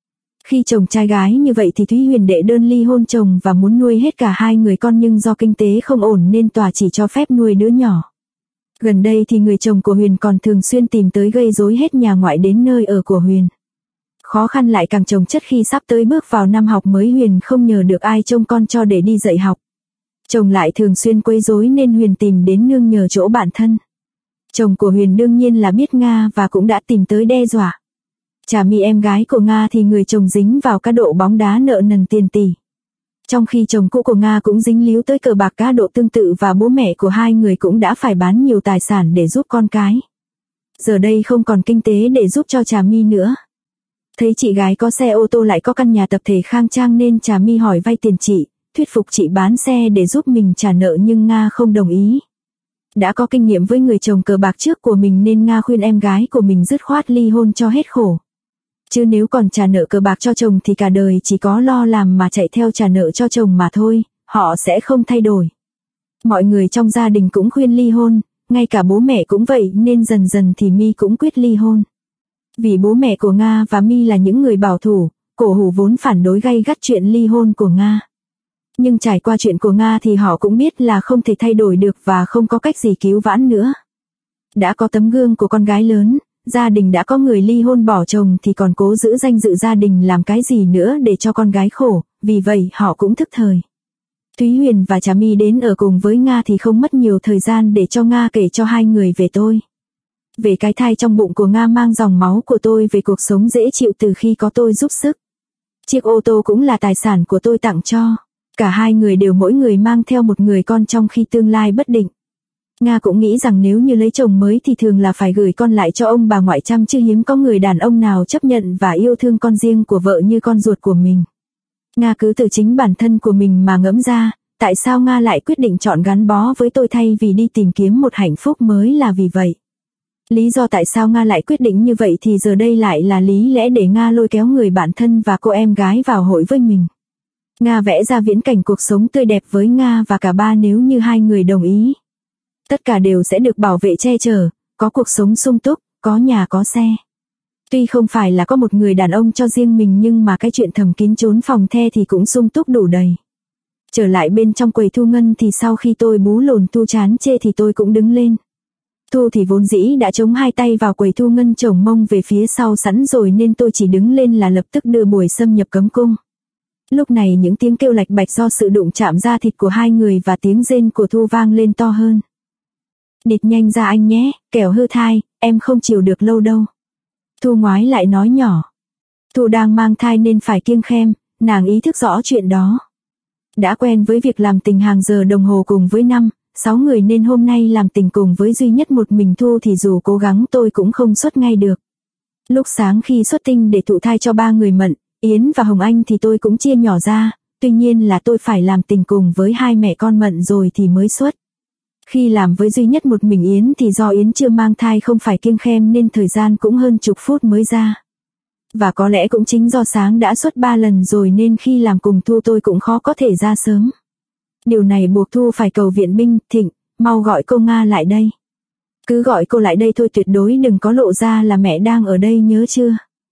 Khi chồng trai gái như vậy thì Thúy Huyền đệ đơn ly hôn chồng và muốn nuôi hết cả 2 người con nhưng do kinh tế không ổn nên tòa chỉ cho phép nuôi đứa nhỏ. Gần đây thì người chồng của Huyền còn thường xuyên tìm tới gây rối hết nhà ngoại đến nơi ở của Huyền. Khó khăn lại càng chồng chất khi sắp tới bước vào năm học mới, Huyền không nhờ được ai trông con cho để đi dạy học. Chồng lại thường xuyên quấy rối nên Huyền tìm đến nương nhờ chỗ bạn thân. Chồng của Huyền đương nhiên là biết Nga và cũng đã tìm tới đe dọa. Trà My em gái của Nga thì người chồng dính vào cá độ bóng đá nợ nần tiền tỷ. Trong khi chồng cũ của Nga cũng dính líu tới cờ bạc cá độ tương tự và bố mẹ của 2 người cũng đã phải bán nhiều tài sản để giúp con cái. Giờ đây không còn kinh tế để giúp cho Trà My nữa. Thấy chị gái có xe ô tô lại có căn nhà tập thể khang trang nên Trà My hỏi vay tiền chị, thuyết phục chị bán xe để giúp mình trả nợ nhưng Nga không đồng ý. Đã có kinh nghiệm với người chồng cờ bạc trước của mình nên Nga khuyên em gái của mình dứt khoát ly hôn cho hết khổ. Chứ nếu còn trả nợ cờ bạc cho chồng thì cả đời chỉ có lo làm mà chạy theo trả nợ cho chồng mà thôi, họ sẽ không thay đổi. Mọi người trong gia đình cũng khuyên ly hôn, ngay cả bố mẹ cũng vậy nên dần dần thì My cũng quyết ly hôn. Vì bố mẹ của Nga và My là những người bảo thủ, cổ hủ vốn phản đối gay gắt chuyện ly hôn của Nga. Nhưng trải qua chuyện của Nga thì họ cũng biết là không thể thay đổi được và không có cách gì cứu vãn nữa. Đã có tấm gương của con gái lớn, gia đình đã có người ly hôn bỏ chồng thì còn cố giữ danh dự gia đình làm cái gì nữa để cho con gái khổ, vì vậy họ cũng thức thời. Thúy Huyền và Trà My đến ở cùng với Nga thì không mất nhiều thời gian để cho Nga kể cho 2 người về tôi. Về cái thai trong bụng của Nga mang dòng máu của tôi, về cuộc sống dễ chịu từ khi có tôi giúp sức. Chiếc ô tô cũng là tài sản của tôi tặng cho. Cả 2 người đều mỗi người mang theo một người con trong khi tương lai bất định. Nga cũng nghĩ rằng nếu như lấy chồng mới thì thường là phải gửi con lại cho ông bà ngoại chăm chứ hiếm có người đàn ông nào chấp nhận và yêu thương con riêng của vợ như con ruột của mình. Nga cứ từ chính bản thân của mình mà ngẫm ra, tại sao Nga lại quyết định chọn gắn bó với tôi thay vì đi tìm kiếm một hạnh phúc mới là vì vậy. Lý do tại sao Nga lại quyết định như vậy thì giờ đây lại là lý lẽ để Nga lôi kéo người bạn thân và cô em gái vào hội với mình. Nga vẽ ra viễn cảnh cuộc sống tươi đẹp với Nga và cả ba nếu như hai người đồng ý. Tất cả đều sẽ được bảo vệ che chở, có cuộc sống sung túc, có nhà có xe. Tuy không phải là có một người đàn ông cho riêng mình nhưng mà cái chuyện thầm kín trốn phòng the thì cũng sung túc đủ đầy. Trở lại bên trong quầy thu ngân thì sau khi tôi bú lồn Thu chán chê thì tôi cũng đứng lên. Thu thì vốn dĩ đã chống hai tay vào quầy thu ngân chồng mông về phía sau sẵn rồi nên tôi chỉ đứng lên là lập tức đưa buổi xâm nhập cấm cung. Lúc này những tiếng kêu lạch bạch do sự đụng chạm da thịt của hai người và tiếng rên của Thu vang lên to hơn. Địt nhanh ra anh nhé, kẻo hư thai, em không chịu được lâu đâu. Thu ngoái lại nói nhỏ. Thu đang mang thai nên phải kiêng khem, nàng ý thức rõ chuyện đó. Đã quen với việc làm tình hàng giờ đồng hồ cùng với 5-6 người nên hôm nay làm tình cùng với duy nhất một mình Thu thì dù cố gắng tôi cũng không xuất ngay được. Lúc sáng khi xuất tinh để thụ thai cho 3 người Mận, Yến và Hồng Anh thì tôi cũng chia nhỏ ra, tuy nhiên là tôi phải làm tình cùng với 2 mẹ con Mận rồi thì mới xuất. Khi làm với duy nhất một mình Yến thì do Yến chưa mang thai không phải kiêng khem nên thời gian cũng hơn chục phút mới ra. Và có lẽ cũng chính do sáng đã xuất 3 lần rồi nên khi làm cùng Thu tôi cũng khó có thể ra sớm. Điều này buộc Thu phải cầu viện binh. Thịnh, mau gọi cô Nga lại đây. Cứ gọi cô lại đây thôi, tuyệt đối đừng có lộ ra là mẹ đang ở đây nhớ chưa.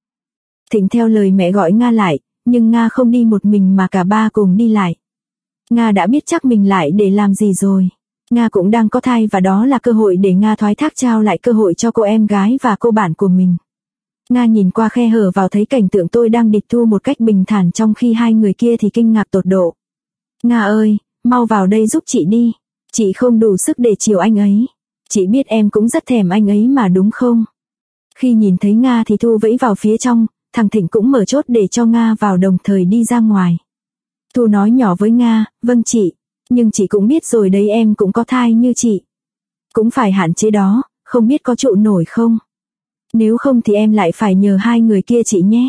Thịnh theo lời mẹ gọi Nga lại, nhưng Nga không đi một mình mà cả ba cùng đi lại. Nga đã biết chắc mình lại để làm gì rồi. Nga cũng đang có thai và đó là cơ hội để Nga thoái thác trao lại cơ hội cho cô em gái và cô bạn của mình. Nga nhìn qua khe hở vào thấy cảnh tượng tôi đang địch Thu một cách bình thản trong khi hai người kia thì kinh ngạc tột độ. Nga ơi, mau vào đây giúp chị đi. Chị không đủ sức để chiều anh ấy. Chị biết em cũng rất thèm anh ấy mà đúng không? Khi nhìn thấy Nga thì Thu vẫy vào phía trong, thằng Thịnh cũng mở chốt để cho Nga vào đồng thời đi ra ngoài. Thu nói nhỏ với Nga, vâng chị, nhưng chị cũng biết rồi đấy, em cũng có thai như chị. Cũng phải hạn chế đó, không biết có trụ nổi không? Nếu không thì em lại phải nhờ hai người kia chị nhé.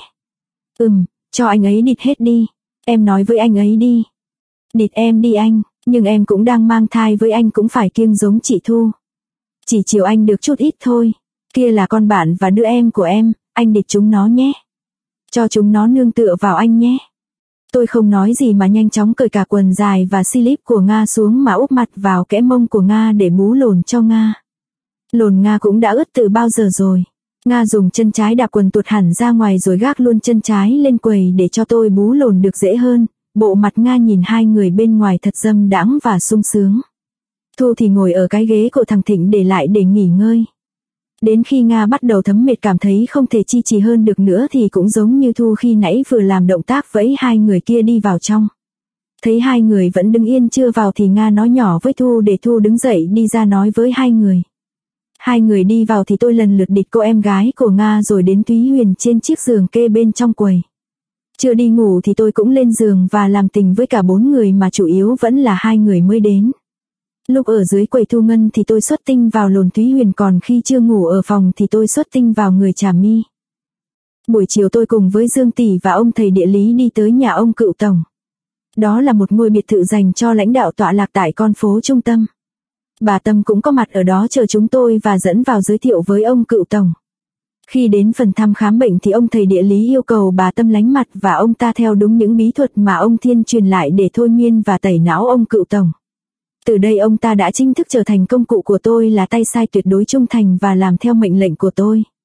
Cho anh ấy địt hết đi. Em nói với anh ấy đi. Địt em đi anh, nhưng em cũng đang mang thai với anh cũng phải kiêng giống chị Thu. Chỉ chiều anh được chút ít thôi. Kia là con bạn và đứa em của em, anh địt chúng nó nhé. Cho chúng nó nương tựa vào anh nhé. Tôi không nói gì mà nhanh chóng cởi cả quần dài và slip của Nga xuống mà úp mặt vào kẽ mông của Nga để bú lồn cho Nga. Lồn Nga cũng đã ướt từ bao giờ rồi. Nga dùng chân trái đạp quần tuột hẳn ra ngoài rồi gác luôn chân trái lên quầy để cho tôi bú lồn được dễ hơn. Bộ mặt Nga nhìn hai người bên ngoài thật dâm đãng và sung sướng. Thu thì ngồi ở cái ghế của thằng Thịnh để lại để nghỉ ngơi. Đến khi Nga bắt đầu thấm mệt cảm thấy không thể chi trì hơn được nữa thì cũng giống như Thu khi nãy vừa làm động tác vẫy hai người kia đi vào trong. Thấy hai người vẫn đứng yên chưa vào thì Nga nói nhỏ với Thu để Thu đứng dậy đi ra nói với hai người. Hai người đi vào thì tôi lần lượt địt cô em gái của Nga rồi đến Thúy Huyền trên chiếc giường kê bên trong quầy. Chưa đi ngủ thì tôi cũng lên giường và làm tình với cả 4 người mà chủ yếu vẫn là 2 người mới đến. Lúc ở dưới quầy thu ngân thì tôi xuất tinh vào lồn Thúy Huyền, còn khi chưa ngủ ở phòng thì tôi xuất tinh vào người Trà My. Buổi chiều tôi cùng với Dương Tỷ và ông thầy địa lý đi tới nhà ông Cựu Tổng. Đó là một ngôi biệt thự dành cho lãnh đạo tọa lạc tại con phố trung tâm. Bà Tâm cũng có mặt ở đó chờ chúng tôi và dẫn vào giới thiệu với ông Cựu Tổng. Khi đến phần thăm khám bệnh thì ông thầy địa lý yêu cầu bà Tâm lánh mặt và ông ta theo đúng những bí thuật mà ông Thiên truyền lại để thôi miên và tẩy não ông Cựu Tổng. Từ đây ông ta đã chính thức trở thành công cụ của tôi, là tay sai tuyệt đối trung thành và làm theo mệnh lệnh của tôi.